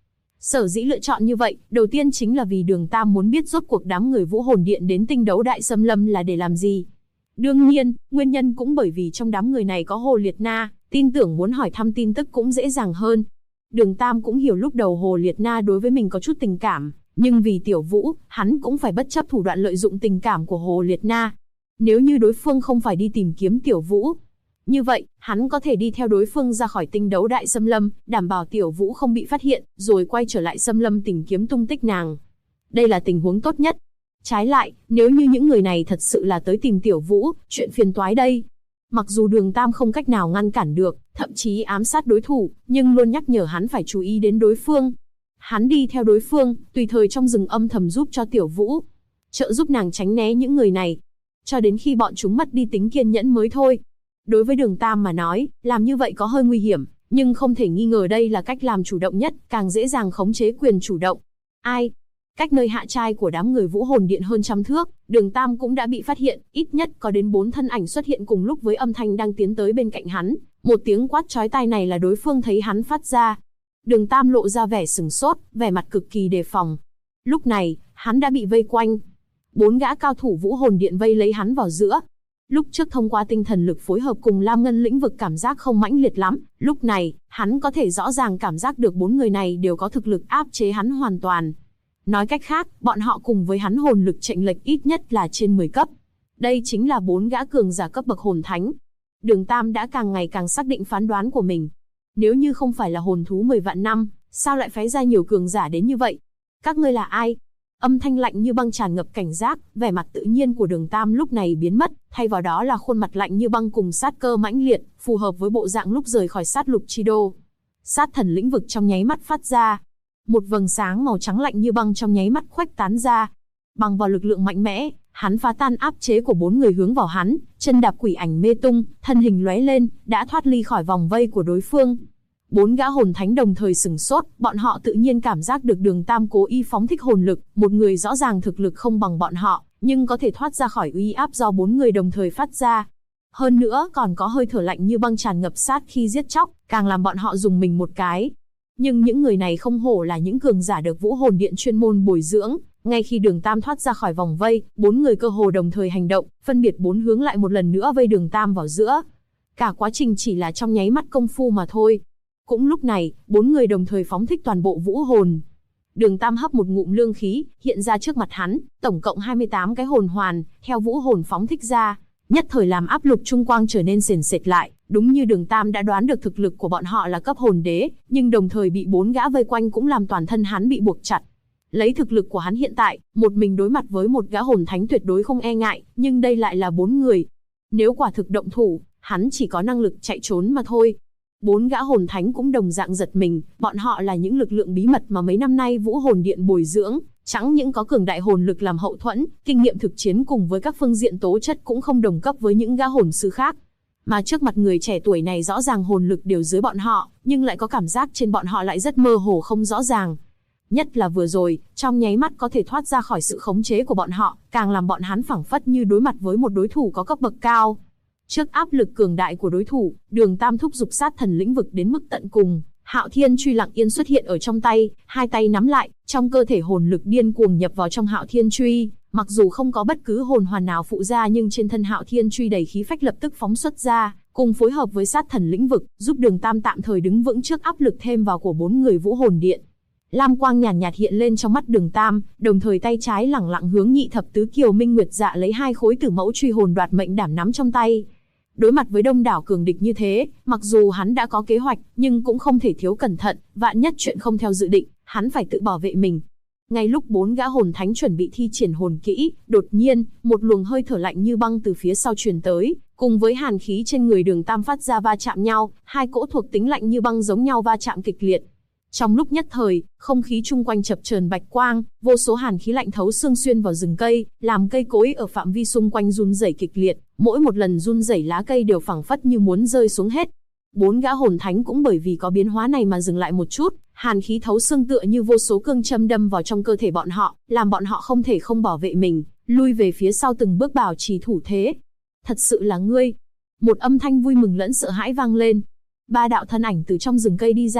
Sở dĩ lựa chọn như vậy, đầu tiên chính là vì Đường Tam muốn biết rốt cuộc đám người Vũ Hồn Điện đến Tinh Đấu Đại Xâm Lâm là để làm gì. Đương nhiên, nguyên nhân cũng bởi vì trong đám người này có Hồ Liệt Na, tin tưởng muốn hỏi thăm tin tức cũng dễ dàng hơn. Đường Tam cũng hiểu lúc đầu Hồ Liệt Na đối với mình có chút tình cảm, nhưng vì Tiểu Vũ, hắn cũng phải bất chấp thủ đoạn lợi dụng tình cảm của Hồ Liệt Na. Nếu như đối phương không phải đi tìm kiếm Tiểu Vũ, như vậy, hắn có thể đi theo đối phương ra khỏi Tinh Đấu Đại Xâm Lâm, đảm bảo Tiểu Vũ không bị phát hiện, rồi quay trở lại xâm lâm tìm kiếm tung tích nàng. Đây là tình huống tốt nhất. Trái lại, nếu như những người này thật sự là tới tìm Tiểu Vũ, chuyện phiền toái đây. Mặc dù Đường Tam không cách nào ngăn cản được, thậm chí ám sát đối thủ, nhưng luôn nhắc nhở hắn phải chú ý đến đối phương. Hắn đi theo đối phương, tùy thời trong rừng âm thầm giúp cho Tiểu Vũ, trợ giúp nàng tránh né những người này, cho đến khi bọn chúng mất đi tính kiên nhẫn mới thôi. Đối với Đường Tam mà nói, làm như vậy có hơi nguy hiểm, nhưng không thể nghi ngờ đây là cách làm chủ động nhất, càng dễ dàng khống chế quyền chủ động. Ai? Cách nơi hạ trai của đám người Vũ Hồn Điện hơn 100 thước, Đường Tam cũng đã bị phát hiện, ít nhất có đến 4 thân ảnh xuất hiện cùng lúc với âm thanh đang tiến tới bên cạnh hắn. Một tiếng quát chói tai này là đối phương thấy hắn phát ra. Đường Tam lộ ra vẻ sửng sốt, vẻ mặt cực kỳ đề phòng. Lúc này, hắn đã bị vây quanh. 4 gã cao thủ Vũ Hồn Điện vây lấy hắn vào giữa. Lúc trước thông qua tinh thần lực phối hợp cùng Lam Ngân lĩnh vực cảm giác không mãnh liệt lắm, lúc này, hắn có thể rõ ràng cảm giác được 4 người này đều có thực lực áp chế hắn hoàn toàn. Nói cách khác, bọn họ cùng với hắn hồn lực chênh lệch ít nhất là trên 10 cấp. Đây chính là 4 gã cường giả cấp bậc hồn thánh. Đường Tam đã càng ngày càng xác định phán đoán của mình. Nếu như không phải là hồn thú 10 vạn năm, sao lại phái ra nhiều cường giả đến như vậy? Các ngươi là ai? Âm thanh lạnh như băng tràn ngập cảnh giác, vẻ mặt tự nhiên của Đường Tam lúc này biến mất, thay vào đó là khuôn mặt lạnh như băng cùng sát cơ mãnh liệt, phù hợp với bộ dạng lúc rời khỏi sát lục chi đô. Sát thần lĩnh vực trong nháy mắt phát ra. Một vầng sáng màu trắng lạnh như băng trong nháy mắt khuếch tán ra. Bằng vào lực lượng mạnh mẽ, hắn phá tan áp chế của 4 người hướng vào hắn, chân đạp quỷ ảnh mê tung, thân hình lóe lên, đã thoát ly khỏi vòng vây của đối phương. 4 gã hồn thánh đồng thời sửng sốt, bọn họ tự nhiên cảm giác được Đường Tam cố ý phóng thích hồn lực, một người rõ ràng thực lực không bằng bọn họ, nhưng có thể thoát ra khỏi uy áp do 4 người đồng thời phát ra. Hơn nữa còn có hơi thở lạnh như băng tràn ngập sát khi giết chóc, càng làm bọn họ dùng mình một cái. Nhưng những người này không hổ là những cường giả được Vũ Hồn Điện chuyên môn bồi dưỡng, ngay khi Đường Tam thoát ra khỏi vòng vây, 4 người cơ hồ đồng thời hành động, phân biệt 4 hướng lại một lần nữa vây Đường Tam vào giữa. Cả quá trình chỉ là trong nháy mắt công phu mà thôi. Cũng lúc này, 4 người đồng thời phóng thích toàn bộ vũ hồn. Đường Tam hấp một ngụm lương khí, hiện ra trước mặt hắn, tổng cộng 28 cái hồn hoàn, theo vũ hồn phóng thích ra, nhất thời làm áp lực trung quang trở nên sền sệt lại. Đúng như Đường Tam đã đoán được thực lực của bọn họ là cấp hồn đế, nhưng đồng thời bị 4 gã vây quanh cũng làm toàn thân hắn bị buộc chặt. Lấy thực lực của hắn hiện tại, một mình đối mặt với một gã hồn thánh tuyệt đối không e ngại, nhưng đây lại là 4 người. Nếu quả thực động thủ, hắn chỉ có năng lực chạy trốn mà thôi. 4 gã hồn thánh cũng đồng dạng giật mình, bọn họ là những lực lượng bí mật mà mấy năm nay Vũ Hồn Điện bồi dưỡng, chẳng những có cường đại hồn lực làm hậu thuẫn, kinh nghiệm thực chiến cùng với các phương diện tố chất cũng không đồng cấp với những gã hồn sư khác. Mà trước mặt người trẻ tuổi này rõ ràng hồn lực đều dưới bọn họ, nhưng lại có cảm giác trên bọn họ lại rất mơ hồ không rõ ràng. Nhất là vừa rồi, trong nháy mắt có thể thoát ra khỏi sự khống chế của bọn họ, càng làm bọn hắn phảng phất như đối mặt với một đối thủ có cấp bậc cao. Trước áp lực cường đại của đối thủ, Đường Tam thúc giục sát thần lĩnh vực đến mức tận cùng, Hạo Thiên Truy lặng yên xuất hiện ở trong tay, hai tay nắm lại, trong cơ thể hồn lực điên cuồng nhập vào trong Hạo Thiên Truy, mặc dù không có bất cứ hồn hoàn nào phụ ra nhưng trên thân Hạo Thiên Truy đầy khí phách lập tức phóng xuất ra, cùng phối hợp với sát thần lĩnh vực, giúp Đường Tam tạm thời đứng vững trước áp lực thêm vào của 4 người Vũ Hồn Điện. Lam quang nhàn nhạt hiện lên trong mắt Đường Tam, đồng thời tay trái lẳng lặng hướng Nhị Thập Tứ Kiều Minh Nguyệt Dạ lấy 2 khối Tử Mẫu Truy hồn đoạt mệnh đảm nắm trong tay. Đối mặt với đông đảo cường địch như thế, mặc dù hắn đã có kế hoạch, nhưng cũng không thể thiếu cẩn thận, vạn nhất chuyện không theo dự định, hắn phải tự bảo vệ mình. Ngay lúc 4 gã hồn thánh chuẩn bị thi triển hồn kỹ, đột nhiên, một luồng hơi thở lạnh như băng từ phía sau truyền tới, cùng với hàn khí trên người Đường Tam phát ra va chạm nhau, hai cỗ thuộc tính lạnh như băng giống nhau va chạm kịch liệt. Trong lúc nhất thời, không khí chung quanh chập chờn bạch quang, vô số hàn khí lạnh thấu xương xuyên vào rừng cây, làm cây cối ở phạm vi xung quanh run rẩy kịch liệt, mỗi một lần run rẩy lá cây đều phảng phất như muốn rơi xuống hết. 4 gã hồn thánh cũng bởi vì có biến hóa này mà dừng lại một chút, hàn khí thấu xương tựa như vô số cương châm đâm vào trong cơ thể bọn họ, làm bọn họ không thể không bảo vệ mình, lui về phía sau từng bước bảo trì thủ thế. Thật sự là ngươi. Một âm thanh vui mừng lẫn sợ hãi vang lên. 3 đạo thân ảnh từ trong rừng cây đi ra,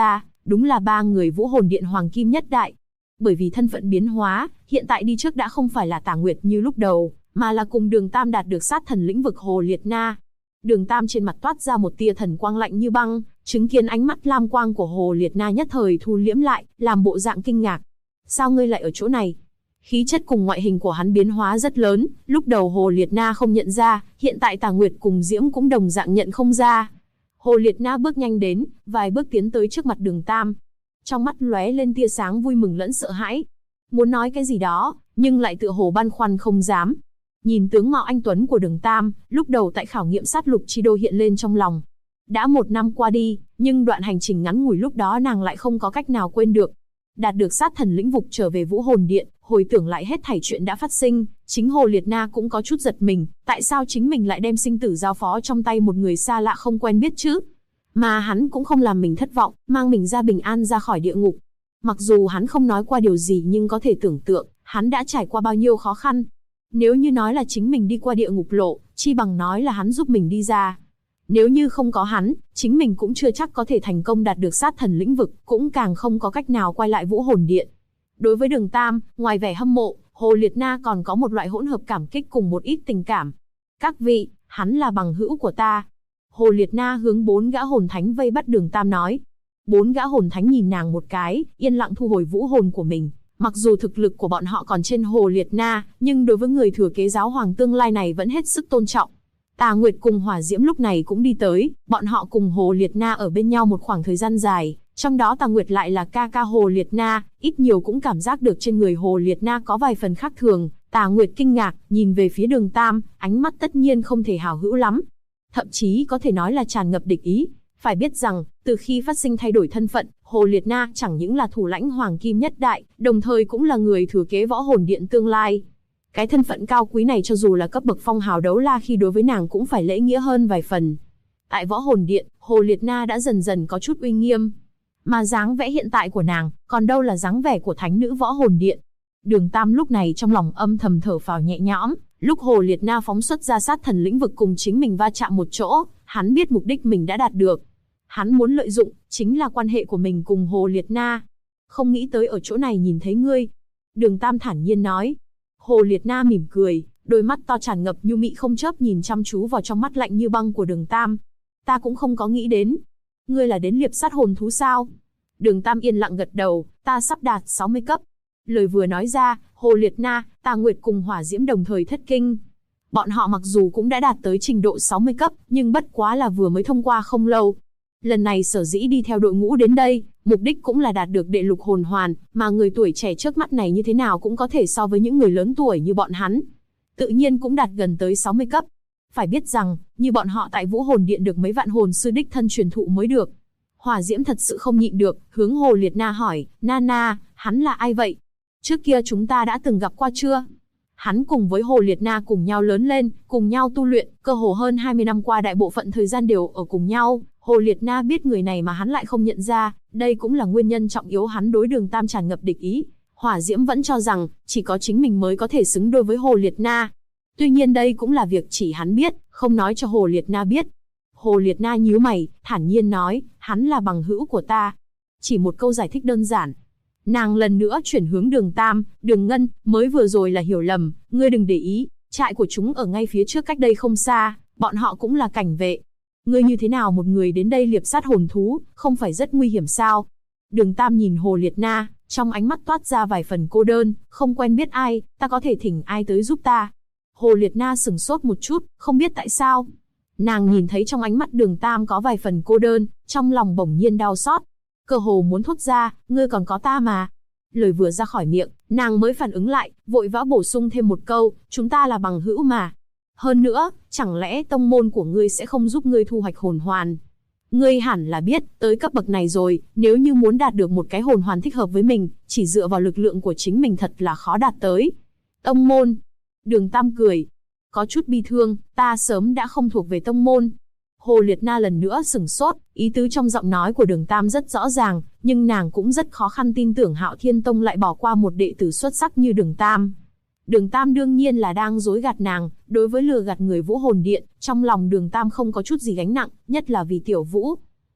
Đúng là ba người Vũ Hồn Điện Hoàng Kim Nhất Đại. Bởi vì thân phận biến hóa, hiện tại đi trước đã không phải là Tà Nguyệt như lúc đầu, mà là cùng Đường Tam đạt được sát thần lĩnh vực Hồ Liệt Na. Đường Tam trên mặt toát ra một tia thần quang lạnh như băng, chứng kiến ánh mắt lam quang của Hồ Liệt Na nhất thời thu liễm lại, làm bộ dạng kinh ngạc. Sao ngươi lại ở chỗ này? Khí chất cùng ngoại hình của hắn biến hóa rất lớn, lúc đầu Hồ Liệt Na không nhận ra, hiện tại Tà Nguyệt cùng Diễm cũng đồng dạng nhận không ra. Hồ Liệt Na bước nhanh đến, vài bước tiến tới trước mặt Đường Tam. Trong mắt lóe lên tia sáng vui mừng lẫn sợ hãi. Muốn nói cái gì đó, nhưng lại tựa hồ băn khoăn không dám. Nhìn tướng mạo anh tuấn của Đường Tam, lúc đầu tại khảo nghiệm sát lục chi đô hiện lên trong lòng. Đã 1 năm qua đi, nhưng đoạn hành trình ngắn ngủi lúc đó nàng lại không có cách nào quên được. Đạt được sát thần lĩnh vực trở về Vũ Hồn Điện, hồi tưởng lại hết thảy chuyện đã phát sinh, chính Hồ Liệt Na cũng có chút giật mình, tại sao chính mình lại đem sinh tử giao phó trong tay một người xa lạ không quen biết chứ? Mà hắn cũng không làm mình thất vọng, mang mình ra bình an ra khỏi địa ngục. Mặc dù hắn không nói qua điều gì nhưng có thể tưởng tượng, hắn đã trải qua bao nhiêu khó khăn. Nếu như nói là chính mình đi qua địa ngục lộ, chi bằng nói là hắn giúp mình đi ra. Nếu như không có hắn, chính mình cũng chưa chắc có thể thành công đạt được sát thần lĩnh vực, cũng càng không có cách nào quay lại Vũ Hồn Điện. Đối với Đường Tam, ngoài vẻ hâm mộ, Hồ Liệt Na còn có một loại hỗn hợp cảm kích cùng một ít tình cảm. Các vị, hắn là bằng hữu của ta. Hồ Liệt Na hướng 4 gã hồn thánh vây bắt Đường Tam nói. 4 gã hồn thánh nhìn nàng một cái, yên lặng thu hồi vũ hồn của mình. Mặc dù thực lực của bọn họ còn trên Hồ Liệt Na, nhưng đối với người thừa kế giáo hoàng tương lai này vẫn hết sức tôn trọng. Tà Nguyệt cùng Hỏa Diễm lúc này cũng đi tới, bọn họ cùng Hồ Liệt Na ở bên nhau một khoảng thời gian dài, trong đó Tà Nguyệt lại là ca ca Hồ Liệt Na, ít nhiều cũng cảm giác được trên người Hồ Liệt Na có vài phần khác thường. Tà Nguyệt kinh ngạc, nhìn về phía Đường Tam, ánh mắt tất nhiên không thể hào hữu lắm. Thậm chí có thể nói là tràn ngập địch ý. Phải biết rằng, từ khi phát sinh thay đổi thân phận, Hồ Liệt Na chẳng những là thủ lãnh Hoàng Kim Nhất Đại, đồng thời cũng là người thừa kế Võ Hồn Điện tương lai. Cái thân phận cao quý này cho dù là cấp bậc phong hào đấu la khi đối với nàng cũng phải lễ nghĩa hơn vài phần. Tại Võ Hồn Điện, Hồ Liệt Na đã dần dần có chút uy nghiêm. Mà dáng vẽ hiện tại của nàng, còn đâu là dáng vẻ của thánh nữ Võ Hồn Điện. Đường Tam lúc này trong lòng âm thầm thở phào nhẹ nhõm, lúc Hồ Liệt Na phóng xuất ra sát thần lĩnh vực cùng chính mình va chạm một chỗ, hắn biết mục đích mình đã đạt được. Hắn muốn lợi dụng, chính là quan hệ của mình cùng Hồ Liệt Na. Không nghĩ tới ở chỗ này nhìn thấy ngươi. Đường Tam thản nhiên nói. Hồ Liệt Na mỉm cười, đôi mắt to tràn ngập nhu mị không chớp nhìn chăm chú vào trong mắt lạnh như băng của Đường Tam. Ta cũng không có nghĩ đến. Ngươi là đến liệp sát hồn thú sao? Đường Tam yên lặng gật đầu, ta sắp đạt 60 cấp. Lời vừa nói ra, Hồ Liệt Na, Tà Nguyệt cùng Hỏa Diễm đồng thời thất kinh. Bọn họ mặc dù cũng đã đạt tới trình độ 60 cấp, nhưng bất quá là vừa mới thông qua không lâu. Lần này sở dĩ đi theo đội ngũ đến đây, mục đích cũng là đạt được đệ lục hồn hoàn, mà người tuổi trẻ trước mắt này như thế nào cũng có thể so với những người lớn tuổi như bọn hắn. Tự nhiên cũng đạt gần tới 60 cấp. Phải biết rằng, như bọn họ tại Vũ Hồn Điện được mấy vạn hồn sư đích thân truyền thụ mới được. Hỏa Diễm thật sự không nhịn được, hướng Hồ Liệt Na hỏi, Nana, hắn là ai vậy? Trước kia chúng ta đã từng gặp qua chưa? Hắn cùng với Hồ Liệt Na cùng nhau lớn lên, cùng nhau tu luyện, cơ hồ hơn 20 năm qua đại bộ phận thời gian đều ở cùng nhau. Hồ Liệt Na biết người này mà hắn lại không nhận ra, đây cũng là nguyên nhân trọng yếu hắn đối Đường Tam tràn ngập địch ý. Hỏa Diễm vẫn cho rằng, chỉ có chính mình mới có thể xứng đôi với Hồ Liệt Na. Tuy nhiên đây cũng là việc chỉ hắn biết, không nói cho Hồ Liệt Na biết. Hồ Liệt Na nhíu mày, thản nhiên nói, hắn là bằng hữu của ta. Chỉ một câu giải thích đơn giản. Nàng lần nữa chuyển hướng Đường Tam, Đường Ngân, mới vừa rồi là hiểu lầm, ngươi đừng để ý, trại của chúng ở ngay phía trước cách đây không xa, bọn họ cũng là cảnh vệ. Ngươi như thế nào một người đến đây liệp sát hồn thú, không phải rất nguy hiểm sao? Đường Tam nhìn Hồ Liệt Na, trong ánh mắt toát ra vài phần cô đơn, không quen biết ai, ta có thể thỉnh ai tới giúp ta. Hồ Liệt Na sửng sốt một chút, không biết tại sao. Nàng nhìn thấy trong ánh mắt Đường Tam có vài phần cô đơn, trong lòng bỗng nhiên đau xót. Cơ hồ muốn thốt ra, ngươi còn có ta mà. Lời vừa ra khỏi miệng, nàng mới phản ứng lại, vội vã bổ sung thêm một câu, chúng ta là bằng hữu mà. Hơn nữa, chẳng lẽ tông môn của ngươi sẽ không giúp ngươi thu hoạch hồn hoàn? Ngươi hẳn là biết, tới cấp bậc này rồi, nếu như muốn đạt được một cái hồn hoàn thích hợp với mình, chỉ dựa vào lực lượng của chính mình thật là khó đạt tới. Tông môn. Đường Tam cười. Có chút bi thương, ta sớm đã không thuộc về tông môn. Hồ Liệt Na lần nữa sửng sốt, ý tứ trong giọng nói của Đường Tam rất rõ ràng, nhưng nàng cũng rất khó khăn tin tưởng Hạo Thiên Tông lại bỏ qua một đệ tử xuất sắc như Đường Tam. Đường Tam đương nhiên là đang dối gạt nàng, đối với lừa gạt người Vũ Hồn Điện, trong lòng Đường Tam không có chút gì gánh nặng, nhất là vì Tiểu Vũ.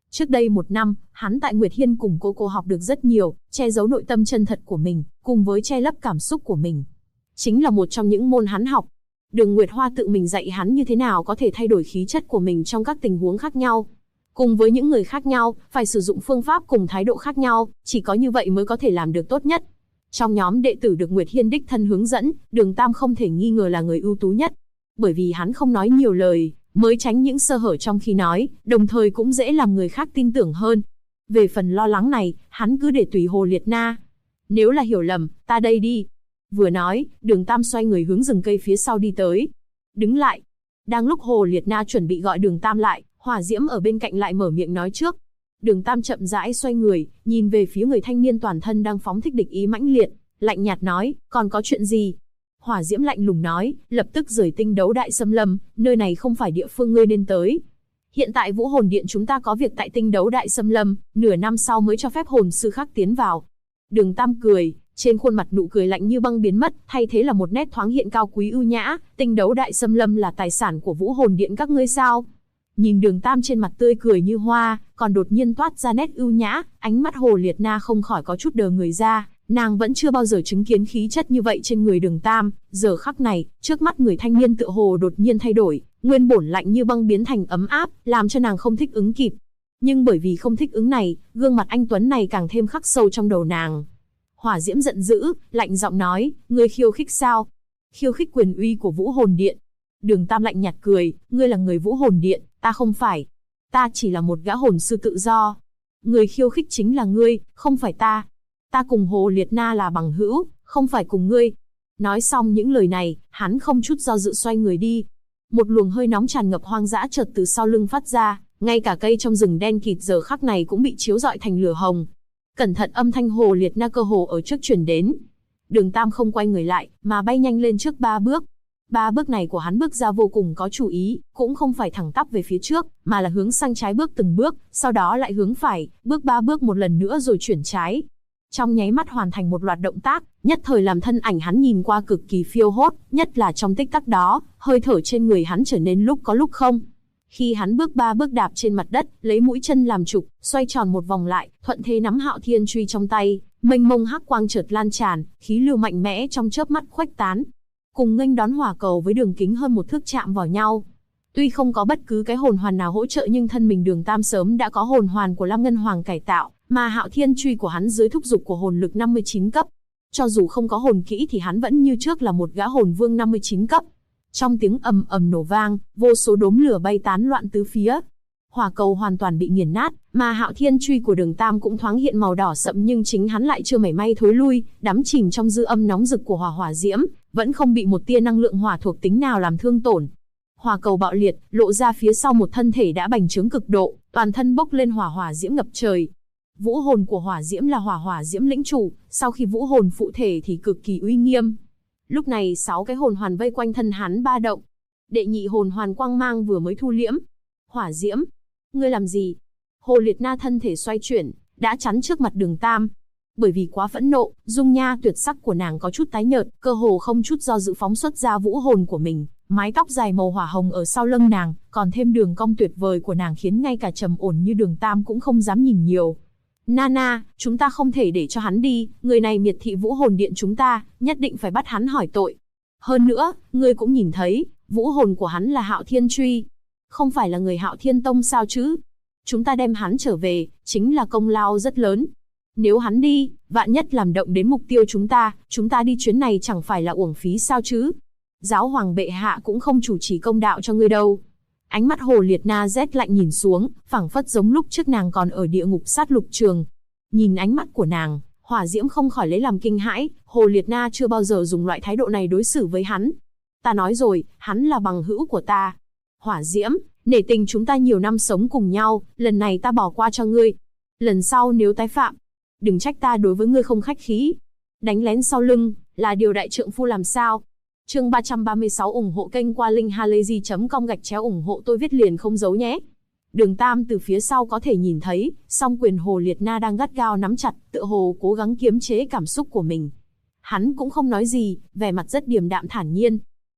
Trước đây 1 năm, hắn tại Nguyệt Hiên cùng cô học được rất nhiều, che giấu nội tâm chân thật của mình, cùng với che lấp cảm xúc của mình. Chính là một trong những môn hắn học. Đường Nguyệt Hoa tự mình dạy hắn như thế nào có thể thay đổi khí chất của mình trong các tình huống khác nhau. Cùng với những người khác nhau, phải sử dụng phương pháp cùng thái độ khác nhau, chỉ có như vậy mới có thể làm được tốt nhất. Trong nhóm đệ tử được Nguyệt Hiên đích thân hướng dẫn, Đường Tam không thể nghi ngờ là người ưu tú nhất. Bởi vì hắn không nói nhiều lời, mới tránh những sơ hở trong khi nói, đồng thời cũng dễ làm người khác tin tưởng hơn. Về phần lo lắng này, hắn cứ để tùy Hồ Liệt Na. Nếu là hiểu lầm, ta đây đi. Vừa nói, Đường Tam xoay người hướng rừng cây phía sau đi tới. Đứng lại. Đang lúc Hồ Liệt Na chuẩn bị gọi Đường Tam lại, Hỏa Diễm ở bên cạnh lại mở miệng nói trước. Đường Tam chậm rãi xoay người, nhìn về phía người thanh niên toàn thân đang phóng thích địch ý mãnh liệt, lạnh nhạt nói, còn có chuyện gì? Hỏa Diễm lạnh lùng nói, lập tức rời Tinh Đấu Đại Xâm Lâm, nơi này không phải địa phương ngươi nên tới. Hiện tại Vũ Hồn Điện chúng ta có việc tại Tinh Đấu Đại Xâm Lâm, nửa năm sau mới cho phép hồn sư khác tiến vào. Đường Tam cười, trên khuôn mặt nụ cười lạnh như băng biến mất, thay thế là một nét thoáng hiện cao quý ưu nhã. Tinh Đấu Đại Xâm Lâm là tài sản của Vũ Hồn Điện các ngươi sao? Nhìn Đường Tam trên mặt tươi cười như hoa, còn đột nhiên toát ra nét ưu nhã, ánh mắt Hồ Liệt Na không khỏi có chút đờ người ra. Nàng vẫn chưa bao giờ chứng kiến khí chất như vậy trên người Đường Tam, giờ khắc này, trước mắt người thanh niên tựa hồ đột nhiên thay đổi, nguyên bổn lạnh như băng biến thành ấm áp, làm cho nàng không thích ứng kịp. Nhưng bởi vì không thích ứng này, gương mặt anh tuấn này càng thêm khắc sâu trong đầu nàng. Hỏa Diễm giận dữ, lạnh giọng nói, ngươi khiêu khích sao? Khiêu khích quyền uy của Vũ Hồn Điện. Đường Tam lạnh nhạt cười, ngươi là người Vũ Hồn Điện, ta không phải. Ta chỉ là một gã hồn sư tự do. Người khiêu khích chính là ngươi, không phải ta. Ta cùng Hồ Liệt Na là bằng hữu, không phải cùng ngươi. Nói xong những lời này, hắn không chút do dự xoay người đi. Một luồng hơi nóng tràn ngập hoang dã chợt từ sau lưng phát ra, ngay cả cây trong rừng đen kịt giờ khắc này cũng bị chiếu rọi thành lửa hồng. Cẩn thận, âm thanh Hồ Liệt Na cơ hồ ở trước truyền đến. Đường Tam không quay người lại, mà bay nhanh lên trước 3 bước. 3 bước này của hắn bước ra vô cùng có chủ ý, cũng không phải thẳng tắp về phía trước, mà là hướng sang trái bước từng bước, sau đó lại hướng phải, bước 3 bước một lần nữa rồi chuyển trái. Trong nháy mắt hoàn thành một loạt động tác, nhất thời làm thân ảnh hắn nhìn qua cực kỳ phiêu hốt, nhất là trong tích tắc đó, hơi thở trên người hắn trở nên lúc có lúc không. Khi hắn bước 3 bước đạp trên mặt đất, lấy mũi chân làm trục, xoay tròn một vòng lại, thuận thế nắm Hạo Thiên Truy trong tay, mênh mông hắc quang chợt lan tràn, khí lưu mạnh mẽ trong chớp mắt khuếch tán. Cùng nghênh đón hỏa cầu với đường kính hơn 1 thước chạm vào nhau. Tuy không có bất cứ cái hồn hoàn nào hỗ trợ nhưng thân mình Đường Tam sớm đã có hồn hoàn của Lam Ngân Hoàng cải tạo, mà Hạo Thiên Truy của hắn dưới thúc giục của hồn lực 59 cấp. Cho dù không có hồn kỹ thì hắn vẫn như trước là một gã hồn vương 59 cấp. Trong tiếng ầm ầm nổ vang, vô số đốm lửa bay tán loạn tứ phía. Hỏa cầu hoàn toàn bị nghiền nát, mà Hạo Thiên Truy của Đường Tam cũng thoáng hiện màu đỏ sậm nhưng chính hắn lại chưa mảy may thối lui, đắm chìm trong dư âm nóng rực của hỏa diễm, vẫn không bị một tia năng lượng hỏa thuộc tính nào làm thương tổn. Hỏa cầu bạo liệt, lộ ra phía sau một thân thể đã bành trướng cực độ, toàn thân bốc lên hỏa diễm ngập trời. Vũ hồn của hỏa diễm là hỏa diễm lĩnh chủ, sau khi vũ hồn phụ thể thì cực kỳ uy nghiêm. Lúc này 6 cái hồn hoàn vây quanh thân hắn ba động. Đệ nhị hồn hoàn quang mang vừa mới thu liễm. Hỏa diễm, ngươi làm gì? Hồ Liệt Na thân thể xoay chuyển, đã chắn trước mặt Đường Tam. Bởi vì quá phẫn nộ, dung nha tuyệt sắc của nàng có chút tái nhợt, cơ hồ không chút do dự phóng xuất ra vũ hồn của mình. Mái tóc dài màu hỏa hồng ở sau lưng nàng, còn thêm đường cong tuyệt vời của nàng khiến ngay cả trầm ổn như Đường Tam cũng không dám nhìn nhiều. Nana, chúng ta không thể để cho hắn đi, người này miệt thị Vũ Hồn Điện chúng ta, nhất định phải bắt hắn hỏi tội. Hơn nữa, ngươi cũng nhìn thấy, vũ hồn của hắn là Hạo Thiên Truy. Không phải là người Hạo Thiên Tông sao chứ? Chúng ta đem hắn trở về, chính là công lao rất lớn. Nếu hắn đi, vạn nhất làm động đến mục tiêu chúng ta đi chuyến này chẳng phải là uổng phí sao chứ? Giáo hoàng bệ hạ cũng không chủ trì công đạo cho ngươi đâu. Ánh mắt Hồ Liệt Na rét lạnh nhìn xuống, phảng phất giống lúc trước nàng còn ở địa ngục sát lục trường. Nhìn ánh mắt của nàng, hỏa diễm không khỏi lấy làm kinh hãi, Hồ Liệt Na chưa bao giờ dùng loại thái độ này đối xử với hắn. Ta nói rồi, hắn là bằng hữu của ta. Hỏa diễm, nể tình chúng ta nhiều năm sống cùng nhau, lần này ta bỏ qua cho ngươi. Lần sau nếu tái phạm, đừng trách ta đối với ngươi không khách khí. Đánh lén sau lưng, là điều đại trượng phu làm sao? Chương 336 ủng hộ kênh qua linkhalazy.com ủng hộ tôi viết liền không giấu nhé. Đường Tam từ phía sau có thể nhìn thấy, song quyền Hồ Liệt Na đang gắt gao nắm chặt, tựa hồ cố gắng kiềm chế cảm xúc của mình. Hắn cũng không nói gì, vẻ mặt rất điềm đạm thản nhiên.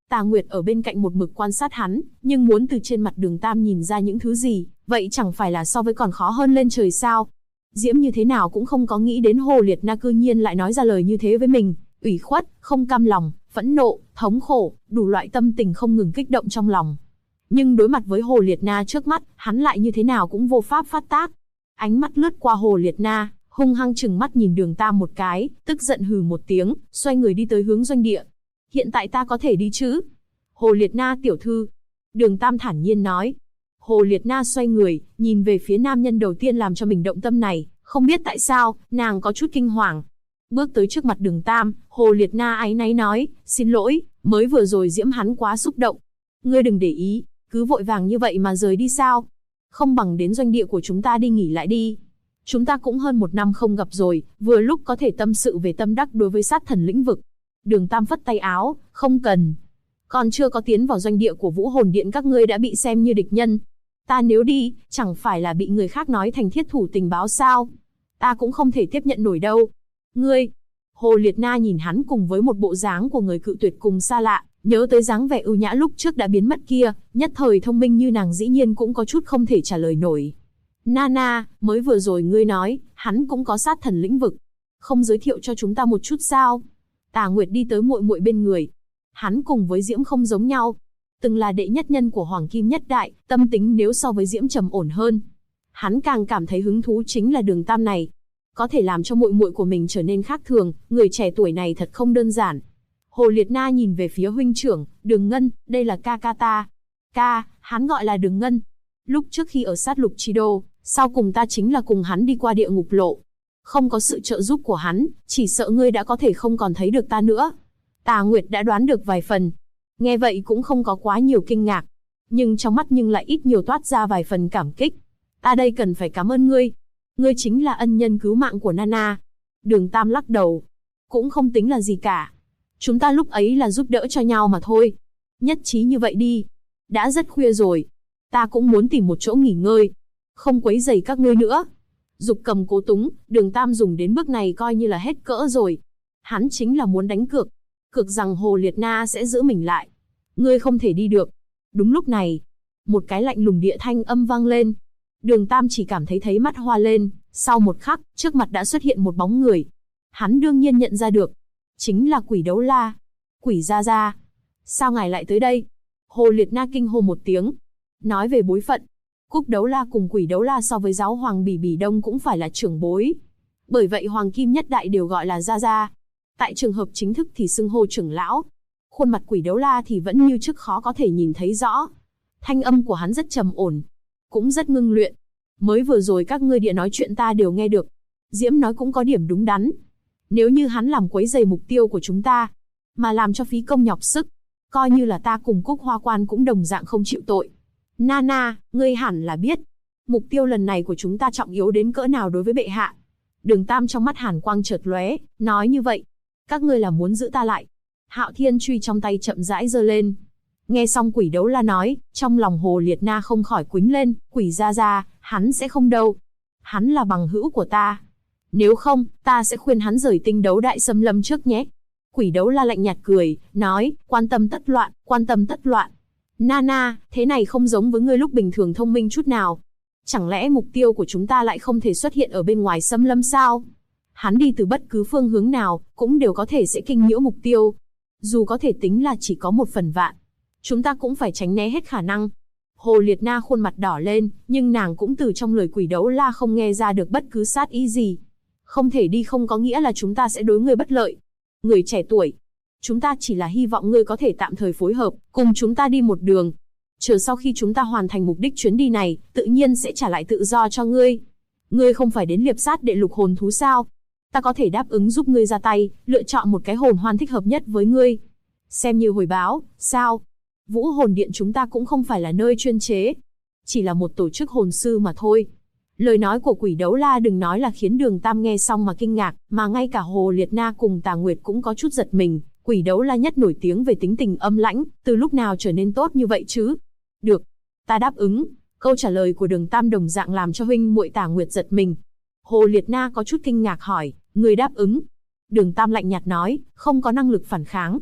Tà Nguyệt ở bên cạnh một mực quan sát hắn, nhưng muốn từ trên mặt Đường Tam nhìn ra những thứ gì, vậy chẳng phải là so với còn khó hơn lên trời sao? Diễm như thế nào cũng không có nghĩ đến Hồ Liệt Na cư nhiên lại nói ra lời như thế với mình, ủy khuất, không cam lòng, phẫn nộ, thống khổ, đủ loại tâm tình không ngừng kích động trong lòng. Nhưng đối mặt với Hồ Liệt Na trước mắt, hắn lại như thế nào cũng vô pháp phát tác. Ánh mắt lướt qua Hồ Liệt Na, hung hăng trừng mắt nhìn Đường Tam một cái, tức giận hừ một tiếng, xoay người đi tới hướng doanh địa. Hiện tại ta có thể đi chứ? Hồ Liệt Na tiểu thư. Đường Tam thản nhiên nói. Hồ Liệt Na xoay người, nhìn về phía nam nhân đầu tiên làm cho mình động tâm này, không biết tại sao, nàng có chút kinh hoàng. Bước tới trước mặt Đường Tam, Hồ Liệt Na áy náy nói, xin lỗi, mới vừa rồi Diễm hắn quá xúc động. Ngươi đừng để ý, cứ vội vàng như vậy mà rời đi sao? Không bằng đến doanh địa của chúng ta đi nghỉ lại đi. Chúng ta cũng hơn 1 năm không gặp rồi, vừa lúc có thể tâm sự về tâm đắc đối với sát thần lĩnh vực. Đường Tam phất tay áo, không cần. Còn chưa có tiến vào doanh địa của Vũ Hồn Điện các ngươi đã bị xem như địch nhân. Ta nếu đi, chẳng phải là bị người khác nói thành thiết thủ tình báo sao? Ta cũng không thể tiếp nhận nổi đâu. Ngươi, Hồ Liệt Na nhìn hắn cùng với một bộ dáng của người cự tuyệt cùng xa lạ, nhớ tới dáng vẻ ưu nhã lúc trước đã biến mất kia, nhất thời thông minh như nàng dĩ nhiên cũng có chút không thể trả lời nổi. Nana, mới vừa rồi ngươi nói, hắn cũng có sát thần lĩnh vực. Không giới thiệu cho chúng ta một chút sao? Tà Nguyệt đi tới muội muội bên người. Hắn cùng với Diễm không giống nhau. Từng là đệ nhất nhân của Hoàng Kim Nhất Đại, tâm tính nếu so với Diễm trầm ổn hơn. Hắn càng cảm thấy hứng thú chính là Đường Tam này. Có thể làm cho muội muội của mình trở nên khác thường, người trẻ tuổi này thật không đơn giản. Hồ Liệt Na nhìn về phía huynh trưởng, Đường Ngân, đây là ca ca ta. Ca, hắn gọi là Đường Ngân. Lúc trước khi ở sát lục chi đô, sau cùng ta chính là cùng hắn đi qua địa ngục lộ. Không có sự trợ giúp của hắn, chỉ sợ ngươi đã có thể không còn thấy được ta nữa. Tà Nguyệt đã đoán được vài phần. Nghe vậy cũng không có quá nhiều kinh ngạc. Nhưng trong mắt nhưng lại ít nhiều toát ra vài phần cảm kích. Ta đây cần phải cảm ơn ngươi. Ngươi chính là ân nhân cứu mạng của Nana. Đường Tam lắc đầu. Cũng không tính là gì cả. Chúng ta lúc ấy là giúp đỡ cho nhau mà thôi. Nhất trí như vậy đi. Đã rất khuya rồi. Ta cũng muốn tìm một chỗ nghỉ ngơi. Không quấy rầy các ngươi nữa. Dục cầm cố túng, Đường Tam dùng đến bước này coi như là hết cỡ rồi. Hắn chính là muốn đánh cược. Cược rằng Hồ Liệt Na sẽ giữ mình lại. Ngươi không thể đi được. Đúng lúc này, một cái lạnh lùng địa thanh âm vang lên. Đường Tam chỉ cảm thấy mắt hoa lên, sau một khắc, trước mặt đã xuất hiện một bóng người. Hắn đương nhiên nhận ra được. Chính là Quỷ Đấu La. Quỷ Gia Gia. Sao ngài lại tới đây? Hồ Liệt Na kinh hô một tiếng. Nói về bối phận, Cúc Đấu La cùng Quỷ Đấu La so với giáo hoàng Bỉ Bỉ Đông cũng phải là trưởng bối. Bởi vậy Hoàng Kim Nhất Đại đều gọi là Gia Gia. Tại trường hợp chính thức thì xưng hô trưởng lão. Khuôn mặt Quỷ Đấu La thì vẫn như trước khó có thể nhìn thấy rõ. Thanh âm của hắn rất trầm ổn, cũng rất ngưng luyện. Mới vừa rồi các ngươi địa nói chuyện ta đều nghe được. Diễm nói cũng có điểm đúng đắn. Nếu như hắn làm quấy rầy mục tiêu của chúng ta, mà làm cho phí công nhọc sức, coi như là ta cùng Cúc Hoa Quan cũng đồng dạng không chịu tội. Nana, ngươi hẳn là biết, mục tiêu lần này của chúng ta trọng yếu đến cỡ nào đối với bệ hạ. Đường Tam trong mắt hàn quang chợt lóe, nói như vậy, các ngươi là muốn giữ ta lại. Hạo Thiên truy trong tay chậm rãi giơ lên. Nghe xong Quỷ Đấu La nói, trong lòng Hồ Liệt Na không khỏi quýnh lên, Quỷ Gia Gia, hắn sẽ không đâu. Hắn là bằng hữu của ta. Nếu không, ta sẽ khuyên hắn rời Tinh Đấu Đại Xâm Lâm trước nhé. Quỷ Đấu La lạnh nhạt cười, nói, quan tâm tất loạn, quan tâm tất loạn. Nana, thế này không giống với ngươi lúc bình thường thông minh chút nào. Chẳng lẽ mục tiêu của chúng ta lại không thể xuất hiện ở bên ngoài xâm lâm sao? Hắn đi từ bất cứ phương hướng nào, cũng đều có thể sẽ kinh nhiễu mục tiêu. Dù có thể tính là chỉ có 1/1000. Chúng ta cũng phải tránh né hết khả năng. Hồ Liệt Na khuôn mặt đỏ lên, nhưng nàng cũng từ trong lời Quỷ Đấu La không nghe ra được bất cứ sát ý gì. Không thể đi không có nghĩa là chúng ta sẽ đối ngươi bất lợi. Người trẻ tuổi, chúng ta chỉ là hy vọng ngươi có thể tạm thời phối hợp, cùng chúng ta đi một đường. Chờ sau khi chúng ta hoàn thành mục đích chuyến đi này, tự nhiên sẽ trả lại tự do cho ngươi. Ngươi không phải đến liệp sát đệ lục hồn thú sao? Ta có thể đáp ứng giúp ngươi ra tay, lựa chọn một cái hồn hoan thích hợp nhất với ngươi. Xem như hồi báo, sao? Vũ Hồn Điện chúng ta cũng không phải là nơi chuyên chế. Chỉ là một tổ chức hồn sư mà thôi. Lời nói của Quỷ Đấu La đừng nói là khiến Đường Tam nghe xong mà kinh ngạc, mà ngay cả Hồ Liệt Na cùng Tà Nguyệt cũng có chút giật mình. Quỷ Đấu La nhất nổi tiếng về tính tình âm lãnh, từ lúc nào trở nên tốt như vậy chứ? Được, ta đáp ứng. Câu trả lời của Đường Tam đồng dạng làm cho huynh muội Tà Nguyệt giật mình. Hồ Liệt Na có chút kinh ngạc hỏi, người đáp ứng? Đường Tam lạnh nhạt nói, không có năng lực phản kháng.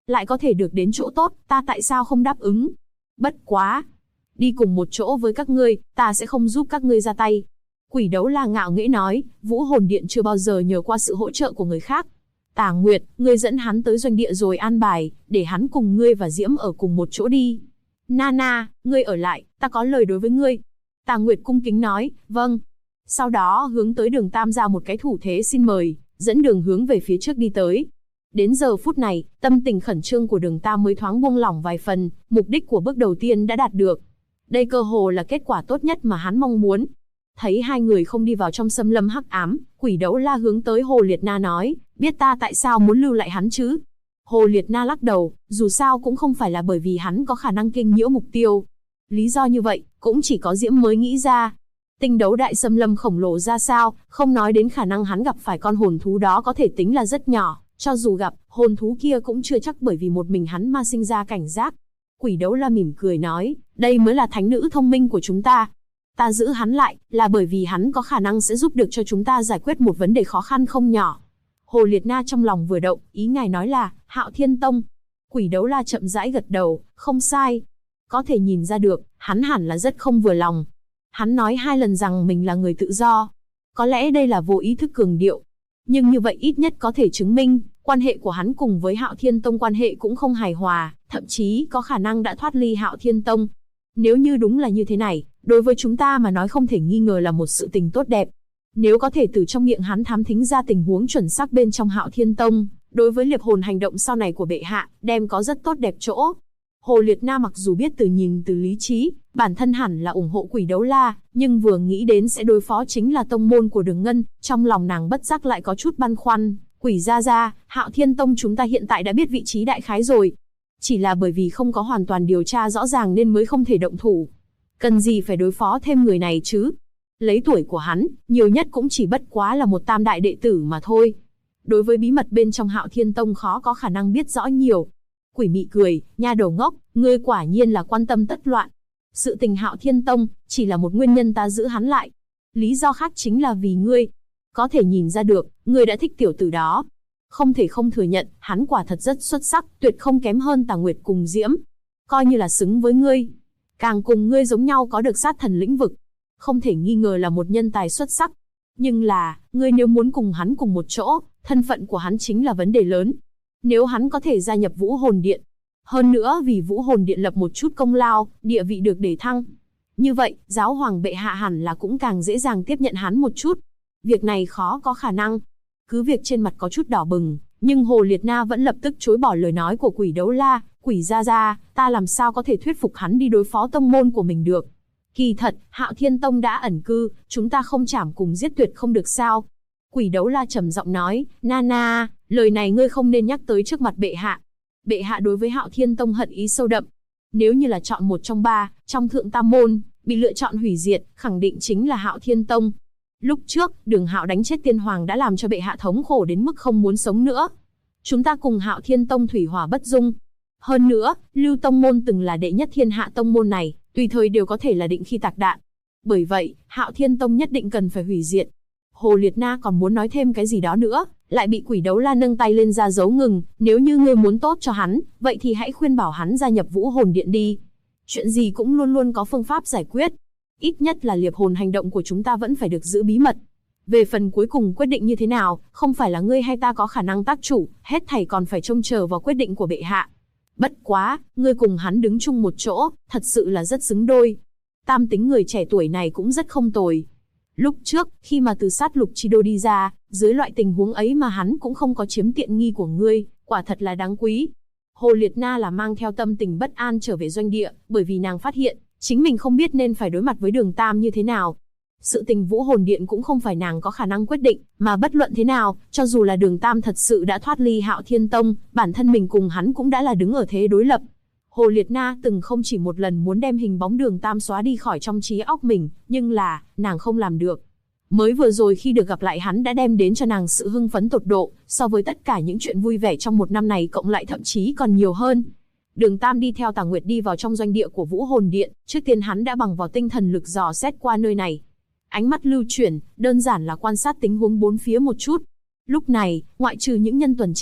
lại có thể được đến chỗ tốt, ta tại sao không đáp ứng? Bất quá, đi cùng một chỗ với các ngươi, ta sẽ không giúp các ngươi ra tay. Quỷ Đấu La ngạo nghễ nói, Vũ Hồn Điện chưa bao giờ nhờ qua sự hỗ trợ của người khác. Tà Nguyệt, ngươi dẫn hắn tới doanh địa rồi an bài, để hắn cùng ngươi và Diễm ở cùng một chỗ đi. Nana, ngươi ở lại, ta có lời đối với ngươi. Tà Nguyệt cung kính nói, vâng. Sau đó hướng tới Đường Tam ra một cái thủ thế xin mời, dẫn đường hướng về phía trước đi tới. Đến giờ phút này, tâm tình khẩn trương của Đường Tam mới thoáng buông lỏng vài phần, mục đích của bước đầu tiên đã đạt được. Đây cơ hồ là kết quả tốt nhất mà hắn mong muốn. Thấy hai người không đi vào trong xâm lâm hắc ám, Quỷ Đấu La hướng tới Hồ Liệt Na nói, biết ta tại sao muốn lưu lại hắn chứ? Hồ Liệt Na lắc đầu, dù sao cũng không phải là bởi vì hắn có khả năng kinh nhiễu mục tiêu. Lý do như vậy, cũng chỉ có Diễm mới nghĩ ra. Tinh đấu đại xâm lâm khổng lồ ra sao, không nói đến khả năng hắn gặp phải con hồn thú đó có thể tính là rất nhỏ, cho dù gặp, hồn thú kia cũng chưa chắc bởi vì một mình hắn mà sinh ra cảnh giác. Quỷ Đấu La mỉm cười nói, đây mới là thánh nữ thông minh của chúng ta. Ta giữ hắn lại, là bởi vì hắn có khả năng sẽ giúp được cho chúng ta giải quyết một vấn đề khó khăn không nhỏ. Hồ Liệt Na trong lòng vừa động, ý ngài nói là, Hạo Thiên Tông. Quỷ Đấu La chậm rãi gật đầu, không sai. Có thể nhìn ra được, hắn hẳn là rất không vừa lòng. Hắn nói 2 lần rằng mình là người tự do. Có lẽ đây là vô ý thức cường điệu. Nhưng như vậy ít nhất có thể chứng minh, quan hệ của hắn cùng với Hạo Thiên Tông quan hệ cũng không hài hòa, thậm chí có khả năng đã thoát ly Hạo Thiên Tông. Nếu như đúng là như thế này, đối với chúng ta mà nói không thể nghi ngờ là một sự tình tốt đẹp. Nếu có thể từ trong miệng hắn thám thính ra tình huống chuẩn xác bên trong Hạo Thiên Tông, đối với liệp hồn hành động sau này của bệ hạ, đem có rất tốt đẹp chỗ. Hồ Liệt Na mặc dù biết từ nhìn từ lý trí, bản thân hẳn là ủng hộ Quỷ Đấu La, nhưng vừa nghĩ đến sẽ đối phó chính là tông môn của Đường Ngân, trong lòng nàng bất giác lại có chút băn khoăn. Quỷ gia, Hạo Thiên Tông chúng ta hiện tại đã biết vị trí đại khái rồi. Chỉ là bởi vì không có hoàn toàn điều tra rõ ràng nên mới không thể động thủ. Cần gì phải đối phó thêm người này chứ? Lấy tuổi của hắn, nhiều nhất cũng chỉ bất quá là một tam đại đệ tử mà thôi. Đối với bí mật bên trong Hạo Thiên Tông khó có khả năng biết rõ nhiều. Quỷ Mị cười, nha đầu ngốc, ngươi quả nhiên là quan tâm tất loạn. Sự tình Hạo Thiên Tông chỉ là một nguyên nhân ta giữ hắn lại. Lý do khác chính là vì ngươi. Có thể nhìn ra được, ngươi đã thích tiểu tử đó. Không thể không thừa nhận, hắn quả thật rất xuất sắc, tuyệt không kém hơn Tà Nguyệt cùng Diễm. Coi như là xứng với ngươi. Càng cùng ngươi giống nhau có được sát thần lĩnh vực. Không thể nghi ngờ là một nhân tài xuất sắc. Nhưng là, ngươi nếu muốn cùng hắn cùng một chỗ, thân phận của hắn chính là vấn đề lớn. Nếu hắn có thể gia nhập Vũ Hồn Điện, hơn nữa vì Vũ Hồn Điện lập một chút công lao, địa vị được để thăng. Như vậy, giáo hoàng bệ hạ hẳn là cũng càng dễ dàng tiếp nhận hắn một chút. Việc này khó có khả năng. Cứ việc trên mặt có chút đỏ bừng, nhưng Hồ Liệt Na vẫn lập tức chối bỏ lời nói của Quỷ Đấu La. Quỷ gia, ta làm sao có thể thuyết phục hắn đi đối phó tông môn của mình được. Kỳ thật, Hạo Thiên Tông đã ẩn cư, chúng ta không chảm cùng giết tuyệt không được sao. Quỷ Đấu La trầm giọng nói, Nana, lời này ngươi không nên nhắc tới trước mặt bệ hạ. Bệ hạ đối với Hạo Thiên Tông hận ý sâu đậm. Nếu như là chọn một trong 3, trong thượng tam môn, bị lựa chọn hủy diệt, khẳng định chính là Hạo Thiên Tông. Lúc trước, Đường Hạo đánh chết Tiên Hoàng đã làm cho bệ hạ thống khổ đến mức không muốn sống nữa. Chúng ta cùng Hạo Thiên Tông thủy hỏa bất dung. Hơn nữa, Lưu Tông môn từng là đệ nhất thiên hạ tông môn này, tùy thời đều có thể là định khi tạc đạn. Bởi vậy, Hạo Thiên Tông nhất định cần phải hủy diệt. Hồ Liệt Na còn muốn nói thêm cái gì đó nữa, lại bị Quỷ Đấu La nâng tay lên ra dấu ngừng. Nếu như ngươi muốn tốt cho hắn, vậy thì hãy khuyên bảo hắn gia nhập Vũ Hồn Điện đi. Chuyện gì cũng luôn luôn có phương pháp giải quyết. Ít nhất là liệp hồn hành động của chúng ta vẫn phải được giữ bí mật. Về phần cuối cùng quyết định như thế nào, không phải là ngươi hay ta có khả năng tác chủ, hết thảy còn phải trông chờ vào quyết định của bệ hạ. Bất quá, ngươi cùng hắn đứng chung một chỗ, thật sự là rất xứng đôi. Tam tính người trẻ tuổi này cũng rất không tồi. Lúc trước, khi mà từ sát lục chi đô đi ra, dưới loại tình huống ấy mà hắn cũng không có chiếm tiện nghi của ngươi, quả thật là đáng quý. Hồ Liệt Na là mang theo tâm tình bất an trở về doanh địa, bởi vì nàng phát hiện, chính mình không biết nên phải đối mặt với Đường Tam như thế nào. Sự tình Vũ Hồn Điện cũng không phải nàng có khả năng quyết định, mà bất luận thế nào, cho dù là Đường Tam thật sự đã thoát ly Hạo Thiên Tông, bản thân mình cùng hắn cũng đã là đứng ở thế đối lập. Hồ Liệt Na từng không chỉ một lần muốn đem hình bóng Đường Tam xóa đi khỏi trong trí óc mình, nhưng là, nàng không làm được. Mới vừa rồi khi được gặp lại hắn đã đem đến cho nàng sự hưng phấn tột độ, so với tất cả những chuyện vui vẻ trong một năm này cộng lại thậm chí còn nhiều hơn. Đường Tam đi theo Tà Nguyệt đi vào trong doanh địa của Vũ Hồn Điện, trước tiên hắn đã bằng vào tinh thần lực dò xét qua nơi này. Ánh mắt lưu chuyển, đơn giản là quan sát tình huống bốn phía một chút. Lúc này, ngoại trừ những nhân tuần tra,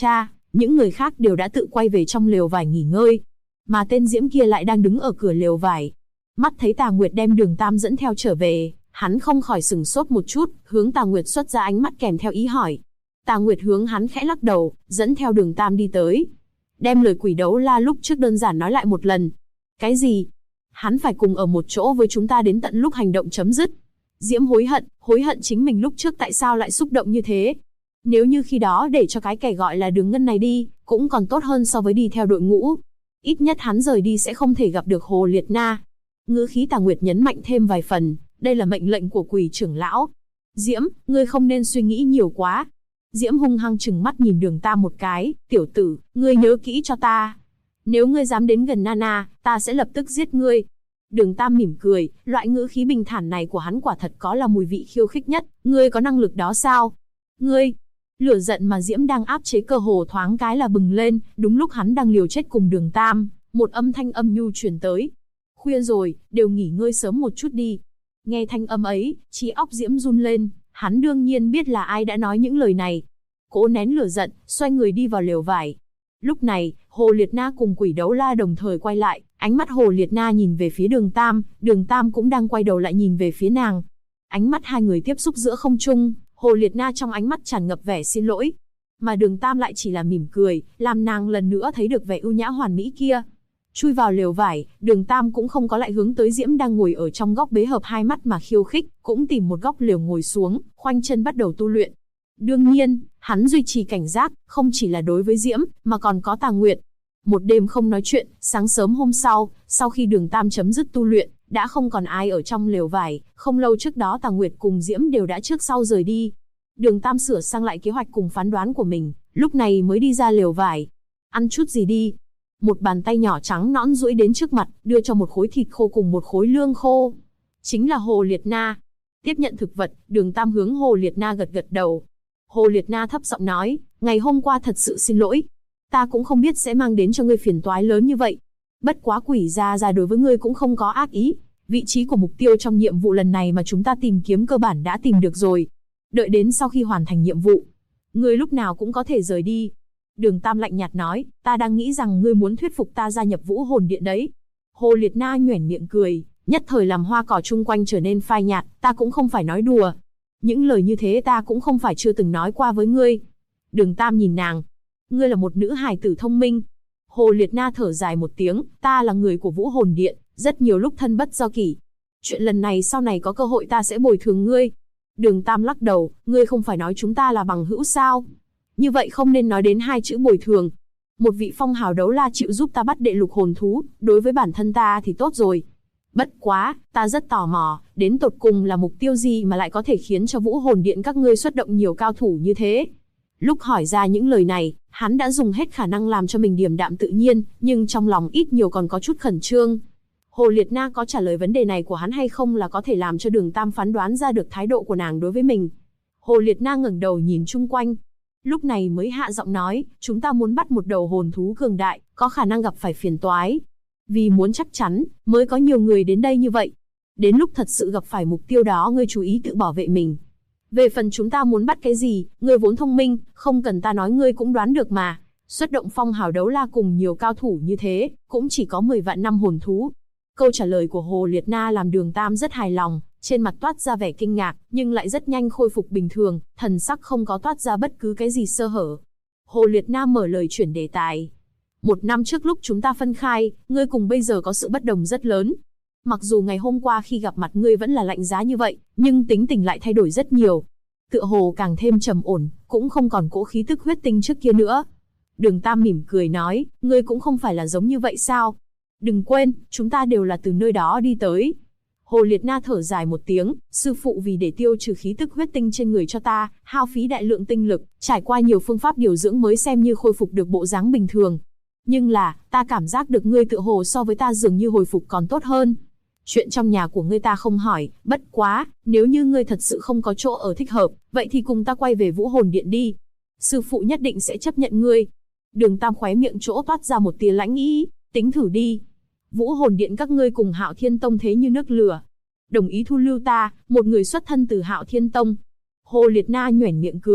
Những người khác đều đã tự quay về trong lều vải nghỉ ngơi. Mà tên Diễm kia lại đang đứng ở cửa lều vải. Mắt thấy Tà Nguyệt đem Đường Tam dẫn theo trở về, hắn không khỏi sửng sốt một chút, hướng Tà Nguyệt xuất ra ánh mắt kèm theo ý hỏi. Tà Nguyệt hướng hắn khẽ lắc đầu, dẫn theo Đường Tam đi tới. Đem lời Quỷ Đấu La lúc trước đơn giản nói lại một lần. Cái gì? Hắn phải cùng ở một chỗ với chúng ta đến tận lúc hành động chấm dứt. Diễm hối hận chính mình lúc trước tại sao lại xúc động như thế. Nếu như khi đó để cho cái kẻ gọi là Đường Ngân này đi, cũng còn tốt hơn so với đi theo đội ngũ. Ít nhất hắn rời đi sẽ không thể gặp được Hồ Liệt Na. Ngữ khí Tà Nguyệt nhấn mạnh thêm vài phần, đây là mệnh lệnh của Quỷ trưởng lão. Diễm, ngươi không nên suy nghĩ nhiều quá. Diễm hung hăng trừng mắt nhìn Đường Tam một cái, tiểu tử, ngươi nhớ kỹ cho ta. Nếu ngươi dám đến gần Nana, ta sẽ lập tức giết ngươi. Đường Tam mỉm cười, loại ngữ khí bình thản này của hắn quả thật có là mùi vị khiêu khích nhất, ngươi có năng lực đó sao? Ngươi, lửa giận mà Diễm đang áp chế cơ hồ thoáng cái là bừng lên, đúng lúc hắn đang liều chết cùng Đường Tam, một âm thanh âm nhu truyền tới. Khuya rồi, đều nghỉ ngơi sớm một chút đi. Nghe thanh âm ấy, trí óc Diễm run lên, hắn đương nhiên biết là ai đã nói những lời này. Cố nén lửa giận, xoay người đi vào lều vải. Lúc này, Hồ Liệt Na cùng Quỷ Đấu La đồng thời quay lại, ánh mắt Hồ Liệt Na nhìn về phía Đường Tam cũng đang quay đầu lại nhìn về phía nàng. Ánh mắt hai người tiếp xúc giữa không trung, Hồ Liệt Na trong ánh mắt tràn ngập vẻ xin lỗi. Mà Đường Tam lại chỉ là mỉm cười, làm nàng lần nữa thấy được vẻ ưu nhã hoàn mỹ kia. Chui vào lều vải, Đường Tam cũng không có lại hướng tới Diễm đang ngồi ở trong góc bế hợp hai mắt mà khiêu khích, cũng tìm một góc lều ngồi xuống, khoanh chân bắt đầu tu luyện. Đương nhiên, hắn duy trì cảnh giác, không chỉ là đối với Diễm, mà còn có Tà Nguyệt. Một đêm không nói chuyện, sáng sớm hôm sau khi Đường Tam chấm dứt tu luyện, đã không còn ai ở trong lều vải, không lâu trước đó Tà Nguyệt cùng Diễm đều đã trước sau rời đi. Đường Tam sửa sang lại kế hoạch cùng phán đoán của mình, lúc này mới đi ra lều vải. Ăn chút gì đi. Một bàn tay nhỏ trắng nõn duỗi đến trước mặt, đưa cho một khối thịt khô cùng một khối lương khô. Chính là Hồ Liệt Na. Tiếp nhận thực vật, Đường Tam hướng Hồ Liệt Na gật gật đầu. Hồ Liệt Na thấp giọng nói, ngày hôm qua thật sự xin lỗi. Ta cũng không biết sẽ mang đến cho ngươi phiền toái lớn như vậy. Bất quá Quỷ gia đối với ngươi cũng không có ác ý. Vị trí của mục tiêu trong nhiệm vụ lần này mà chúng ta tìm kiếm cơ bản đã tìm được rồi. Đợi đến sau khi hoàn thành nhiệm vụ, ngươi lúc nào cũng có thể rời đi. Đường Tam lạnh nhạt nói, ta đang nghĩ rằng ngươi muốn thuyết phục ta gia nhập Vũ Hồn Điện đấy. Hồ Liệt Na nhoẻn miệng cười, nhất thời làm hoa cỏ chung quanh trở nên phai nhạt, ta cũng không phải nói đùa. Những lời như thế ta cũng không phải chưa từng nói qua với ngươi. Đường Tam nhìn nàng, ngươi là một nữ hài tử thông minh. Hồ Liệt Na thở dài một tiếng, ta là người của Vũ Hồn Điện, rất nhiều lúc thân bất do kỷ. Chuyện lần này sau này có cơ hội ta sẽ bồi thường ngươi. Đường Tam lắc đầu, ngươi không phải nói chúng ta là bằng hữu sao? Như vậy không nên nói đến hai chữ bồi thường. Một vị phong hào đấu la chịu giúp ta bắt đệ lục hồn thú, đối với bản thân ta thì tốt rồi. Bất quá, ta rất tò mò, đến tột cùng là mục tiêu gì mà lại có thể khiến cho Vũ Hồn Điện các ngươi xuất động nhiều cao thủ như thế. Lúc hỏi ra những lời này, hắn đã dùng hết khả năng làm cho mình điềm đạm tự nhiên, nhưng trong lòng ít nhiều còn có chút khẩn trương. Hồ Liệt Na có trả lời vấn đề này của hắn hay không là có thể làm cho Đường Tam phán đoán ra được thái độ của nàng đối với mình. Hồ Liệt Na ngẩng đầu nhìn chung quanh. Lúc này mới hạ giọng nói, chúng ta muốn bắt một đầu hồn thú cường đại, có khả năng gặp phải phiền toái. Vì muốn chắc chắn, mới có nhiều người đến đây như vậy. Đến lúc thật sự gặp phải mục tiêu đó ngươi chú ý tự bảo vệ mình. Về phần chúng ta muốn bắt cái gì, ngươi vốn thông minh, không cần ta nói ngươi cũng đoán được mà. Xuất động phong hào đấu la cùng nhiều cao thủ như thế, cũng chỉ có 10 vạn năm hồn thú. Câu trả lời của Hồ Liệt Na làm Đường Tam rất hài lòng, trên mặt toát ra vẻ kinh ngạc, nhưng lại rất nhanh khôi phục bình thường, thần sắc không có toát ra bất cứ cái gì sơ hở. Hồ Liệt Na mở lời chuyển đề tài. 1 năm trước lúc chúng ta phân khai, ngươi cùng bây giờ có sự bất đồng rất lớn. Mặc dù ngày hôm qua khi gặp mặt ngươi vẫn là lạnh giá như vậy, nhưng tính tình lại thay đổi rất nhiều. Tựa hồ càng thêm trầm ổn, cũng không còn cỗ khí tức huyết tinh trước kia nữa. Đường Tam mỉm cười nói, ngươi cũng không phải là giống như vậy sao? Đừng quên, chúng ta đều là từ nơi đó đi tới. Hồ Liệt Na thở dài một tiếng, sư phụ vì để tiêu trừ khí tức huyết tinh trên người cho ta, hao phí đại lượng tinh lực, trải qua nhiều phương pháp điều dưỡng mới xem như khôi phục được bộ dáng bình thường. Nhưng là, ta cảm giác được ngươi tựa hồ so với ta dường như hồi phục còn tốt hơn. Chuyện trong nhà của ngươi ta không hỏi, bất quá, nếu như ngươi thật sự không có chỗ ở thích hợp, vậy thì cùng ta quay về Vũ Hồn Điện đi. Sư phụ nhất định sẽ chấp nhận ngươi. Đường Tam khóe miệng chỗ toát ra một tia lãnh ý, tính thử đi. Vũ Hồn Điện các ngươi cùng Hạo Thiên Tông thế như nước lửa. Đồng ý thu lưu ta, một người xuất thân từ Hạo Thiên Tông. Hồ Liệt Na nhoẻn miệng cười,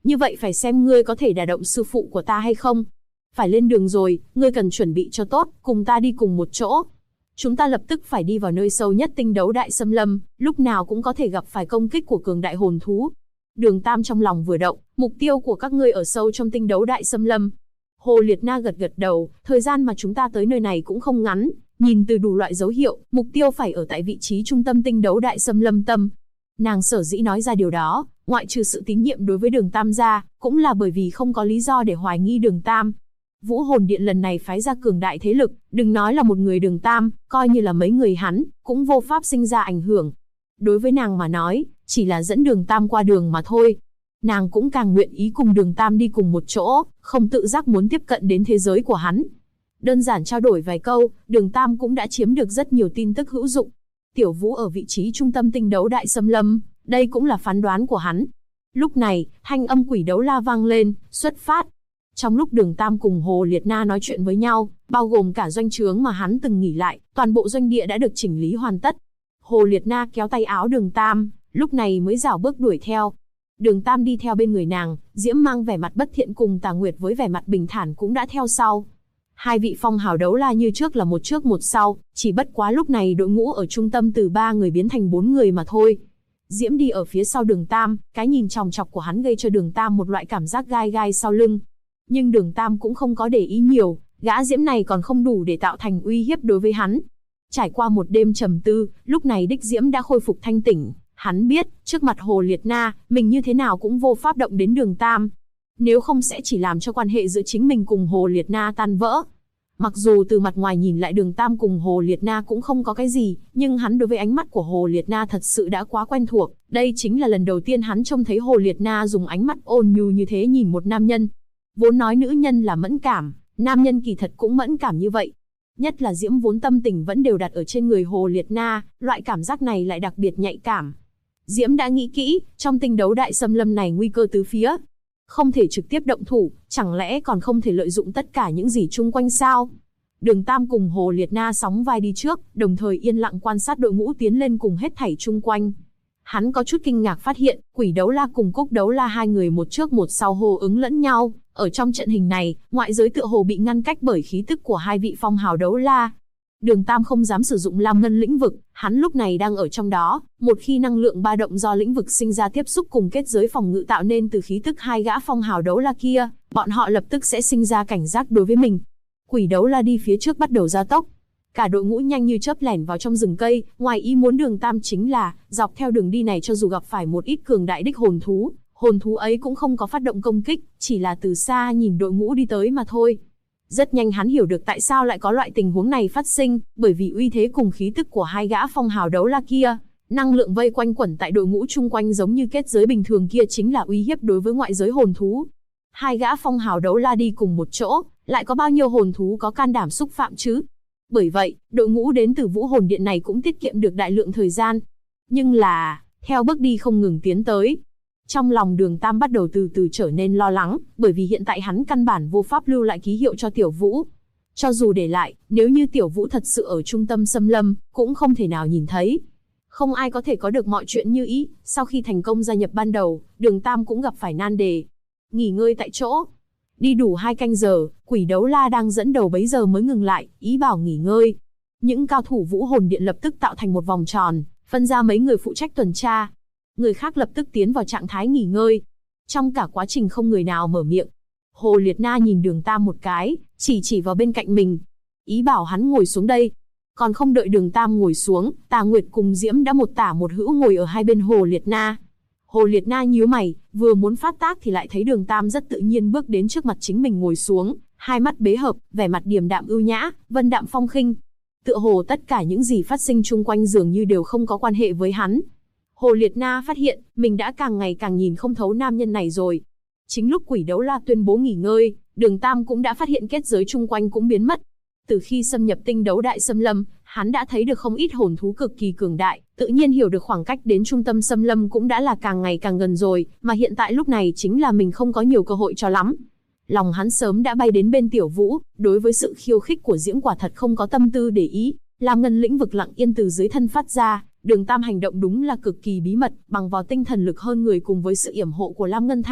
Như vậy phải xem ngươi có thể đả động sư phụ của ta hay không. Phải lên đường rồi, ngươi cần chuẩn bị cho tốt, cùng ta đi cùng một chỗ. Chúng ta lập tức phải đi vào nơi sâu nhất tinh đấu đại xâm lâm, lúc nào cũng có thể gặp phải công kích của cường đại hồn thú. Đường Tam trong lòng vừa động, mục tiêu của các ngươi ở sâu trong tinh đấu đại xâm lâm. Hồ Liệt Na gật gật đầu, thời gian mà chúng ta tới nơi này cũng không ngắn, nhìn từ đủ loại dấu hiệu, mục tiêu phải ở tại vị trí trung tâm tinh đấu đại xâm lâm tâm. Nàng sở dĩ nói ra điều đó, ngoại trừ sự tín nhiệm đối với Đường Tam ra, cũng là bởi vì không có lý do để hoài nghi Đường Tam. Vũ Hồn Điện lần này phái ra cường đại thế lực, đừng nói là một người Đường Tam, coi như là mấy người hắn, cũng vô pháp sinh ra ảnh hưởng. Đối với nàng mà nói, chỉ là dẫn Đường Tam qua đường mà thôi. Nàng cũng càng nguyện ý cùng Đường Tam đi cùng một chỗ, không tự giác muốn tiếp cận đến thế giới của hắn. Đơn giản trao đổi vài câu, Đường Tam cũng đã chiếm được rất nhiều tin tức hữu dụng. Tiểu Vũ ở vị trí trung tâm tinh đấu đại xâm lâm, đây cũng là phán đoán của hắn. Lúc này, thanh âm quỷ đấu la vang lên, xuất phát. Trong lúc Đường Tam cùng Hồ Liệt Na nói chuyện với nhau, bao gồm cả doanh trướng mà hắn từng nghỉ lại, toàn bộ doanh địa đã được chỉnh lý hoàn tất. Hồ Liệt Na kéo tay áo Đường Tam, lúc này mới rảo bước đuổi theo. Đường Tam đi theo bên người nàng, Diễm mang vẻ mặt bất thiện cùng Tà Nguyệt với vẻ mặt bình thản cũng đã theo sau. Hai vị phong hào đấu la như trước là một trước một sau, chỉ bất quá lúc này đội ngũ ở trung tâm từ 3 người biến thành 4 người mà thôi. Diễm đi ở phía sau Đường Tam, cái nhìn chòng chọc của hắn gây cho Đường Tam một loại cảm giác gai gai sau lưng. Nhưng Đường Tam cũng không có để ý nhiều, gã Diễm này còn không đủ để tạo thành uy hiếp đối với hắn. Trải qua một đêm trầm tư, lúc này đích Diễm đã khôi phục thanh tỉnh. Hắn biết, trước mặt Hồ Liệt Na, mình như thế nào cũng vô pháp động đến Đường Tam. Nếu không sẽ chỉ làm cho quan hệ giữa chính mình cùng Hồ Liệt Na tan vỡ. Mặc dù từ mặt ngoài nhìn lại Đường Tam cùng Hồ Liệt Na cũng không có cái gì, nhưng hắn đối với ánh mắt của Hồ Liệt Na thật sự đã quá quen thuộc. Đây chính là lần đầu tiên hắn trông thấy Hồ Liệt Na dùng ánh mắt ôn nhu như thế nhìn một nam nhân. Vốn nói nữ nhân là mẫn cảm, nam nhân kỳ thật cũng mẫn cảm như vậy. Nhất là Diễm vốn tâm tình vẫn đều đặt ở trên người Hồ Liệt Na, loại cảm giác này lại đặc biệt nhạy cảm. Diễm đã nghĩ kỹ, trong tinh đấu đại xâm lâm này nguy cơ tứ phía. Không thể trực tiếp động thủ, chẳng lẽ còn không thể lợi dụng tất cả những gì chung quanh sao? Đường Tam cùng Hồ Liệt Na sóng vai đi trước, đồng thời yên lặng quan sát đội ngũ tiến lên cùng hết thảy chung quanh. Hắn có chút kinh ngạc phát hiện, Quỷ Đấu La cùng Cúc Đấu La hai người một trước một sau hô ứng lẫn nhau. Ở trong trận hình này, ngoại giới tựa hồ bị ngăn cách bởi khí tức của hai vị phong hào đấu la. Đường Tam không dám sử dụng Lam Ngân lĩnh vực, hắn lúc này đang ở trong đó, một khi năng lượng ba động do lĩnh vực sinh ra tiếp xúc cùng kết giới phòng ngự tạo nên từ khí tức hai gã phong hào đấu la kia, bọn họ lập tức sẽ sinh ra cảnh giác đối với mình. Quỷ Đấu La đi phía trước bắt đầu gia tốc. Cả đội ngũ nhanh như chớp lẻn vào trong rừng cây, ngoài ý muốn Đường Tam chính là, dọc theo đường đi này cho dù gặp phải một ít cường đại đích hồn thú ấy cũng không có phát động công kích, chỉ là từ xa nhìn đội ngũ đi tới mà thôi. Rất nhanh hắn hiểu được tại sao lại có loại tình huống này phát sinh, bởi vì uy thế cùng khí tức của hai gã phong hào đấu la kia, năng lượng vây quanh quẩn tại đội ngũ chung quanh giống như kết giới bình thường kia chính là uy hiếp đối với ngoại giới hồn thú. Hai gã phong hào đấu la đi cùng một chỗ, lại có bao nhiêu hồn thú có can đảm xúc phạm chứ? Bởi vậy, đội ngũ đến từ Vũ Hồn Điện này cũng tiết kiệm được đại lượng thời gian. Nhưng là, theo bước đi không ngừng tiến tới, trong lòng Đường Tam bắt đầu từ từ trở nên lo lắng, bởi vì hiện tại hắn căn bản vô pháp lưu lại ký hiệu cho Tiểu Vũ. Cho dù để lại, nếu như Tiểu Vũ thật sự ở trung tâm xâm lâm, cũng không thể nào nhìn thấy. Không ai có thể có được mọi chuyện như ý, sau khi thành công gia nhập ban đầu, Đường Tam cũng gặp phải nan đề. Nghỉ ngơi tại chỗ. Đi đủ 2 canh giờ, Quỷ Đấu La đang dẫn đầu bấy giờ mới ngừng lại, ý bảo nghỉ ngơi. Những cao thủ Vũ Hồn Điện lập tức tạo thành một vòng tròn, phân ra mấy người phụ trách tuần tra. Người khác lập tức tiến vào trạng thái nghỉ ngơi. Trong cả quá trình không người nào mở miệng. Hồ Liệt Na nhìn Đường Tam một cái, chỉ vào bên cạnh mình. Ý bảo hắn ngồi xuống đây. Còn không đợi Đường Tam ngồi xuống, Tà Nguyệt cùng Diễm đã một tả một hữu ngồi ở hai bên Hồ Liệt Na. Hồ Liệt Na nhíu mày, vừa muốn phát tác thì lại thấy Đường Tam rất tự nhiên bước đến trước mặt chính mình ngồi xuống, hai mắt bế hợp, vẻ mặt điềm đạm ưu nhã, vân đạm phong khinh. Tựa hồ tất cả những gì phát sinh chung quanh dường như đều không có quan hệ với hắn. Hồ Liệt Na phát hiện, mình đã càng ngày càng nhìn không thấu nam nhân này rồi. Chính lúc Quỷ Đấu La tuyên bố nghỉ ngơi, Đường Tam cũng đã phát hiện kết giới chung quanh cũng biến mất. Từ khi xâm nhập tinh đấu đại xâm lâm, hắn đã thấy được không ít hồn thú cực kỳ cường đại, tự nhiên hiểu được khoảng cách đến trung tâm xâm lâm cũng đã là càng ngày càng gần rồi, mà hiện tại lúc này chính là mình không có nhiều cơ hội cho lắm. Lòng hắn sớm đã bay đến bên Tiểu Vũ, đối với sự khiêu khích của Diễm quả thật không có tâm tư để ý. Lam Ngân lĩnh vực lặng yên từ dưới thân phát ra, Đường Tam hành động đúng là cực kỳ bí mật, bằng vào tinh thần lực hơn người cùng với sự yểm hộ của Lam Ngân Thảo,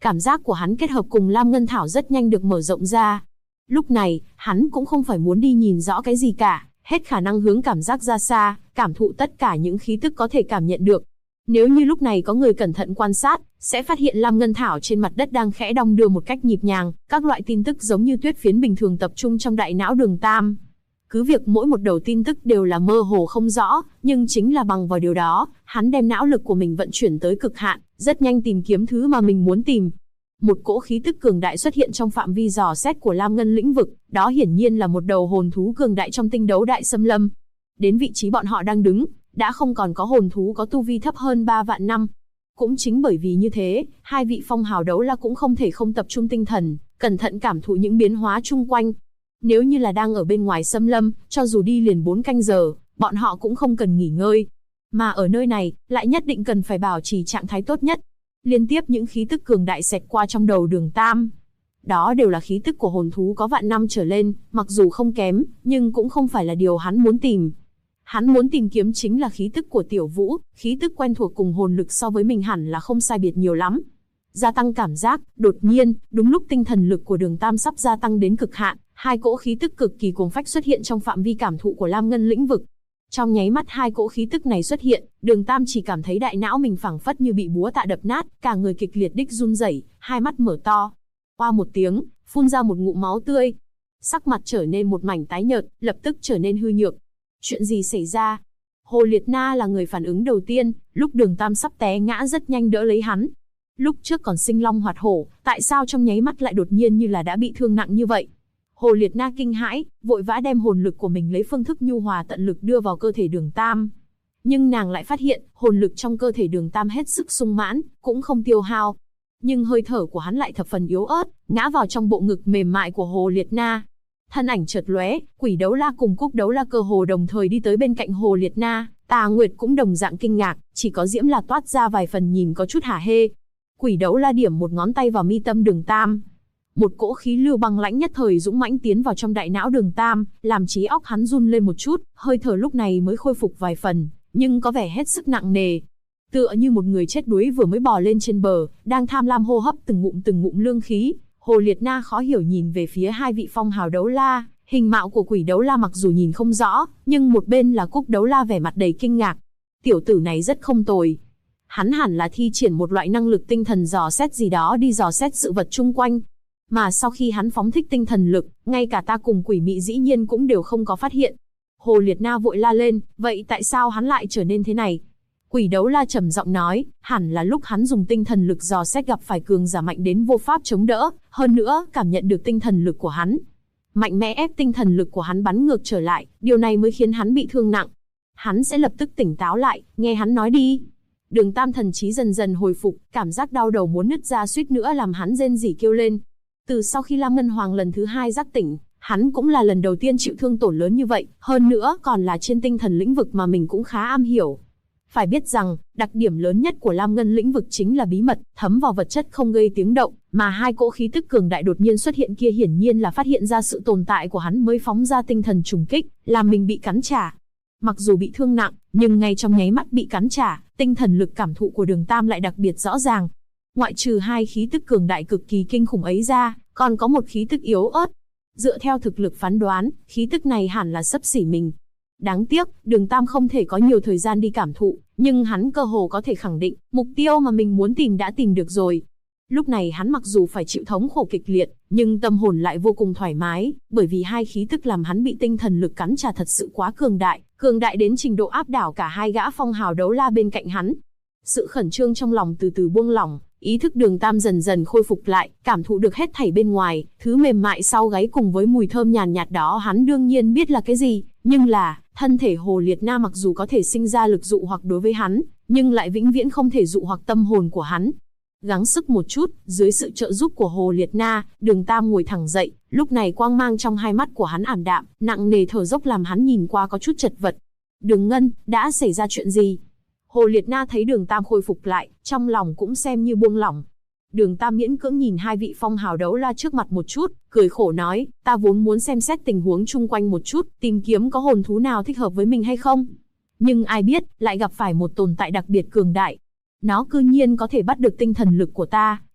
Cảm giác của hắn kết hợp cùng Lam Ngân Thảo rất nhanh được mở rộng ra. Lúc này, hắn cũng không phải muốn đi nhìn rõ cái gì cả, hết khả năng hướng cảm giác ra xa, cảm thụ tất cả những khí tức có thể cảm nhận được. Nếu như lúc này có người cẩn thận quan sát, sẽ phát hiện Lam Ngân Thảo trên mặt đất đang khẽ đong đưa một cách nhịp nhàng, các loại tin tức giống như tuyết phiến bình thường tập trung trong đại não Đường Tam. Cứ việc mỗi một đầu tin tức đều là mơ hồ không rõ, nhưng chính là bằng vào điều đó, hắn đem não lực của mình vận chuyển tới cực hạn, rất nhanh tìm kiếm thứ mà mình muốn tìm. Một cỗ khí tức cường đại xuất hiện trong phạm vi dò xét của Lam Ngân lĩnh vực, đó hiển nhiên là một đầu hồn thú cường đại trong tinh đấu đại xâm lâm. Đến vị trí bọn họ đang đứng, đã không còn có hồn thú có tu vi thấp hơn 3 vạn năm. Cũng chính bởi vì như thế, hai vị phong hào đấu la cũng không thể không tập trung tinh thần, cẩn thận cảm thụ những biến hóa chung quanh. Nếu như là đang ở bên ngoài xâm lâm, cho dù đi liền 4 canh giờ, bọn họ cũng không cần nghỉ ngơi. Mà ở nơi này, lại nhất định cần phải bảo trì trạng thái tốt nhất. Liên tiếp những khí tức cường đại xẹt qua trong đầu Đường Tam. Đó đều là khí tức của hồn thú có vạn năm trở lên, mặc dù không kém, nhưng cũng không phải là điều hắn muốn tìm. Hắn muốn tìm kiếm chính là khí tức của Tiểu Vũ, khí tức quen thuộc cùng hồn lực so với mình hẳn là không sai biệt nhiều lắm. Gia tăng cảm giác, đột nhiên, đúng lúc tinh thần lực của Đường Tam sắp gia tăng đến cực hạn, hai cỗ khí tức cực kỳ cuồng phách xuất hiện trong phạm vi cảm thụ của Lam Ngân lĩnh vực. Trong nháy mắt hai cỗ khí tức này xuất hiện, Đường Tam chỉ cảm thấy đại não mình phảng phất như bị búa tạ đập nát, cả người kịch liệt đích run rẩy, hai mắt mở to. Oa một tiếng, phun ra một ngụm máu tươi. Sắc mặt trở nên một mảnh tái nhợt, lập tức trở nên hư nhược. Chuyện gì xảy ra? Hồ Liệt Na là người phản ứng đầu tiên, lúc Đường Tam sắp té ngã rất nhanh đỡ lấy hắn. Lúc trước còn sinh long hoạt hổ, tại sao trong nháy mắt lại đột nhiên như là đã bị thương nặng như vậy? Hồ Liệt Na kinh hãi, vội vã đem hồn lực của mình lấy phương thức nhu hòa tận lực đưa vào cơ thể Đường Tam. Nhưng nàng lại phát hiện, hồn lực trong cơ thể Đường Tam hết sức sung mãn, cũng không tiêu hao. Nhưng hơi thở của hắn lại thập phần yếu ớt, ngã vào trong bộ ngực mềm mại của Hồ Liệt Na. Thân ảnh chợt lóe, Quỷ Đấu La cùng Cúc Đấu La cơ hồ đồng thời đi tới bên cạnh Hồ Liệt Na. Tà Nguyệt cũng đồng dạng kinh ngạc, chỉ có Diễm là toát ra vài phần nhìn có chút hả hê. Quỷ Đấu La điểm một ngón tay vào mi tâm Đường Tam. Một cỗ khí lưu băng lãnh nhất thời dũng mãnh tiến vào trong đại não Đường Tam, làm trí óc hắn run lên một chút, hơi thở lúc này mới khôi phục vài phần, nhưng có vẻ hết sức nặng nề. Tựa như một người chết đuối vừa mới bò lên trên bờ, đang tham lam hô hấp từng ngụm lương khí. Hồ Liệt Na khó hiểu nhìn về phía hai vị phong hào đấu la, hình mạo của Quỷ Đấu La mặc dù nhìn không rõ, nhưng một bên là Cúc Đấu La vẻ mặt đầy kinh ngạc. Tiểu tử này rất không tồi. Hắn hẳn là thi triển một loại năng lực tinh thần dò xét gì đó đi dò xét sự vật chung quanh. Mà sau khi hắn phóng thích tinh thần lực, ngay cả ta cùng quỷ mị dĩ nhiên cũng đều không có phát hiện. Hồ Liệt Na vội la lên, vậy tại sao hắn lại trở nên thế này? Quỷ Đấu La trầm giọng nói, hẳn là lúc hắn dùng tinh thần lực dò xét gặp phải cường giả mạnh đến vô pháp chống đỡ, hơn nữa cảm nhận được tinh thần lực của hắn. Mạnh mẽ ép tinh thần lực của hắn bắn ngược trở lại, điều này mới khiến hắn bị thương nặng. Hắn sẽ lập tức tỉnh táo lại, nghe hắn nói đi. Đường Tam thần trí dần dần hồi phục, cảm giác đau đầu muốn nứt ra suýt nữa làm hắn rên rỉ kêu lên. Từ sau khi Lam Ngân Hoàng lần thứ 2 giác tỉnh, hắn cũng là lần đầu tiên chịu thương tổn lớn như vậy, hơn nữa còn là trên tinh thần lĩnh vực mà mình cũng khá am hiểu. Phải biết rằng, đặc điểm lớn nhất của Lam Ngân lĩnh vực chính là bí mật, thấm vào vật chất không gây tiếng động, mà hai cỗ khí tức cường đại đột nhiên xuất hiện kia hiển nhiên là phát hiện ra sự tồn tại của hắn mới phóng ra tinh thần trùng kích, làm mình bị cắn trả. Mặc dù bị thương nặng, nhưng ngay trong nháy mắt bị cắn trả, tinh thần lực cảm thụ của Đường Tam lại đặc biệt rõ ràng. Ngoại trừ hai khí tức cường đại cực kỳ kinh khủng ấy ra, còn có một khí tức yếu ớt. Dựa theo thực lực phán đoán, khí tức này hẳn là xấp xỉ mình. Đáng tiếc, Đường Tam không thể có nhiều thời gian đi cảm thụ, nhưng hắn cơ hồ có thể khẳng định, mục tiêu mà mình muốn tìm đã tìm được rồi. Lúc này hắn mặc dù phải chịu thống khổ kịch liệt, nhưng tâm hồn lại vô cùng thoải mái, bởi vì hai khí tức làm hắn bị tinh thần lực cắn trả thật sự quá cường đại đến trình độ áp đảo cả hai gã phong hào đấu la bên cạnh hắn. Sự khẩn trương trong lòng từ từ buông lỏng, ý thức Đường Tam dần dần khôi phục lại, cảm thụ được hết thảy bên ngoài, thứ mềm mại sau gáy cùng với mùi thơm nhàn nhạt đó hắn đương nhiên biết là cái gì, nhưng là, thân thể Hồ Liệt Na mặc dù có thể sinh ra lực dụ hoặc đối với hắn, nhưng lại vĩnh viễn không thể dụ hoặc tâm hồn của hắn. Gắng sức một chút, dưới sự trợ giúp của Hồ Liệt Na, Đường Tam ngồi thẳng dậy, lúc này quang mang trong hai mắt của hắn ảm đạm, nặng nề thở dốc làm hắn nhìn qua có chút chật vật. Đường Ngân, đã xảy ra chuyện gì? Hồ Liệt Na thấy Đường Tam khôi phục lại, trong lòng cũng xem như buông lỏng. Đường Tam miễn cưỡng nhìn hai vị phong hào đấu la trước mặt một chút, cười khổ nói, ta vốn muốn xem xét tình huống chung quanh một chút, tìm kiếm có hồn thú nào thích hợp với mình hay không. Nhưng ai biết, lại gặp phải một tồn tại đặc biệt cường đại. Nó cư nhiên có thể bắt được tinh thần lực của ta,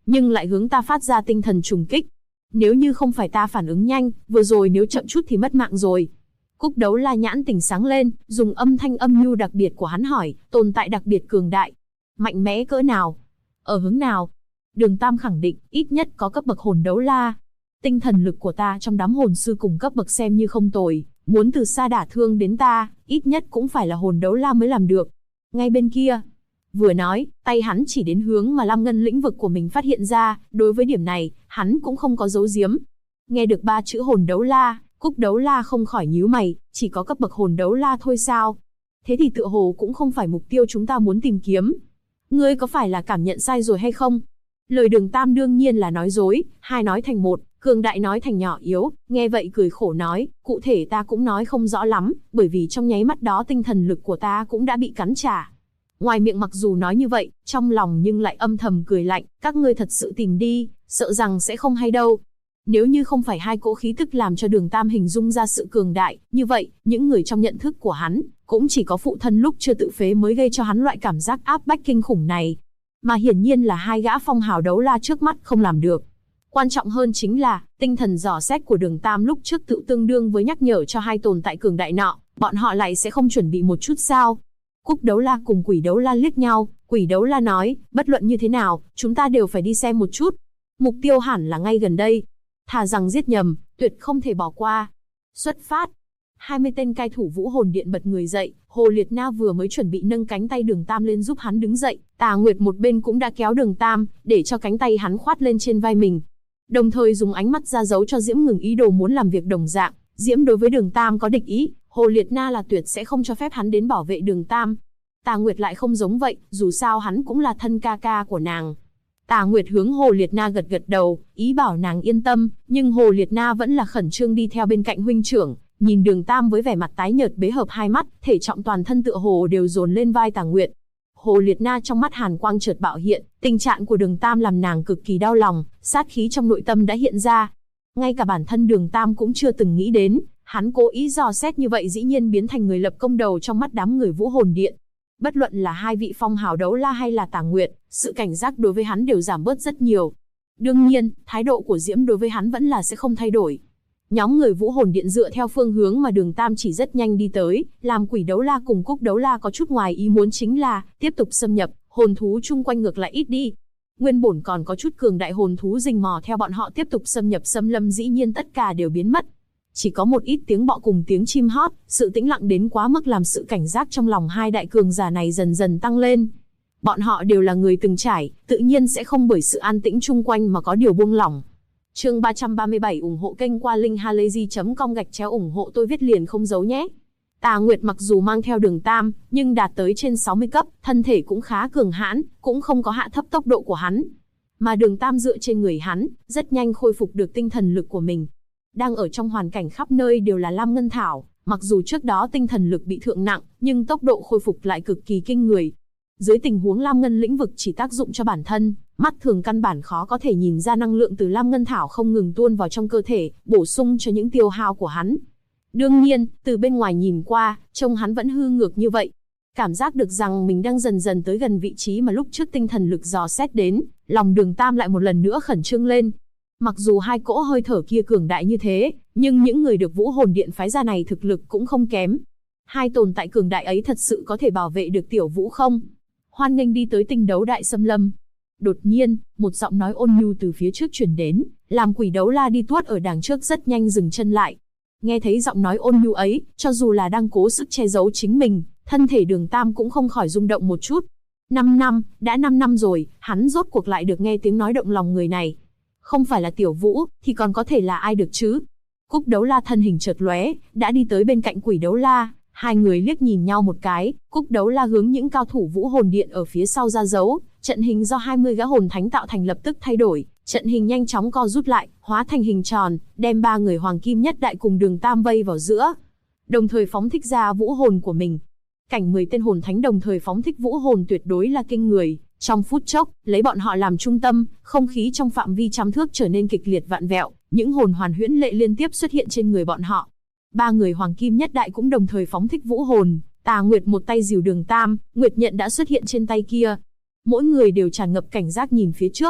nhưng lại hướng ta phát ra tinh thần trùng kích. Nếu như không phải ta phản ứng nhanh, vừa rồi nếu chậm chút thì mất mạng rồi. Cúc Đấu La nhãn tỉnh sáng lên, dùng âm thanh âm nhu đặc biệt của hắn hỏi, tồn tại đặc biệt cường đại, mạnh mẽ cỡ nào? Ở hướng nào? Đường Tam khẳng định, ít nhất có cấp bậc hồn đấu la. Tinh thần lực của ta trong đám hồn sư cùng cấp bậc xem như không tồi, muốn từ xa đả thương đến ta, ít nhất cũng phải là hồn đấu la mới làm được. Ngay bên kia, vừa nói, tay hắn chỉ đến hướng mà Lam Ngân lĩnh vực của mình phát hiện ra, đối với điểm này, hắn cũng không có giấu giếm. Nghe được 3 chữ hồn đấu la, Cúc Đấu La không khỏi nhíu mày, chỉ có cấp bậc hồn đấu la thôi sao? Thế thì tựa hồ cũng không phải mục tiêu chúng ta muốn tìm kiếm. Ngươi có phải là cảm nhận sai rồi hay không? Lời Đường Tam đương nhiên là nói dối, hai nói thành một, cường đại nói thành nhỏ yếu, nghe vậy cười khổ nói, cụ thể ta cũng nói không rõ lắm, bởi vì trong nháy mắt đó tinh thần lực của ta cũng đã bị cắn trả. Ngoài miệng mặc dù nói như vậy, trong lòng nhưng lại âm thầm cười lạnh, các ngươi thật sự tìm đi, sợ rằng sẽ không hay đâu. Nếu như không phải hai cỗ khí tức làm cho Đường Tam hình dung ra sự cường đại, như vậy, những người trong nhận thức của hắn, cũng chỉ có phụ thân lúc chưa tự phế mới gây cho hắn loại cảm giác áp bách kinh khủng này. Mà hiển nhiên là hai gã phong hào đấu la trước mắt không làm được. Quan trọng hơn chính là, tinh thần dò xét của Đường Tam lúc trước tự tương đương với nhắc nhở cho hai tồn tại cường đại nọ, bọn họ lại sẽ không chuẩn bị một chút sao? Cúc Đấu La cùng Quỷ Đấu La liếc nhau, Quỷ Đấu La nói, bất luận như thế nào, chúng ta đều phải đi xem một chút. Mục tiêu hẳn là ngay gần đây. Thà rằng giết nhầm, tuyệt không thể bỏ qua. Xuất phát. 20 tên cai thủ Vũ Hồn Điện bật người dậy, Hồ Liệt Na vừa mới chuẩn bị nâng cánh tay Đường Tam lên giúp hắn đứng dậy, Tà Nguyệt một bên cũng đã kéo Đường Tam, để cho cánh tay hắn khoát lên trên vai mình. Đồng thời dùng ánh mắt ra dấu cho Diễm ngừng ý đồ muốn làm việc đồng dạng, Diễm đối với Đường Tam có địch ý, Hồ Liệt Na là tuyệt sẽ không cho phép hắn đến bảo vệ Đường Tam. Tà Nguyệt lại không giống vậy, dù sao hắn cũng là thân ca ca của nàng. Tà Nguyệt hướng Hồ Liệt Na gật gật đầu, ý bảo nàng yên tâm, nhưng Hồ Liệt Na vẫn là khẩn trương đi theo bên cạnh huynh trưởng, nhìn Đường Tam với vẻ mặt tái nhợt bế hợp hai mắt, thể trọng toàn thân tựa hồ đều dồn lên vai Tà Nguyệt. Hồ Liệt Na trong mắt hàn quang chợt bạo hiện, tình trạng của Đường Tam làm nàng cực kỳ đau lòng, sát khí trong nội tâm đã hiện ra. Ngay cả bản thân Đường Tam cũng chưa từng nghĩ đến, hắn cố ý dò xét như vậy dĩ nhiên biến thành người lập công đầu trong mắt đám người Vũ Hồn Điện. Bất luận là hai vị phong hào đấu la hay là Tà Nguyệt, sự cảnh giác đối với hắn đều giảm bớt rất nhiều. Đương nhiên, thái độ của Diễm đối với hắn vẫn là sẽ không thay đổi. Nhóm người Vũ Hồn Điện dựa theo phương hướng mà Đường Tam chỉ rất nhanh đi tới, làm Quỷ Đấu La cùng Cúc Đấu La có chút ngoài ý muốn chính là, tiếp tục xâm nhập, hồn thú chung quanh ngược lại ít đi. Nguyên bổn còn có chút cường đại hồn thú rình mò theo bọn họ tiếp tục xâm nhập xâm lâm dĩ nhiên tất cả đều biến mất. Chỉ có một ít tiếng bọ cùng tiếng chim hót, sự tĩnh lặng đến quá mức làm sự cảnh giác trong lòng hai đại cường giả này dần dần tăng lên. Bọn họ đều là người từng trải, tự nhiên sẽ không bởi sự an tĩnh chung quanh mà có điều buông lỏng. Chương 337 ủng hộ kênh qua linkhalazy.com ủng hộ tôi viết liền không giấu nhé. Tà Nguyệt mặc dù mang theo Đường Tam, nhưng đạt tới trên 60 cấp, thân thể cũng khá cường hãn, cũng không có hạ thấp tốc độ của hắn. Mà Đường Tam dựa trên người hắn, rất nhanh khôi phục được tinh thần lực của mình. Đang ở trong hoàn cảnh khắp nơi đều là lam ngân thảo, mặc dù trước đó tinh thần lực bị thượng nặng, nhưng tốc độ khôi phục lại cực kỳ kinh người. Dưới tình huống lam ngân lĩnh vực chỉ tác dụng cho bản thân, mắt thường căn bản khó có thể nhìn ra năng lượng từ lam ngân thảo không ngừng tuôn vào trong cơ thể, bổ sung cho những tiêu hao của hắn. Đương nhiên, từ bên ngoài nhìn qua, trông hắn vẫn hư ngược như vậy. Cảm giác được rằng mình đang dần dần tới gần vị trí mà lúc trước tinh thần lực dò xét đến, lòng Đường Tam lại một lần nữa khẩn trương lên. Mặc dù hai cỗ hơi thở kia cường đại như thế, nhưng những người được Vũ Hồn Điện phái ra này thực lực cũng không kém. Hai tồn tại cường đại ấy thật sự có thể bảo vệ được Tiểu Vũ không? Hoan nghênh đi tới Tinh Đấu Đại Xâm Lâm. Đột nhiên, một giọng nói ôn nhu từ phía trước truyền đến, làm Quỷ Đấu La đi tuốt ở đằng trước rất nhanh dừng chân lại. Nghe thấy giọng nói ôn nhu ấy, cho dù là đang cố sức che giấu chính mình, thân thể Đường Tam cũng không khỏi rung động một chút. 5 năm, đã 5 năm rồi, hắn rốt cuộc lại được nghe tiếng nói động lòng người này. Không phải là Tiểu Vũ, thì còn có thể là ai được chứ? Cúc Đấu La thân hình chợt lóe, đã đi tới bên cạnh Quỷ Đấu La. Hai người liếc nhìn nhau một cái, Cúc Đấu La hướng những cao thủ Vũ Hồn Điện ở phía sau ra dấu, trận hình do 20 gã hồn thánh tạo thành lập tức thay đổi, trận hình nhanh chóng co rút lại, hóa thành hình tròn, đem ba người Hoàng Kim Nhất Đại cùng Đường Tam vây vào giữa. Đồng thời phóng thích ra vũ hồn của mình. Cảnh 10 tên hồn thánh đồng thời phóng thích vũ hồn tuyệt đối là kinh người. Trong phút chốc, lấy bọn họ làm trung tâm, không khí trong phạm vi trăm thước trở nên kịch liệt vạn vẹo, những hồn hoàn huyễn lệ liên tiếp xuất hiện trên người bọn họ. Ba người Hoàng Kim Nhất Đại cũng đồng thời phóng thích vũ hồn, Tà Nguyệt một tay dìu Đường Tam, Nguyệt Nhận đã xuất hiện trên tay kia. Mỗi người đều tràn ngập cảnh giác nhìn phía trước.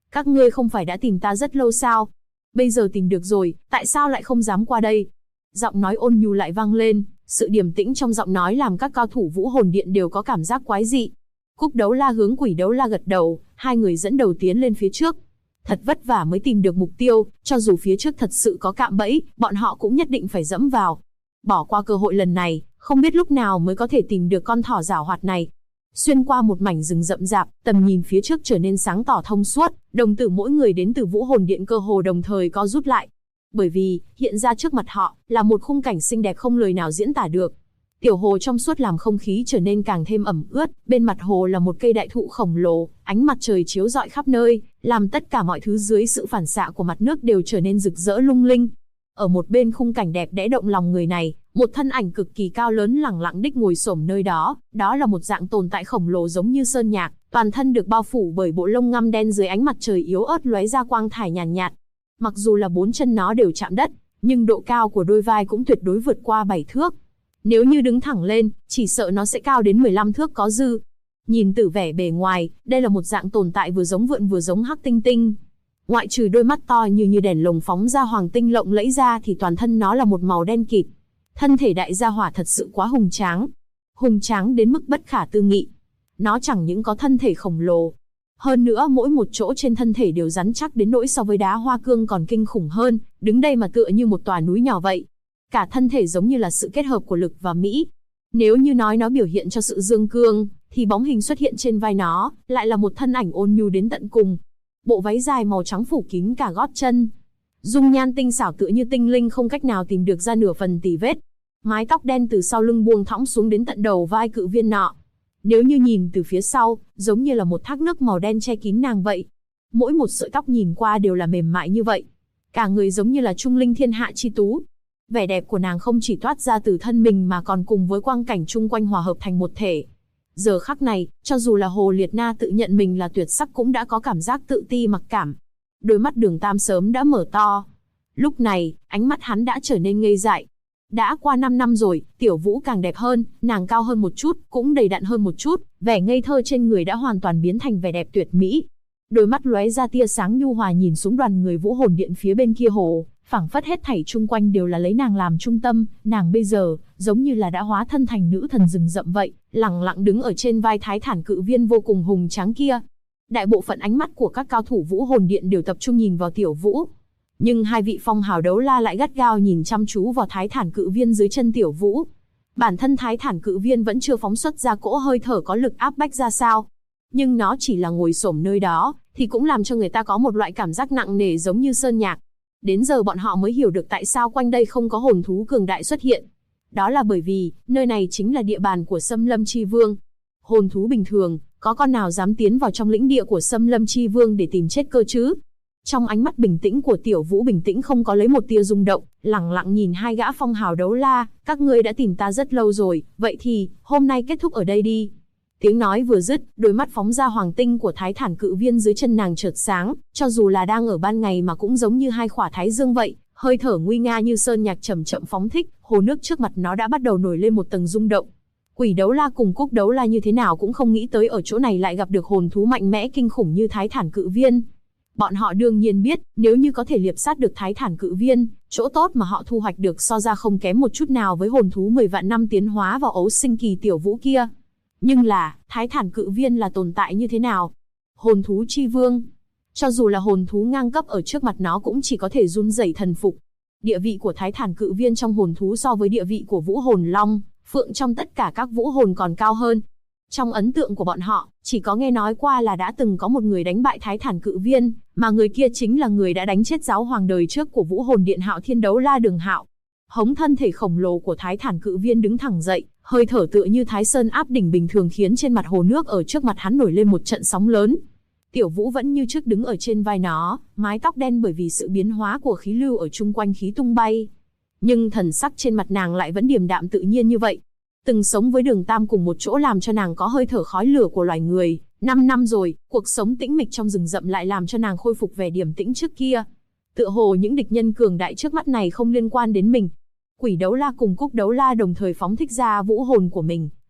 Các ngươi không phải đã tìm ta rất lâu sao? Bây giờ tìm được rồi, tại sao lại không dám qua đây? Giọng nói ôn nhu lại vang lên, sự điềm tĩnh trong giọng nói làm các cao thủ Vũ Hồn Điện đều có cảm giác quái dị. Cúc Đấu La hướng Quỷ Đấu La gật đầu, hai người dẫn đầu tiến lên phía trước. Thật vất vả mới tìm được mục tiêu, cho dù phía trước thật sự có cạm bẫy, bọn họ cũng nhất định phải dẫm vào. Bỏ qua cơ hội lần này, không biết lúc nào mới có thể tìm được con thỏ giảo hoạt này. Xuyên qua một mảnh rừng rậm rạp, tầm nhìn phía trước trở nên sáng tỏ thông suốt, đồng tử mỗi người đến từ Vũ Hồn Điện cơ hồ đồng thời co rút lại. Bởi vì, hiện ra trước mặt họ, là một khung cảnh xinh đẹp không lời nào diễn tả được. Tiểu hồ trong suốt làm không khí trở nên càng thêm ẩm ướt, bên mặt hồ là một cây đại thụ khổng lồ, ánh mặt trời chiếu rọi khắp nơi, làm tất cả mọi thứ dưới sự phản xạ của mặt nước đều trở nên rực rỡ lung linh. Ở một bên khung cảnh đẹp đẽ động lòng người này, một thân ảnh cực kỳ cao lớn lẳng lặng đích ngồi xổm nơi đó, đó là một dạng tồn tại khổng lồ giống như sơn nhạc, toàn thân được bao phủ bởi bộ lông ngăm đen dưới ánh mặt trời yếu ớt lóe ra quang thải nhàn nhạt. Mặc dù là 4 chân nó đều chạm đất, nhưng độ cao của đôi vai cũng tuyệt đối vượt qua 7 thước. Nếu như đứng thẳng lên, chỉ sợ nó sẽ cao đến 15 thước có dư. Nhìn từ vẻ bề ngoài, đây là một dạng tồn tại vừa giống vượn vừa giống hắc tinh tinh. Ngoại trừ đôi mắt to như đèn lồng phóng ra hoàng tinh lộng lẫy ra thì toàn thân nó là một màu đen kịt. Thân thể đại gia hỏa thật sự quá hùng tráng. Hùng tráng đến mức bất khả tư nghị. Nó chẳng những có thân thể khổng lồ. Hơn nữa mỗi một chỗ trên thân thể đều rắn chắc đến nỗi so với đá hoa cương còn kinh khủng hơn, đứng đây mà tựa như một tòa núi nhỏ vậy. Cả thân thể giống như là sự kết hợp của lực và mỹ. Nếu như nói nó biểu hiện cho sự dương cương, thì bóng hình xuất hiện trên vai nó, lại là một thân ảnh ôn nhu đến tận cùng. Bộ váy dài màu trắng phủ kín cả gót chân. Dung nhan tinh xảo tựa như tinh linh không cách nào tìm được ra nửa phần tì vết. Mái tóc đen từ sau lưng buông thõng xuống đến tận đầu vai cự viên nọ. Nếu như nhìn từ phía sau, giống như là một thác nước màu đen che kín nàng vậy. Mỗi một sợi tóc nhìn qua đều là mềm mại như vậy. Cả người giống như là trung linh thiên hạ chi tú. Vẻ đẹp của nàng không chỉ toát ra từ thân mình mà còn cùng với quang cảnh chung quanh hòa hợp thành một thể. Giờ khắc này, cho dù là Hồ Liệt Na tự nhận mình là tuyệt sắc cũng đã có cảm giác tự ti mặc cảm. Đôi mắt Đường Tam sớm đã mở to. Lúc này, ánh mắt hắn đã trở nên ngây dại. Đã qua 5 năm rồi, Tiểu Vũ càng đẹp hơn, nàng cao hơn một chút, cũng đầy đặn hơn một chút, vẻ ngây thơ trên người đã hoàn toàn biến thành vẻ đẹp tuyệt mỹ. Đôi mắt lóe ra tia sáng nhu hòa nhìn xuống đoàn người Vũ Hồn Điện phía bên kia hồ, phảng phất hết thảy chung quanh đều là lấy nàng làm trung tâm, nàng bây giờ, giống như là đã hóa thân thành nữ thần rừng rậm vậy, lẳng lặng đứng ở trên vai Thái Thản cự viên vô cùng hùng tráng kia. Đại bộ phận ánh mắt của các cao thủ Vũ Hồn Điện đều tập trung nhìn vào Tiểu Vũ. Nhưng hai vị phong hào đấu la lại gắt gao nhìn chăm chú vào Thái Thản cự viên dưới chân Tiểu Vũ. Bản thân Thái Thản cự viên vẫn chưa phóng xuất ra cỗ hơi thở có lực áp bách ra sao. Nhưng nó chỉ là ngồi xổm nơi đó, thì cũng làm cho người ta có một loại cảm giác nặng nề giống như sơn nhạc. Đến giờ bọn họ mới hiểu được tại sao quanh đây không có hồn thú cường đại xuất hiện. Đó là bởi vì, nơi này chính là địa bàn của Xâm Lâm Chi Vương. Hồn thú bình thường, có con nào dám tiến vào trong lĩnh địa của Xâm Lâm Chi Vương để tìm chết cơ chứ? Trong ánh mắt bình tĩnh của Tiểu Vũ bình tĩnh không có lấy một tia rung động, lẳng lặng nhìn hai gã phong hào đấu la, các ngươi đã tìm ta rất lâu rồi, vậy thì, hôm nay kết thúc ở đây đi. Tiếng nói vừa dứt, đôi mắt phóng ra hoàng tinh của Thái Thản cự viên dưới chân nàng chợt sáng, cho dù là đang ở ban ngày mà cũng giống như hai khỏa thái dương vậy, hơi thở nguy nga như sơn nhạc chậm chậm phóng thích, hồ nước trước mặt nó đã bắt đầu nổi lên một tầng rung động. Quỷ Đấu La cùng Cúc Đấu La như thế nào cũng không nghĩ tới ở chỗ này lại gặp được hồn thú mạnh mẽ kinh khủng như Thái Thản cự viên. Bọn họ đương nhiên biết, nếu như có thể liệp sát được Thái Thản cự viên, chỗ tốt mà họ thu hoạch được so ra không kém một chút nào với hồn thú 10 vạn năm tiến hóa vào ấu sinh kỳ Tiểu Vũ kia. Nhưng là, Thái Thản cự viên là tồn tại như thế nào? Hồn thú chi vương. Cho dù là hồn thú ngang cấp ở trước mặt nó cũng chỉ có thể run rẩy thần phục. Địa vị của Thái Thản cự viên trong hồn thú so với địa vị của Vũ Hồn Long, Phượng trong tất cả các vũ hồn còn cao hơn. Trong ấn tượng của bọn họ, chỉ có nghe nói qua là đã từng có một người đánh bại Thái Thản cự viên, mà người kia chính là người đã đánh chết giáo hoàng đời trước của Vũ Hồn Điện Hạo Thiên Đấu La Đường Hạo. Hống thân thể khổng lồ của Thái Thản cự viên đứng thẳng dậy, hơi thở tựa như Thái Sơn áp đỉnh bình thường khiến trên mặt hồ nước ở trước mặt hắn nổi lên một trận sóng lớn. Tiểu Vũ vẫn như trước đứng ở trên vai nó, mái tóc đen bởi vì sự biến hóa của khí lưu ở chung quanh khí tung bay. Nhưng thần sắc trên mặt nàng lại vẫn điềm đạm tự nhiên như vậy. Từng sống với Đường Tam cùng một chỗ làm cho nàng có hơi thở khói lửa của loài người. 5 năm rồi, cuộc sống tĩnh mịch trong rừng rậm lại làm cho nàng khôi phục vẻ điềm tĩnh trước kia. Tựa hồ những địch nhân cường đại trước mắt này không liên quan đến mình. Quỷ Đấu La cùng Cúc Đấu La đồng thời phóng thích ra vũ hồn của mình.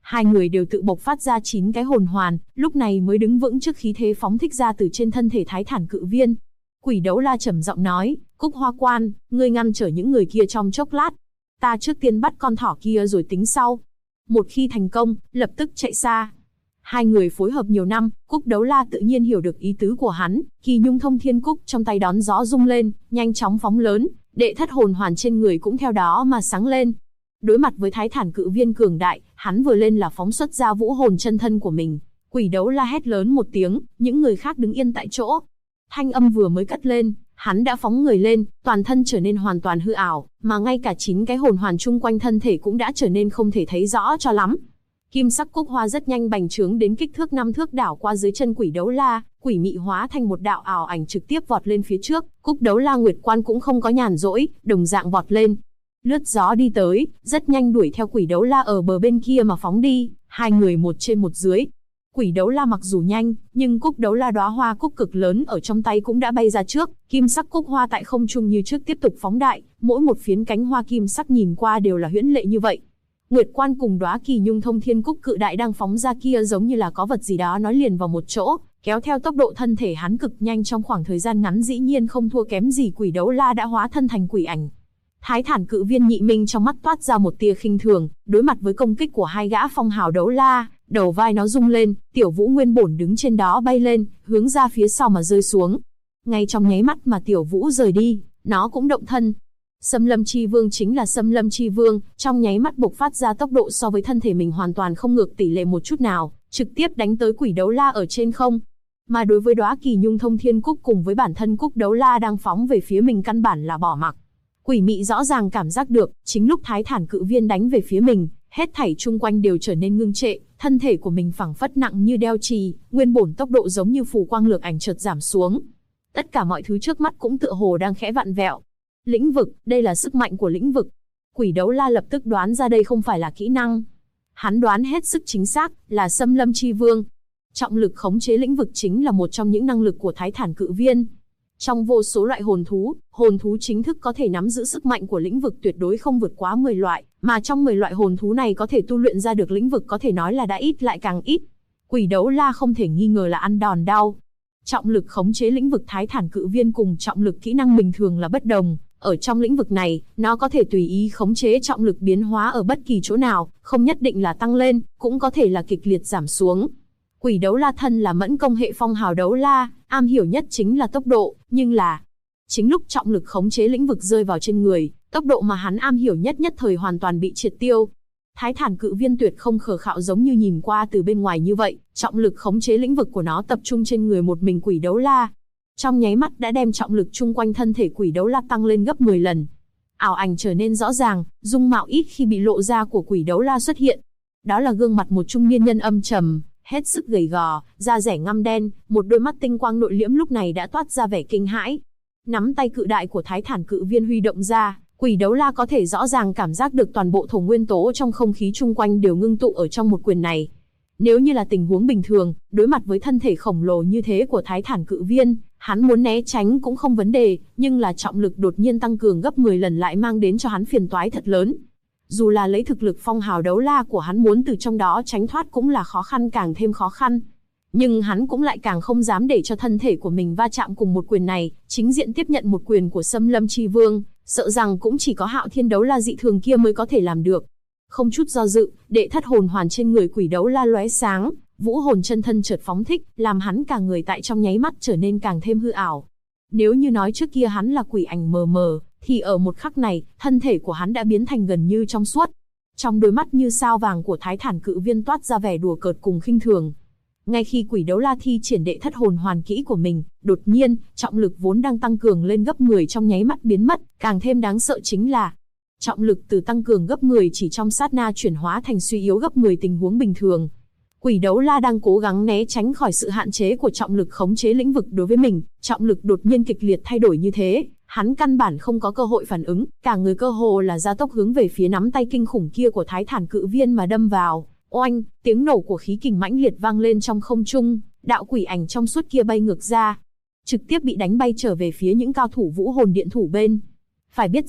Hai người đều tự bộc phát ra 9 cái hồn hoàn, lúc này mới đứng vững trước khí thế phóng thích ra từ trên thân thể Thái Thản Cự Viên. Quỷ Đấu La trầm giọng nói, Cúc Hoa Quan, ngươi ngăn trở những người kia trong chốc lát. Ta trước tiên bắt con thỏ kia rồi tính sau. Một khi thành công, lập tức chạy xa. Hai người phối hợp nhiều năm, Cúc Đấu La tự nhiên hiểu được ý tứ của hắn, Kỳ Nhung Thông Thiên Cúc trong tay đón gió rung lên, nhanh chóng phóng lớn, đệ thất hồn hoàn trên người cũng theo đó mà sáng lên. Đối mặt với Thái Thản Cự Viên cường đại, hắn vừa lên là phóng xuất ra vũ hồn chân thân của mình. Quỷ Đấu La hét lớn một tiếng, những người khác đứng yên tại chỗ. Thanh âm vừa mới cất lên, hắn đã phóng người lên, toàn thân trở nên hoàn toàn hư ảo, mà ngay cả 9 cái hồn hoàn chung quanh thân thể cũng đã trở nên không thể thấy rõ cho lắm. Kim sắc cúc hoa rất nhanh bành trướng đến kích thước 5 thước đảo qua dưới chân Quỷ Đấu La, quỷ mị hóa thành một đạo ảo ảnh trực tiếp vọt lên phía trước. Cúc Đấu La Nguyệt Quan cũng không có nhàn rỗi, đồng dạng vọt lên, lướt gió đi tới, rất nhanh đuổi theo Quỷ Đấu La ở bờ bên kia mà phóng đi, hai người một trên một dưới. Quỷ Đấu La mặc dù nhanh, nhưng Cúc Đấu La đóa hoa cúc cực lớn ở trong tay cũng đã bay ra trước, kim sắc cúc hoa tại không trung như trước tiếp tục phóng đại, mỗi một phiến cánh hoa kim sắc nhìn qua đều là huyễn lệ như vậy. Nguyệt Quan cùng đóa Kỳ Nhung Thông Thiên Cúc cự đại đang phóng ra kia giống như là có vật gì đó nói liền vào một chỗ, kéo theo tốc độ thân thể hắn cực nhanh, trong khoảng thời gian ngắn dĩ nhiên không thua kém gì Quỷ Đấu La đã hóa thân thành quỷ ảnh. Thái Thản Cự Viên nhị minh trong mắt toát ra một tia khinh thường, đối mặt với công kích của hai gã phong hào đấu la, đầu vai nó rung lên, Tiểu Vũ nguyên bổn đứng trên đó bay lên, hướng ra phía sau mà rơi xuống. Ngay trong nháy mắt mà Tiểu Vũ rời đi, nó cũng động thân. Xâm Lâm Chi Vương chính là Xâm Lâm Chi Vương, trong nháy mắt bộc phát ra tốc độ so với thân thể mình hoàn toàn không ngược tỷ lệ một chút nào, trực tiếp đánh tới Quỷ Đấu La ở trên không. Mà đối với đóa Kỳ Nhung Thông Thiên Cúc cùng với bản thân Cúc Đấu La đang phóng về phía mình căn bản là bỏ mặc. Quỷ mị rõ ràng cảm giác được, chính lúc Thái Thản Cự Viên đánh về phía mình, hết thảy chung quanh đều trở nên ngưng trệ, thân thể của mình phẳng phất nặng như đeo chì, nguyên bổn tốc độ giống như phù quang lược ảnh chợt giảm xuống. Tất cả mọi thứ trước mắt cũng tựa hồ đang khẽ vặn vẹo. Lĩnh vực, đây là sức mạnh của lĩnh vực. Quỷ Đấu La lập tức đoán ra đây không phải là kỹ năng. Hắn đoán hết sức chính xác, là Xâm Lâm Chi Vương. Trọng lực khống chế lĩnh vực chính là một trong những năng lực của Thái Thản Cự Viên. Trong vô số loại hồn thú chính thức có thể nắm giữ sức mạnh của lĩnh vực tuyệt đối không vượt quá 10 loại, mà trong 10 loại hồn thú này có thể tu luyện ra được lĩnh vực có thể nói là đã ít lại càng ít. Quỷ Đấu La không thể nghi ngờ là ăn đòn đau. Trọng lực khống chế lĩnh vực Thái Thản Cự Viên cùng trọng lực kỹ năng bình thường là bất đồng. Ở trong lĩnh vực này, nó có thể tùy ý khống chế trọng lực biến hóa ở bất kỳ chỗ nào, không nhất định là tăng lên, cũng có thể là kịch liệt giảm xuống. Quỷ Đấu La thân là mẫn công hệ phong hào đấu la, am hiểu nhất chính là tốc độ, nhưng là chính lúc trọng lực khống chế lĩnh vực rơi vào trên người, tốc độ mà hắn am hiểu nhất nhất thời hoàn toàn bị triệt tiêu. Thái Thản Cự Viên tuyệt không khờ khạo giống như nhìn qua từ bên ngoài như vậy, trọng lực khống chế lĩnh vực của nó tập trung trên người một mình Quỷ Đấu La. Trong nháy mắt đã đem trọng lực chung quanh thân thể Quỷ Đấu La tăng lên gấp 10 lần. Ảo ảnh trở nên rõ ràng, dung mạo ít khi bị lộ ra của Quỷ Đấu La xuất hiện. Đó là gương mặt một trung niên nhân âm trầm, hết sức gầy gò, da rẻ ngăm đen, một đôi mắt tinh quang nội liễm lúc này đã toát ra vẻ kinh hãi. Nắm tay cự đại của Thái Thản Cự Viên huy động ra, Quỷ Đấu La có thể rõ ràng cảm giác được toàn bộ thổ nguyên tố trong không khí chung quanh đều ngưng tụ ở trong một quyền này. Nếu như là tình huống bình thường, đối mặt với thân thể khổng lồ như thế của Thái Thản Cự Viên, hắn muốn né tránh cũng không vấn đề, nhưng là trọng lực đột nhiên tăng cường gấp 10 lần lại mang đến cho hắn phiền toái thật lớn. Dù là lấy thực lực phong hào đấu la của hắn muốn từ trong đó tránh thoát cũng là khó khăn càng thêm khó khăn. Nhưng hắn cũng lại càng không dám để cho thân thể của mình va chạm cùng một quyền này, chính diện tiếp nhận một quyền của Xâm Lâm Chi Vương, sợ rằng cũng chỉ có Hạo Thiên đấu la dị thường kia mới có thể làm được. Không chút do dự, đệ thất hồn hoàn trên người Quỷ Đấu La lóe sáng, vũ hồn chân thân chợt phóng thích, làm hắn cả người tại trong nháy mắt trở nên càng thêm hư ảo. Nếu như nói trước kia hắn là quỷ ảnh mờ mờ, thì ở một khắc này, thân thể của hắn đã biến thành gần như trong suốt. Trong đôi mắt như sao vàng của Thái Thản Cự Viên toát ra vẻ đùa cợt cùng khinh thường. Ngay khi Quỷ Đấu La thi triển đệ thất hồn hoàn kỹ của mình, đột nhiên, trọng lực vốn đang tăng cường lên gấp 10 trong nháy mắt biến mất, càng thêm đáng sợ chính là trọng lực từ tăng cường gấp 10 chỉ trong sát na chuyển hóa thành suy yếu gấp 10 tình huống bình thường. Quỷ Đấu La đang cố gắng né tránh khỏi sự hạn chế của trọng lực khống chế lĩnh vực đối với mình, trọng lực đột nhiên kịch liệt thay đổi như thế, hắn căn bản không có cơ hội phản ứng, cả người cơ hồ là gia tốc hướng về phía nắm tay kinh khủng kia của Thái Thản Cự Viên mà đâm vào. Oanh, tiếng nổ của khí kình mãnh liệt vang lên trong không trung, đạo quỷ ảnh trong suốt kia bay ngược ra, trực tiếp bị đánh bay trở về phía những cao thủ vũ hồn điện thủ bên. Phải biết rằng,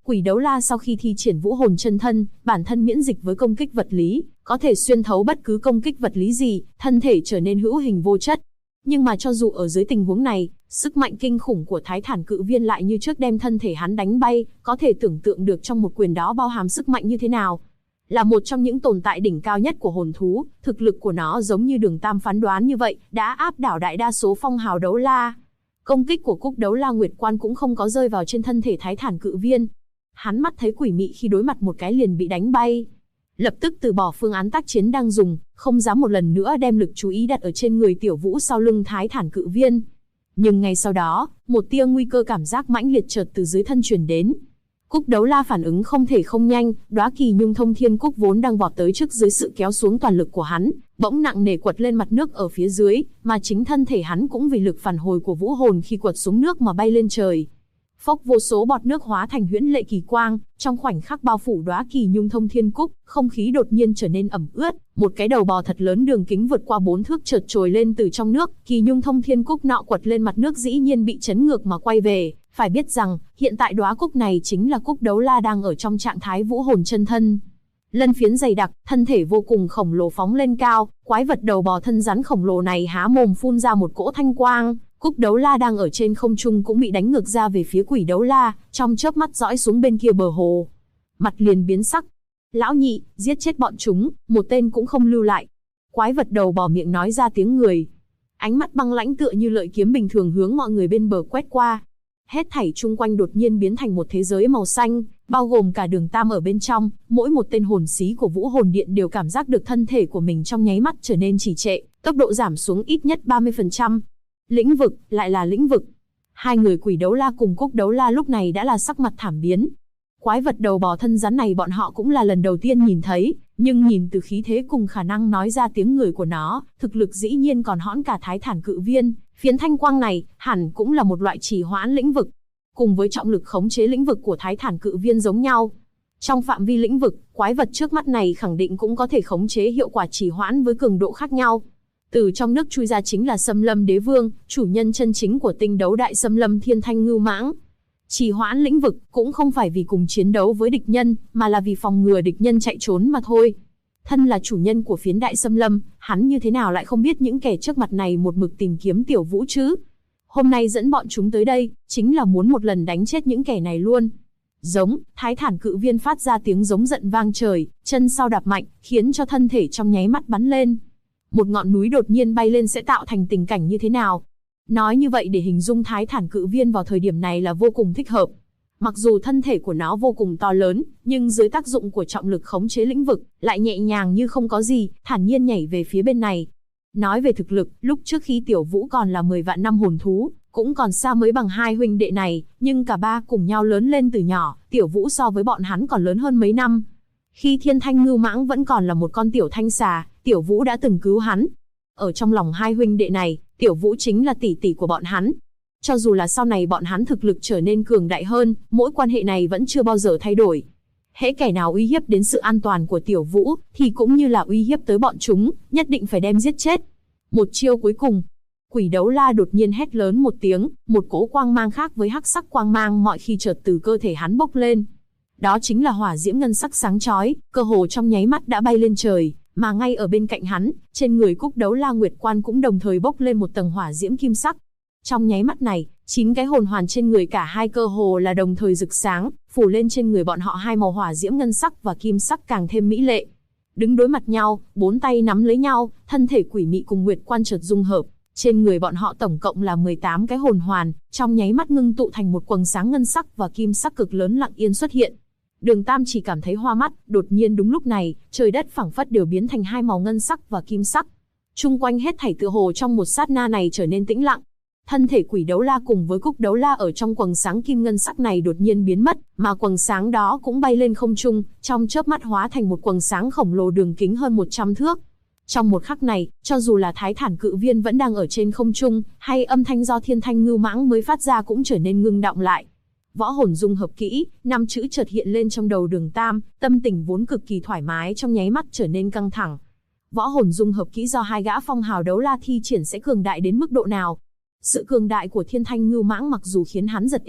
Quỷ đấu la sau khi thi triển vũ hồn chân thân, bản thân miễn dịch với công kích vật lý, có thể xuyên thấu bất cứ công kích vật lý gì, thân thể trở nên hữu hình vô chất. Nhưng mà cho dù ở dưới tình huống này, sức mạnh kinh khủng của Thái Thản Cự Viên lại như trước đem thân thể hắn đánh bay, có thể tưởng tượng được trong một quyền đó bao hàm sức mạnh như thế nào. Là một trong những tồn tại đỉnh cao nhất của hồn thú, thực lực của nó giống như Đường Tam phán đoán như vậy, đã áp đảo đại đa số phong hào đấu la. Công kích của Cúc Đấu La Nguyệt Quan cũng không có rơi vào trên thân thể Thái Thản Cự Viên. Hắn mắt thấy quỷ mị khi đối mặt một cái liền bị đánh bay. Lập tức từ bỏ phương án tác chiến đang dùng, không dám một lần nữa đem lực chú ý đặt ở trên người Tiểu Vũ sau lưng Thái Thản Cự Viên. Nhưng ngay sau đó, một tia nguy cơ cảm giác mãnh liệt chợt từ dưới thân truyền đến. Cúc Đấu La phản ứng không thể không nhanh, đóa Kỳ Nhung Thông Thiên Cúc vốn đang vọt tới trước dưới sự kéo xuống toàn lực của hắn, bỗng nặng nề quật lên mặt nước ở phía dưới, mà chính thân thể hắn cũng vì lực phản hồi của vũ hồn khi quật xuống nước mà bay lên trời. Phốc, vô số bọt nước hóa thành huyễn lệ kỳ quang, trong khoảnh khắc bao phủ đóa Kỳ Nhung Thông Thiên Cúc, không khí đột nhiên trở nên ẩm ướt, một cái đầu bò thật lớn đường kính vượt qua 4 thước chợt trồi lên từ trong nước, Kỳ Nhung Thông Thiên Cúc nọ quật lên mặt nước dĩ nhiên bị chấn ngược mà quay về. Phải biết rằng, hiện tại đóa cúc này chính là Cúc Đấu La đang ở trong trạng thái vũ hồn chân thân. Lân phiến dày đặc, thân thể vô cùng khổng lồ phóng lên cao, quái vật đầu bò thân rắn khổng lồ này há mồm phun ra một cỗ thanh quang. Cúc Đấu La đang ở trên không trung cũng bị đánh ngược ra về phía Quỷ Đấu La, trong chớp mắt dõi xuống bên kia bờ hồ. Mặt liền biến sắc. Lão nhị, giết chết bọn chúng, một tên cũng không lưu lại. Quái vật đầu bò miệng nói ra tiếng người. Ánh mắt băng lãnh tựa như lợi kiếm bình thường hướng mọi người bên bờ quét qua. Hết thảy chung quanh đột nhiên biến thành một thế giới màu xanh, bao gồm cả Đường Tam ở bên trong, mỗi một tên hồn xí của Vũ Hồn Điện đều cảm giác được thân thể của mình trong nháy mắt trở nên trì trệ, tốc độ giảm xuống ít nhất 30%. Lĩnh vực, lại là lĩnh vực. Hai người Quỷ Đấu La cùng Cúc Đấu La lúc này đã là sắc mặt thảm biến. Quái vật đầu bò thân rắn này bọn họ cũng là lần đầu tiên nhìn thấy, nhưng nhìn từ khí thế cùng khả năng nói ra tiếng người của nó, thực lực dĩ nhiên còn hõn cả Thái Thản Cự Viên. Phiến thanh quang này, hẳn cũng là một loại trì hoãn lĩnh vực. Cùng với trọng lực khống chế lĩnh vực của Thái Thản Cự Viên giống nhau. Trong phạm vi lĩnh vực, quái vật trước mắt này khẳng định cũng có thể khống chế hiệu quả trì hoãn với cường độ khác nhau. Từ trong nước chui ra chính là Xâm Lâm Đế Vương, chủ nhân chân chính của tinh đấu đại xâm lâm Thiên Thanh Ngưu Mãng. Trì hoãn lĩnh vực cũng không phải vì cùng chiến đấu với địch nhân, mà là vì phòng ngừa địch nhân chạy trốn mà thôi. Thân là chủ nhân của phiến đại xâm lâm, hắn như thế nào lại không biết những kẻ trước mặt này một mực tìm kiếm Tiểu Vũ chứ? Hôm nay dẫn bọn chúng tới đây, chính là muốn một lần đánh chết những kẻ này luôn. Giống, Thái Thản Cự Viên phát ra tiếng giống giận vang trời, chân sau đạp mạnh, khiến cho thân thể trong nháy mắt bắn lên. Một ngọn núi đột nhiên bay lên sẽ tạo thành tình cảnh như thế nào? Nói như vậy để hình dung Thái Thản Cự Viên vào thời điểm này là vô cùng thích hợp. Mặc dù thân thể của nó vô cùng to lớn, nhưng dưới tác dụng của trọng lực khống chế lĩnh vực, lại nhẹ nhàng như không có gì, thản nhiên nhảy về phía bên này. Nói về thực lực, lúc trước khi Tiểu Vũ còn là 10 vạn năm hồn thú, cũng còn xa mới bằng hai huynh đệ này, nhưng cả ba cùng nhau lớn lên từ nhỏ, Tiểu Vũ so với bọn hắn còn lớn hơn mấy năm. Khi Thiên Thanh Ngưu Mãng vẫn còn là một con tiểu thanh xà, Tiểu Vũ đã từng cứu hắn. Ở trong lòng hai huynh đệ này, Tiểu Vũ chính là tỷ tỷ của bọn hắn. Cho dù là sau này bọn hắn thực lực trở nên cường đại hơn, mỗi quan hệ này vẫn chưa bao giờ thay đổi. Hễ kẻ nào uy hiếp đến sự an toàn của Tiểu Vũ, thì cũng như là uy hiếp tới bọn chúng, nhất định phải đem giết chết. Một chiêu cuối cùng, Quỷ Đấu La đột nhiên hét lớn một tiếng, một cỗ quang mang khác với hắc sắc quang mang mọi khi chợt từ cơ thể hắn bốc lên. Đó chính là hỏa diễm ngân sắc sáng chói, cơ hồ trong nháy mắt đã bay lên trời, mà ngay ở bên cạnh hắn, trên người Cúc Đấu La Nguyệt Quan cũng đồng thời bốc lên một tầng hỏa diễm kim sắc. Trong nháy mắt này, 9 cái hồn hoàn trên người cả hai cơ hồ là đồng thời rực sáng, phủ lên trên người bọn họ hai màu hỏa diễm ngân sắc và kim sắc càng thêm mỹ lệ. Đứng đối mặt nhau, 4 tay nắm lấy nhau, thân thể quỷ mị cùng Nguyệt Quan chợt dung hợp. Trên người bọn họ tổng cộng là 18 cái hồn hoàn, trong nháy mắt ngưng tụ thành một quầng sáng ngân sắc và kim sắc cực lớn lặng yên xuất hiện. Đường Tam chỉ cảm thấy hoa mắt, đột nhiên đúng lúc này, trời đất phảng phất đều biến thành hai màu ngân sắc và kim sắc. Chung quanh hết thảy tựa hồ trong một sát na này trở nên tĩnh lặng. Thân thể Quỷ Đấu La cùng với Cúc Đấu La ở trong quầng sáng kim ngân sắc này đột nhiên biến mất, mà quầng sáng đó cũng bay lên không trung, trong chớp mắt hóa thành một quầng sáng khổng lồ đường kính hơn 100 thước. Trong một khắc này, cho dù là Thái Thản Cự Viên vẫn đang ở trên không trung, hay âm thanh do Thiên Thanh Ngưu Mãng mới phát ra cũng trở nên ngưng đọng lại. Võ hồn dung hợp kỹ, 5 chữ chợt hiện lên trong đầu Đường Tam, tâm tình vốn cực kỳ thoải mái trong nháy mắt trở nên căng thẳng. Võ hồn dung hợp kỹ do hai gã phong hào đấu la thi triển sẽ cường đại đến mức độ nào? Sự cường đại của Thiên Thanh Ngưu Mãng mặc dù khiến hắn giật mình,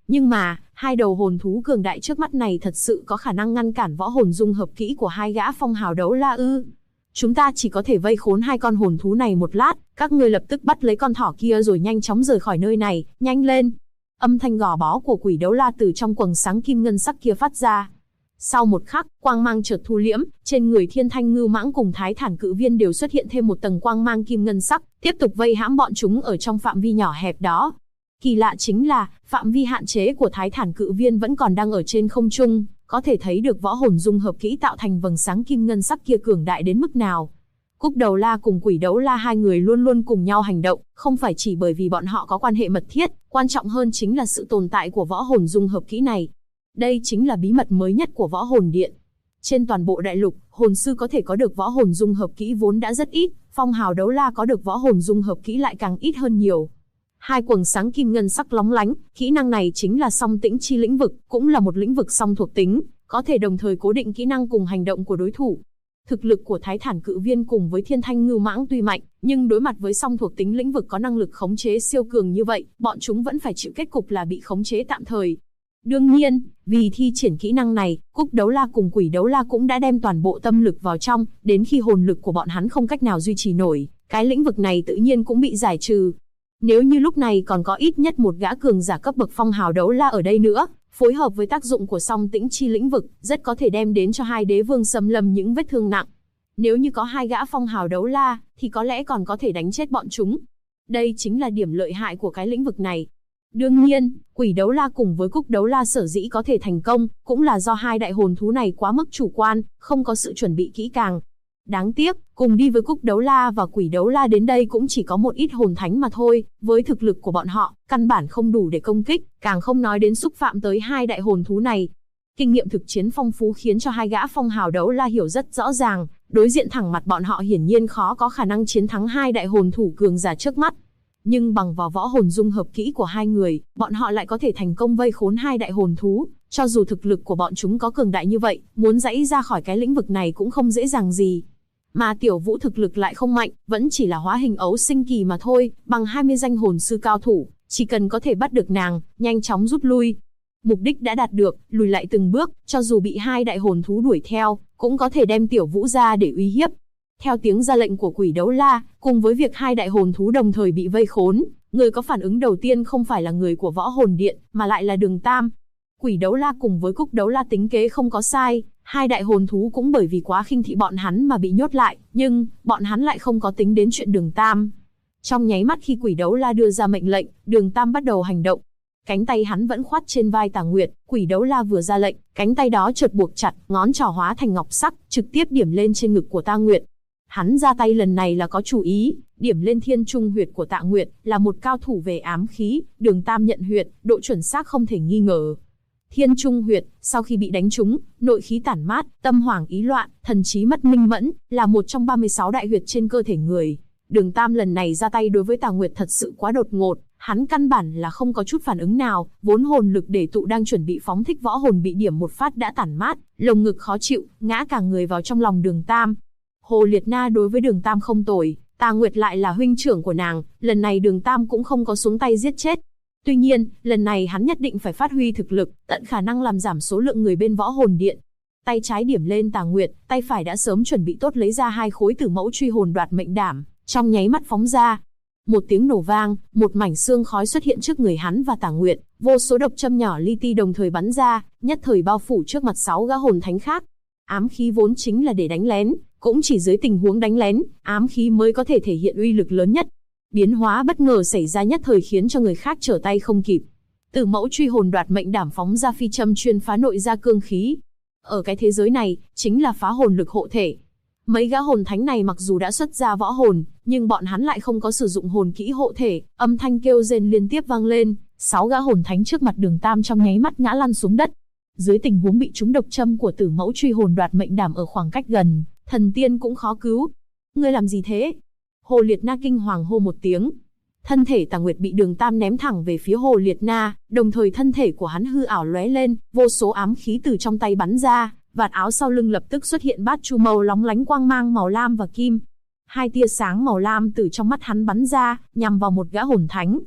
Nhưng mà, hai đầu hồn thú cường đại trước mắt này thật sự có khả năng ngăn cản võ hồn dung hợp kỹ của hai gã phong hào đấu la ư? Chúng ta chỉ có thể vây khốn hai con hồn thú này một lát, các ngươi lập tức bắt lấy con thỏ kia rồi nhanh chóng rời khỏi nơi này, nhanh lên. Âm thanh gò bó của quỷ đấu la từ trong quầng sáng kim ngân sắc kia phát ra. Sau một khắc, quang mang chợt thu liễm, trên người Thiên Thanh Ngưu Mãng cùng Thái Thản Cự Viên đều xuất hiện thêm một tầng quang mang kim ngân sắc, tiếp tục vây hãm bọn chúng ở trong phạm vi nhỏ hẹp đó. Kỳ lạ chính là, phạm vi hạn chế của Thái Thản Cự Viên vẫn còn đang ở trên không trung, có thể thấy được võ hồn dung hợp kỹ tạo thành vầng sáng kim ngân sắc kia cường đại đến mức nào. Cúc Đầu La cùng Quỷ Đấu La hai người luôn luôn cùng nhau hành động, không phải chỉ bởi vì bọn họ có quan hệ mật thiết, quan trọng hơn chính là sự tồn tại của võ hồn dung hợp kỹ này. Đây chính là bí mật mới nhất của Võ Hồn Điện. Trên toàn bộ đại lục, hồn sư có thể có được võ hồn dung hợp kỹ vốn đã rất ít, phong hào đấu la có được võ hồn dung hợp kỹ lại càng ít hơn nhiều. Hai quầng sáng kim ngân sắc lóng lánh, kỹ năng này chính là song tĩnh chi lĩnh vực, cũng là một lĩnh vực song thuộc tính, có thể đồng thời cố định kỹ năng cùng hành động của đối thủ. Thực lực của Thái Thản Cự Viên cùng với Thiên Thanh Ngưu Mãng tuy mạnh, nhưng đối mặt với song thuộc tính lĩnh vực có năng lực khống chế siêu cường như vậy, bọn chúng vẫn phải chịu kết cục là bị khống chế tạm thời. Đương nhiên, vì thi triển kỹ năng này, Cúc Đấu La cùng Quỷ Đấu La cũng đã đem toàn bộ tâm lực vào trong, đến khi hồn lực của bọn hắn không cách nào duy trì nổi, cái lĩnh vực này tự nhiên cũng bị giải trừ. Nếu như lúc này còn có ít nhất một gã cường giả cấp bậc phong hào đấu la ở đây nữa, phối hợp với tác dụng của song tĩnh chi lĩnh vực, rất có thể đem đến cho hai đế vương xâm lâm những vết thương nặng. Nếu như có hai gã phong hào đấu la, thì có lẽ còn có thể đánh chết bọn chúng. Đây chính là điểm lợi hại của cái lĩnh vực này. Đương nhiên, Quỷ Đấu La cùng với Cúc Đấu La sở dĩ có thể thành công, cũng là do hai đại hồn thú này quá mức chủ quan, không có sự chuẩn bị kỹ càng. Đáng tiếc, cùng đi với Cúc Đấu La và Quỷ Đấu La đến đây cũng chỉ có một ít hồn thánh mà thôi, với thực lực của bọn họ, căn bản không đủ để công kích, càng không nói đến xúc phạm tới hai đại hồn thú này. Kinh nghiệm thực chiến phong phú khiến cho hai gã phong hào đấu la hiểu rất rõ ràng, đối diện thẳng mặt bọn họ hiển nhiên khó có khả năng chiến thắng hai đại hồn thủ cường giả trước mắt. Nhưng bằng vào võ hồn dung hợp kỹ của hai người, bọn họ lại có thể thành công vây khốn hai đại hồn thú, cho dù thực lực của bọn chúng có cường đại như vậy, muốn giãy ra khỏi cái lĩnh vực này cũng không dễ dàng gì. Mà Tiểu Vũ thực lực lại không mạnh, vẫn chỉ là hóa hình ấu sinh kỳ mà thôi, bằng 20 danh hồn sư cao thủ, chỉ cần có thể bắt được nàng, nhanh chóng rút lui. Mục đích đã đạt được, lùi lại từng bước, cho dù bị hai đại hồn thú đuổi theo, cũng có thể đem Tiểu Vũ ra để uy hiếp. Theo tiếng ra lệnh của Quỷ Đấu La, cùng với việc hai đại hồn thú đồng thời bị vây khốn, người có phản ứng đầu tiên không phải là người của Võ Hồn Điện, mà lại là Đường Tam. Quỷ Đấu La cùng với Cúc Đấu La tính kế không có sai, hai đại hồn thú cũng bởi vì quá khinh thị bọn hắn mà bị nhốt lại, nhưng bọn hắn lại không có tính đến chuyện Đường Tam. Trong nháy mắt khi Quỷ Đấu La đưa ra mệnh lệnh, Đường Tam bắt đầu hành động. Cánh tay hắn vẫn khoát trên vai Tà Nguyệt, Quỷ Đấu La vừa ra lệnh, cánh tay đó chợt buộc chặt, ngón trỏ hóa thành ngọc sắc, trực tiếp điểm lên trên ngực của Tà Nguyệt. Hắn ra tay lần này là có chủ ý, điểm lên thiên trung huyệt của Tạ Nguyệt, là một cao thủ về ám khí, Đường Tam nhận huyệt, độ chuẩn xác không thể nghi ngờ. Thiên trung huyệt, sau khi bị đánh trúng, nội khí tản mát, tâm hoảng ý loạn, thần trí mất minh mẫn, là một trong 36 đại huyệt trên cơ thể người. Đường Tam lần này ra tay đối với Tạ Nguyệt thật sự quá đột ngột, hắn căn bản là không có chút phản ứng nào, vốn hồn lực để tụ đang chuẩn bị phóng thích võ hồn bị điểm một phát đã tản mát, lồng ngực khó chịu, ngã cả người vào trong lòng Đường Tam. Hồ Liệt Na đối với Đường Tam không tồi, Tà Nguyệt lại là huynh trưởng của nàng, lần này Đường Tam cũng không có xuống tay giết chết. Tuy nhiên, lần này hắn nhất định phải phát huy thực lực, tận khả năng làm giảm số lượng người bên Võ Hồn Điện. Tay trái điểm lên Tà Nguyệt, tay phải đã sớm chuẩn bị tốt lấy ra hai khối Tử Mẫu Truy Hồn Đoạt Mệnh Đảm, trong nháy mắt phóng ra. Một tiếng nổ vang, một mảnh xương khói xuất hiện trước người hắn và Tà Nguyệt, vô số độc châm nhỏ li ti đồng thời bắn ra, nhất thời bao phủ trước mặt 6 gã hồn thánh khác. Ám khí vốn chính là để đánh lén, cũng chỉ dưới tình huống đánh lén, ám khí mới có thể thể hiện uy lực lớn nhất. Biến hóa bất ngờ xảy ra nhất thời khiến cho người khác trở tay không kịp. Tử Mẫu Truy Hồn Đoạt Mệnh Đảm phóng ra phi châm chuyên phá nội gia cương khí. Ở cái thế giới này, chính là phá hồn lực hộ thể. Mấy gã hồn thánh này mặc dù đã xuất ra võ hồn, nhưng bọn hắn lại không có sử dụng hồn kỹ hộ thể, âm thanh kêu rên liên tiếp vang lên, 6 gã hồn thánh trước mặt Đường Tam trong nháy mắt ngã lăn xuống đất. Dưới tình huống bị trúng độc châm của Tử Mẫu Truy Hồn Đoạt Mệnh Đảm ở khoảng cách gần, thần tiên cũng khó cứu. Ngươi làm gì thế? Hồ Liệt Na kinh hoàng hô một tiếng. Thân thể Tà Nguyệt bị Đường Tam ném thẳng về phía Hồ Liệt Na, đồng thời thân thể của hắn hư ảo lóe lên, vô số ám khí từ trong tay bắn ra, vạt áo sau lưng lập tức xuất hiện bát chu màu lóng lánh quang mang màu lam và kim. Hai tia sáng màu lam từ trong mắt hắn bắn ra, nhằm vào một gã hồn thánh.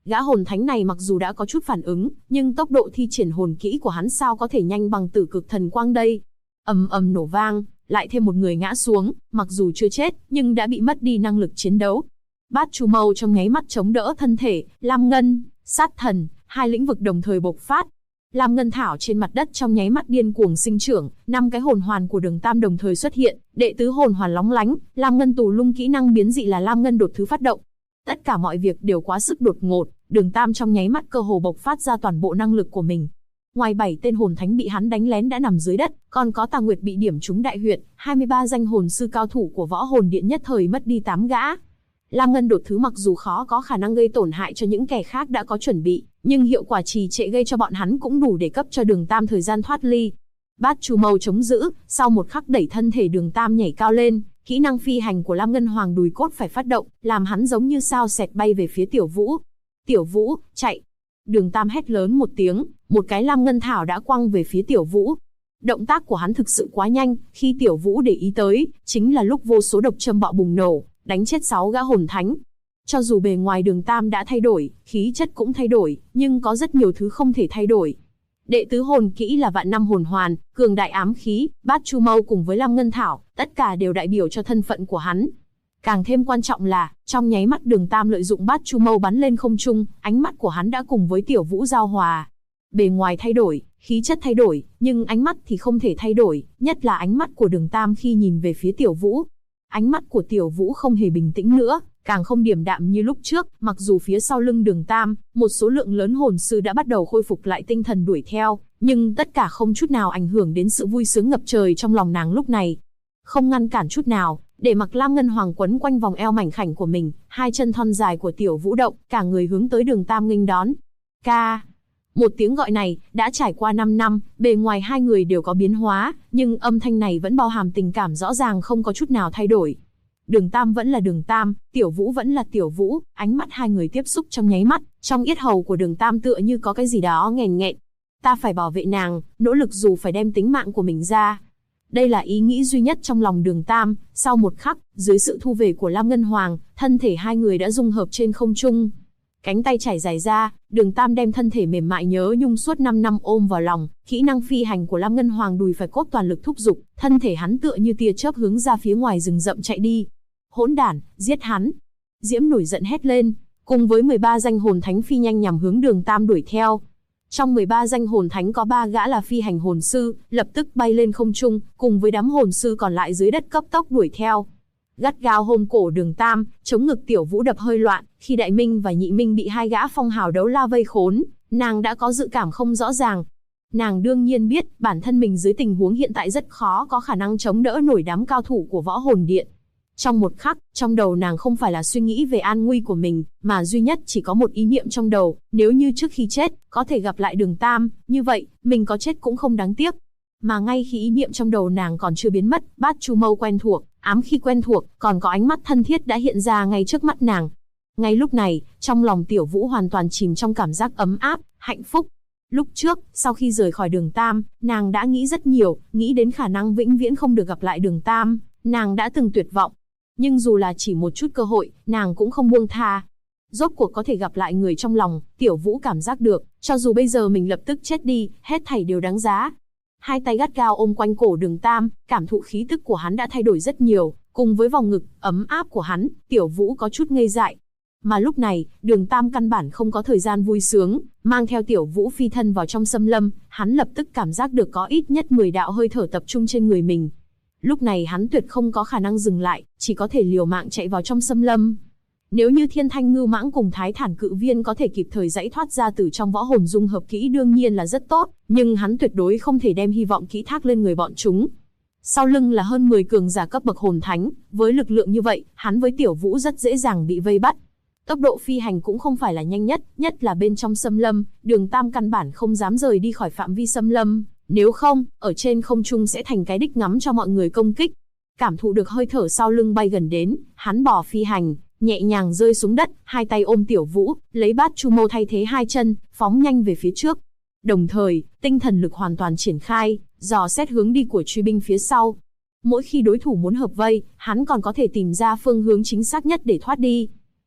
Gã hồn thánh này mặc dù đã có chút phản ứng, nhưng tốc độ thi triển hồn kỹ của hắn sao có thể nhanh bằng Tử Cực Thần Quang đây. Ầm ầm nổ vang, lại thêm một người ngã xuống, mặc dù chưa chết, nhưng đã bị mất đi năng lực chiến đấu. Bát Chu Mâu trong nháy mắt chống đỡ thân thể, Lam Ngân, Sát Thần, hai lĩnh vực đồng thời bộc phát. Lam Ngân thảo trên mặt đất trong nháy mắt điên cuồng sinh trưởng, 5 cái hồn hoàn của Đường Tam đồng thời xuất hiện, đệ tứ hồn hoàn lóng lánh, Lam Ngân tù lung kỹ năng biến dị là Lam Ngân đột thứ phát động. Tất cả mọi việc đều quá sức đột ngột, Đường Tam trong nháy mắt cơ hồ bộc phát ra toàn bộ năng lực của mình. Ngoài 7 tên hồn thánh bị hắn đánh lén đã nằm dưới đất, còn có Tà Nguyệt bị điểm trúng đại huyệt, 23 danh hồn sư cao thủ của Võ Hồn Điện nhất thời mất đi 8 gã. Lam Ngân đột thứ mặc dù khó có khả năng gây tổn hại cho những kẻ khác đã có chuẩn bị, nhưng hiệu quả trì trệ gây cho bọn hắn cũng đủ để cấp cho Đường Tam thời gian thoát ly. Bát Chu Mâu chống giữ, sau một khắc đẩy thân thể Đường Tam nhảy cao lên, kỹ năng phi hành của Lam Ngân Hoàng đùi cốt phải phát động, làm hắn giống như sao xẹt bay về phía Tiểu Vũ. Tiểu Vũ, chạy! Đường Tam hét lớn một tiếng, một cái Lam Ngân thảo đã quăng về phía Tiểu Vũ. Động tác của hắn thực sự quá nhanh, khi Tiểu Vũ để ý tới, chính là lúc vô số độc châm bạo bùng nổ, đánh chết 6 gã hồn thánh. Cho dù bề ngoài Đường Tam đã thay đổi, khí chất cũng thay đổi, nhưng có rất nhiều thứ không thể thay đổi. Đệ tứ hồn kỹ là Vạn Năm Hồn Hoàn, cường đại ám khí, Bát Chu Mâu cùng với Lam Ngân thảo, tất cả đều đại biểu cho thân phận của hắn. Càng thêm quan trọng là, trong nháy mắt Đường Tam lợi dụng Bát Chu Mâu bắn lên không trung, ánh mắt của hắn đã cùng với Tiểu Vũ giao hòa. Bề ngoài thay đổi, khí chất thay đổi, nhưng ánh mắt thì không thể thay đổi, nhất là ánh mắt của Đường Tam khi nhìn về phía Tiểu Vũ. Ánh mắt của Tiểu Vũ không hề bình tĩnh nữa, càng không điềm đạm như lúc trước, mặc dù phía sau lưng Đường Tam, một số lượng lớn hồn sư đã bắt đầu khôi phục lại tinh thần đuổi theo, nhưng tất cả không chút nào ảnh hưởng đến sự vui sướng ngập trời trong lòng nàng lúc này. Không ngăn cản chút nào, để mặc Lam Ngân Hoàng quấn quanh vòng eo mảnh khảnh của mình, hai chân thon dài của Tiểu Vũ động, cả người hướng tới Đường Tam nghênh đón. Ca! Một tiếng gọi này, đã trải qua 5 năm, bề ngoài hai người đều có biến hóa, nhưng âm thanh này vẫn bao hàm tình cảm rõ ràng không có chút nào thay đổi. Đường Tam vẫn là Đường Tam, Tiểu Vũ vẫn là Tiểu Vũ, ánh mắt hai người tiếp xúc trong nháy mắt, trong yết hầu của Đường Tam tựa như có cái gì đó nghèn nghẹn. Ta phải bảo vệ nàng, nỗ lực dù phải đem tính mạng của mình ra. Đây là ý nghĩ duy nhất trong lòng Đường Tam, sau một khắc, dưới sự thu về của Lam Ngân Hoàng, thân thể hai người đã dung hợp trên không trung. Cánh tay trải dài ra, Đường Tam đem thân thể mềm mại nhớ nhung suốt 5 năm ôm vào lòng, kỹ năng phi hành của Lam Ngân Hoàng đùi phải cốt toàn lực thúc giục, thân thể hắn tựa như tia chớp hướng ra phía ngoài rừng rậm chạy đi. Hỗn đản, giết hắn! Diễm nổi giận hét lên, cùng với 13 danh hồn thánh phi nhanh nhằm hướng Đường Tam đuổi theo. Trong 13 danh hồn thánh có 3 gã là phi hành hồn sư, lập tức bay lên không trung, cùng với đám hồn sư còn lại dưới đất cấp tốc đuổi theo. Gắt gao ôm cổ Đường Tam, chống ngực Tiểu Vũ đập hơi loạn, khi Đại Minh và Nhị Minh bị hai gã phong hào đấu la vây khốn, nàng đã có dự cảm không rõ ràng. Nàng đương nhiên biết, bản thân mình dưới tình huống hiện tại rất khó có khả năng chống đỡ nổi đám cao thủ của Võ Hồn Điện. Trong một khắc, trong đầu nàng không phải là suy nghĩ về an nguy của mình, mà duy nhất chỉ có một ý niệm trong đầu, nếu như trước khi chết, có thể gặp lại Đường Tam, như vậy, mình có chết cũng không đáng tiếc. Mà ngay khi ý niệm trong đầu nàng còn chưa biến mất, Bát Chu Mâu quen thuộc, ám khí quen thuộc, còn có ánh mắt thân thiết đã hiện ra ngay trước mắt nàng. Ngay lúc này, trong lòng Tiểu Vũ hoàn toàn chìm trong cảm giác ấm áp, hạnh phúc. Lúc trước, sau khi rời khỏi Đường Tam, nàng đã nghĩ rất nhiều, nghĩ đến khả năng vĩnh viễn không được gặp lại Đường Tam, nàng đã từng tuyệt vọng. Nhưng dù là chỉ một chút cơ hội, nàng cũng không buông tha. Rốt cuộc có thể gặp lại người trong lòng, Tiểu Vũ cảm giác được, cho dù bây giờ mình lập tức chết đi, hết thảy đều đáng giá. Hai tay gắt gao ôm quanh cổ Đường Tam, cảm thụ khí tức của hắn đã thay đổi rất nhiều, cùng với vòng ngực ấm áp của hắn, Tiểu Vũ có chút ngây dại. Mà lúc này, Đường Tam căn bản không có thời gian vui sướng, mang theo Tiểu Vũ phi thân vào trong xâm lâm, hắn lập tức cảm giác được có ít nhất 10 đạo hơi thở tập trung trên người mình. Lúc này hắn tuyệt không có khả năng dừng lại, chỉ có thể liều mạng chạy vào trong xâm lâm. Nếu như Thiên Thanh Ngưu Mãng cùng Thái Thản Cự Viên có thể kịp thời giãy thoát ra từ trong võ hồn dung hợp kỹ đương nhiên là rất tốt, nhưng hắn tuyệt đối không thể đem hy vọng kỹ thác lên người bọn chúng. Sau lưng là hơn 10 cường giả cấp bậc hồn thánh, với lực lượng như vậy, hắn với Tiểu Vũ rất dễ dàng bị vây bắt. Tốc độ phi hành cũng không phải là nhanh nhất, nhất là bên trong xâm lâm, Đường Tam căn bản không dám rời đi khỏi phạm vi xâm lâm, nếu không, ở trên không trung sẽ thành cái đích ngắm cho mọi người công kích. Cảm thụ được hơi thở sau lưng bay gần đến, hắn bỏ phi hành, nhẹ nhàng rơi xuống đất, hai tay ôm Tiểu Vũ, lấy Bát Chu Mâu thay thế hai chân, phóng nhanh về phía trước. Đồng thời, tinh thần lực hoàn toàn triển khai, dò xét hướng đi của truy binh phía sau. Mỗi khi đối thủ muốn hợp vây, hắn còn có thể tìm ra phương hướng chính xác nhất để thoát đi.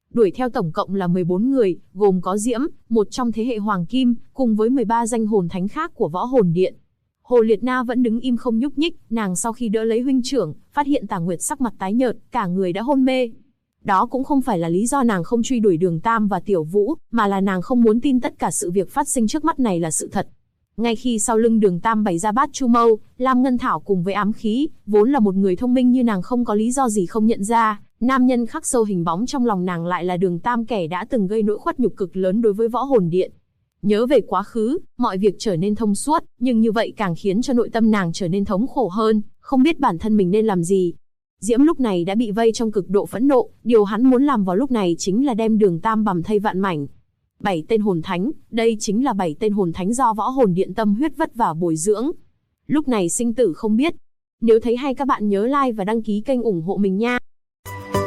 Đuổi theo tổng cộng là 14 người, gồm có Diễm, một trong thế hệ Hoàng Kim, cùng với 13 danh hồn thánh khác của Võ Hồn Điện. Hồ Liệt Na vẫn đứng im không nhúc nhích, nàng sau khi đỡ lấy huynh trưởng, phát hiện Tả Nguyệt sắc mặt tái nhợt, cả người đã hôn mê. Đó cũng không phải là lý do nàng không truy đuổi Đường Tam và Tiểu Vũ, mà là nàng không muốn tin tất cả sự việc phát sinh trước mắt này là sự thật. Ngay khi sau lưng Đường Tam bày ra Bát Chu Mâu, Lam Ngân Thảo cùng với ám khí, vốn là một người thông minh như nàng không có lý do gì không nhận ra, nam nhân khắc sâu hình bóng trong lòng nàng lại là Đường Tam, kẻ đã từng gây nỗi khuất nhục cực lớn đối với Võ Hồn Điện. Nhớ về quá khứ, mọi việc trở nên thông suốt, nhưng như vậy càng khiến cho nội tâm nàng trở nên thống khổ hơn, không biết bản thân mình nên làm gì. Diễm lúc này đã bị vây trong cực độ phẫn nộ, điều hắn muốn làm vào lúc này chính là đem Đường Tam bằm thây vạn mảnh. 7 tên hồn thánh, đây chính là 7 tên hồn thánh do Võ Hồn Điện tâm huyết vất vả bồi dưỡng. Lúc này sinh tử không biết. Nếu thấy hay các bạn nhớ like và đăng ký kênh ủng hộ mình nha.